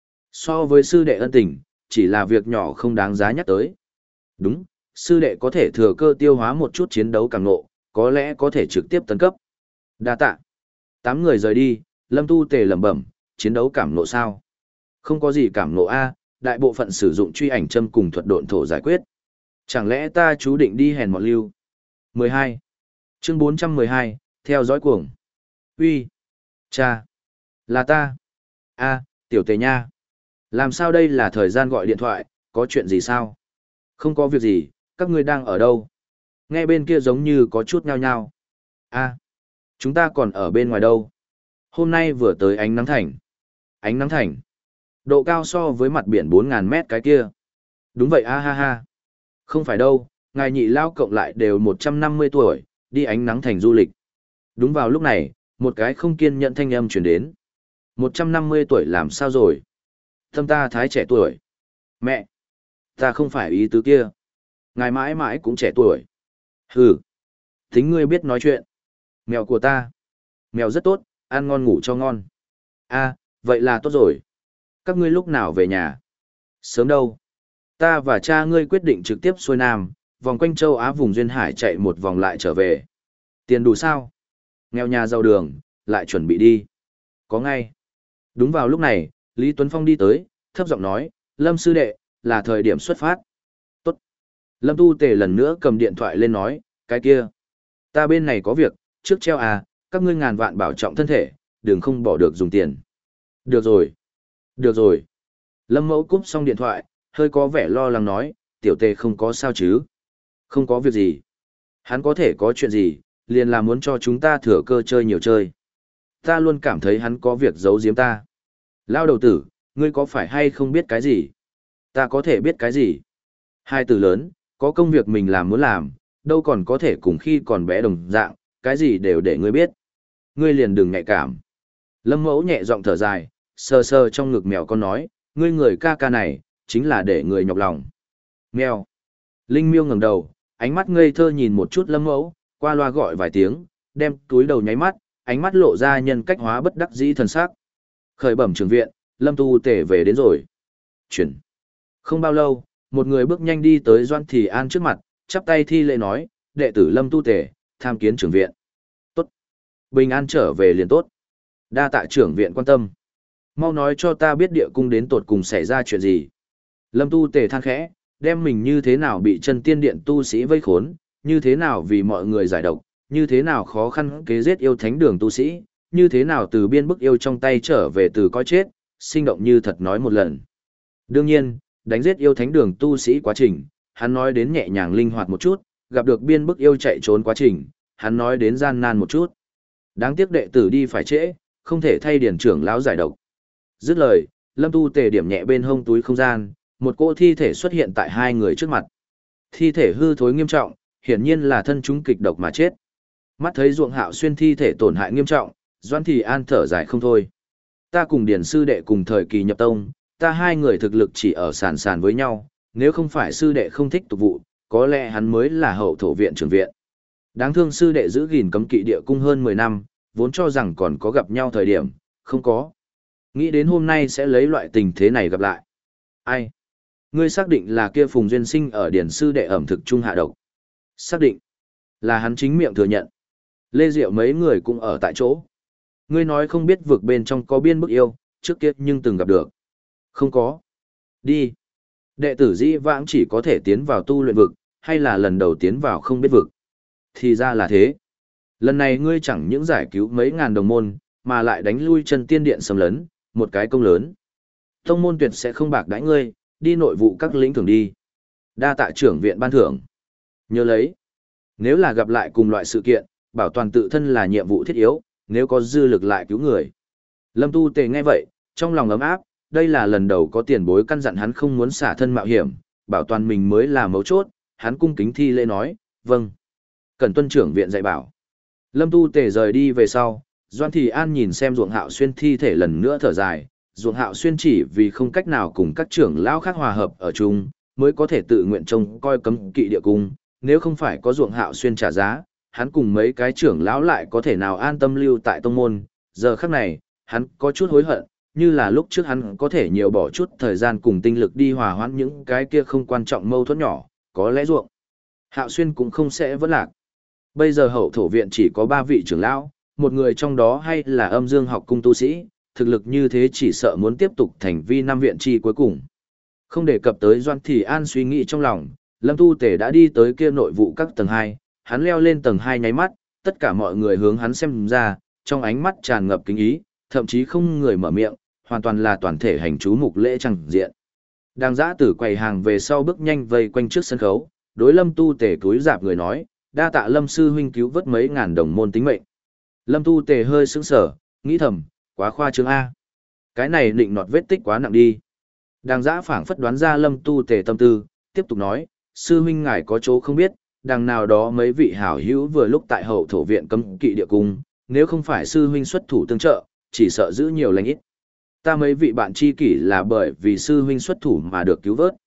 Speaker 1: So với sư đệ ân tình, chỉ là việc nhỏ không đáng giá nhắc tới. Đúng, sư đệ có thể thừa cơ tiêu hóa một chút chiến đấu càng nộ, có lẽ có thể trực tiếp tấn cấp. Đa tạ. Tám người rời đi, Lâm Tu Tề lẩm bẩm, chiến đấu cảm nộ sao? Không có gì cảm nộ a, đại bộ phận sử dụng truy ảnh châm cùng thuật độn thổ giải quyết. Chẳng lẽ ta chú định đi hèn mọn lưu? mười hai. Chương bốn trăm mười hai, theo dõi cuồng. Uy, cha, là ta. A, tiểu Tề nha. Làm sao đây là thời gian gọi điện thoại, có chuyện gì sao? Không có việc gì, các ngươi đang ở đâu? Nghe bên kia giống như có chút nhao nhao. A, chúng ta còn ở bên ngoài đâu? Hôm nay vừa tới ánh nắng thành. Ánh nắng thành. Độ cao so với mặt biển bốn nghìn mét cái kia. Đúng vậy a ha ha. Không phải đâu, ngài nhị lao cộng lại đều một trăm năm mươi tuổi, đi ánh nắng thành du lịch. Đúng vào lúc này, một cái không kiên nhẫn thanh âm chuyển đến. một trăm năm mươi tuổi làm sao rồi? Tâm ta thái trẻ tuổi. Mẹ! Ta không phải ý tứ kia. Ngài mãi mãi cũng trẻ tuổi. Hừ, tính ngươi biết nói chuyện. Mèo của ta. Mèo rất tốt, ăn ngon ngủ cho ngon. A, vậy là tốt rồi. Các ngươi lúc nào về nhà? Sớm đâu. Ta và cha ngươi quyết định trực tiếp xuôi nam, vòng quanh châu Á vùng duyên hải chạy một vòng lại trở về. Tiền đủ sao? Nghèo nhà giàu đường, lại chuẩn bị đi. Có ngay. Đúng vào lúc này, Lý Tuấn Phong đi tới, thấp giọng nói, Lâm sư đệ, là thời điểm xuất phát. Tốt. Lâm Tu Tề lần nữa cầm điện thoại lên nói, cái kia. Ta bên này có việc, trước treo à, các ngươi ngàn vạn bảo trọng thân thể, đừng không bỏ được dùng tiền. Được rồi. Được rồi. Lâm Mẫu cúp xong điện thoại, hơi có vẻ lo lắng nói, tiểu tề không có sao chứ. Không có việc gì. Hắn có thể có chuyện gì, liền là muốn cho chúng ta thừa cơ chơi nhiều chơi. Ta luôn cảm thấy hắn có việc giấu giếm ta. Lao đầu tử, ngươi có phải hay không biết cái gì? Ta có thể biết cái gì? Hai từ lớn, có công việc mình làm muốn làm, đâu còn có thể cùng khi còn bé đồng dạng, cái gì đều để ngươi biết. Ngươi liền đừng nhạy cảm. Lâm Mẫu nhẹ giọng thở dài, sờ sờ trong ngực mèo con nói, ngươi người ca ca này, chính là để người nhọc lòng. Mèo. Linh Miêu ngẩng đầu, ánh mắt ngây thơ nhìn một chút Lâm Mẫu, qua loa gọi vài tiếng, đem túi đầu nháy mắt, ánh mắt lộ ra nhân cách hóa bất đắc dĩ thần sắc. Khởi bẩm trường viện, Lâm Tu Tể về đến rồi. Chuyển. Không bao lâu, một người bước nhanh đi tới Doan Thì An trước mặt, chắp tay thi lễ nói, đệ tử Lâm Tu Tể, tham kiến trưởng viện. Tốt. Bình an trở về liền tốt. Đa tạ trưởng viện quan tâm. Mau nói cho ta biết địa cung đến tột cùng xảy ra chuyện gì. Lâm Tu Tể than khẽ, đem mình như thế nào bị chân tiên điện tu sĩ vây khốn, như thế nào vì mọi người giải độc, như thế nào khó khăn kế giết yêu thánh đường tu sĩ, như thế nào từ biên bức yêu trong tay trở về từ coi chết, sinh động như thật nói một lần. Đương nhiên, đánh giết yêu thánh đường tu sĩ quá trình, hắn nói đến nhẹ nhàng linh hoạt một chút, gặp được biên bức yêu chạy trốn quá trình, hắn nói đến gian nan một chút. Đáng tiếc đệ tử đi phải trễ, không thể thay điển trưởng lão giải độc. Dứt lời, Lâm Tu Tề điểm nhẹ bên hông túi không gian, một cỗ thi thể xuất hiện tại hai người trước mặt. Thi thể hư thối nghiêm trọng, hiển nhiên là thân chúng kịch độc mà chết. Mắt thấy Ruộng Hạo Xuyên thi thể tổn hại nghiêm trọng, Doãn Thì An thở dài không thôi. Ta cùng Điển sư đệ cùng thời kỳ nhập tông, ta hai người thực lực chỉ ở sàn sàn với nhau, nếu không phải sư đệ không thích tục vụ, có lẽ hắn mới là hậu thổ viện trưởng viện. Đáng thương sư đệ giữ gìn cấm kỵ địa cung hơn mười năm, vốn cho rằng còn có gặp nhau thời điểm, không có. Nghĩ đến hôm nay sẽ lấy loại tình thế này gặp lại. Ai? Ngươi xác định là kia Phùng Duyên Sinh ở Điển sư đệ ẩm thực trung hạ độc. Xác định. Là hắn chính miệng thừa nhận. Lê Diệu mấy người cũng ở tại chỗ. Ngươi nói không biết vực bên trong có biên bức yêu, trước kia nhưng từng gặp được. Không có. Đi. Đệ tử dĩ vãng chỉ có thể tiến vào tu luyện vực, hay là lần đầu tiến vào không biết vực. Thì ra là thế. Lần này ngươi chẳng những giải cứu mấy ngàn đồng môn, mà lại đánh lui chân tiên điện xâm lấn, một cái công lớn. Tông môn tuyệt sẽ không bạc đãi ngươi, đi nội vụ các lĩnh thưởng đi. Đa tạ trưởng viện ban thưởng. Nhớ lấy. Nếu là gặp lại cùng loại sự kiện, bảo toàn tự thân là nhiệm vụ thiết yếu, nếu có dư lực lại cứu người. Lâm Tu Tề nghe vậy, trong lòng ấm áp, đây là lần đầu có tiền bối căn dặn hắn không muốn xả thân mạo hiểm, bảo toàn mình mới là mấu chốt, hắn cung kính thi lễ nói, vâng. Cần tuân trưởng viện dạy bảo. Lâm Tu Tề rời đi về sau, Doan Thì An nhìn xem Ruộng Hạo Xuyên thi thể lần nữa thở dài, Ruộng Hạo Xuyên chỉ vì không cách nào cùng các trưởng lão khác hòa hợp ở chung, mới có thể tự nguyện trông coi cấm kỵ địa cung, nếu không phải có Ruộng Hạo Xuyên trả giá, hắn cùng mấy cái trưởng lão lại có thể nào an tâm lưu tại tông môn, giờ khắc này, hắn có chút hối hận, như là lúc trước hắn có thể nhiều bỏ chút thời gian cùng tinh lực đi hòa hoãn những cái kia không quan trọng mâu thuẫn nhỏ, có lẽ Ruộng Hạo Xuyên cũng không sẽ vẫn lạc. Bây giờ hậu thổ viện chỉ có ba vị trưởng lão, một người trong đó hay là âm dương học cung tu sĩ, thực lực như thế chỉ sợ muốn tiếp tục thành vi năm viện chi cuối cùng. Không đề cập tới Doan Thì An suy nghĩ trong lòng, Lâm Tu Tể đã đi tới kia nội vụ các tầng hai, hắn leo lên tầng hai nháy mắt, tất cả mọi người hướng hắn xem ra, trong ánh mắt tràn ngập kính ý, thậm chí không người mở miệng, hoàn toàn là toàn thể hành chú mục lễ chẳng diện. Đang giã tử quầy hàng về sau bước nhanh vây quanh trước sân khấu, đối Lâm Tu Tể cúi dạp người nói, đa tạ Lâm sư huynh cứu vớt mấy ngàn đồng môn tính mệnh. Lâm Tu Tể hơi sững sờ, nghĩ thầm, quá khoa trương a. Cái này định nọt vết tích quá nặng đi. Đang giã phảng phất đoán ra Lâm Tu Tể tâm tư, tiếp tục nói, sư huynh ngài có chỗ không biết, đằng nào đó mấy vị hảo hữu vừa lúc tại hậu thổ viện cấm kỵ địa cung, nếu không phải sư huynh xuất thủ tương trợ, chỉ sợ giữ nhiều lành ít. Ta mấy vị bạn tri kỷ là bởi vì sư huynh xuất thủ mà được cứu vớt.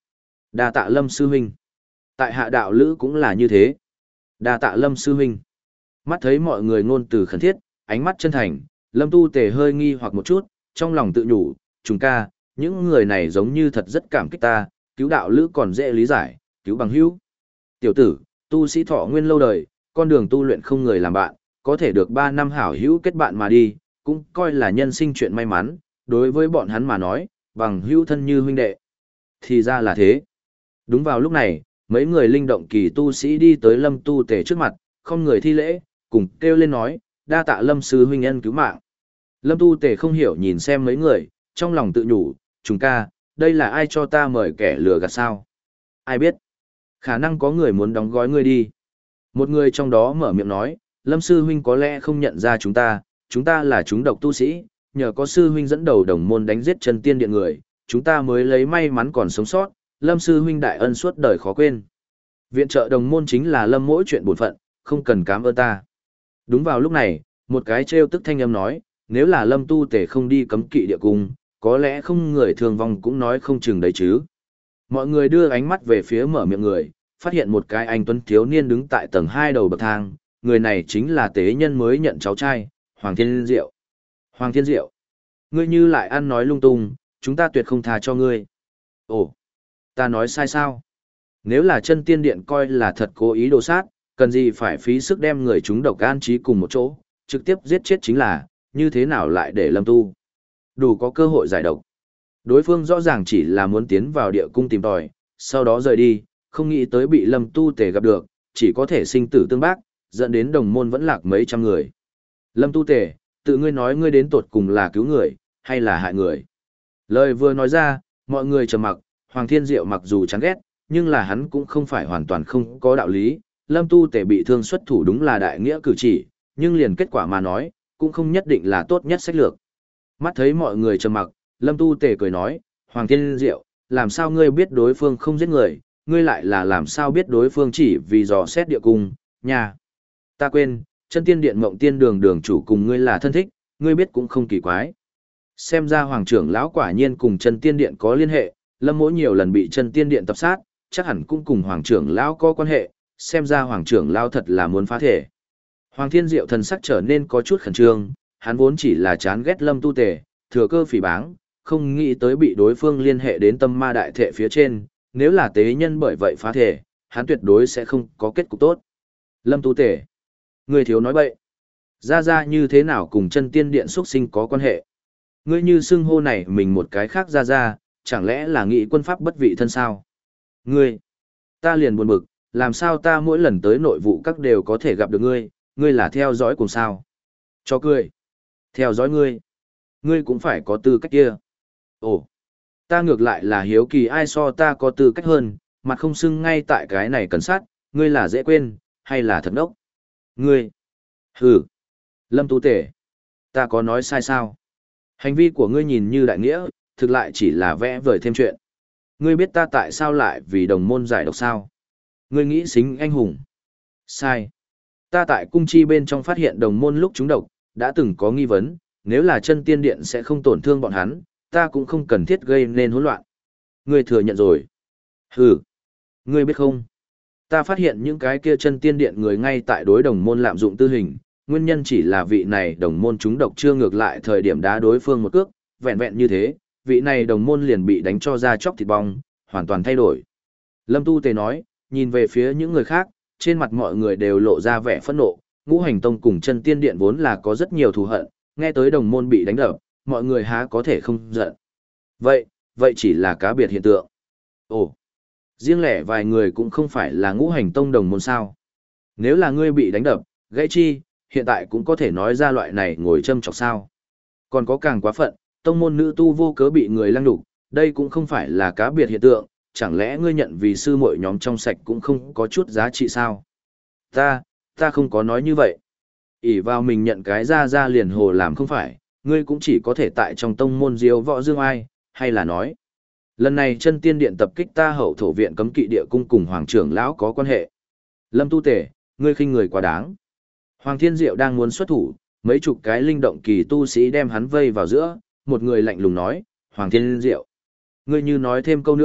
Speaker 1: Đa tạ Lâm sư huynh. Tại hạ đạo lữ cũng là như thế. Đa tạ Lâm sư huynh. Mắt thấy mọi người ngôn từ khẩn thiết, ánh mắt chân thành, Lâm Tu Tề hơi nghi hoặc một chút, trong lòng tự nhủ, chúng ca, những người này giống như thật rất cảm kích ta, cứu đạo lữ còn dễ lý giải, cứu bằng hữu. Tiểu tử, tu sĩ thọ nguyên lâu đời, con đường tu luyện không người làm bạn, có thể được ba năm hảo hữu kết bạn mà đi, cũng coi là nhân sinh chuyện may mắn, đối với bọn hắn mà nói, bằng hữu thân như huynh đệ. Thì ra là thế. Đúng vào lúc này, mấy người linh động kỳ tu sĩ đi tới Lâm Tu Tề trước mặt, không người thi lễ, cùng kêu lên nói, đa tạ Lâm sư huynh ân cứu mạng. Lâm Tu Tề không hiểu nhìn xem mấy người, trong lòng tự nhủ, chúng ca, đây là ai cho ta mời kẻ lừa gạt sao? Ai biết? Khả năng có người muốn đóng gói ngươi đi. Một người trong đó mở miệng nói, Lâm sư huynh có lẽ không nhận ra chúng ta, chúng ta là chúng độc tu sĩ, nhờ có sư huynh dẫn đầu đồng môn đánh giết chân tiên điện người, chúng ta mới lấy may mắn còn sống sót, Lâm sư huynh đại ân suốt đời khó quên. Viện trợ đồng môn chính là Lâm mỗi chuyện bổn phận, không cần cảm ơn ta. Đúng vào lúc này, một cái trêu tức thanh âm nói, nếu là Lâm Tu Tề không đi cấm kỵ địa cung, có lẽ không người thương vong cũng nói không chừng đấy chứ. Mọi người đưa ánh mắt về phía mở miệng người, phát hiện một cái anh tuấn thiếu niên đứng tại tầng hai đầu bậc thang, người này chính là tế nhân mới nhận cháu trai, Hoàng Thiên Diệu. Hoàng Thiên Diệu, ngươi như lại ăn nói lung tung, chúng ta tuyệt không tha cho ngươi. Ồ, ta nói sai sao? Nếu là chân tiên điện coi là thật cố ý đồ sát, cần gì phải phí sức đem người chúng độc an trí cùng một chỗ, trực tiếp giết chết chính là, như thế nào lại để Lâm tu đủ có cơ hội giải độc. Đối phương rõ ràng chỉ là muốn tiến vào địa cung tìm tòi, sau đó rời đi, không nghĩ tới bị Lâm Tu Tề gặp được, chỉ có thể sinh tử tương bác, dẫn đến đồng môn vẫn lạc mấy trăm người. Lâm Tu Tề, tự ngươi nói ngươi đến tột cùng là cứu người, hay là hại người. Lời vừa nói ra, mọi người trầm mặc, Hoàng Thiên Diệu mặc dù chán ghét, nhưng là hắn cũng không phải hoàn toàn không có đạo lý. Lâm Tu Tề bị thương xuất thủ đúng là đại nghĩa cử chỉ, nhưng liền kết quả mà nói, cũng không nhất định là tốt nhất sách lược. Mắt thấy mọi người trầm mặc, Lâm Tu Tề cười nói, Hoàng Thiên Diệu, làm sao ngươi biết đối phương không giết người, ngươi lại là làm sao biết đối phương chỉ vì dò xét địa cung, nhà. Ta quên, chân tiên điện mộng tiên đường đường chủ cùng ngươi là thân thích, ngươi biết cũng không kỳ quái. Xem ra Hoàng trưởng lão quả nhiên cùng chân tiên điện có liên hệ, Lâm mỗi nhiều lần bị chân tiên điện tập sát, chắc hẳn cũng cùng Hoàng trưởng lão có quan hệ, xem ra Hoàng trưởng lão thật là muốn phá thể. Hoàng Thiên Diệu thần sắc trở nên có chút khẩn trương, hắn vốn chỉ là chán ghét Lâm Tu Tề, thừa cơ phỉ báng, không nghĩ tới bị đối phương liên hệ đến tâm ma đại thể phía trên, nếu là tế nhân bởi vậy phá thể, hắn tuyệt đối sẽ không có kết cục tốt. Lâm Tu Tề, ngươi thiếu nói bậy. Ra ra như thế nào cùng chân tiên điện xuất sinh có quan hệ? Ngươi như xưng hô này mình một cái khác ra ra, chẳng lẽ là nghị quân pháp bất vị thân sao? Ngươi, ta liền buồn bực, làm sao ta mỗi lần tới nội vụ các đều có thể gặp được ngươi, ngươi là theo dõi cùng sao? Cho cười. Theo dõi ngươi. Ngươi cũng phải có tư cách kia. Ồ, ta ngược lại là hiếu kỳ ai so ta có tư cách hơn, mặt không xưng ngay tại cái này cần sát, ngươi là dễ quên, hay là thật đốc? Ngươi. Hừ. Lâm Tu Tề. Ta có nói sai sao? Hành vi của ngươi nhìn như đại nghĩa, thực lại chỉ là vẽ vời thêm chuyện. Ngươi biết ta tại sao lại vì đồng môn giải độc sao? Ngươi nghĩ xính anh hùng. Sai. Ta tại cung chi bên trong phát hiện đồng môn lúc chúng độc, đã từng có nghi vấn, nếu là chân tiên điện sẽ không tổn thương bọn hắn, ta cũng không cần thiết gây nên hỗn loạn. Ngươi thừa nhận rồi. Hừ. Ngươi biết không? Ta phát hiện những cái kia chân tiên điện người ngay tại đối đồng môn lạm dụng tư hình, nguyên nhân chỉ là vị này đồng môn chúng độc chưa ngược lại thời điểm đá đối phương một cước, vẹn vẹn như thế, vị này đồng môn liền bị đánh cho ra chóc thịt bong, hoàn toàn thay đổi. Lâm Tu Tề nói, nhìn về phía những người khác, trên mặt mọi người đều lộ ra vẻ phẫn nộ, Ngũ Hành Tông cùng chân tiên điện vốn là có rất nhiều thù hận, nghe tới đồng môn bị đánh đập, mọi người há có thể không giận. Vậy, vậy chỉ là cá biệt hiện tượng. Ồ, riêng lẻ vài người cũng không phải là Ngũ Hành Tông đồng môn sao. Nếu là ngươi bị đánh đập, gãy chi, hiện tại cũng có thể nói ra loại này ngồi châm chọc sao. Còn có càng quá phận, tông môn nữ tu vô cớ bị người lăng đục, đây cũng không phải là cá biệt hiện tượng, chẳng lẽ ngươi nhận vì sư muội nhóm trong sạch cũng không có chút giá trị sao? Ta, ta không có nói như vậy. ỷ vào mình nhận cái ra ra liền hồ làm không phải, ngươi cũng chỉ có thể tại trong tông môn diếu võ dương ai, hay là nói. Lần này chân tiên điện tập kích ta hậu thổ viện cấm kỵ địa cung cùng hoàng trưởng lão có quan hệ. Lâm Tu Tề, ngươi khinh người quá đáng. Hoàng Thiên Diệu đang muốn xuất thủ, mấy chục cái linh động kỳ tu sĩ đem hắn vây vào giữa, một người lạnh lùng nói, Hoàng Thiên Diệu, ngươi như nói thêm câu nữa,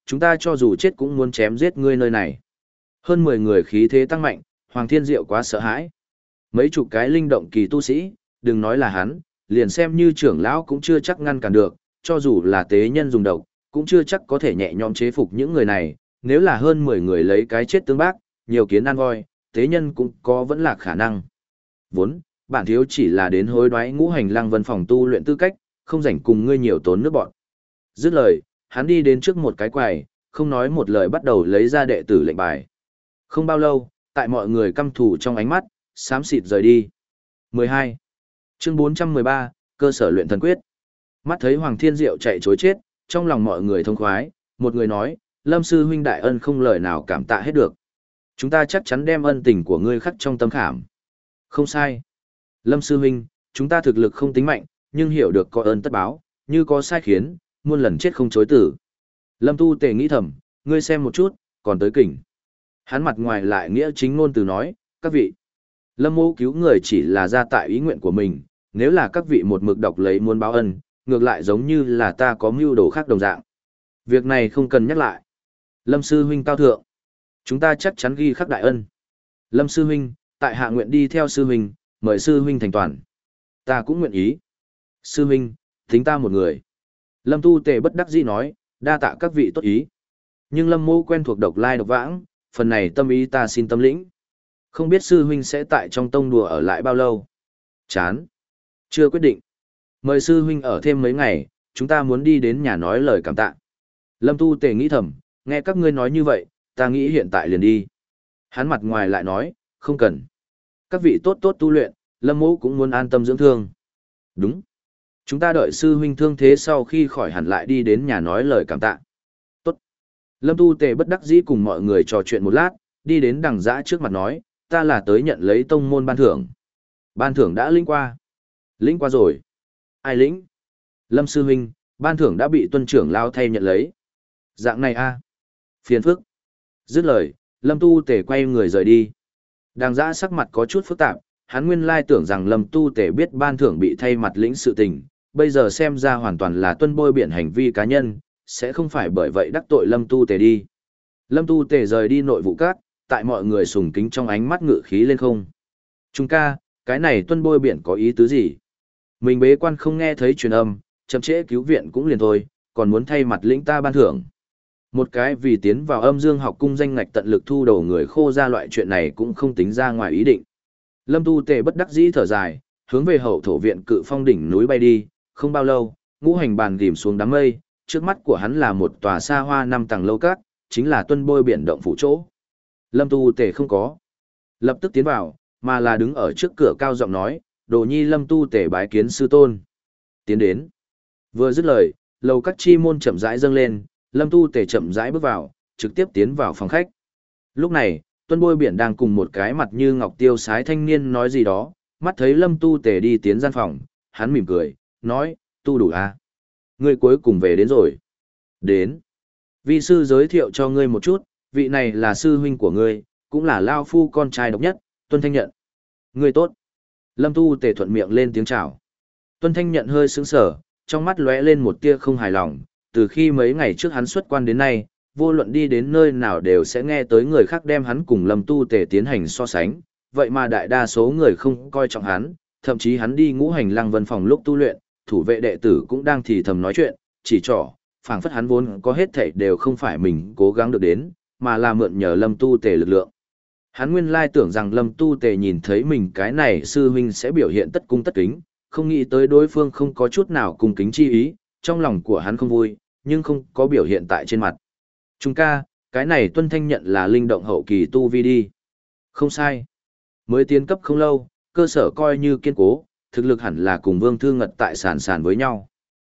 Speaker 1: chúng ta cho dù chết cũng muốn chém giết ngươi nơi này. Hơn mười người khí thế tăng mạnh, Hoàng Thiên Diệu quá sợ hãi. Mấy chục cái linh động kỳ tu sĩ, đừng nói là hắn, liền xem như trưởng lão cũng chưa chắc ngăn cản được, cho dù là tế nhân dùng độc, cũng chưa chắc có thể nhẹ nhõm chế phục những người này, nếu là hơn mười người lấy cái chết tương bác, nhiều kiến ăn voi, tế nhân cũng có vẫn là khả năng. Vốn, bản thiếu chỉ là đến hối đoái ngũ hành lăng vân phòng tu luyện tư cách, không rảnh cùng ngươi nhiều tốn nước bọn. Dứt lời, hắn đi đến trước một cái quầy, không nói một lời bắt đầu lấy ra đệ tử lệnh bài. Không bao lâu, tại mọi người căm thù trong ánh mắt, xám xịt rời đi. mười hai. Chương bốn trăm mười ba, cơ sở luyện thần quyết. Mắt thấy Hoàng Thiên Diệu chạy trối chết, trong lòng mọi người thông khoái, một người nói, Lâm sư huynh đại ân không lời nào cảm tạ hết được. Chúng ta chắc chắn đem ân tình của ngươi khắc trong tâm khảm. Không sai. Lâm sư huynh, chúng ta thực lực không tính mạnh, nhưng hiểu được có ơn tất báo, như có sai khiến, muôn lần chết không chối tử. Lâm Tu Tề nghĩ thầm, ngươi xem một chút, còn tới kỉnh. Hắn mặt ngoài lại nghĩa chính ngôn từ nói, các vị. Lâm mô cứu người chỉ là ra tại ý nguyện của mình, nếu là các vị một mực đọc lấy muốn báo ân, ngược lại giống như là ta có mưu đồ khác đồng dạng. Việc này không cần nhắc lại. Lâm sư huynh cao thượng. Chúng ta chắc chắn ghi khắc đại ân. Lâm sư huynh, tại hạ nguyện đi theo sư huynh, mời sư huynh thành toàn. Ta cũng nguyện ý. Sư huynh, tính ta một người. Lâm Tu Tề bất đắc dĩ nói, đa tạ các vị tốt ý. Nhưng Lâm mô quen thuộc độc lai độc vãng, phần này tâm ý ta xin tâm lĩnh. Không biết sư huynh sẽ tại trong tông đùa ở lại bao lâu? Chán. Chưa quyết định. Mời sư huynh ở thêm mấy ngày, chúng ta muốn đi đến nhà nói lời cảm tạ. Lâm Tu Tề nghĩ thầm, nghe các ngươi nói như vậy, ta nghĩ hiện tại liền đi. Hắn mặt ngoài lại nói, không cần. Các vị tốt tốt tu luyện, Lâm mô cũng muốn an tâm dưỡng thương. Đúng. Chúng ta đợi sư huynh thương thế sau khi khỏi hẳn lại đi đến nhà nói lời cảm tạ. Tốt. Lâm Tu Tề bất đắc dĩ cùng mọi người trò chuyện một lát, đi đến đằng dã trước mặt nói, ta là tới nhận lấy tông môn ban thưởng. Ban thưởng đã lĩnh qua. Lĩnh qua rồi. Ai lĩnh? Lâm sư huynh, ban thưởng đã bị tuân trưởng lao thay nhận lấy. Dạng này a, phiền phức. Dứt lời, Lâm Tu Tề quay người rời đi. Đằng dã sắc mặt có chút phức tạp, hắn nguyên lai tưởng rằng Lâm Tu Tề biết ban thưởng bị thay mặt lĩnh sự tình, bây giờ xem ra hoàn toàn là tuân bôi biển hành vi cá nhân, sẽ không phải bởi vậy đắc tội Lâm Tu Tề đi. Lâm Tu Tề rời đi nội vụ các, tại mọi người sùng kính trong ánh mắt ngự khí lên không. Trung ca, cái này tuân bôi biển có ý tứ gì? Mình bế quan không nghe thấy truyền âm, chậm trễ cứu viện cũng liền thôi, còn muốn thay mặt lĩnh ta ban thưởng. Một cái vì tiến vào âm dương học cung danh ngạch tận lực thu đầu người khô ra loại chuyện này cũng không tính ra ngoài ý định. Lâm Tu Tề bất đắc dĩ thở dài, hướng về hậu thổ viện cự phong đỉnh núi bay đi, không bao lâu, ngũ hành bàn ghim xuống đám mây, trước mắt của hắn là một tòa xa hoa năm tầng lâu các, chính là tuân bôi biển động phủ chỗ. Lâm Tu Tề không có lập tức tiến vào, mà là đứng ở trước cửa cao giọng nói, đồ nhi Lâm Tu Tề bái kiến sư tôn. Tiến đến. Vừa dứt lời, lầu các chi môn chậm rãi dâng lên, Lâm Tu Tề chậm rãi bước vào, trực tiếp tiến vào phòng khách. Lúc này, tuân bôi biển đang cùng một cái mặt như ngọc tiêu sái thanh niên nói gì đó, mắt thấy Lâm Tu Tề đi tiến gian phòng, hắn mỉm cười, nói, tu đủ à? Ngươi cuối cùng về đến rồi. Đến. Vi sư giới thiệu cho ngươi một chút, vị này là sư huynh của ngươi, cũng là Lao Phu con trai độc nhất, Tuân Thanh Nhận. Ngươi tốt. Lâm Tu Tề thuận miệng lên tiếng chào. Tuân Thanh Nhận hơi sững sờ, trong mắt lóe lên một tia không hài lòng, từ khi mấy ngày trước hắn xuất quan đến nay, vô luận đi đến nơi nào đều sẽ nghe tới người khác đem hắn cùng Lâm Tu Tề tiến hành so sánh, vậy mà đại đa số người không coi trọng hắn, thậm chí hắn đi ngũ hành lăng vân phòng lúc tu luyện, thủ vệ đệ tử cũng đang thì thầm nói chuyện, chỉ trỏ, phảng phất hắn vốn có hết thảy đều không phải mình cố gắng được đến, mà là mượn nhờ Lâm Tu Tề lực lượng. Hắn nguyên lai tưởng rằng Lâm Tu Tề nhìn thấy mình cái này sư huynh sẽ biểu hiện tất cung tất kính, không nghĩ tới đối phương không có chút nào cung kính chi ý, trong lòng của hắn không vui, nhưng không có biểu hiện tại trên mặt. Trung ca, cái này Tuân Thanh Nhận là linh động hậu kỳ tu vi đi. Không sai. Mới tiến cấp không lâu, cơ sở coi như kiên cố, thực lực hẳn là cùng Vương Thư Ngật tại sàn sàn với nhau.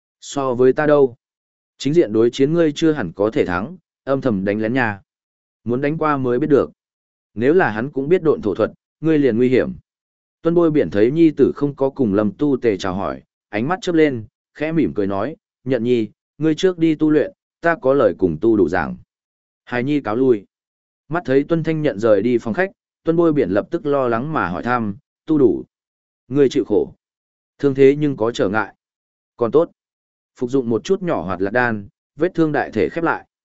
Speaker 1: So với ta đâu? Chính diện đối chiến ngươi chưa hẳn có thể thắng, âm thầm đánh lén nhà. Muốn đánh qua mới biết được. Nếu là hắn cũng biết độn thổ thuật, ngươi liền nguy hiểm. Tuân bôi biển thấy nhi tử không có cùng Lâm Tu Tề chào hỏi, ánh mắt chớp lên, khẽ mỉm cười nói, Nhận nhi, ngươi trước đi tu luyện, ta có lời cùng tu đủ giảng. Hài nhi cáo lui. Mắt thấy Tuân Thanh Nhận rời đi phòng khách, Tuân bôi biển lập tức lo lắng mà hỏi thăm, tu đủ. Ngươi chịu khổ. Thương thế nhưng có trở ngại. Còn tốt. Phục dụng một chút nhỏ hoạt lạc đan, vết thương đại thể khép lại.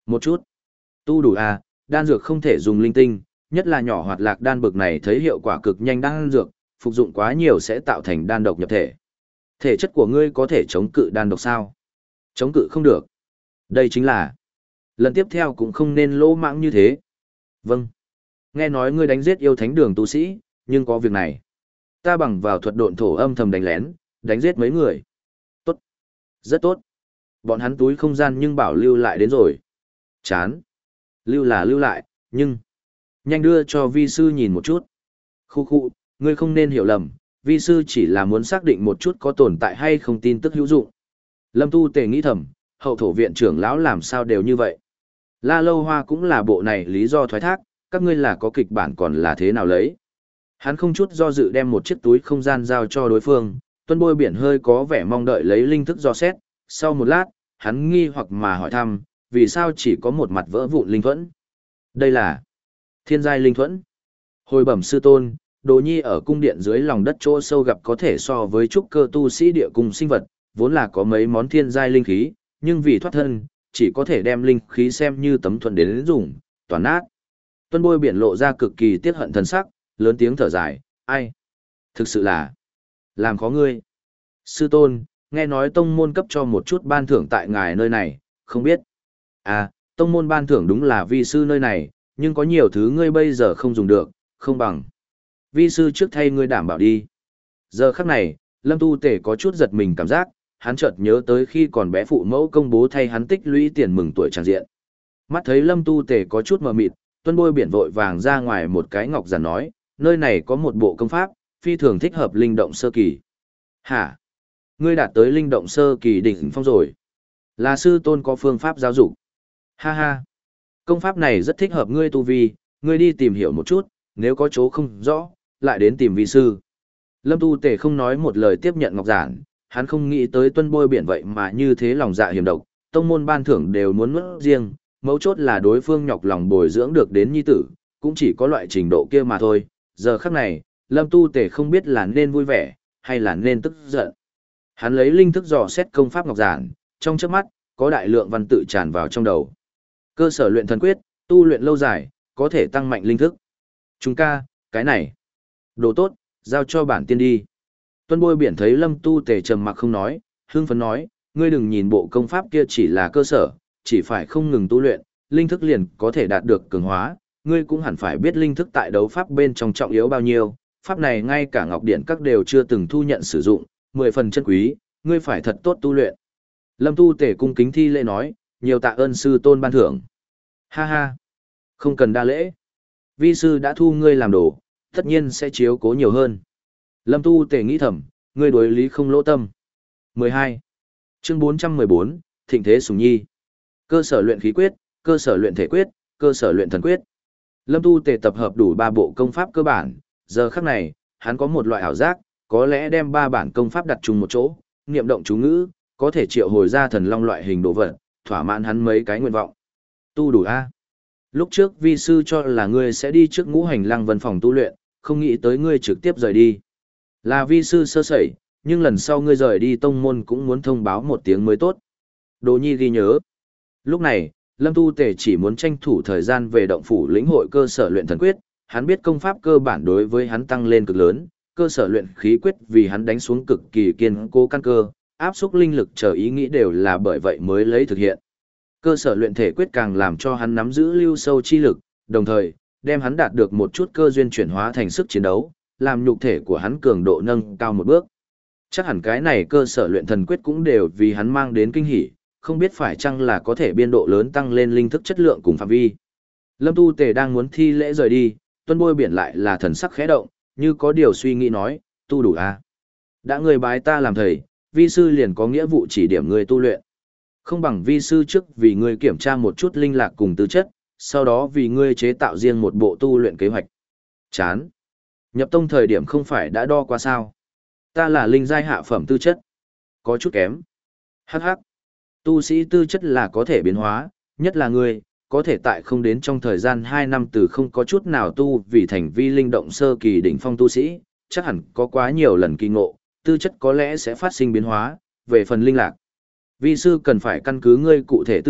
Speaker 1: Một chút. Tu đủ à, đan dược không thể dùng linh tinh, nhất là nhỏ hoạt lạc đan bực này thấy hiệu quả cực nhanh đan dược, phục dụng quá nhiều sẽ tạo thành đan độc nhập thể. Thể chất của ngươi có thể chống cự đan độc sao? Chống cự không được. Đây chính là. Lần tiếp theo cũng không nên lỗ mãng như thế. Vâng. Nghe nói ngươi đánh giết yêu thánh đường tu sĩ, nhưng có việc này. Ta bằng vào thuật độn thổ âm thầm đánh lén, đánh giết mấy người. Tốt. Rất tốt. Bọn hắn túi không gian nhưng bảo lưu lại đến rồi. Chán. Lưu là lưu lại, nhưng. Nhanh đưa cho vi sư nhìn một chút. Khu khu, ngươi không nên hiểu lầm, vi sư chỉ là muốn xác định một chút có tồn tại hay không tin tức hữu dụng. Lâm Tu Tề nghĩ thầm, hậu thổ viện trưởng lão làm sao đều như vậy. La Lâu Hoa cũng là bộ này lý do thoái thác, các ngươi là có kịch bản còn là thế nào lấy. Hắn không chút do dự đem một chiếc túi không gian giao cho đối phương, Tuân Bôi Biển hơi có vẻ mong đợi lấy linh thức do xét, sau một lát, hắn nghi hoặc mà hỏi thăm, vì sao chỉ có một mặt vỡ vụn linh thuẫn. Đây là thiên giai linh thuẫn. Hồi bẩm sư tôn, Đồ Nhi ở cung điện dưới lòng đất chỗ sâu gặp có thể so với trúc cơ tu sĩ địa cung sinh vật, vốn là có mấy món thiên giai linh khí, nhưng vì thoát thân, chỉ có thể đem linh khí xem như tấm thuẫn đến dùng, toàn nát. Tuân Bôi Biển lộ ra cực kỳ tiếc hận thần sắc, lớn tiếng thở dài, ai? Thực sự là, làm khó ngươi. Sư tôn, nghe nói tông môn cấp cho một chút ban thưởng tại ngài nơi này, không biết. À, tông môn ban thưởng đúng là vi sư nơi này, nhưng có nhiều thứ ngươi bây giờ không dùng được, không bằng. Vi sư trước thay ngươi đảm bảo đi. Giờ khắc này, Lâm Tu Tể có chút giật mình cảm giác, hắn chợt nhớ tới khi còn bé phụ mẫu công bố thay hắn tích lũy tiền mừng tuổi tràng diện. Mắt thấy Lâm Tu Tể có chút mờ mịt, Tuân Bôi Biển vội vàng ra ngoài một cái ngọc giản nói, nơi này có một bộ công pháp, phi thường thích hợp linh động sơ kỳ. Hả? Ngươi đạt tới linh động sơ kỳ đỉnh phong rồi. Là sư tôn có phương pháp giáo dục. Ha ha. Công pháp này rất thích hợp ngươi tu vi, ngươi đi tìm hiểu một chút, nếu có chỗ không rõ, lại đến tìm vi sư. Lâm Tu Tể không nói một lời tiếp nhận ngọc giản, hắn không nghĩ tới Tuân Bôi Biển vậy mà như thế lòng dạ hiểm độc, tông môn ban thưởng đều muốn nuốt riêng, mấu chốt là đối phương nhọc lòng bồi dưỡng được đến nhi tử, cũng chỉ có loại trình độ kia mà thôi. Giờ khắc này, Lâm Tu Tể không biết là nên vui vẻ, hay là nên tức giận. Hắn lấy linh thức dò xét công pháp ngọc giản, trong chớp mắt, có đại lượng văn tự tràn vào trong đầu. Cơ sở luyện thần quyết, tu luyện lâu dài, có thể tăng mạnh linh thức. Chúng ca, cái này. Đồ tốt, giao cho bản tiên đi. Tuân Bôi Biển thấy Lâm Tu Tề trầm mặc không nói, hưng phấn nói, ngươi đừng nhìn bộ công pháp kia chỉ là cơ sở, chỉ phải không ngừng tu luyện, linh thức liền có thể đạt được cường hóa, ngươi cũng hẳn phải biết linh thức tại đấu pháp bên trong trọng yếu bao nhiêu, pháp này ngay cả Ngọc Điện các đều chưa từng thu nhận sử dụng, mười phần chân quý, ngươi phải thật tốt tu luyện. Lâm Tu Tề cung kính thi lễ nói, nhiều tạ ơn sư tôn ban thưởng. Ha ha, không cần đa lễ. Vi sư đã thu ngươi làm đồ, tất nhiên sẽ chiếu cố nhiều hơn. Lâm Tu Tề nghĩ thầm, ngươi đối lý không lỗ tâm. mười hai. Chương bốn trăm mười bốn, Thịnh thế sùng nhi. Cơ sở luyện khí quyết, cơ sở luyện thể quyết, cơ sở luyện thần quyết. Lâm Tu Tề tập hợp đủ ba bộ công pháp cơ bản, giờ khắc này, hắn có một loại ảo giác, có lẽ đem ba bản công pháp đặt chung một chỗ, niệm động chú ngữ, có thể triệu hồi ra thần long loại hình đồ vật, thỏa mãn hắn mấy cái nguyện vọng. Tu đủ a. Lúc trước vi sư cho là ngươi sẽ đi trước ngũ hành lăng vân phòng tu luyện, không nghĩ tới ngươi trực tiếp rời đi. Là vi sư sơ sẩy, nhưng lần sau ngươi rời đi tông môn cũng muốn thông báo một tiếng mới tốt. Đồ Nhi ghi nhớ. Lúc này, Lâm Tu Tề chỉ muốn tranh thủ thời gian về động phủ lĩnh hội cơ sở luyện thần quyết, hắn biết công pháp cơ bản đối với hắn tăng lên cực lớn, cơ sở luyện khí quyết vì hắn đánh xuống cực kỳ kiên cố căn cơ, áp xúc linh lực chờ ý nghĩ đều là bởi vậy mới lấy thực hiện. Cơ sở luyện thể quyết càng làm cho hắn nắm giữ lưu sâu chi lực, đồng thời, đem hắn đạt được một chút cơ duyên chuyển hóa thành sức chiến đấu, làm nhục thể của hắn cường độ nâng cao một bước. Chắc hẳn cái này cơ sở luyện thần quyết cũng đều vì hắn mang đến kinh hỉ, không biết phải chăng là có thể biên độ lớn tăng lên linh thức chất lượng cùng phạm vi. Lâm Tu Tề đang muốn thi lễ rời đi, Tuân Bôi Biển lại là thần sắc khẽ động, như có điều suy nghĩ nói, tu đủ à? Đã người bái ta làm thầy, vi sư liền có nghĩa vụ chỉ điểm người tu luyện. Không bằng vi sư trước vì ngươi kiểm tra một chút linh lạc cùng tư chất, sau đó vì ngươi chế tạo riêng một bộ tu luyện kế hoạch. Chán. Nhập tông thời điểm không phải đã đo qua sao? Ta là linh giai hạ phẩm tư chất. Có chút kém. Hắc hắc. Tu sĩ tư chất là có thể biến hóa, nhất là ngươi, có thể tại không đến trong thời gian hai năm từ không có chút nào tu vì thành vi linh động sơ kỳ đỉnh phong tu sĩ, chắc hẳn có quá nhiều lần kỳ ngộ, tư chất có lẽ sẽ phát sinh biến hóa, về phần linh lạc. Vi sư cần phải căn cứ ngươi cụ thể tư chất,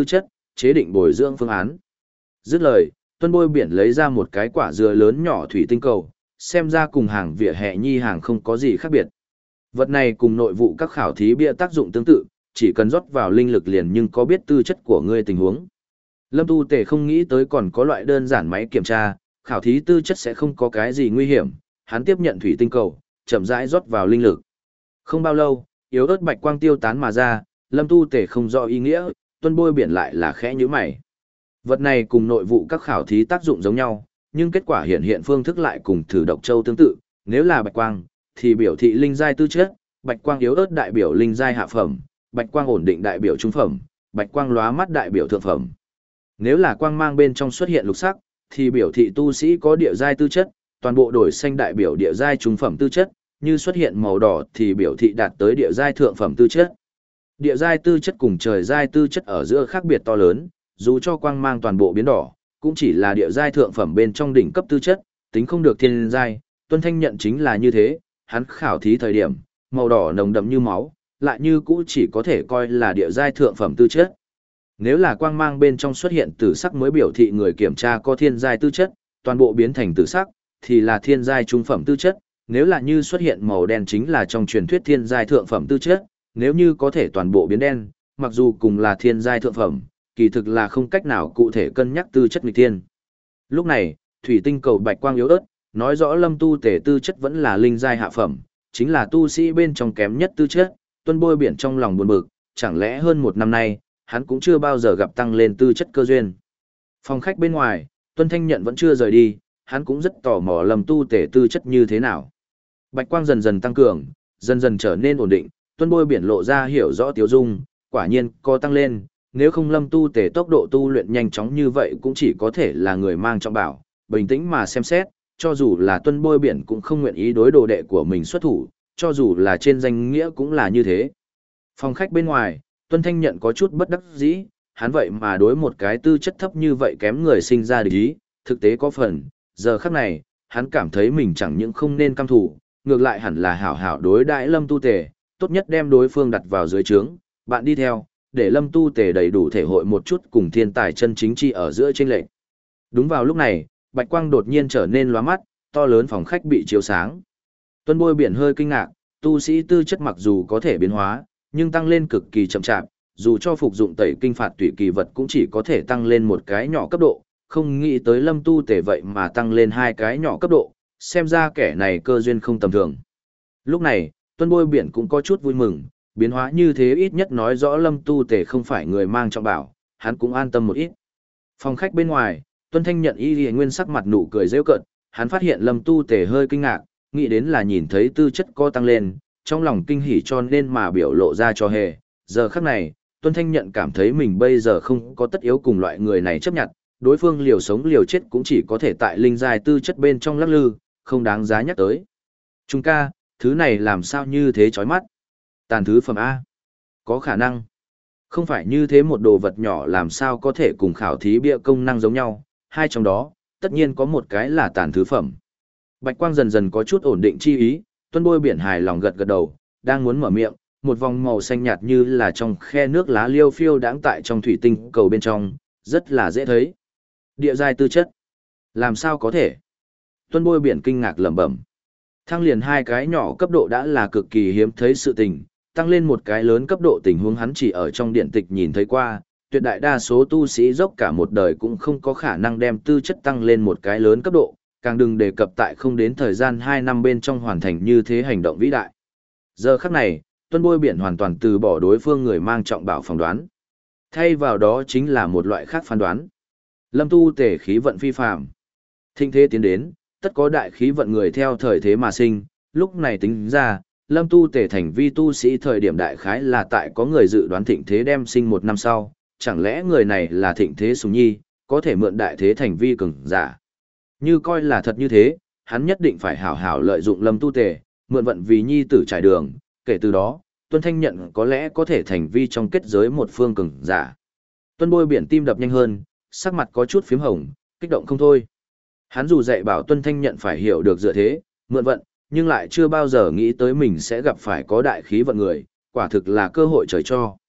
Speaker 1: chế định bồi dưỡng phương án. Dứt lời, Tuân Bôi Biển lấy ra một cái quả dừa lớn nhỏ thủy tinh cầu, xem ra cùng hàng vỉa hè nhi hàng không có gì khác biệt. Vật này cùng nội vụ các khảo thí bia tác dụng tương tự, chỉ cần rót vào linh lực liền nhưng có biết tư chất của ngươi tình huống. Lâm Tu Tề không nghĩ tới còn có loại đơn giản máy kiểm tra, khảo thí tư chất sẽ không có cái gì nguy hiểm, hắn tiếp nhận thủy tinh cầu, chậm rãi rót vào linh lực. Không bao lâu, yếu ớt bạch quang tiêu tán mà ra, Lâm Tu Tề không rõ ý nghĩa, Tuân Bôi Biển lại là khẽ nhíu mày. Vật này cùng nội vụ các khảo thí tác dụng giống nhau, nhưng kết quả hiện hiện phương thức lại cùng thử độc châu tương tự, nếu là bạch quang thì biểu thị linh giai tư chất, bạch quang yếu ớt đại biểu linh giai hạ phẩm, bạch quang ổn định đại biểu trung phẩm, bạch quang lóa mắt đại biểu thượng phẩm. Nếu là quang mang bên trong xuất hiện lục sắc, thì biểu thị tu sĩ có địa giai tư chất, toàn bộ đổi xanh đại biểu địa giai trung phẩm tư chất, như xuất hiện màu đỏ thì biểu thị đạt tới địa giai thượng phẩm tư chất. Địa giai tư chất cùng trời giai tư chất ở giữa khác biệt to lớn, dù cho quang mang toàn bộ biến đỏ, cũng chỉ là địa giai thượng phẩm bên trong đỉnh cấp tư chất, tính không được thiên giai. Tuân Thanh nhận chính là như thế, hắn khảo thí thời điểm, màu đỏ nồng đậm như máu, lại như cũ chỉ có thể coi là địa giai thượng phẩm tư chất. Nếu là quang mang bên trong xuất hiện tử sắc mới biểu thị người kiểm tra có thiên giai tư chất, toàn bộ biến thành tử sắc, thì là thiên giai trung phẩm tư chất, nếu là như xuất hiện màu đen chính là trong truyền thuyết thiên giai thượng phẩm tư chất, nếu như có thể toàn bộ biến đen, mặc dù cùng là thiên giai thượng phẩm, kỳ thực là không cách nào cụ thể cân nhắc tư chất nghịch thiên. Lúc này, thủy tinh cầu bạch quang yếu ớt, nói rõ Lâm Tu Tề tư chất vẫn là linh giai hạ phẩm, chính là tu sĩ bên trong kém nhất tư chất. Tuân Bôi Biển trong lòng buồn bực, chẳng lẽ hơn một năm nay, hắn cũng chưa bao giờ gặp tăng lên tư chất cơ duyên. Phòng khách bên ngoài, Tuân Thanh Nhận vẫn chưa rời đi, hắn cũng rất tò mò Lâm Tu Tề tư chất như thế nào. Bạch quang dần dần tăng cường, dần dần trở nên ổn định, Tuân Bôi Biển lộ ra hiểu rõ tiếu dung, quả nhiên có tăng lên, nếu không Lâm Tu Tề tốc độ tu luyện nhanh chóng như vậy cũng chỉ có thể là người mang trọng bảo, bình tĩnh mà xem xét, cho dù là Tuân Bôi Biển cũng không nguyện ý đối đồ đệ của mình xuất thủ, cho dù là trên danh nghĩa cũng là như thế. Phòng khách bên ngoài, Tuân Thanh Nhận có chút bất đắc dĩ, hắn vậy mà đối một cái tư chất thấp như vậy kém người sinh ra địch ý, thực tế có phần, giờ khắc này, hắn cảm thấy mình chẳng những không nên căm thù, ngược lại hẳn là hảo hảo đối đãi Lâm Tu Tề, tốt nhất đem đối phương đặt vào dưới trướng, bạn đi theo, để Lâm Tu Tề đầy đủ thể hội một chút cùng thiên tài chân chính chi ở giữa chênh lệch. Đúng vào lúc này, bạch quang đột nhiên trở nên lóa mắt, to lớn phòng khách bị chiếu sáng. Tuân Bôi Biển hơi kinh ngạc, tu sĩ tư chất mặc dù có thể biến hóa, nhưng tăng lên cực kỳ chậm chạp, dù cho phục dụng tẩy kinh phạt tùy kỳ vật cũng chỉ có thể tăng lên một cái nhỏ cấp độ, không nghĩ tới Lâm Tu Tề vậy mà tăng lên hai cái nhỏ cấp độ, xem ra kẻ này cơ duyên không tầm thường. Lúc này, Tuân Bôi Biển cũng có chút vui mừng, biến hóa như thế ít nhất nói rõ Lâm Tu Tề không phải người mang trọng bảo, hắn cũng an tâm một ít. Phòng khách bên ngoài, Tuân Thanh Nhận y y nguyên sắc mặt nụ cười rêu cợt, hắn phát hiện Lâm Tu Tề hơi kinh ngạc, nghĩ đến là nhìn thấy tư chất có tăng lên, trong lòng kinh hỉ cho nên mà biểu lộ ra cho hề. Giờ khắc này, Tuân Thanh Nhận cảm thấy mình bây giờ không có tất yếu cùng loại người này chấp nhận, đối phương liều sống liều chết cũng chỉ có thể tại linh giai tư chất bên trong lắc lư, không đáng giá nhắc tới. Trung ca, thứ này làm sao như thế chói mắt? Tàn thứ phẩm A. Có khả năng. Không phải như thế một đồ vật nhỏ làm sao có thể cùng khảo thí bia công năng giống nhau, hai trong đó, tất nhiên có một cái là tàn thứ phẩm. Bạch quang dần dần có chút ổn định chi ý, Tuân Bôi Biển hài lòng gật gật đầu, đang muốn mở miệng, một vòng màu xanh nhạt như là trong khe nước lá liêu phiêu đãng tại trong thủy tinh cầu bên trong, rất là dễ thấy. Địa giai tư chất. Làm sao có thể? Tuân Bôi Biển kinh ngạc lẩm bẩm. Thăng liền hai cái nhỏ cấp độ đã là cực kỳ hiếm thấy sự tình, tăng lên một cái lớn cấp độ tình huống hắn chỉ ở trong điện tịch nhìn thấy qua, tuyệt đại đa số tu sĩ dốc cả một đời cũng không có khả năng đem tư chất tăng lên một cái lớn cấp độ, càng đừng đề cập tại không đến thời gian hai năm bên trong hoàn thành như thế hành động vĩ đại. Giờ khắc này, Tuân Bôi Biển hoàn toàn từ bỏ đối phương người mang trọng bảo phỏng đoán. Thay vào đó chính là một loại khác phán đoán. Lâm Tu Tề khí vận phi phàm. Thịnh thế tiến đến, tất có đại khí vận người theo thời thế mà sinh, lúc này tính ra, Lâm Tu Tề thành vi tu sĩ thời điểm đại khái là tại có người dự đoán thịnh thế đem sinh một năm sau, chẳng lẽ người này là thịnh thế sùng nhi, có thể mượn đại thế thành vi cường giả. Như coi là thật như thế, hắn nhất định phải hảo hảo lợi dụng Lâm Tu Tề, mượn vận vì nhi tử trải đường, kể từ đó, Tuân Thanh Nhận có lẽ có thể thành vi trong kết giới một phương cường giả. Tuân Bôi Biển tim đập nhanh hơn, sắc mặt có chút phím hồng, kích động không thôi. Hắn dù dạy bảo Tuân Thanh Nhận phải hiểu được dựa thế, mượn vận, nhưng lại chưa bao giờ nghĩ tới mình sẽ gặp phải có đại khí vận người, quả thực là cơ hội trời cho.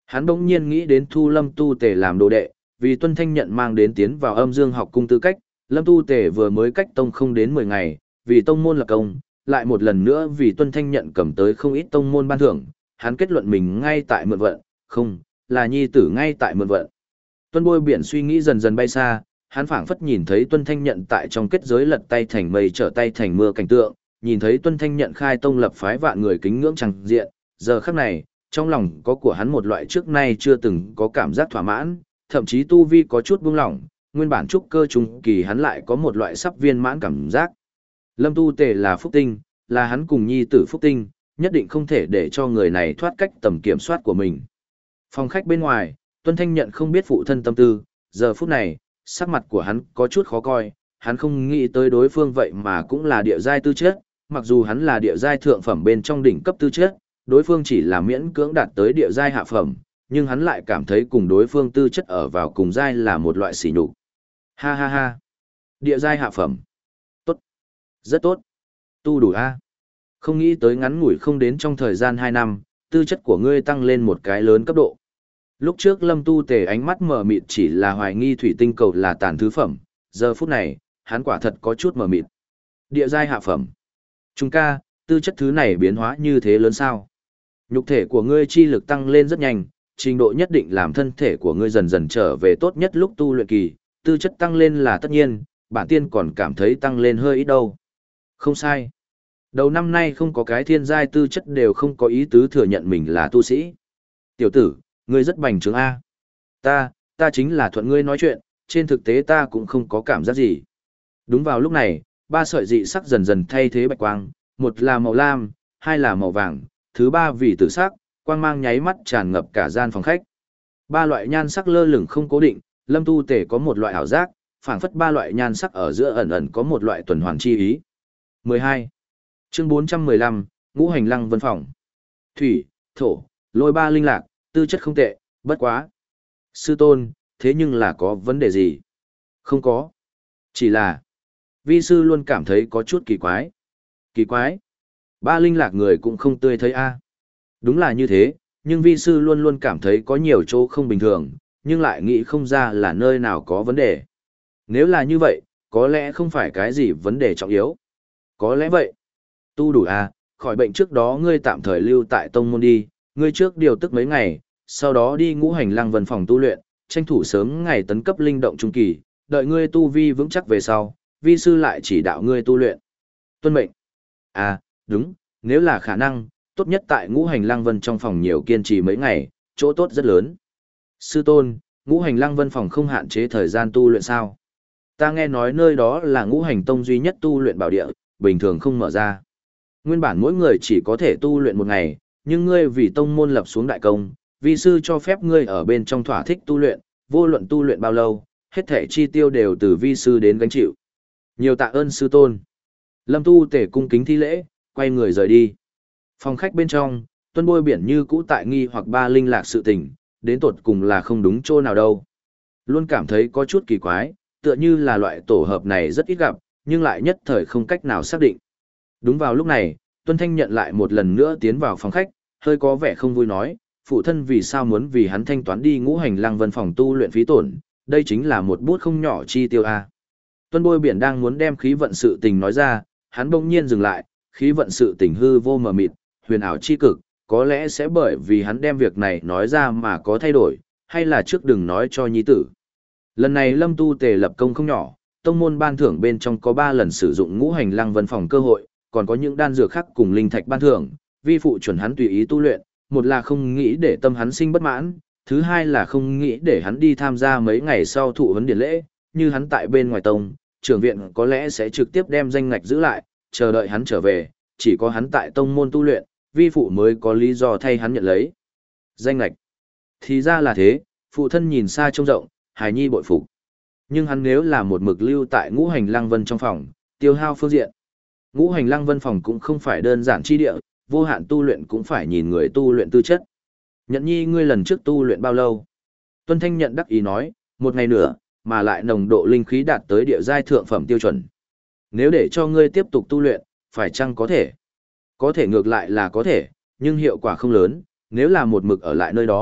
Speaker 1: Hắn bỗng nhiên nghĩ đến thu Lâm Tu Tề làm đồ đệ, vì Tuân Thanh Nhận mang đến tiến vào âm dương học cung tư cách, Lâm Tu Tề vừa mới cách tông không đến mười ngày, vì tông môn lập công, lại một lần nữa vì Tuân Thanh Nhận cầm tới không ít tông môn ban thưởng, hắn kết luận mình ngay tại mượn vận, không, là nhi tử ngay tại mượn vận. Tuân Bôi Biển suy nghĩ dần dần bay xa, hắn phảng phất nhìn thấy Tuân Thanh Nhận tại trong kết giới lật tay thành mây trở tay thành mưa cảnh tượng, nhìn thấy Tuân Thanh Nhận khai tông lập phái vạn người kính ngưỡng chẳng diện, giờ khắc này, trong lòng có của hắn một loại trước nay chưa từng có cảm giác thỏa mãn, thậm chí tu vi có chút buông lỏng, nguyên bản trúc cơ trung kỳ hắn lại có một loại sắp viên mãn cảm giác. Lâm Tu Tề là phúc tinh, là hắn cùng nhi tử phúc tinh, nhất định không thể để cho người này thoát cách tầm kiểm soát của mình. Phòng khách bên ngoài, Tuân Thanh Nhận không biết phụ thân tâm tư, giờ phút này, sắc mặt của hắn có chút khó coi, hắn không nghĩ tới đối phương vậy mà cũng là địa giai tư chất, mặc dù hắn là địa giai thượng phẩm bên trong đỉnh cấp tư chất, đối phương chỉ là miễn cưỡng đạt tới địa giai hạ phẩm, nhưng hắn lại cảm thấy cùng đối phương tư chất ở vào cùng giai là một loại sỉ nhục. Ha ha ha. Địa giai hạ phẩm. Tốt. Rất tốt. Tu đủ a. Không nghĩ tới ngắn ngủi không đến trong thời gian hai năm, tư chất của ngươi tăng lên một cái lớn cấp độ. Lúc trước Lâm Tu Tề ánh mắt mở mịt chỉ là hoài nghi thủy tinh cầu là tàn thứ phẩm, giờ phút này, hắn quả thật có chút mở mịt. Địa giai hạ phẩm. Trung ca, tư chất thứ này biến hóa như thế lớn sao? Nhục thể của ngươi chi lực tăng lên rất nhanh, trình độ nhất định làm thân thể của ngươi dần dần trở về tốt nhất lúc tu luyện kỳ, tư chất tăng lên là tất nhiên, bản tiên còn cảm thấy tăng lên hơi ít đâu. Không sai. Đầu năm nay không có cái thiên giai tư chất đều không có ý tứ thừa nhận mình là tu sĩ. Tiểu tử, ngươi rất bành trướng A. Ta, ta chính là thuận ngươi nói chuyện, trên thực tế ta cũng không có cảm giác gì. Đúng vào lúc này, ba sợi dị sắc dần dần thay thế bạch quang, một là màu lam, hai là màu vàng, thứ ba vì tử sắc, quang mang nháy mắt tràn ngập cả gian phòng khách. Ba loại nhan sắc lơ lửng không cố định, Lâm Tu Tề có một loại ảo giác, phảng phất ba loại nhan sắc ở giữa ẩn ẩn có một loại tuần hoàn chi ý. mười hai. Chương bốn trăm mười lăm, Ngũ Hành Lăng Vân Phòng. Thủy, thổ, lôi ba linh lạc, tư chất không tệ, bất quá. Sư tôn, thế nhưng là có vấn đề gì? Không có. Chỉ là, vi sư luôn cảm thấy có chút kỳ quái. Kỳ quái? Ba linh lạc người cũng không tươi thấy a. Đúng là như thế, nhưng vi sư luôn luôn cảm thấy có nhiều chỗ không bình thường, nhưng lại nghĩ không ra là nơi nào có vấn đề. Nếu là như vậy, có lẽ không phải cái gì vấn đề trọng yếu. Có lẽ vậy. Tu đủ a, khỏi bệnh trước đó ngươi tạm thời lưu tại tông môn đi, ngươi trước điều tức mấy ngày, sau đó đi Ngũ Hành Lăng Vân phòng tu luyện, tranh thủ sớm ngày tấn cấp linh động trung kỳ, đợi ngươi tu vi vững chắc về sau, vi sư lại chỉ đạo ngươi tu luyện. Tuân mệnh. À, đúng, nếu là khả năng, tốt nhất tại Ngũ Hành Lăng Vân trong phòng nhiều kiên trì mấy ngày, chỗ tốt rất lớn. Sư tôn, Ngũ Hành Lăng Vân phòng không hạn chế thời gian tu luyện sao? Ta nghe nói nơi đó là Ngũ Hành Tông duy nhất tu luyện bảo địa, bình thường không mở ra. Nguyên bản mỗi người chỉ có thể tu luyện một ngày, nhưng ngươi vì tông môn lập xuống đại công, vi sư cho phép ngươi ở bên trong thỏa thích tu luyện, vô luận tu luyện bao lâu, hết thể chi tiêu đều từ vi sư đến gánh chịu. Nhiều tạ ơn sư tôn. Lâm Tu Tề cung kính thi lễ, quay người rời đi. Phòng khách bên trong, Tuân Bôi Biển như cũ tại nghi hoặc ba linh lạc sự tình, đến tột cùng là không đúng chỗ nào đâu. Luôn cảm thấy có chút kỳ quái, tựa như là loại tổ hợp này rất ít gặp, nhưng lại nhất thời không cách nào xác định. Đúng vào lúc này, Tuân Thanh Nhận lại một lần nữa tiến vào phòng khách, hơi có vẻ không vui nói, phụ thân vì sao muốn vì hắn thanh toán đi Ngũ Hành Lăng Vân phòng tu luyện phí tổn, đây chính là một bút không nhỏ chi tiêu a. Tuân Bôi Biển đang muốn đem khí vận sự tình nói ra, hắn bỗng nhiên dừng lại, khí vận sự tình hư vô mờ mịt, huyền ảo chi cực, có lẽ sẽ bởi vì hắn đem việc này nói ra mà có thay đổi, hay là trước đừng nói cho nhi tử. Lần này Lâm Tu Tề lập công không nhỏ, tông môn ban thưởng bên trong có ba lần sử dụng Ngũ Hành Lăng Vân phòng cơ hội, còn có những đan dược khác cùng linh thạch ban thưởng, vi phụ chuẩn hắn tùy ý tu luyện, một là không nghĩ để tâm hắn sinh bất mãn, thứ hai là không nghĩ để hắn đi tham gia mấy ngày sau thụ huấn điển lễ, như hắn tại bên ngoài tông, trưởng viện có lẽ sẽ trực tiếp đem danh ngạch giữ lại, chờ đợi hắn trở về, chỉ có hắn tại tông môn tu luyện, vi phụ mới có lý do thay hắn nhận lấy danh ngạch. Thì ra là thế, phụ thân nhìn xa trông rộng, hài nhi bội phục. Nhưng hắn nếu là một mực lưu tại Ngũ Hành Lăng Vân trong phòng, tiêu hao phương diện. Ngũ Hành Lăng Vân phòng cũng không phải đơn giản chi địa, vô hạn tu luyện cũng phải nhìn người tu luyện tư chất. Nhận nhi ngươi lần trước tu luyện bao lâu? Tuân Thanh Nhận đắc ý nói, một ngày nữa, mà lại nồng độ linh khí đạt tới địa giai thượng phẩm tiêu chuẩn. Nếu để cho ngươi tiếp tục tu luyện, phải chăng có thể? Có thể ngược lại là có thể, nhưng hiệu quả không lớn, nếu là một mực ở lại nơi đó,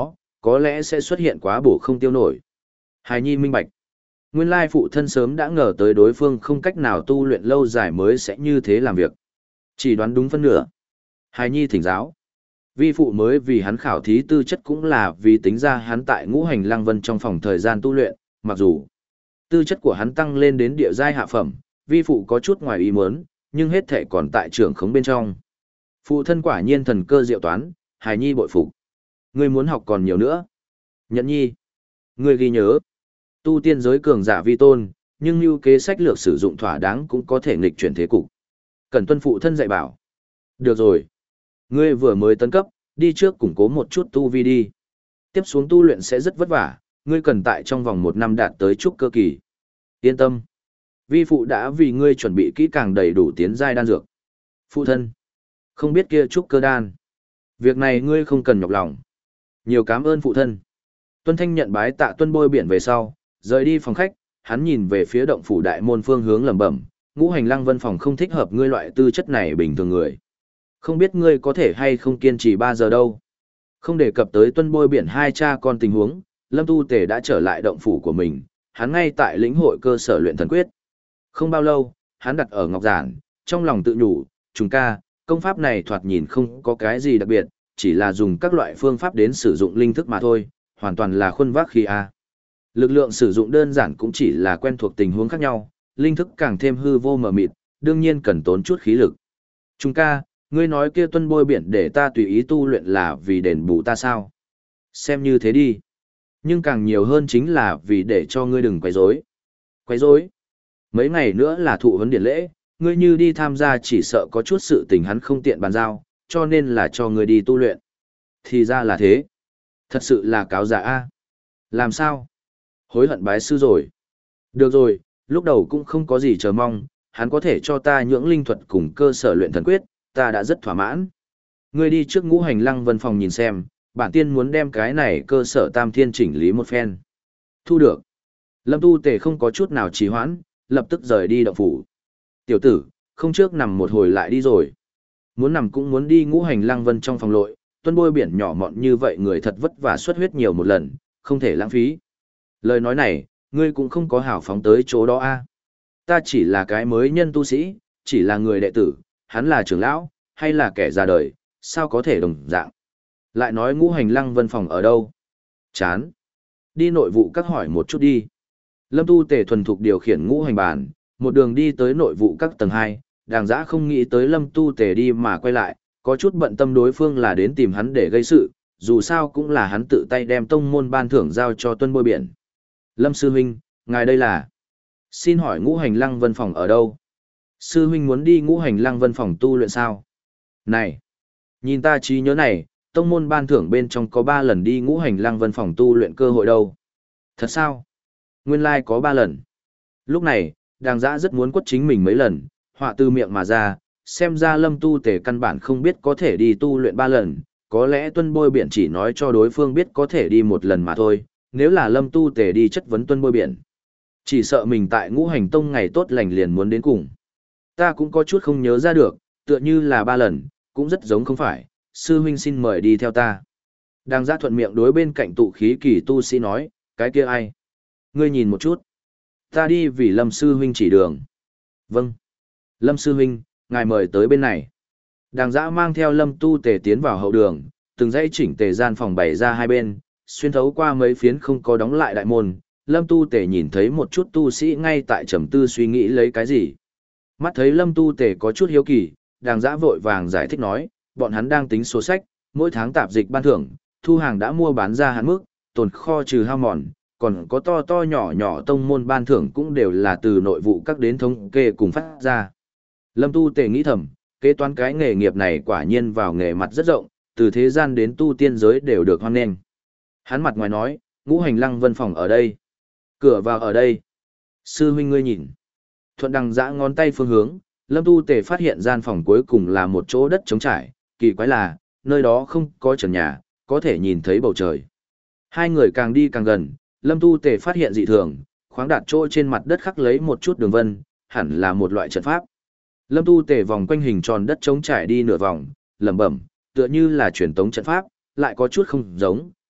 Speaker 1: có lẽ sẽ xuất hiện quá bổ không tiêu nổi. Hài nhi minh bạch. Nguyên lai phụ thân sớm đã ngờ tới đối phương không cách nào tu luyện lâu dài mới sẽ như thế làm việc. Chỉ đoán đúng phân nửa. Hài nhi thỉnh giáo. Vi phụ mới vì hắn khảo thí tư chất cũng là vì tính ra hắn tại ngũ hành lăng vân trong phòng thời gian tu luyện, mặc dù tư chất của hắn tăng lên đến địa giai hạ phẩm, vi phụ có chút ngoài ý muốn, nhưng hết thể còn tại trưởng khống bên trong. Phụ thân quả nhiên thần cơ diệu toán, hài nhi bội phục. Ngươi muốn học còn nhiều nữa. Nhẫn nhi. Ngươi ghi nhớ. Tu tiên giới cường giả vi tôn, nhưng như kế sách lược sử dụng thỏa đáng cũng có thể nghịch chuyển thế cục. Cần tuân phụ thân dạy bảo. Được rồi. Ngươi vừa mới tấn cấp, đi trước củng cố một chút tu vi đi. Tiếp xuống tu luyện sẽ rất vất vả, ngươi cần tại trong vòng một năm đạt tới trúc cơ kỳ. Yên tâm. Vi phụ đã vì ngươi chuẩn bị kỹ càng đầy đủ tiến giai đan dược. Phụ thân. Không biết kia trúc cơ đan. Việc này ngươi không cần nhọc lòng. Nhiều cảm ơn phụ thân. Tuân Thanh nhận bái tạ Tuân Bôi Biển về sau, rời đi phòng khách, hắn nhìn về phía động phủ đại môn phương hướng lẩm bẩm, ngũ hành lăng vân phòng không thích hợp ngươi loại tư chất này bình thường người. Không biết ngươi có thể hay không kiên trì ba giờ đâu. Không đề cập tới Tuân Bôi Biển hai cha con tình huống, Lâm Tu Tề đã trở lại động phủ của mình, hắn ngay tại lĩnh hội cơ sở luyện thần quyết. Không bao lâu, hắn đặt ở ngọc giản, trong lòng tự nhủ, chúng ca, công pháp này thoạt nhìn không có cái gì đặc biệt, chỉ là dùng các loại phương pháp đến sử dụng linh thức mà thôi, hoàn toàn là khuôn vác khí a. Lực lượng sử dụng đơn giản cũng chỉ là quen thuộc tình huống khác nhau, linh thức càng thêm hư vô mờ mịt, đương nhiên cần tốn chút khí lực. Chúng ca, ngươi nói kia Tuân Bôi Biển để ta tùy ý tu luyện là vì đền bù ta sao? Xem như thế đi. Nhưng càng nhiều hơn chính là vì để cho ngươi đừng quấy rối. Quấy rối? Mấy ngày nữa là thụ huấn điển lễ, ngươi như đi tham gia chỉ sợ có chút sự tình hắn không tiện bàn giao, cho nên là cho ngươi đi tu luyện. Thì ra là thế. Thật sự là cáo giả a. Làm sao? Hối hận bái sư rồi. Được rồi, lúc đầu cũng không có gì chờ mong, hắn có thể cho ta nhưỡng linh thuật cùng cơ sở luyện thần quyết, ta đã rất thỏa mãn. Ngươi đi trước ngũ hành lăng vân phòng nhìn xem, bản tiên muốn đem cái này cơ sở tam thiên chỉnh lý một phen. Thu được. Lâm Tu Tề không có chút nào trì hoãn, lập tức rời đi động phủ. Tiểu tử, không trước nằm một hồi lại đi rồi. Muốn nằm cũng muốn đi ngũ hành lăng vân trong phòng lội, Tuân Bôi Biển nhỏ mọn như vậy người thật vất vả xuất huyết nhiều một lần, không thể lãng phí. Lời nói này, ngươi cũng không có hảo phóng tới chỗ đó a. Ta chỉ là cái mới nhân tu sĩ, chỉ là người đệ tử, hắn là trưởng lão, hay là kẻ già đời, sao có thể đồng dạng. Lại nói ngũ hành lăng vân phòng ở đâu? Chán. Đi nội vụ các hỏi một chút đi. Lâm Tu Tề thuần thục điều khiển ngũ hành bàn, một đường đi tới nội vụ các tầng hai, Đàng Giã không nghĩ tới Lâm Tu Tề đi mà quay lại, có chút bận tâm đối phương là đến tìm hắn để gây sự, dù sao cũng là hắn tự tay đem tông môn ban thưởng giao cho Tuân Bôi Biển. Lâm Sư Huynh, ngài đây là... Xin hỏi ngũ hành lăng vân phòng ở đâu? Sư Huynh muốn đi ngũ hành lăng vân phòng tu luyện sao? Này! Nhìn ta trí nhớ này, tông môn ban thưởng bên trong có ba lần đi ngũ hành lăng vân phòng tu luyện cơ hội đâu. Thật sao? Nguyên lai like có ba lần. Lúc này, Đàng Giã rất muốn quất chính mình mấy lần, họa từ miệng mà ra, xem ra Lâm Tu Tề căn bản không biết có thể đi tu luyện ba lần, có lẽ Tuân Bôi Biển chỉ nói cho đối phương biết có thể đi một lần mà thôi, nếu là Lâm Tu Tề đi chất vấn Tuân Bôi Biển. Chỉ sợ mình tại ngũ hành tông ngày tốt lành liền muốn đến cùng. Ta cũng có chút không nhớ ra được, tựa như là ba lần, cũng rất giống không phải, sư huynh xin mời đi theo ta. Đàng Giã thuận miệng đối bên cạnh tụ khí kỳ tu sĩ nói, cái kia ai? Ngươi nhìn một chút. Ta đi vì Lâm sư huynh chỉ đường. Vâng. Lâm sư huynh, ngài mời tới bên này. Đàng Giã mang theo Lâm Tu Tề tiến vào hậu đường, từng dãy chỉnh tề gian phòng bày ra hai bên, xuyên thấu qua mấy phiến không có đóng lại đại môn, Lâm Tu Tề nhìn thấy một chút tu sĩ ngay tại trầm tư suy nghĩ lấy cái gì. Mắt thấy Lâm Tu Tề có chút hiếu kỳ, Đàng Giã vội vàng giải thích nói, bọn hắn đang tính số sách, mỗi tháng tạp dịch ban thưởng, thu hàng đã mua bán ra hạn mức, tồn kho trừ hao mòn, còn có to to nhỏ nhỏ tông môn ban thưởng cũng đều là từ nội vụ các đến thống kê cùng phát ra. Lâm Tu Tề nghĩ thầm, kế toán cái nghề nghiệp này quả nhiên vào nghề mặt rất rộng, từ thế gian đến tu tiên giới đều được hoan nghênh. Hắn mặt ngoài nói, ngũ hành lăng vân phòng ở đây. Cửa vào ở đây. Sư huynh ngươi nhìn. Thuận Đằng Giã ngón tay phương hướng, Lâm Tu Tề phát hiện gian phòng cuối cùng là một chỗ đất trống trải, kỳ quái là, nơi đó không có trần nhà, có thể nhìn thấy bầu trời. Hai người càng đi càng gần, Lâm Tu Tề phát hiện dị thường, khoáng đạt chỗ trên mặt đất khắc lấy một chút đường vân, hẳn là một loại trận pháp. Lâm Tu Tề vòng quanh hình tròn đất trống trải đi nửa vòng, lẩm bẩm, tựa như là truyền tống trận pháp, lại có chút không giống,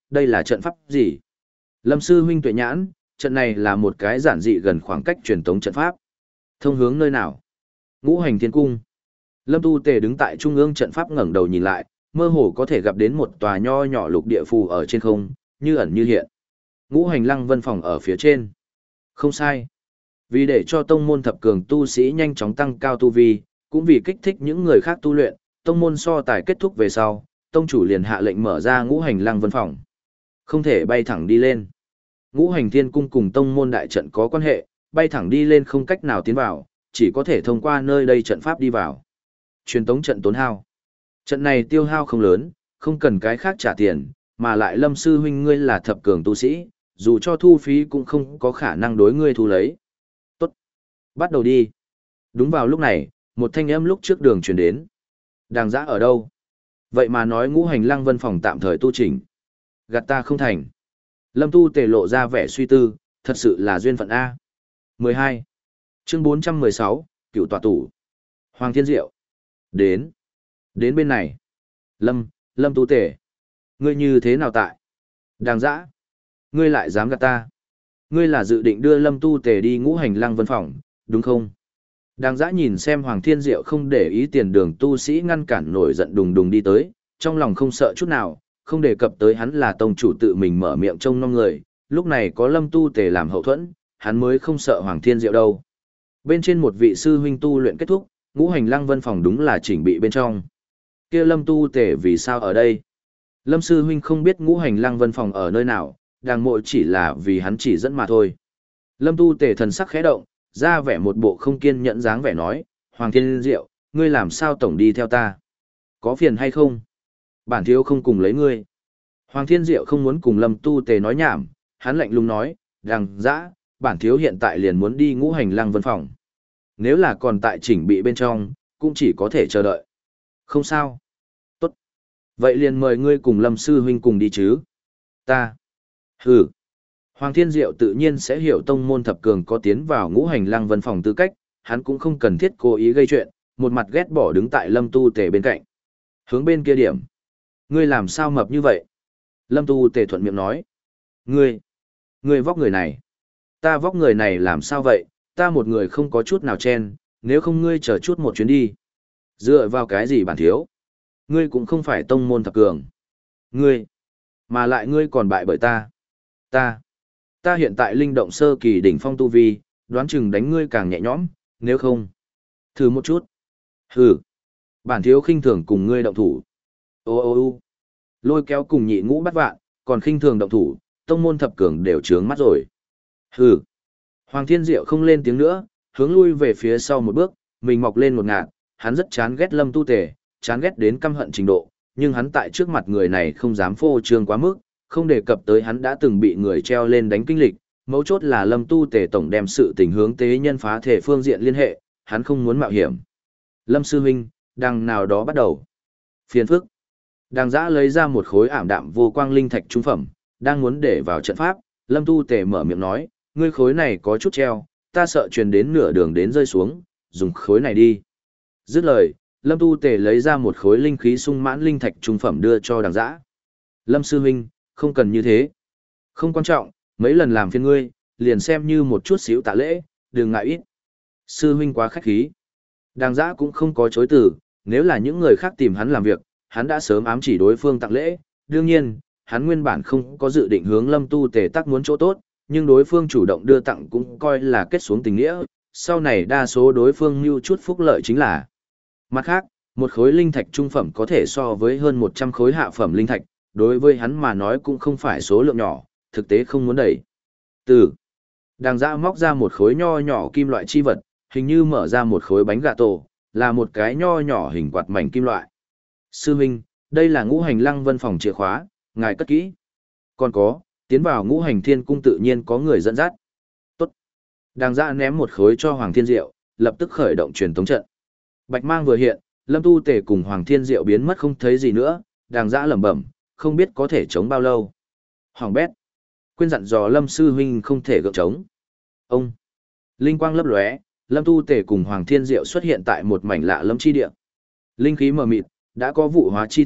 Speaker 1: đây là trận pháp gì? Lâm sư huynh tuệ nhãn, trận này là một cái giản dị gần khoảng cách truyền tống trận pháp. Thông hướng nơi nào? Ngũ hành thiên cung. Lâm Tu Tề đứng tại trung ương trận pháp ngẩng đầu nhìn lại, mơ hồ có thể gặp đến một tòa nho nhỏ lục địa phù ở trên không, như ẩn như hiện. Ngũ hành lăng vân phòng ở phía trên. Không sai. Vì để cho tông môn thập cường tu sĩ nhanh chóng tăng cao tu vi, cũng vì kích thích những người khác tu luyện, tông môn so tài kết thúc về sau, tông chủ liền hạ lệnh mở ra ngũ hành lăng vân phòng. Không thể bay thẳng đi lên. Ngũ hành thiên cung cùng tông môn đại trận có quan hệ, bay thẳng đi lên không cách nào tiến vào, chỉ có thể thông qua nơi đây trận pháp đi vào. Truyền tống trận tốn hao. Trận này tiêu hao không lớn, không cần cái khác trả tiền, mà lại Lâm sư huynh ngươi là thập cường tu sĩ, dù cho thu phí cũng không có khả năng đối ngươi thu lấy. Tốt. Bắt đầu đi. Đúng vào lúc này, một thanh âm lúc trước đường truyền đến. Đàng giã ở đâu? Vậy mà nói ngũ hành lăng vân phòng tạm thời tu chỉnh. Gạt ta không thành. Lâm Tu Tề lộ ra vẻ suy tư, thật sự là duyên phận A. mười hai. Chương bốn trăm mười sáu, Cựu tọa tủ. Hoàng Thiên Diệu. Đến. Đến bên này. Lâm, Lâm Tu Tề. Ngươi như thế nào tại? Đàng giã. Ngươi lại dám gạt ta. Ngươi là dự định đưa Lâm Tu Tề đi ngũ hành lăng vân phòng, đúng không? Đàng giã nhìn xem Hoàng Thiên Diệu không để ý tiền đường tu sĩ ngăn cản nổi giận đùng đùng đi tới, trong lòng không sợ chút nào, không đề cập tới hắn là tông chủ tự mình mở miệng trông nom người, lúc này có Lâm Tu Tề làm hậu thuẫn, hắn mới không sợ Hoàng Thiên Diệu đâu. Bên trên một vị sư huynh tu luyện kết thúc, ngũ hành lăng vân phòng đúng là chỉnh bị bên trong. Kia Lâm Tu Tề vì sao ở đây? Lâm sư huynh không biết ngũ hành lăng vân phòng ở nơi nào, đàng mộ chỉ là vì hắn chỉ dẫn mà thôi. Lâm Tu Tề thần sắc khẽ động, ra vẻ một bộ không kiên nhẫn dáng vẻ nói, Hoàng Thiên Diệu, ngươi làm sao tổng đi theo ta? Có phiền hay không? Bản thiếu không cùng lấy ngươi. Hoàng Thiên Diệu không muốn cùng Lâm Tu Tề nói nhảm, hắn lạnh lùng nói, đằng dã, bản thiếu hiện tại liền muốn đi ngũ hành lăng vân phòng. Nếu là còn tại chỉnh bị bên trong, cũng chỉ có thể chờ đợi. Không sao. Tốt. Vậy liền mời ngươi cùng Lâm sư huynh cùng đi chứ. Ta. Hừ. Hoàng Thiên Diệu tự nhiên sẽ hiểu tông môn thập cường có tiến vào ngũ hành lăng vân phòng tư cách, hắn cũng không cần thiết cố ý gây chuyện, một mặt ghét bỏ đứng tại Lâm Tu Tề bên cạnh. Hướng bên kia điểm. Ngươi làm sao mập như vậy? Lâm Tu Tề thuận miệng nói. Ngươi, ngươi vóc người này. Ta vóc người này làm sao vậy? Ta một người không có chút nào chen, nếu không ngươi chờ chút một chuyến đi. Dựa vào cái gì bản thiếu? Ngươi cũng không phải tông môn thập cường. Ngươi, mà lại ngươi còn bại bởi ta. Ta, ta hiện tại linh động sơ kỳ đỉnh phong tu vi, đoán chừng đánh ngươi càng nhẹ nhõm, nếu không. Thử một chút. Hừ, bản thiếu khinh thường cùng ngươi động thủ. Ô ô ô lôi kéo cùng nhị ngũ bắt vạn, còn khinh thường động thủ, tông môn thập cường đều trướng mắt rồi. Hừ. Hoàng Thiên Diệu không lên tiếng nữa, hướng lui về phía sau một bước, mình mọc lên một ngạt, hắn rất chán ghét Lâm Tu Tề, chán ghét đến căm hận trình độ, nhưng hắn tại trước mặt người này không dám phô trương quá mức, không đề cập tới hắn đã từng bị người treo lên đánh kinh lịch, mấu chốt là Lâm Tu Tề tổng đem sự tình hướng tế nhân phá thể phương diện liên hệ, hắn không muốn mạo hiểm. Lâm sư huynh, đằng nào đó bắt đầu. Phiền phức. Đàng giã lấy ra một khối ảm đạm vô quang linh thạch trung phẩm, đang muốn để vào trận pháp, Lâm Tu Tề mở miệng nói, ngươi khối này có chút treo, ta sợ truyền đến nửa đường đến rơi xuống, dùng khối này đi. Dứt lời, Lâm Tu Tề lấy ra một khối linh khí sung mãn linh thạch trung phẩm đưa cho đàng giã. Lâm sư huynh, không cần như thế. Không quan trọng, mấy lần làm phiền ngươi, liền xem như một chút xíu tạ lễ, đừng ngại ít. Sư huynh quá khách khí. Đàng giã cũng không có chối từ, nếu là những người khác tìm hắn làm việc, hắn đã sớm ám chỉ đối phương tặng lễ. Đương nhiên, hắn nguyên bản không có dự định hướng Lâm Tu Tề tác muốn chỗ tốt, nhưng đối phương chủ động đưa tặng cũng coi là kết xuống tình nghĩa, sau này đa số đối phương mưu chút phúc lợi chính là. Mặt khác, một khối linh thạch trung phẩm có thể so với hơn một trăm khối hạ phẩm linh thạch, đối với hắn mà nói cũng không phải số lượng nhỏ, thực tế không muốn đẩy. Từ đàng giã móc ra một khối nho nhỏ kim loại chi vật, hình như mở ra một khối bánh gà tổ, là một cái nho nhỏ hình quạt mảnh kim loại. Sư huynh, đây là ngũ hành lăng vân phòng chìa khóa, ngài cất kỹ. Còn có, tiến vào ngũ hành thiên cung tự nhiên có người dẫn dắt. Tốt. Đàng giã ném một khối cho Hoàng Thiên Diệu, lập tức khởi động truyền tống trận. Bạch mang vừa hiện, Lâm Tu Tề cùng Hoàng Thiên Diệu biến mất không thấy gì nữa, đàng giã lẩm bẩm, không biết có thể chống bao lâu. Hoàng bét. Quên dặn dò Lâm sư huynh không thể gượng chống. Ông. Linh quang lấp lóe, Lâm Tu Tề cùng Hoàng Thiên Diệu xuất hiện tại một mảnh lạ lẫm chi địa. Linh khí mờ mịt, đã có vụ hóa chi thế,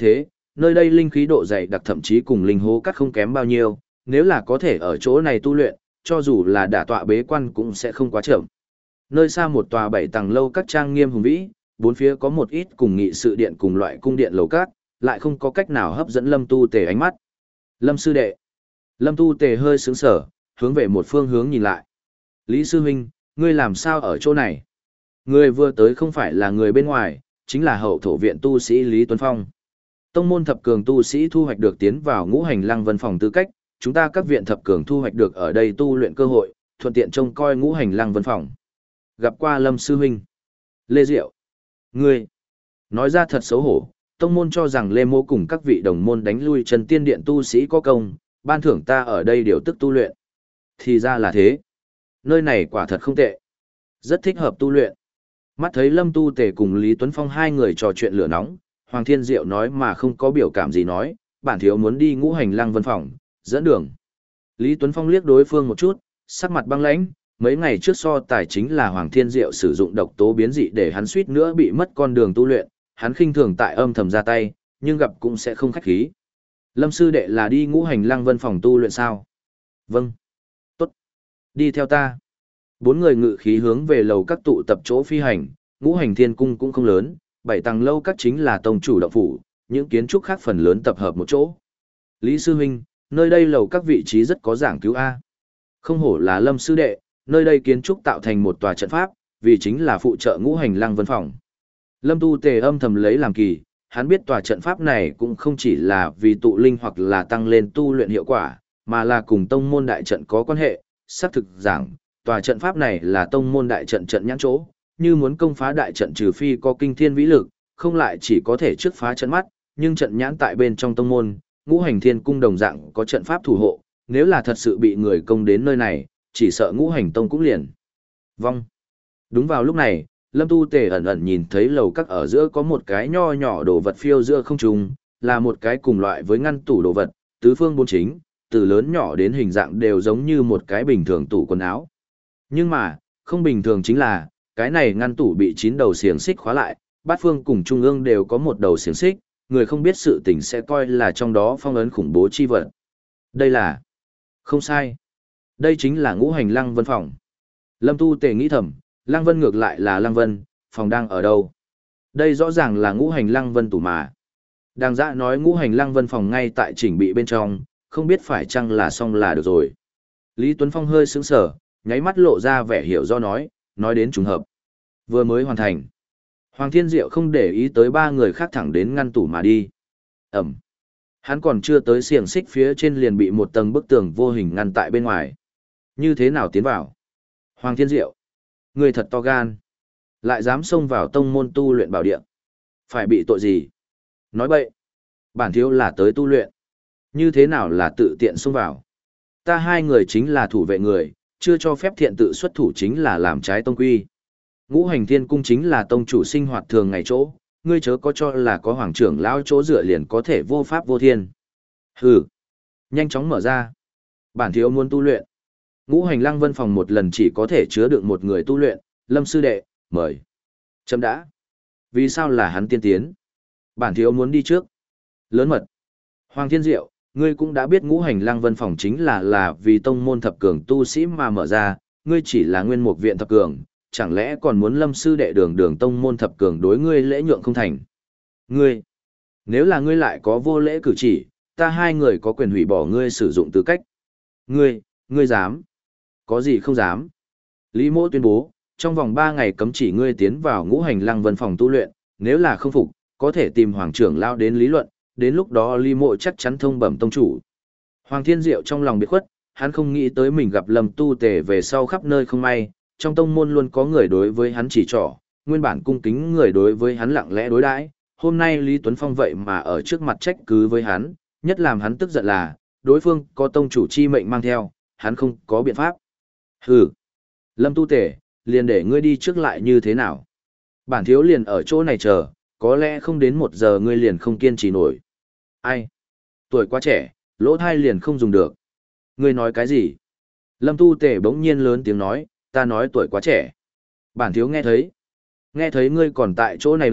Speaker 1: nơi đây linh khí độ dày đặc thậm chí cùng linh hố cắt không kém bao nhiêu, nếu là có thể ở chỗ này tu luyện, cho dù là đả tọa bế quan cũng sẽ không quá chậm. Nơi xa một tòa bảy tầng lâu các trang nghiêm hùng vĩ, bốn phía có một ít cùng nghị sự điện cùng loại cung điện lầu các, lại không có cách nào hấp dẫn Lâm Tu Tề ánh mắt. Lâm sư đệ. Lâm Tu Tề hơi sững sờ, hướng về một phương hướng nhìn lại. Lý sư huynh, ngươi làm sao ở chỗ này? Người vừa tới không phải là người bên ngoài, chính là hậu thổ viện tu sĩ Lý Tuấn Phong. Tông môn thập cường tu sĩ thu hoạch được tiến vào ngũ hành lăng vân phòng tư cách, chúng ta các viện thập cường thu hoạch được ở đây tu luyện cơ hội, thuận tiện trông coi ngũ hành lăng vân phòng. Gặp qua Lâm sư huynh. Lê Diệu. Ngươi. Nói ra thật xấu hổ, tông môn cho rằng Lê Mô cùng các vị đồng môn đánh lui Trần Tiên Điện tu sĩ có công, ban thưởng ta ở đây điều tức tu luyện. Thì ra là thế. Nơi này quả thật không tệ. Rất thích hợp tu luyện. Mắt thấy Lâm Tu Tề cùng Lý Tuấn Phong hai người trò chuyện lửa nóng, Hoàng Thiên Diệu nói mà không có biểu cảm gì nói, bản thiếu muốn đi ngũ hành lăng vân phòng, dẫn đường. Lý Tuấn Phong liếc đối phương một chút, sắc mặt băng lãnh, mấy ngày trước so tài chính là Hoàng Thiên Diệu sử dụng độc tố biến dị để hắn suýt nữa bị mất con đường tu luyện, hắn khinh thường tại âm thầm ra tay, nhưng gặp cũng sẽ không khách khí. Lâm sư đệ là đi ngũ hành lăng vân phòng tu luyện sao? Vâng. Tốt. Đi theo ta. Bốn người ngự khí hướng về lầu các tụ tập chỗ phi hành, ngũ hành thiên cung cũng không lớn, bảy tầng lâu các chính là tông chủ động phủ, những kiến trúc khác phần lớn tập hợp một chỗ. Lý sư huynh, nơi đây lầu các vị trí rất có giảng cứu A. Không hổ là Lâm sư đệ, nơi đây kiến trúc tạo thành một tòa trận pháp, vì chính là phụ trợ ngũ hành lăng vân phòng. Lâm Tu Tề âm thầm lấy làm kỳ, hắn biết tòa trận pháp này cũng không chỉ là vì tụ linh hoặc là tăng lên tu luyện hiệu quả, mà là cùng tông môn đại trận có quan hệ. Xác thực giảng, tòa trận pháp này là tông môn đại trận trận nhãn chỗ, như muốn công phá đại trận trừ phi có kinh thiên vĩ lực, không lại chỉ có thể trước phá trận mắt, nhưng trận nhãn tại bên trong tông môn, ngũ hành thiên cung đồng dạng có trận pháp thủ hộ, nếu là thật sự bị người công đến nơi này, chỉ sợ ngũ hành tông cũng liền vong. Đúng vào lúc này, Lâm Tu Tề ẩn ẩn nhìn thấy lầu các ở giữa có một cái nho nhỏ đồ vật phiêu giữa không trung, là một cái cùng loại với ngăn tủ đồ vật, tứ phương bốn chính, từ lớn nhỏ đến hình dạng đều giống như một cái bình thường tủ quần áo. Nhưng mà, không bình thường chính là, cái này ngăn tủ bị chín đầu xiềng xích khóa lại, bát phương cùng trung ương đều có một đầu xiềng xích, người không biết sự tình sẽ coi là trong đó phong ấn khủng bố chi vật. Đây là... Không sai. Đây chính là ngũ hành lăng vân phòng. Lâm Tu Tề nghĩ thầm, Lăng Vân ngược lại là Lăng Vân, phòng đang ở đâu? Đây rõ ràng là ngũ hành Lăng Vân tủ mà. Đang dã nói ngũ hành Lăng Vân phòng ngay tại chỉnh bị bên trong, không biết phải chăng là xong là được rồi. Lý Tuấn Phong hơi sững sờ, nháy mắt lộ ra vẻ hiểu do nói, nói đến trùng hợp. Vừa mới hoàn thành. Hoàng Thiên Diệu không để ý tới ba người khác thẳng đến ngăn tủ mà đi. Ẩm. Hắn còn chưa tới xiềng xích phía trên liền bị một tầng bức tường vô hình ngăn tại bên ngoài. Như thế nào tiến vào? Hoàng Thiên Diệu. Người thật to gan. Lại dám xông vào tông môn tu luyện bảo địa. Phải bị tội gì? Nói bậy. Bản thiếu là tới tu luyện. Như thế nào là tự tiện xông vào? Ta hai người chính là thủ vệ người, chưa cho phép thiện tự xuất thủ chính là làm trái tông quy. Ngũ hành thiên cung chính là tông chủ sinh hoạt thường ngày chỗ, ngươi chớ có cho là có hoàng trưởng lão chỗ dựa liền có thể vô pháp vô thiên. Hừ. Nhanh chóng mở ra. Bản thiếu muốn tu luyện. Ngũ hành lăng vân phòng một lần chỉ có thể chứa được một người tu luyện, Lâm sư đệ, mời. Chấm đã. Vì sao là hắn tiên tiến? Bản thiếu muốn đi trước. Lớn mật. Hoàng Thiên Diệu, ngươi cũng đã biết ngũ hành lăng vân phòng chính là là vì tông môn thập cường tu sĩ mà mở ra, ngươi chỉ là nguyên mục viện thập cường, chẳng lẽ còn muốn Lâm sư đệ đường đường tông môn thập cường đối ngươi lễ nhượng không thành? Ngươi, nếu là ngươi lại có vô lễ cử chỉ, ta hai người có quyền hủy bỏ ngươi sử dụng tư cách. Ngươi, ngươi dám? Có gì không dám? Lý Mỗ tuyên bố, trong vòng ba ngày cấm chỉ ngươi tiến vào ngũ hành lăng vân phòng tu luyện, nếu là không phục, có thể tìm hoàng trưởng lao đến lý luận, đến lúc đó Lý Mộ chắc chắn thông bẩm tông chủ. Hoàng Thiên Diệu trong lòng biệt khuất, hắn không nghĩ tới mình gặp Lâm Tu Tề về sau khắp nơi không may, trong tông môn luôn có người đối với hắn chỉ trỏ, nguyên bản cung kính người đối với hắn lặng lẽ đối đãi, hôm nay Lý Tuấn Phong vậy mà ở trước mặt trách cứ với hắn, nhất làm hắn tức giận là, đối phương có tông chủ chi mệnh mang theo, hắn không có biện pháp. Hừ, Lâm Tu Tề, liền để ngươi đi trước lại như thế nào? Bản thiếu liền ở chỗ này chờ, có lẽ không đến một giờ ngươi liền không kiên trì nổi. Ai? Tuổi quá trẻ, lỗ thai liền không dùng được. Ngươi nói cái gì? Lâm Tu Tề bỗng nhiên lớn tiếng nói, ta nói tuổi quá trẻ. Bản thiếu nghe thấy. Nghe thấy ngươi còn tại chỗ này đợi,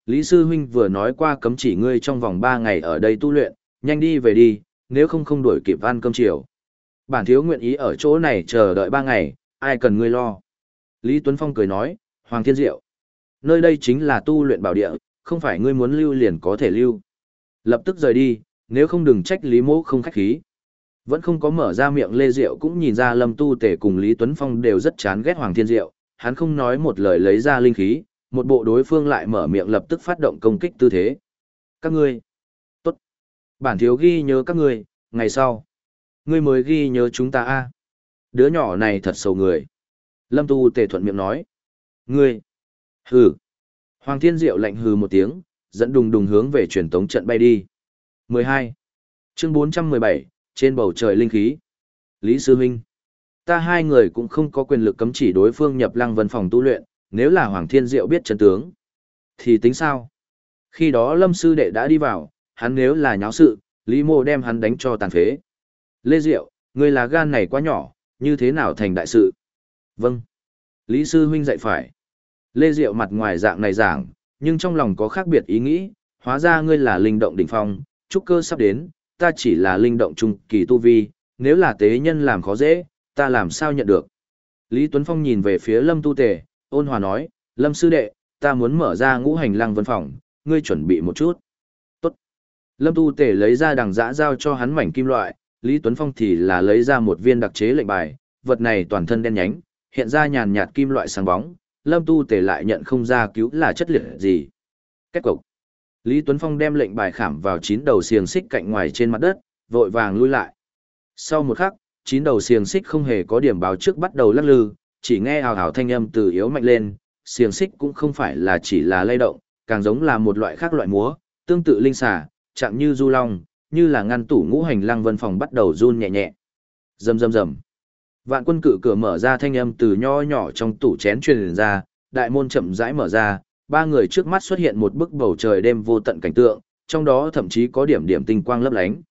Speaker 1: Lý Sư Huynh vừa nói qua cấm chỉ ngươi trong vòng ba ngày ở đây tu luyện, nhanh đi về đi, nếu không không đuổi kịp ăn cơm chiều. Bản thiếu nguyện ý ở chỗ này chờ đợi ba ngày, ai cần ngươi lo. Lý Tuấn Phong cười nói, Hoàng Thiên Diệu, nơi đây chính là tu luyện bảo địa, không phải ngươi muốn lưu liền có thể lưu. Lập tức rời đi, nếu không đừng trách Lý Mỗ không khách khí. Vẫn không có mở ra miệng Lê Diệu cũng nhìn ra Lâm Tu Tể cùng Lý Tuấn Phong đều rất chán ghét Hoàng Thiên Diệu, hắn không nói một lời lấy ra linh khí, một bộ đối phương lại mở miệng lập tức phát động công kích tư thế. Các ngươi, tốt. Bản thiếu ghi nhớ các ngươi, ngày sau. Ngươi mới ghi nhớ chúng ta a. Đứa nhỏ này thật xấu người. Lâm Tu Tề thuận miệng nói. Ngươi, hừ. Hoàng Thiên Diệu lạnh hừ một tiếng, dẫn đùng đùng hướng về truyền tống trận bay đi. mười hai. Chương bốn trăm mười bảy, trên bầu trời linh khí. Lý Sư Huynh, ta hai người cũng không có quyền lực cấm chỉ đối phương nhập Lăng Vân phòng tu luyện, nếu là Hoàng Thiên Diệu biết chân tướng, thì tính sao? Khi đó Lâm Sư Đệ đã đi vào, hắn nếu là nháo sự, Lý Mô đem hắn đánh cho tàn phế. Lê Diệu, ngươi là gan này quá nhỏ, như thế nào thành đại sự? Vâng. Lý Sư Huynh dạy phải. Lê Diệu mặt ngoài dạng này giảng, nhưng trong lòng có khác biệt ý nghĩ, hóa ra ngươi là linh động đỉnh phong, trúc cơ sắp đến, ta chỉ là linh động trung kỳ tu vi, nếu là tế nhân làm khó dễ, ta làm sao nhận được? Lý Tuấn Phong nhìn về phía Lâm Tu Tề, ôn hòa nói, Lâm Sư Đệ, ta muốn mở ra ngũ hành lăng vân phòng, ngươi chuẩn bị một chút. Tốt. Lâm Tu Tề lấy ra đằng giã giao cho hắn mảnh kim loại, Lý Tuấn Phong thì là lấy ra một viên đặc chế lệnh bài, vật này toàn thân đen nhánh, hiện ra nhàn nhạt kim loại sáng bóng, Lâm Tu Tề lại nhận không ra cứu là chất liệu gì. Kết cục. Lý Tuấn Phong đem lệnh bài khảm vào chín đầu xiềng xích cạnh ngoài trên mặt đất, vội vàng lui lại. Sau một khắc, chín đầu xiềng xích không hề có điểm báo trước bắt đầu lắc lư, chỉ nghe hào hào thanh âm từ yếu mạnh lên, xiềng xích cũng không phải là chỉ là lay động, càng giống là một loại khác loại múa, tương tự linh xà, chạm như du long, như là ngăn tủ ngũ hành lăng vân phòng bắt đầu run nhẹ nhẹ. Rầm rầm rầm. Vạn Quân Cự cửa mở ra thanh âm từ nho nhỏ trong tủ chén truyền ra, đại môn chậm rãi mở ra, ba người trước mắt xuất hiện một bức bầu trời đêm vô tận cảnh tượng, trong đó thậm chí có điểm điểm tinh quang lấp lánh.